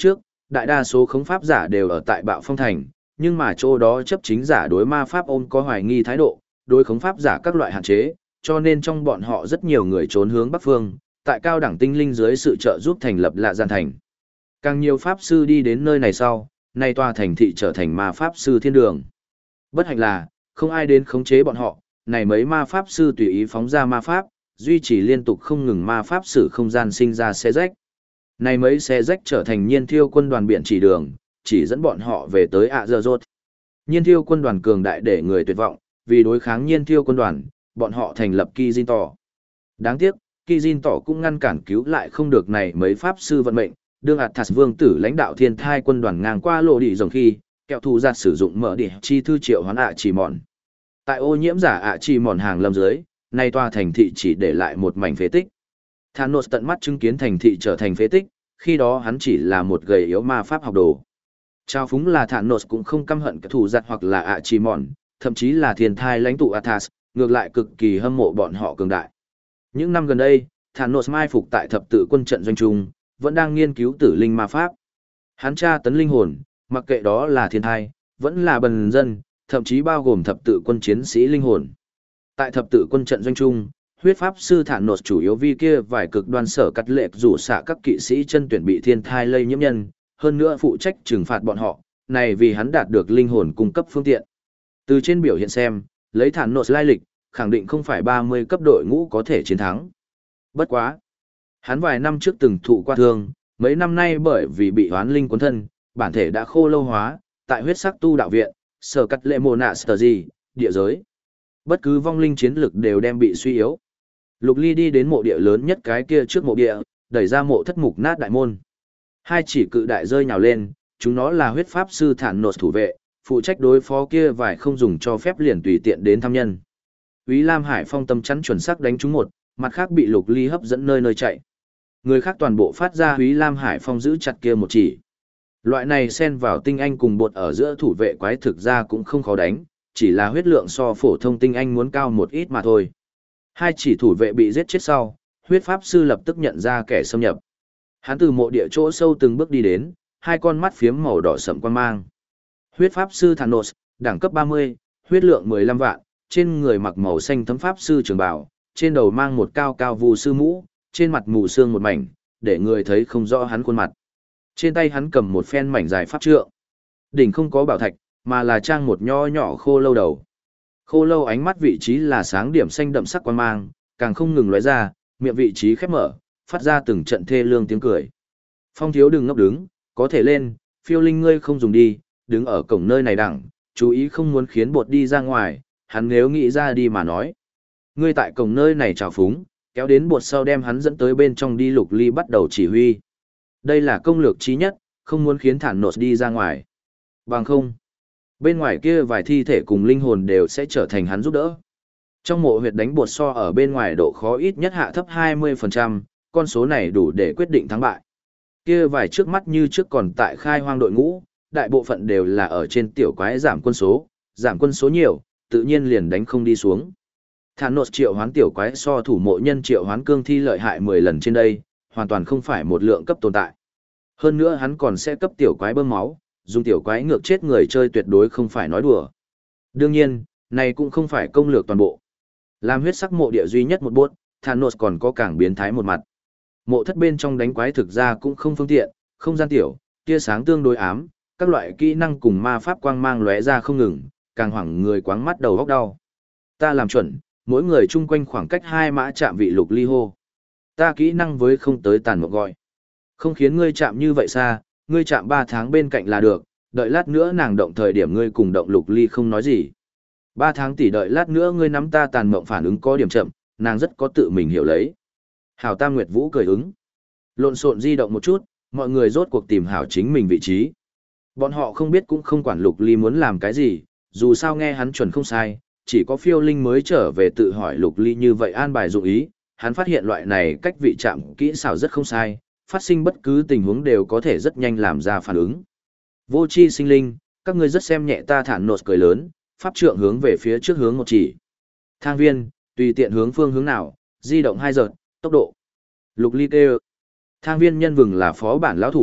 đại đa số khống pháp giả đều ở tại Bạo Phong Thành, nhưng mà chỗ đó chấp chính giả đối ma pháp ôm có hoài nghi thái độ, đối khống pháp giả các loại hạn chế, cho nên trong bọn họ rất nhiều người trốn hướng Bắc Phương, tại cao đẳng tinh linh dưới sự trợ giúp thành lập Lạ Gian Thành. Càng nhiều pháp sư đi đến nơi này sau, nay tòa thành thị trở thành ma pháp sư thiên đường. Bất hạnh là, không ai đến khống chế bọn họ, này mấy ma pháp sư tùy ý phóng ra ma pháp, duy trì liên tục không ngừng ma pháp sử không gian sinh ra xe rách. Này mấy xe rách trở thành nhiên thiêu quân đoàn biển chỉ đường, chỉ dẫn bọn họ về tới ạ giờ rốt. Nhiên thiêu quân đoàn cường đại để người tuyệt vọng, vì đối kháng nhiên thiêu quân đoàn, bọn họ thành lập Kijin Tỏ. Đáng tiếc, Kijin Tỏ cũng ngăn cản cứu lại không được này mấy pháp sư vận mệnh, đương Athas vương tử lãnh đạo thiên thai quân đoàn ngang qua lộ đi rồng khi, kẹo thù giạt sử dụng mở địa chi thư triệu hoán ạ chỉ mòn. Tại ô nhiễm giả ạ chỉ mòn hàng lâm dưới, nay tòa thành thị chỉ để lại một mảnh phế tích. Thanos tận mắt chứng kiến thành thị trở thành phế tích, khi đó hắn chỉ là một gầy yếu ma pháp học đồ. Trao phúng là Thanos cũng không căm hận kẻ thù giặt hoặc là ạ chỉ mòn, thậm chí là thiên thai lãnh tụ Athas, ngược lại cực kỳ hâm mộ bọn họ cường đại. Những năm gần đây, Thanos mai phục tại thập tự quân trận doanh trung, vẫn đang nghiên cứu tử linh ma pháp. Hắn tra tấn linh hồn, mặc kệ đó là thiên thai, vẫn là bần dân, thậm chí bao gồm thập tự quân chiến sĩ linh hồn. Tại thập tự quân trận doanh trung, huyết pháp sư Thanos chủ yếu vì kia vài cực đoan sở cắt lệch rủ xạ các kỵ sĩ chân tuyển bị thiên thai lây nhiễm nhân, hơn nữa phụ trách trừng phạt bọn họ, này vì hắn đạt được linh hồn cung cấp phương tiện. Từ trên biểu hiện xem, lấy Thanos lai lịch, khẳng định không phải 30 cấp đội ngũ có thể chiến thắng. Bất quá. Hắn vài năm trước từng thụ qua thương, mấy năm nay bởi vì bị hoán linh cuốn thân, bản thể đã khô lâu hóa, tại huyết sắc tu đạo viện, sở cắt lệ mồ nạ sở gì, địa giới. Bất cứ vong linh chiến lực đều đem bị suy yếu. Lục Ly đi đến mộ địa lớn nhất cái kia trước mộ địa, đẩy ra mộ thất mục nát đại môn. Hai chỉ cự đại rơi nhào lên, chúng nó là huyết pháp sư Thanos thủ vệ, phụ trách đối phó kia vài không dùng cho phép liền tùy tiện đến thăm nhân. Úy Lam Hải Phong tâm chắn chuẩn xác đánh trúng một, mặt khác bị Lục Ly hấp dẫn nơi nơi chạy. Người khác toàn bộ phát ra Úy Lam Hải Phong giữ chặt kia một chỉ. Loại này xen vào tinh anh cùng bột ở giữa thủ vệ quái thực ra cũng không khó đánh, chỉ là huyết lượng so phổ thông tinh anh muốn cao một ít mà thôi. Hai chỉ thủ vệ bị giết chết sau, huyết pháp sư lập tức nhận ra kẻ xâm nhập. Hắn từ mộ địa chỗ sâu từng bước đi đến, hai con mắt phiếm màu đỏ sẫm quan mang. Huyết pháp sư Thanos, đẳng cấp 30, huyết lượng 15 vạn, trên người mặc màu xanh thấm pháp sư trường bào, trên đầu mang một cao cao vu sư mũ, trên mặt mù sương một mảnh, để người thấy không rõ hắn khuôn mặt. Trên tay hắn cầm một phen mảnh dài pháp trượng. Đỉnh không có bảo thạch, mà là trang một nho nhỏ khô lâu đầu. Khô lâu ánh mắt vị trí là sáng điểm xanh đậm sắc quan mang, càng không ngừng lóe ra, miệng vị trí khép mở, phát ra từng trận thê lương tiếng cười. Phong thiếu đừng ngốc đứng, có thể lên, phiêu linh ngươi không dùng đi, đứng ở cổng nơi này đẳng, chú ý không muốn khiến bột đi ra ngoài, hắn nếu nghĩ ra đi mà nói. Ngươi tại cổng nơi này trào phúng, kéo đến bột sau đem hắn dẫn tới bên trong đi. Lục Ly bắt đầu chỉ huy. Đây là công lược chí nhất, không muốn khiến Thanos đi ra ngoài. Bằng không, bên ngoài kia vài thi thể cùng linh hồn đều sẽ trở thành hắn giúp đỡ. Trong mộ huyệt đánh bột so ở bên ngoài độ khó ít nhất hạ thấp 20%, con số này đủ để quyết định thắng bại. Kia vài trước mắt như trước còn tại khai hoang đội ngũ, đại bộ phận đều là ở trên tiểu quái giảm quân số nhiều, tự nhiên liền đánh không đi xuống. Thanos triệu hoán tiểu quái so thủ mộ nhân triệu hoán cương thi lợi hại 10 lần trên đây, hoàn toàn không phải một lượng cấp tồn tại. Hơn nữa hắn còn sẽ cấp tiểu quái bơm máu, dùng tiểu quái ngược chết người chơi tuyệt đối không phải nói đùa. Đương nhiên, này cũng không phải công lược toàn bộ. Làm huyết sắc mộ địa duy nhất một bốt, Thanos còn có càng biến thái một mặt. Mộ thất bên trong đánh quái thực ra cũng không phương tiện, không gian tiểu, tia sáng tương đối ám, các loại kỹ năng cùng ma pháp quang mang lóe ra không ngừng, càng hoảng người quáng mắt đầu góc đau. Ta làm chuẩn, mỗi người chung quanh khoảng cách 2 mã chạm vị. Lục Ly hô. Ta kỹ năng với không tới tàn mộng gọi. Không khiến ngươi chạm như vậy xa, ngươi chạm 3 tháng bên cạnh là được, đợi lát nữa nàng động thời điểm ngươi cùng động. Lục Ly không nói gì. 3 tháng tỷ đợi lát nữa ngươi nắm ta tàn mộng phản ứng có điểm chậm, nàng rất có tự mình hiểu lấy. Hảo Tam Nguyệt Vũ cười ứng. Lộn xộn di động một chút, mọi người rốt cuộc tìm hảo chính mình vị trí. Bọn họ không biết cũng không quản Lục Ly muốn làm cái gì, dù sao nghe hắn chuẩn không sai, chỉ có phiêu linh mới trở về tự hỏi Lục Ly như vậy an bài dụng ý, hắn phát hiện loại này cách vị chạm kỹ xảo rất không sai, phát sinh bất cứ tình huống đều có thể rất nhanh làm ra phản ứng. Vô chi sinh linh, các ngươi rất xem nhẹ ta. Thanos cười lớn, pháp trượng hướng về phía trước hướng một chỉ. Thang viên, tùy tiện hướng phương hướng nào, di động 2 giật, tốc độ. Lục Ly kêu. Thang viên nhân vừng là phó bản lão thủ,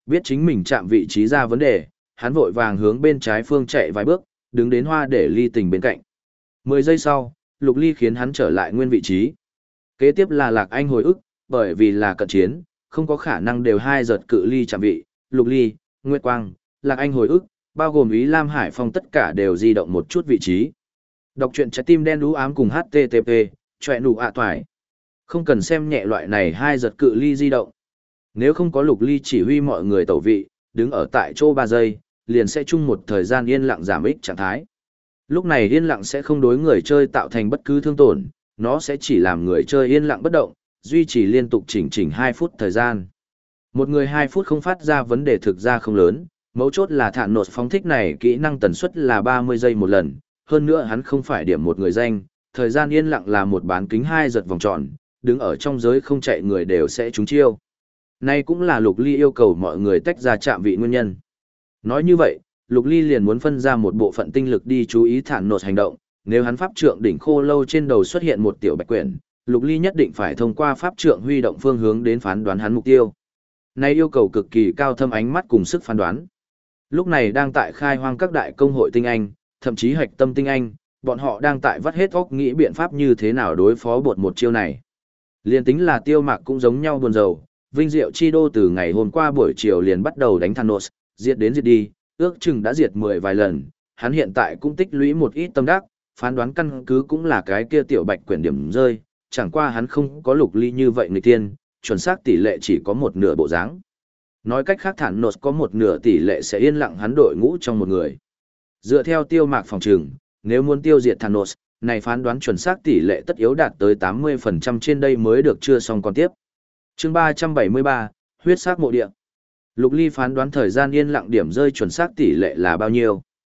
Biết chính mình chạm vị trí ra vấn đề, hắn vội vàng hướng bên trái phương chạy vài bước, đứng đến Hoa để Ly tình bên cạnh. 10 giây sau, Lục Ly khiến hắn trở lại nguyên vị trí. Kế tiếp là Lạc Anh hồi ức, bởi vì là cận chiến, không có khả năng đều 2 giật cự ly chạm vị, Lục Ly, Nguyệt Quang, Lạc Anh hồi ức, bao gồm Ý Lam Hải Phong tất cả đều di động một chút vị trí. Đọc truyện trái tim đen đú ám cùng HTTP, chọe nụ ạ toài. Không cần xem nhẹ loại này 2 giật cự ly di động. Nếu không có Lục Ly chỉ huy mọi người tẩu vị, đứng ở tại chỗ 3 giây, liền sẽ chung một thời gian yên lặng giảm ích trạng thái. Lúc này yên lặng sẽ không đối người chơi tạo thành bất cứ thương tổn, nó sẽ chỉ làm người chơi yên lặng bất động, duy trì liên tục chỉnh 2 phút thời gian. Một người 2 phút không phát ra vấn đề thực ra không lớn, mấu chốt là thản nột phóng thích này kỹ năng tần suất là 30 giây một lần, hơn nữa hắn không phải điểm một người danh, thời gian yên lặng là một bán kính 2 giật vòng tròn, đứng ở trong giới không chạy người đều sẽ trúng chiêu. Này cũng là Lục Ly yêu cầu mọi người tách ra chạm vị nguyên nhân. Nói như vậy, Lục Ly liền muốn phân ra một bộ phận tinh lực đi chú ý thản nột hành động, nếu hắn pháp trượng đỉnh khô lâu trên đầu xuất hiện một tiểu bạch quyển, Lục Ly nhất định phải thông qua pháp trượng huy động phương hướng đến phán đoán hắn mục tiêu. Này yêu cầu cực kỳ cao thâm ánh mắt cùng sức phán đoán. Lúc này đang tại khai hoang các đại công hội tinh anh, thậm chí hạch tâm tinh anh, bọn họ đang tại vắt hết óc nghĩ biện pháp như thế nào đối phó bột một chiêu này. Liên tính là Tiêu Mạc cũng giống nhau buồn rầu, Vinh Diệu Chi Đô từ ngày hôm qua buổi chiều liền bắt đầu đánh Thanos, diệt đến diệt đi, ước chừng đã diệt 10 vài lần, hắn hiện tại cũng tích lũy một ít tâm đắc, phán đoán căn cứ cũng là cái kia tiểu bạch quyển điểm rơi, chẳng qua hắn không có Lục Ly như vậy người tiên, chuẩn xác tỷ lệ chỉ có một nửa bộ dáng. Nói cách khác Thanos có một nửa tỷ lệ sẽ yên lặng hắn đội ngũ trong một người. Dựa theo Tiêu Mạc phòng trừng, nếu muốn tiêu diệt Thanos, này phán đoán chuẩn xác tỷ lệ tất yếu đạt tới 80% trên đây mới được chưa xong còn tiếp. Chương 373, huyết sắc mộ địa. Lục Ly phán đoán thời gian yên lặng điểm rơi chuẩn xác tỷ lệ là bao nhiêu?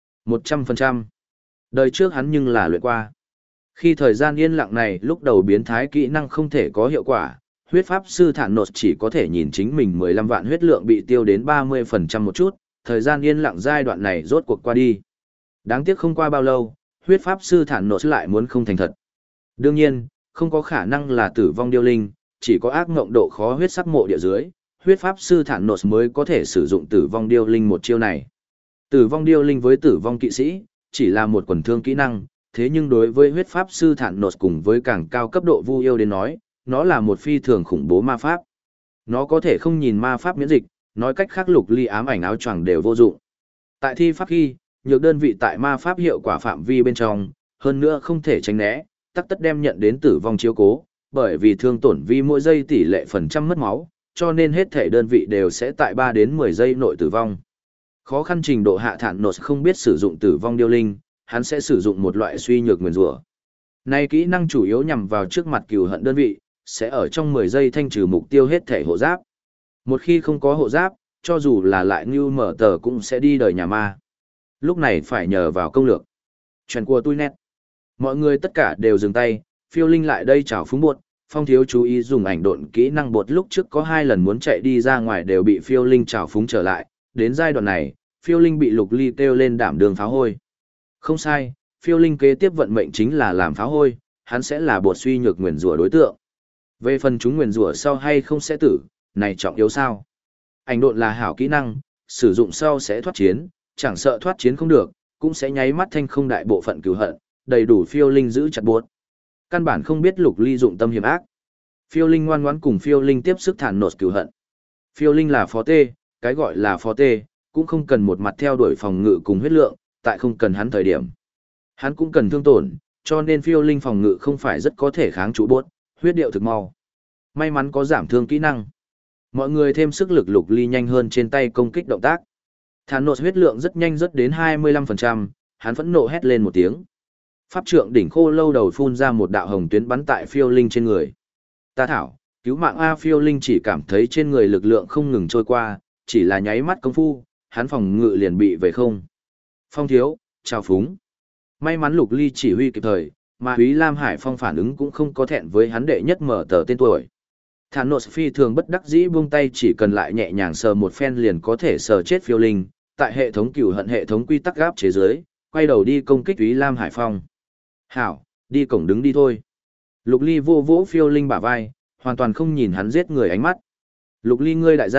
100%. Đời trước hắn nhưng là luyện qua. Khi thời gian yên lặng này lúc đầu biến thái kỹ năng không thể có hiệu quả, huyết pháp sư Thanos chỉ có thể nhìn chính mình 15 vạn huyết lượng bị tiêu đến 30% một chút, thời gian yên lặng giai đoạn này rốt cuộc qua đi. Đáng tiếc không qua bao lâu, huyết pháp sư Thanos lại muốn không thành thật. Đương nhiên, không có khả năng là tử vong điêu linh, chỉ có ác ngộng độ khó huyết sắc mộ địa dưới, huyết pháp sư Thanos mới có thể sử dụng tử vong điêu linh một chiêu này. Tử vong điêu linh với tử vong kỵ sĩ, chỉ là một quần thương kỹ năng, thế nhưng đối với huyết pháp sư Thanos cùng với càng cao cấp độ vu yêu đến nói, nó là một phi thường khủng bố ma pháp. Nó có thể không nhìn ma pháp miễn dịch, nói cách khác Lục Ly ám ảnh áo choàng đều vô dụng. Tại thi pháp khi, nhược đơn vị tại ma pháp hiệu quả phạm vi bên trong, hơn nữa không thể tránh né, tắc tất đem nhận đến tử vong chiếu cố, bởi vì thương tổn vi mỗi giây tỷ lệ phần trăm mất máu, cho nên hết thể đơn vị đều sẽ tại 3 đến 10 giây nội tử vong. Khó khăn trình độ hạ Thanos không biết sử dụng tử vong điêu linh, hắn sẽ sử dụng một loại suy nhược nguyền rủa. Này kỹ năng chủ yếu nhằm vào trước mặt cừu hận đơn vị, sẽ ở trong 10 giây thanh trừ mục tiêu hết thể hộ giáp. Một khi không có hộ giáp, cho dù là lại như mở tờ cũng sẽ đi đời nhà ma. Lúc này phải nhờ vào công lược. Chuyện của tôi nét. Mọi người tất cả đều dừng tay, phiêu linh lại đây chào phúng bột. Phong thiếu chú ý dùng ảnh độn kỹ năng bột lúc trước có 2 lần muốn chạy đi ra ngoài đều bị phiêu linh chào phúng trở lại. Đến giai đoạn này, phiêu linh bị Lục Ly kêu lên đảm đường pháo hôi. Không sai, phiêu linh kế tiếp vận mệnh chính là làm pháo hôi, hắn sẽ là bột suy nhược nguyền rủa đối tượng. Về phần chúng nguyền rủa sau hay không sẽ tử, này trọng yếu sao? Ảnh độn là hảo kỹ năng, sử dụng sau sẽ thoát chiến, chẳng sợ thoát chiến không được, cũng sẽ nháy mắt thanh không đại bộ phận cừu hận, đầy đủ phiêu linh giữ chặt buốt. Căn bản không biết Lục Ly dụng tâm hiểm ác. Phiêu linh ngoan ngoãn cùng phiêu linh tiếp sức Thanos cừu hận. Phiêu linh là phó tê, cái gọi là phó tê, cũng không cần một mặt theo đuổi phòng ngự cùng huyết lượng, tại không cần hắn thời điểm. Hắn cũng cần thương tổn, cho nên phiêu linh phòng ngự không phải rất có thể kháng trụ buốt, huyết điệu thực mau. May mắn có giảm thương kỹ năng. Mọi người thêm sức lực Lục Ly nhanh hơn trên tay công kích động tác. Thanos huyết lượng rất nhanh rất đến 25%, hắn phẫn nộ hét lên một tiếng. Pháp trượng đỉnh khô lâu đầu phun ra một đạo hồng tuyến bắn tại phiêu linh trên người. Ta thảo, cứu mạng A phiêu linh chỉ cảm thấy trên người lực lượng không ngừng trôi qua, chỉ là nháy mắt công phu, hắn phòng ngự liền bị về không. Phong thiếu, chào phúng. May mắn Lục Ly chỉ huy kịp thời, mà Úy Lam Hải Phong phản ứng cũng không có thẹn với hắn đệ nhất mở tờ tên tuổi. Thanos phi thường bất đắc dĩ buông tay chỉ cần lại nhẹ nhàng sờ một phen liền có thể sờ chết phiêu linh, tại hệ thống cửu hận hệ thống quy tắc gáp chế giới, quay đầu đi công kích Úy Lam Hải Phong. Hảo, đi cổng đứng đi thôi. Lục Ly vô vỗ phiêu linh bả vai, hoàn toàn không nhìn hắn giết người ánh mắt. Lục Ly ngươi đại gia,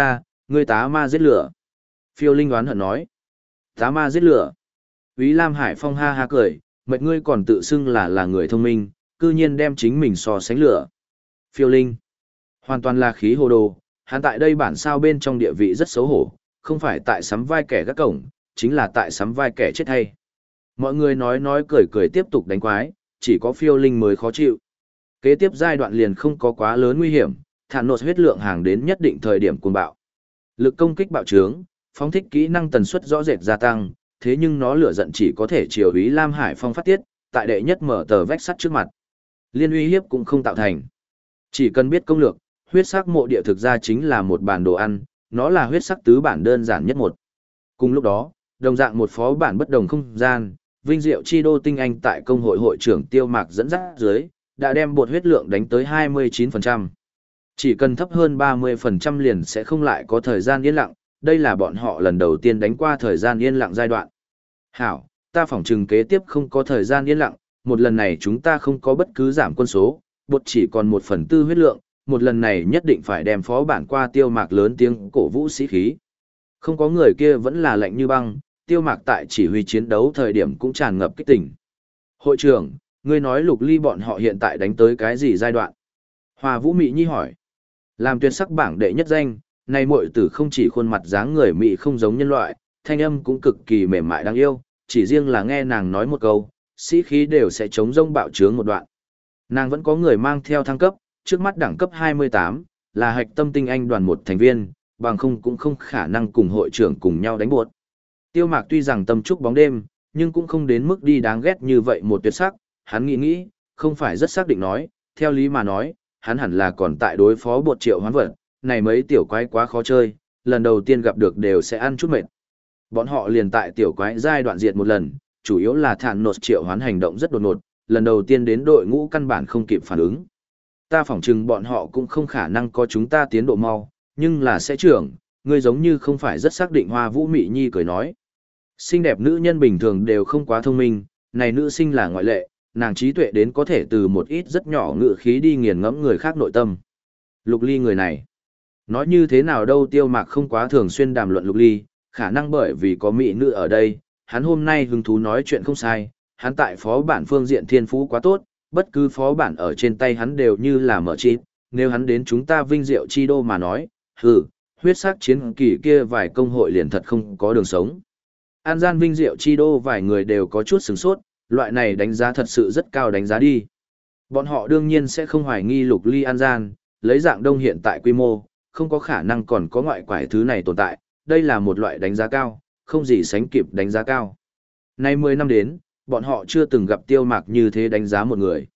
Ngươi tá ma giết lửa. Phiêu Linh oán hận nói. Tá ma giết lửa. Úy Lam Hải Phong ha ha cười, mệt ngươi còn tự xưng là người thông minh, cư nhiên đem chính mình so sánh lửa. Phiêu Linh. Hoàn toàn là khí hồ đồ, hắn tại đây bản sao bên trong địa vị rất xấu hổ, không phải tại sắm vai kẻ gác cổng, chính là tại sắm vai kẻ chết hay. Mọi người nói cười cười tiếp tục đánh quái, chỉ có Phiêu Linh mới khó chịu. Kế tiếp giai đoạn liền không có quá lớn nguy hiểm, thản nột huyết lượng hàng đến nhất định thời điểm cuồng bạo. Lực công kích bạo trướng, phóng thích kỹ năng tần suất rõ rệt gia tăng, thế nhưng nó lửa giận chỉ có thể chiều Úy Lam Hải Phong phát tiết, tại đệ nhất mở tờ vách sắt trước mặt. Liên uy hiếp cũng không tạo thành. Chỉ cần biết công lược, huyết sắc mộ địa thực ra chính là một bản đồ ăn, nó là huyết sắc tứ bản đơn giản nhất một. Cùng lúc đó, đồng dạng một phó bản bất đồng không gian, vinh diệu chi đô tinh anh tại công hội hội trưởng Tiêu Mạc dẫn dắt dưới, đã đem bột huyết lượng đánh tới 29%. Chỉ cần thấp hơn 30% liền sẽ không lại có thời gian yên lặng, đây là bọn họ lần đầu tiên đánh qua thời gian yên lặng giai đoạn. Hảo, ta phỏng chừng kế tiếp không có thời gian yên lặng, một lần này chúng ta không có bất cứ giảm quân số, bột chỉ còn 1/4 huyết lượng, một lần này nhất định phải đem phó bản qua Tiêu Mạc lớn tiếng cổ vũ sĩ khí. Không có người kia vẫn là lạnh như băng, Tiêu Mạc tại chỉ huy chiến đấu thời điểm cũng tràn ngập kích tỉnh. Hội trưởng, ngươi nói Lục Ly bọn họ hiện tại đánh tới cái gì giai đoạn? Hoa Vũ Mị Nhi hỏi. Làm tuyệt sắc bảng đệ nhất danh, này muội tử không chỉ khuôn mặt dáng người Mị không giống nhân loại, thanh âm cũng cực kỳ mềm mại đáng yêu, chỉ riêng là nghe nàng nói một câu, sĩ khí đều sẽ chống rông bạo trướng một đoạn. Nàng vẫn có người mang theo thăng cấp, trước mắt đẳng cấp 28, là hạch tâm tinh anh đoàn một thành viên, bằng không cũng không khả năng cùng hội trưởng cùng nhau đánh buột. Tiêu Mạc tuy rằng tâm trúc bóng đêm, nhưng cũng không đến mức đi đáng ghét như vậy một tuyệt sắc, hắn nghĩ, không phải rất xác định nói, theo lý mà nói, hắn hẳn là còn tại đối phó bột triệu hoán vật, này mấy tiểu quái quá khó chơi, lần đầu tiên gặp được đều sẽ ăn chút mệt. Bọn họ liền tại tiểu quái giai đoạn diệt một lần, chủ yếu là thản nột triệu hoán hành động rất đột ngột, lần đầu tiên đến đội ngũ căn bản không kịp phản ứng. Ta phỏng chừng bọn họ cũng không khả năng có chúng ta tiến độ mau, nhưng là sẽ trưởng, ngươi giống như không phải rất xác định. Hoa Vũ Mị Nhi cười nói. Xinh đẹp nữ nhân bình thường đều không quá thông minh, này nữ sinh là ngoại lệ, nàng trí tuệ đến có thể từ một ít rất nhỏ ngự khí đi nghiền ngẫm người khác nội tâm. Lục Ly người này, nói như thế nào đâu, Tiêu Mạc không quá thường xuyên đàm luận Lục Ly, khả năng bởi vì có mỹ nữ ở đây, hắn hôm nay hứng thú nói chuyện không sai, hắn tại phó bản phương diện thiên phú quá tốt, bất cứ phó bản ở trên tay hắn đều như là mở chít, nếu hắn đến chúng ta vinh diệu chi đô mà nói, huyết sắc chiến kỳ kia vài công hội liền thật không có đường sống. An gian vinh diệu chi đô vài người đều có chút sửng sốt, loại này đánh giá thật sự rất cao đánh giá đi. Bọn họ đương nhiên sẽ không hoài nghi Lục Ly An gian, lấy dạng đông hiện tại quy mô, không có khả năng còn có ngoại quải thứ này tồn tại, đây là một loại đánh giá cao, không gì sánh kịp đánh giá cao. Nay 10 năm đến, bọn họ chưa từng gặp Tiêu Mạc như thế đánh giá một người.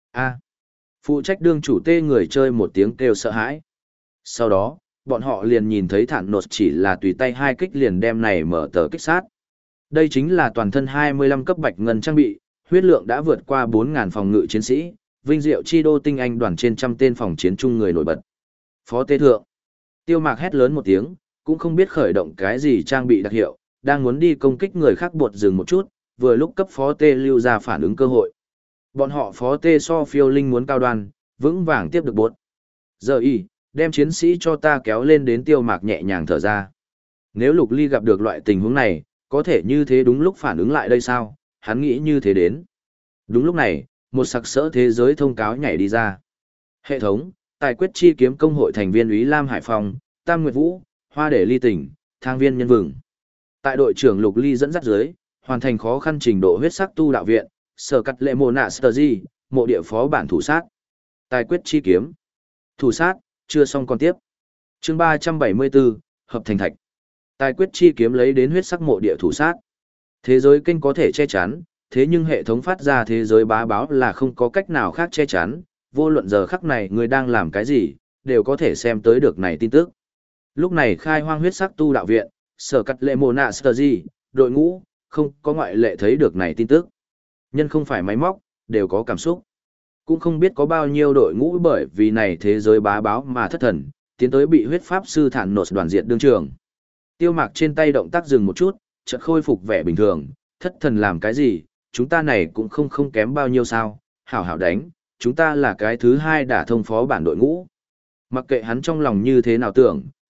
Phụ trách đương chủ tê người chơi một tiếng kêu sợ hãi. Sau đó, bọn họ liền nhìn thấy thản nột chỉ là tùy tay hai kích liền đem này mở tờ kích sát. Đây chính là toàn thân 25 cấp bạch ngân trang bị, huyết lượng đã vượt qua 4.000 phòng ngự chiến sĩ, vinh diệu chi đô tinh anh đoàn trên trăm tên phòng chiến chung người nổi bật. Phó Tê Thượng. Tiêu Mạc hét lớn một tiếng, cũng không biết khởi động cái gì trang bị đặc hiệu, đang muốn đi công kích người khác buột dừng một chút, vừa lúc cấp Phó Tê lưu ra phản ứng cơ hội. Bọn họ Phó Tê so Phiêu Linh muốn cao đoan, vững vàng tiếp được buột. Giờ y, đem chiến sĩ cho ta kéo lên đến. Tiêu Mạc nhẹ nhàng thở ra. Nếu Lục Ly gặp được loại tình huống này, có thể như thế đúng lúc phản ứng lại đây sao? Hắn nghĩ như thế đến. Đúng lúc này, một sặc sỡ thế giới thông cáo nhảy đi ra. Hệ thống, tài quyết chi kiếm công hội thành viên Úy Lam Hải Phong, Tam Nguyệt Vũ, Hoa Để Ly Tỉnh, Thang Viên Nhân Vừng. Tại đội trưởng Lục Ly dẫn dắt dưới, hoàn thành khó khăn trình độ huyết sắc tu đạo viện, sở cắt lệ mồ nạ sờ di, mộ địa phó bản thủ sát. Tài quyết chi kiếm. Thủ sát, chưa xong còn tiếp. Chương 374, hợp thành thạch. Tài quyết chi kiếm lấy đến huyết sắc mộ địa thủ sát. Thế giới kênh có thể che chắn, thế nhưng hệ thống phát ra thế giới bá báo là không có cách nào khác che chắn, vô luận giờ khắc này người đang làm cái gì, đều có thể xem tới được này tin tức. Lúc này khai hoang huyết sắc tu đạo viện, sở cắt lệ mồ nạ sờ di, đội ngũ, không có ngoại lệ thấy được này tin tức. Nhân không phải máy móc, đều có cảm xúc. Cũng không biết có bao nhiêu đội ngũ bởi vì này thế giới bá báo mà thất thần, tiến tới bị huyết pháp sư thản nột đoàn diệt đương trường. Tiêu Mạc trên tay động tác dừng một chút, chợt khôi phục vẻ bình thường, thất thần làm cái gì, chúng ta này cũng không kém bao nhiêu sao, hảo hảo đánh, chúng ta là cái thứ hai đả thông phó bản đội ngũ. Mặc kệ hắn trong lòng như thế nào tưởng,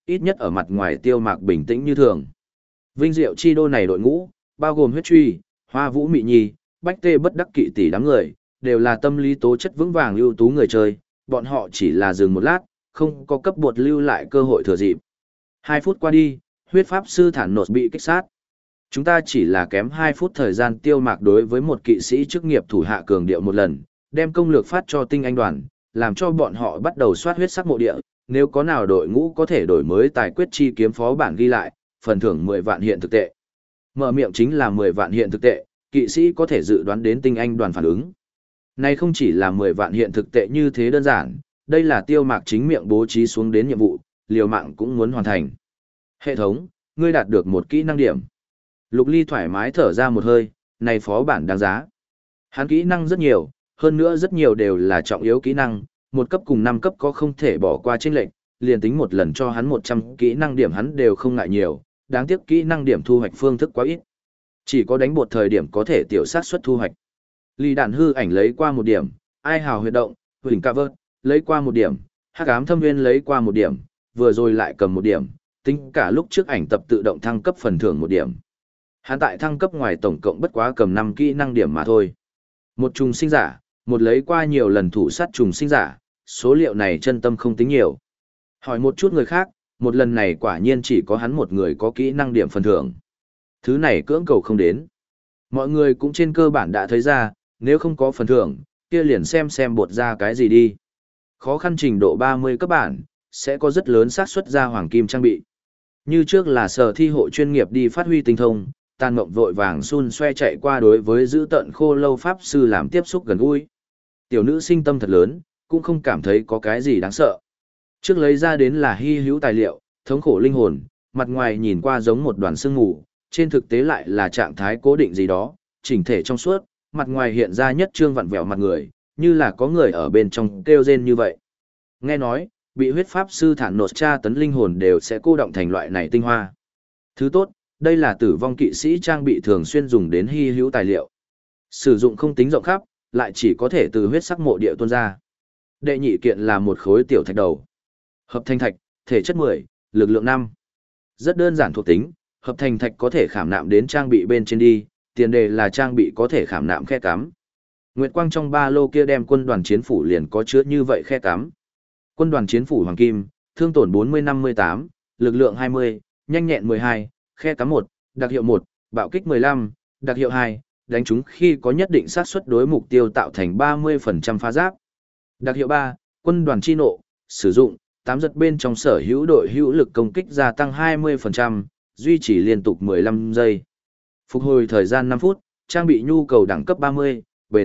ít nhất ở mặt ngoài Tiêu Mạc bình tĩnh như thường. Vinh diệu chi đô này đội ngũ, bao gồm huyết truy, hoa vũ mị nhi, bách tê bất đắc kỵ tỷ đám người, đều là tâm lý tố chất vững vàng ưu tú người chơi, bọn họ chỉ là dừng một lát, không có cấp bột lưu lại cơ hội thừa dịp. 2 phút qua đi, huyết pháp sư Thản Nột bị kích sát. Chúng ta chỉ là kém 2 phút thời gian Tiêu Mạc đối với một kỵ sĩ chức nghiệp thủ hạ cường điệu một lần, đem công lược phát cho tinh anh đoàn, làm cho bọn họ bắt đầu soát huyết sắc mộ địa, nếu có nào đội ngũ có thể đổi mới tài quyết chi kiếm phó bản ghi lại, phần thưởng 10 vạn hiện thực tệ. Mở miệng chính là 10 vạn hiện thực tệ, kỵ sĩ có thể dự đoán đến tinh anh đoàn phản ứng. Này không chỉ là 10 vạn hiện thực tệ như thế đơn giản, đây là Tiêu Mạc chính miệng bố trí xuống đến nhiệm vụ, liều mạng cũng muốn hoàn thành. Hệ thống, ngươi đạt được một kỹ năng điểm. Lục Ly thoải mái thở ra một hơi, này phó bản đáng giá. Hắn kỹ năng rất nhiều, hơn nữa rất nhiều đều là trọng yếu kỹ năng, 1 cấp cùng 5 cấp có không thể bỏ qua chênh lệnh, liền tính một lần cho hắn 100 kỹ năng điểm hắn đều không ngại nhiều, đáng tiếc kỹ năng điểm thu hoạch phương thức quá ít. Chỉ có đánh bột thời điểm có thể tiểu sát suất thu hoạch. Ly đạn hư ảnh lấy qua 1 điểm, ai hào huyệt động, huỳnh ca vớt, lấy qua 1 điểm, hắc ám thâm nguyên lấy qua 1 điểm, vừa rồi lại cầm 1 điểm, tính cả lúc trước ảnh tập tự động thăng cấp phần thưởng 1 điểm. Hắn tại thăng cấp ngoài tổng cộng bất quá cầm 5 kỹ năng điểm mà thôi. Một trùng sinh giả, một lấy qua nhiều lần thủ sát trùng sinh giả, số liệu này chân tâm không tính nhiều. Hỏi một chút người khác, một lần này quả nhiên chỉ có hắn một người có kỹ năng điểm phần thưởng. Thứ này cưỡng cầu không đến. Mọi người cũng trên cơ bản đã thấy ra, nếu không có phần thưởng, kia liền xem bột ra cái gì đi. Khó khăn trình độ 30 cấp bản, sẽ có rất lớn xác suất ra hoàng kim trang bị. Như trước là sở thi hộ chuyên nghiệp đi phát huy tinh thông, Tàn Mộng vội vàng xun xoe chạy qua đối với giữ tận khô lâu pháp sư làm tiếp xúc gần gũi. Tiểu nữ sinh tâm thật lớn, cũng không cảm thấy có cái gì đáng sợ. Trước lấy ra đến là hy hữu tài liệu, thống khổ linh hồn, mặt ngoài nhìn qua giống một đoàn sương mù, trên thực tế lại là trạng thái cố định gì đó, chỉnh thể trong suốt, mặt ngoài hiện ra nhất trương vặn vẹo mặt người, như là có người ở bên trong kêu rên như vậy. Nghe nói, bị huyết pháp sư Thản Nột tra tấn linh hồn đều sẽ cô động thành loại này tinh hoa. Thứ tốt, đây là tử vong kỵ sĩ trang bị thường xuyên dùng đến hy hữu tài liệu. Sử dụng không tính rộng khắp, lại chỉ có thể từ huyết sắc mộ địa tuôn ra. Đệ nhị kiện là một khối tiểu thạch đầu. Hợp thành thạch, thể chất 10, lực lượng 5. Rất đơn giản thuộc tính, hợp thành thạch có thể khảm nạm đến trang bị bên trên đi, tiền đề là trang bị có thể khảm nạm khe cắm. Nguyệt quang trong ba lô kia đem quân đoàn chiến phủ liền có chứa như vậy khe cắm. Quân đoàn chiến phủ hoàng kim, thương tổn 40-58, lực lượng 20, nhanh nhẹn 12, khe cắm 1, đặc hiệu 1, bạo kích 15, đặc hiệu 2, đánh chúng khi có nhất định xác suất đối mục tiêu tạo thành 30% phá giáp. Đặc hiệu 3, quân đoàn chi nộ, sử dụng, 8 giật bên trong sở hữu đội hữu lực công kích gia tăng 20%, duy trì liên tục 15 giây. Phục hồi thời gian 5 phút, trang bị nhu cầu đẳng cấp 30, bền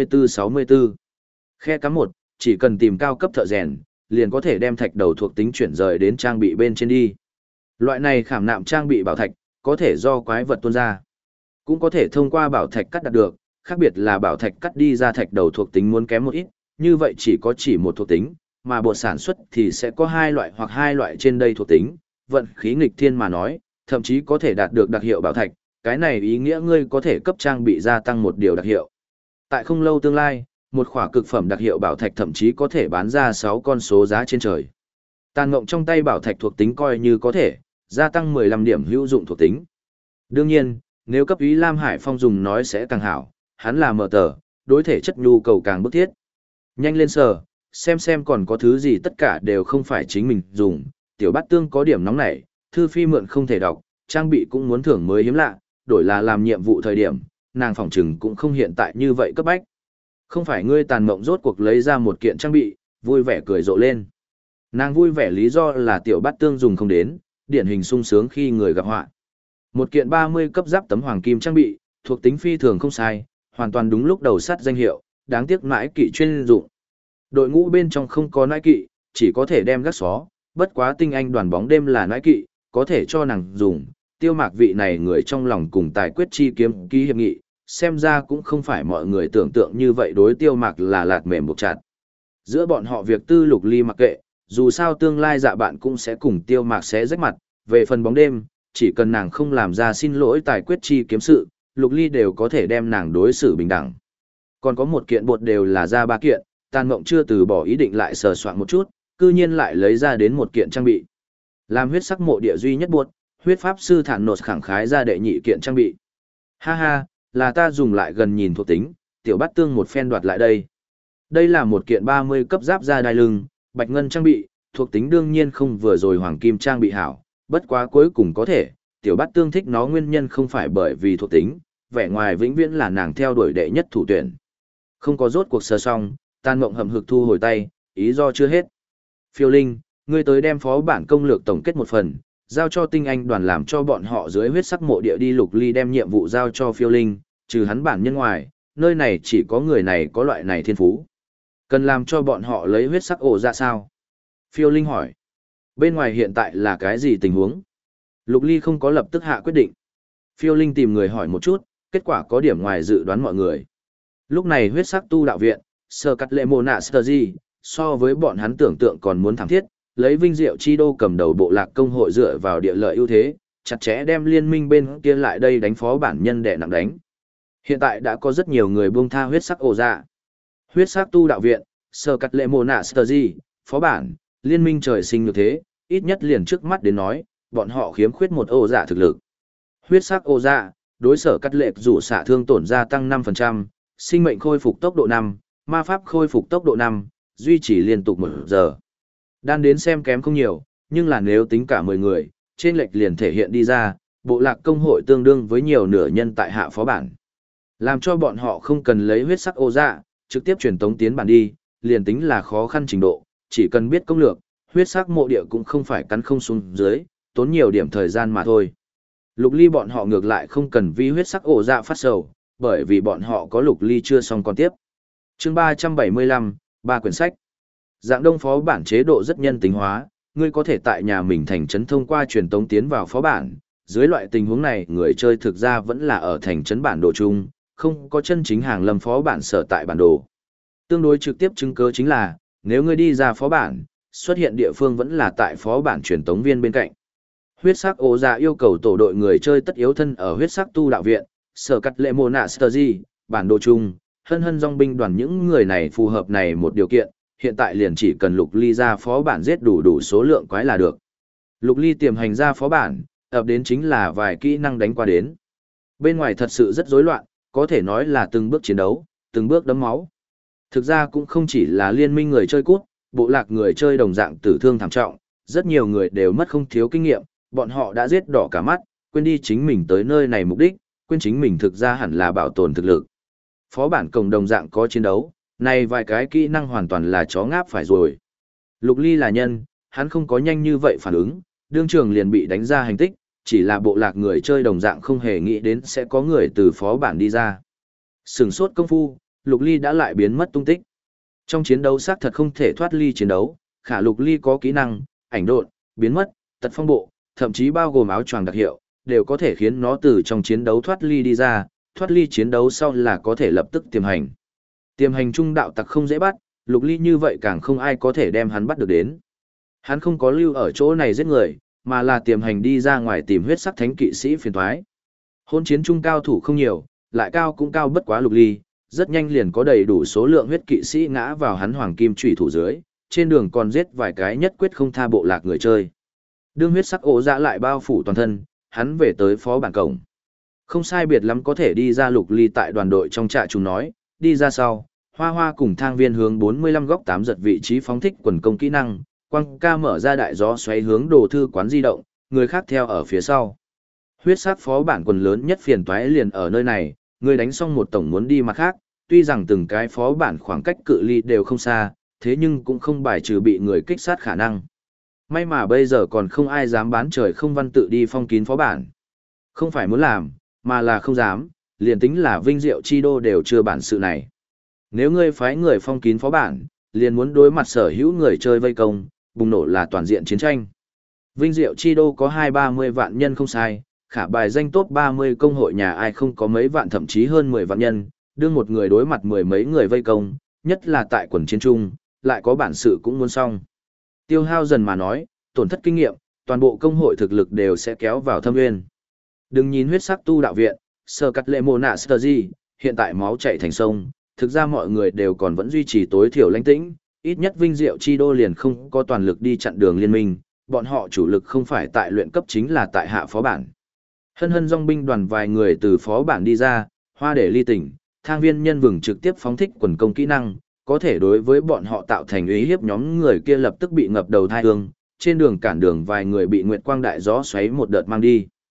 64-64. Khe cắm 1, chỉ cần tìm cao cấp thợ rèn, liền có thể đem thạch đầu thuộc tính chuyển rời đến trang bị bên trên đi. Loại này khảm nạm trang bị bảo thạch, có thể do quái vật tuôn ra. Cũng có thể thông qua bảo thạch cắt đạt được, khác biệt là bảo thạch cắt đi ra thạch đầu thuộc tính muốn kém một ít, như vậy chỉ một thuộc tính, mà bột sản xuất thì sẽ có 2 loại hoặc 2 loại trên đây thuộc tính, vận khí nghịch thiên mà nói, thậm chí có thể đạt được đặc hiệu bảo thạch, cái này ý nghĩa ngươi có thể cấp trang bị gia tăng một điều đặc hiệu. Tại không lâu tương lai, một khỏa cực phẩm đặc hiệu bảo thạch thậm chí có thể bán ra 6 con số giá trên trời. Tàn Ngộng trong tay bảo thạch thuộc tính coi như có thể, gia tăng 15 điểm hữu dụng thuộc tính. Đương nhiên, nếu cấp ý Lam Hải Phong dùng nói sẽ càng hảo, hắn là mở tờ, đối thể chất nhu cầu càng bức thiết. Nhanh lên sờ, xem còn có thứ gì tất cả đều không phải chính mình dùng, tiểu bát tương có điểm nóng nảy, thư phi mượn không thể đọc, trang bị cũng muốn thưởng mới hiếm lạ, đổi là làm nhiệm vụ thời điểm, nàng phỏng chừng cũng không hiện tại như vậy cấp bách. Không phải ngươi Tàn Mộng rốt cuộc lấy ra một kiện trang bị, vui vẻ cười rộ lên. Nàng vui vẻ lý do là tiểu bát tương dùng không đến, điển hình sung sướng khi người gặp họa. Một kiện 30 cấp giáp tấm hoàng kim trang bị, thuộc tính phi thường không sai, hoàn toàn đúng lúc đầu sắt danh hiệu, đáng tiếc mãi kỵ chuyên dụng. Đội ngũ bên trong không có nãi kỵ, chỉ có thể đem gác xó, bất quá tinh anh đoàn bóng đêm là nãi kỵ, có thể cho nàng dùng. Tiêu Mạc vị này người trong lòng cùng tài quyết chi kiếm ký hiệp nghị, xem ra cũng không phải mọi người tưởng tượng như vậy đối Tiêu Mạc là lạt mềm buộc chặt. Giữa bọn họ việc tư Lục Ly mặc kệ, dù sao tương lai dạ bạn cũng sẽ cùng Tiêu Mạc sẽ rách mặt, về phần bóng đêm, chỉ cần nàng không làm ra xin lỗi tài quyết chi kiếm sự, Lục Ly đều có thể đem nàng đối xử bình đẳng. Còn có một kiện bột đều là ra 3 kiện, Tàn Mộng chưa từ bỏ ý định lại sờ soạn một chút, cư nhiên lại lấy ra đến một kiện trang bị. Làm huyết sắc mộ địa duy nhất buộc, huyết pháp sư Thản Nột khẳng khái ra đệ nhị kiện trang bị. Ha ha, là ta dùng lại gần nhìn thuộc tính, tiểu bát tương một phen đoạt lại đây. Đây là một kiện 30 cấp giáp da đai lưng, bạch ngân trang bị, thuộc tính đương nhiên không vừa rồi hoàng kim trang bị hảo, bất quá cuối cùng có thể, tiểu bát tương thích nó nguyên nhân không phải bởi vì thuộc tính, vẻ ngoài vĩnh viễn là nàng theo đuổi đệ nhất thủ tuyển. Không có rốt cuộc sơ xong, Tan Mộng hậm hực thu hồi tay, ý do chưa hết. Phiêu Linh, ngươi tới đem phó bản công lược tổng kết một phần, giao cho tinh anh đoàn làm cho bọn họ dưới huyết sắc mộ địa đi. Lục Ly đem nhiệm vụ giao cho Phiêu Linh, trừ hắn bản nhân ngoài, nơi này chỉ có người này có loại này thiên phú. Cần làm cho bọn họ lấy huyết sắc ổ ra sao? Phiêu Linh hỏi. Bên ngoài hiện tại là cái gì tình huống? Lục Ly không có lập tức hạ quyết định. Phiêu Linh tìm người hỏi một chút, kết quả có điểm ngoài dự đoán mọi người. Lúc này huyết sắc tu đạo viện, Sở Cắt Lệ Mộ Nạ Sơ Di, so với bọn hắn tưởng tượng còn muốn thảm thiết, lấy Vinh Diệu Chi Đô cầm đầu bộ lạc công hội dựa vào địa lợi ưu thế, chặt chẽ đem liên minh bên kia lại đây đánh phó bản nhân đệ nặng đánh. Hiện tại đã có rất nhiều người buông tha huyết sắc ổ dạ. Huyết sắc tu đạo viện, Sở Cắt Lệ Mộ Nạ Sơ Di, phó bản, liên minh trời sinh như thế, ít nhất liền trước mắt đến nói, bọn họ khiếm khuyết một ổ dạ thực lực. Huyết sắc ổ dạ, đối Sở Cắt Lệ rủ xạ thương tổn gia tăng 5%, sinh mệnh khôi phục tốc độ 5, ma pháp khôi phục tốc độ 5, duy trì liên tục 1 giờ. Đan đến xem kém không nhiều, nhưng là nếu tính cả 10 người, trên lệch liền thể hiện đi ra, bộ lạc công hội tương đương với nhiều nửa nhân tại hạ phó bản. Làm cho bọn họ không cần lấy huyết sắc ô dạ, trực tiếp truyền tống tiến bản đi, liền tính là khó khăn trình độ, chỉ cần biết công lược, huyết sắc mộ địa cũng không phải cắn không xuống dưới, tốn nhiều điểm thời gian mà thôi. Lục Ly bọn họ ngược lại không cần vì huyết sắc ổ dạ phát sầu, bởi vì bọn họ có Lục Ly chưa xong còn tiếp. Chương 375, 3 quyển sách. Dạng đông phó bản chế độ rất nhân tính hóa, ngươi có thể tại nhà mình thành trấn thông qua truyền tống tiến vào phó bản. Dưới loại tình huống này, người chơi thực ra vẫn là ở thành trấn bản đồ chung, không có chân chính hàng lâm phó bản sở tại bản đồ. Tương đối trực tiếp chứng cứ chính là, nếu ngươi đi ra phó bản, xuất hiện địa phương vẫn là tại phó bản truyền tống viên bên cạnh. Huyết sắc ổ dạ yêu cầu tổ đội người chơi tất yếu thân ở huyết sắc tu đạo viện, Sở Cắt Lệ Mộ Nạ Sơ Di, bản đồ chung, hân hân dòng binh đoàn những người này phù hợp này một điều kiện, hiện tại liền chỉ cần Lục Ly ra phó bản giết đủ số lượng quái là được. Lục Ly tiềm hành ra phó bản, ập đến chính là vài kỹ năng đánh qua đến. Bên ngoài thật sự rất rối loạn, có thể nói là từng bước chiến đấu, từng bước đấm máu. Thực ra cũng không chỉ là liên minh người chơi cút, bộ lạc người chơi đồng dạng tử thương thảm trọng, rất nhiều người đều mất không thiếu kinh nghiệm, bọn họ đã giết đỏ cả mắt, quên đi chính mình tới nơi này mục đích, quên chính mình thực ra hẳn là bảo tồn thực lực. Phó bản cổng đồng dạng có chiến đấu, này vài cái kỹ năng hoàn toàn là chó ngáp phải rồi. Lục Ly là nhân, hắn không có nhanh như vậy phản ứng, đương trường liền bị đánh ra hành tích, chỉ là bộ lạc người chơi đồng dạng không hề nghĩ đến sẽ có người từ phó bản đi ra. Sừng sốt công phu, Lục Ly đã lại biến mất tung tích. Trong chiến đấu xác thật không thể thoát ly chiến đấu, khả Lục Ly có kỹ năng, ảnh độn, biến mất, tật phong bộ, thậm chí bao gồm áo choàng đặc hiệu, đều có thể khiến nó từ trong chiến đấu thoát ly đi ra, thoát ly chiến đấu sau là có thể lập tức tiềm hành. Tiềm hành trung đạo tặc không dễ bắt, Lục Ly như vậy càng không ai có thể đem hắn bắt được đến. Hắn không có lưu ở chỗ này giết người, mà là tiềm hành đi ra ngoài tìm huyết sắc thánh kỵ sĩ phiền toái. Hôn chiến trung cao thủ không nhiều, lại cao cũng cao bất quá Lục Ly, rất nhanh liền có đầy đủ số lượng huyết kỵ sĩ ngã vào hắn hoàng kim chủy thủ dưới, trên đường còn giết vài cái nhất quyết không tha bộ lạc người chơi. Đương huyết sắc ổ dạ lại bao phủ toàn thân, hắn về tới phó bản cổng. Không sai biệt lắm có thể đi ra. Lục Ly tại đoàn đội trong trại chúng nói, đi ra sau, Hoa Hoa cùng Thang Viên hướng 45 góc 8 giật vị trí phóng thích quần công kỹ năng, Quang Ca mở ra đại gió xoáy hướng đồ thư quán di động, người khác theo ở phía sau. Huyết sắc phó bản quần lớn nhất phiền toái liền ở nơi này, người đánh xong một tổng muốn đi mặt khác, tuy rằng từng cái phó bản khoảng cách cự ly đều không xa, thế nhưng cũng không bài trừ bị người kích sát khả năng. May mà bây giờ còn không ai dám bán trời không văn tự đi phong kín phó bản. Không phải muốn làm, mà là không dám, liền tính là Vinh Diệu Chi Đô đều chưa bản sự này. Nếu ngươi phái người phong kín phó bản, liền muốn đối mặt sở hữu người chơi vây công, bùng nổ là toàn diện chiến tranh. Vinh Diệu Chi Đô có 20-30 vạn nhân không sai, khả bài danh top 30 công hội nhà ai không có mấy vạn thậm chí hơn 10 vạn nhân, đương một người đối mặt mười mấy người vây công, nhất là tại quần chiến trung, lại có bản sự cũng muốn xong. Tiêu hao dần mà nói, tổn thất kinh nghiệm, toàn bộ công hội thực lực đều sẽ kéo vào thâm nguyên. Đừng nhìn huyết sắc tu đạo viện, Sở Cắt Lệ Mộ Nạ Sơ Di, hiện tại máu chảy thành sông, thực ra mọi người đều còn vẫn duy trì tối thiểu lãnh tĩnh, ít nhất Vinh Diệu Chi Đô liền không có toàn lực đi chặn đường liên minh, bọn họ chủ lực không phải tại luyện cấp chính là tại hạ phó bản. Hân hân dòng binh đoàn vài người từ phó bản đi ra, hoa để ly tỉnh, thang viên nhân vừng trực tiếp phóng thích quần công kỹ năng, có thể đối với bọn họ tạo thành uy hiếp nhóm người kia lập tức bị ngập đầu thai hương, trên đường cản đường vài người bị nguyệt quang đại gió xoáy một đợt mang đi.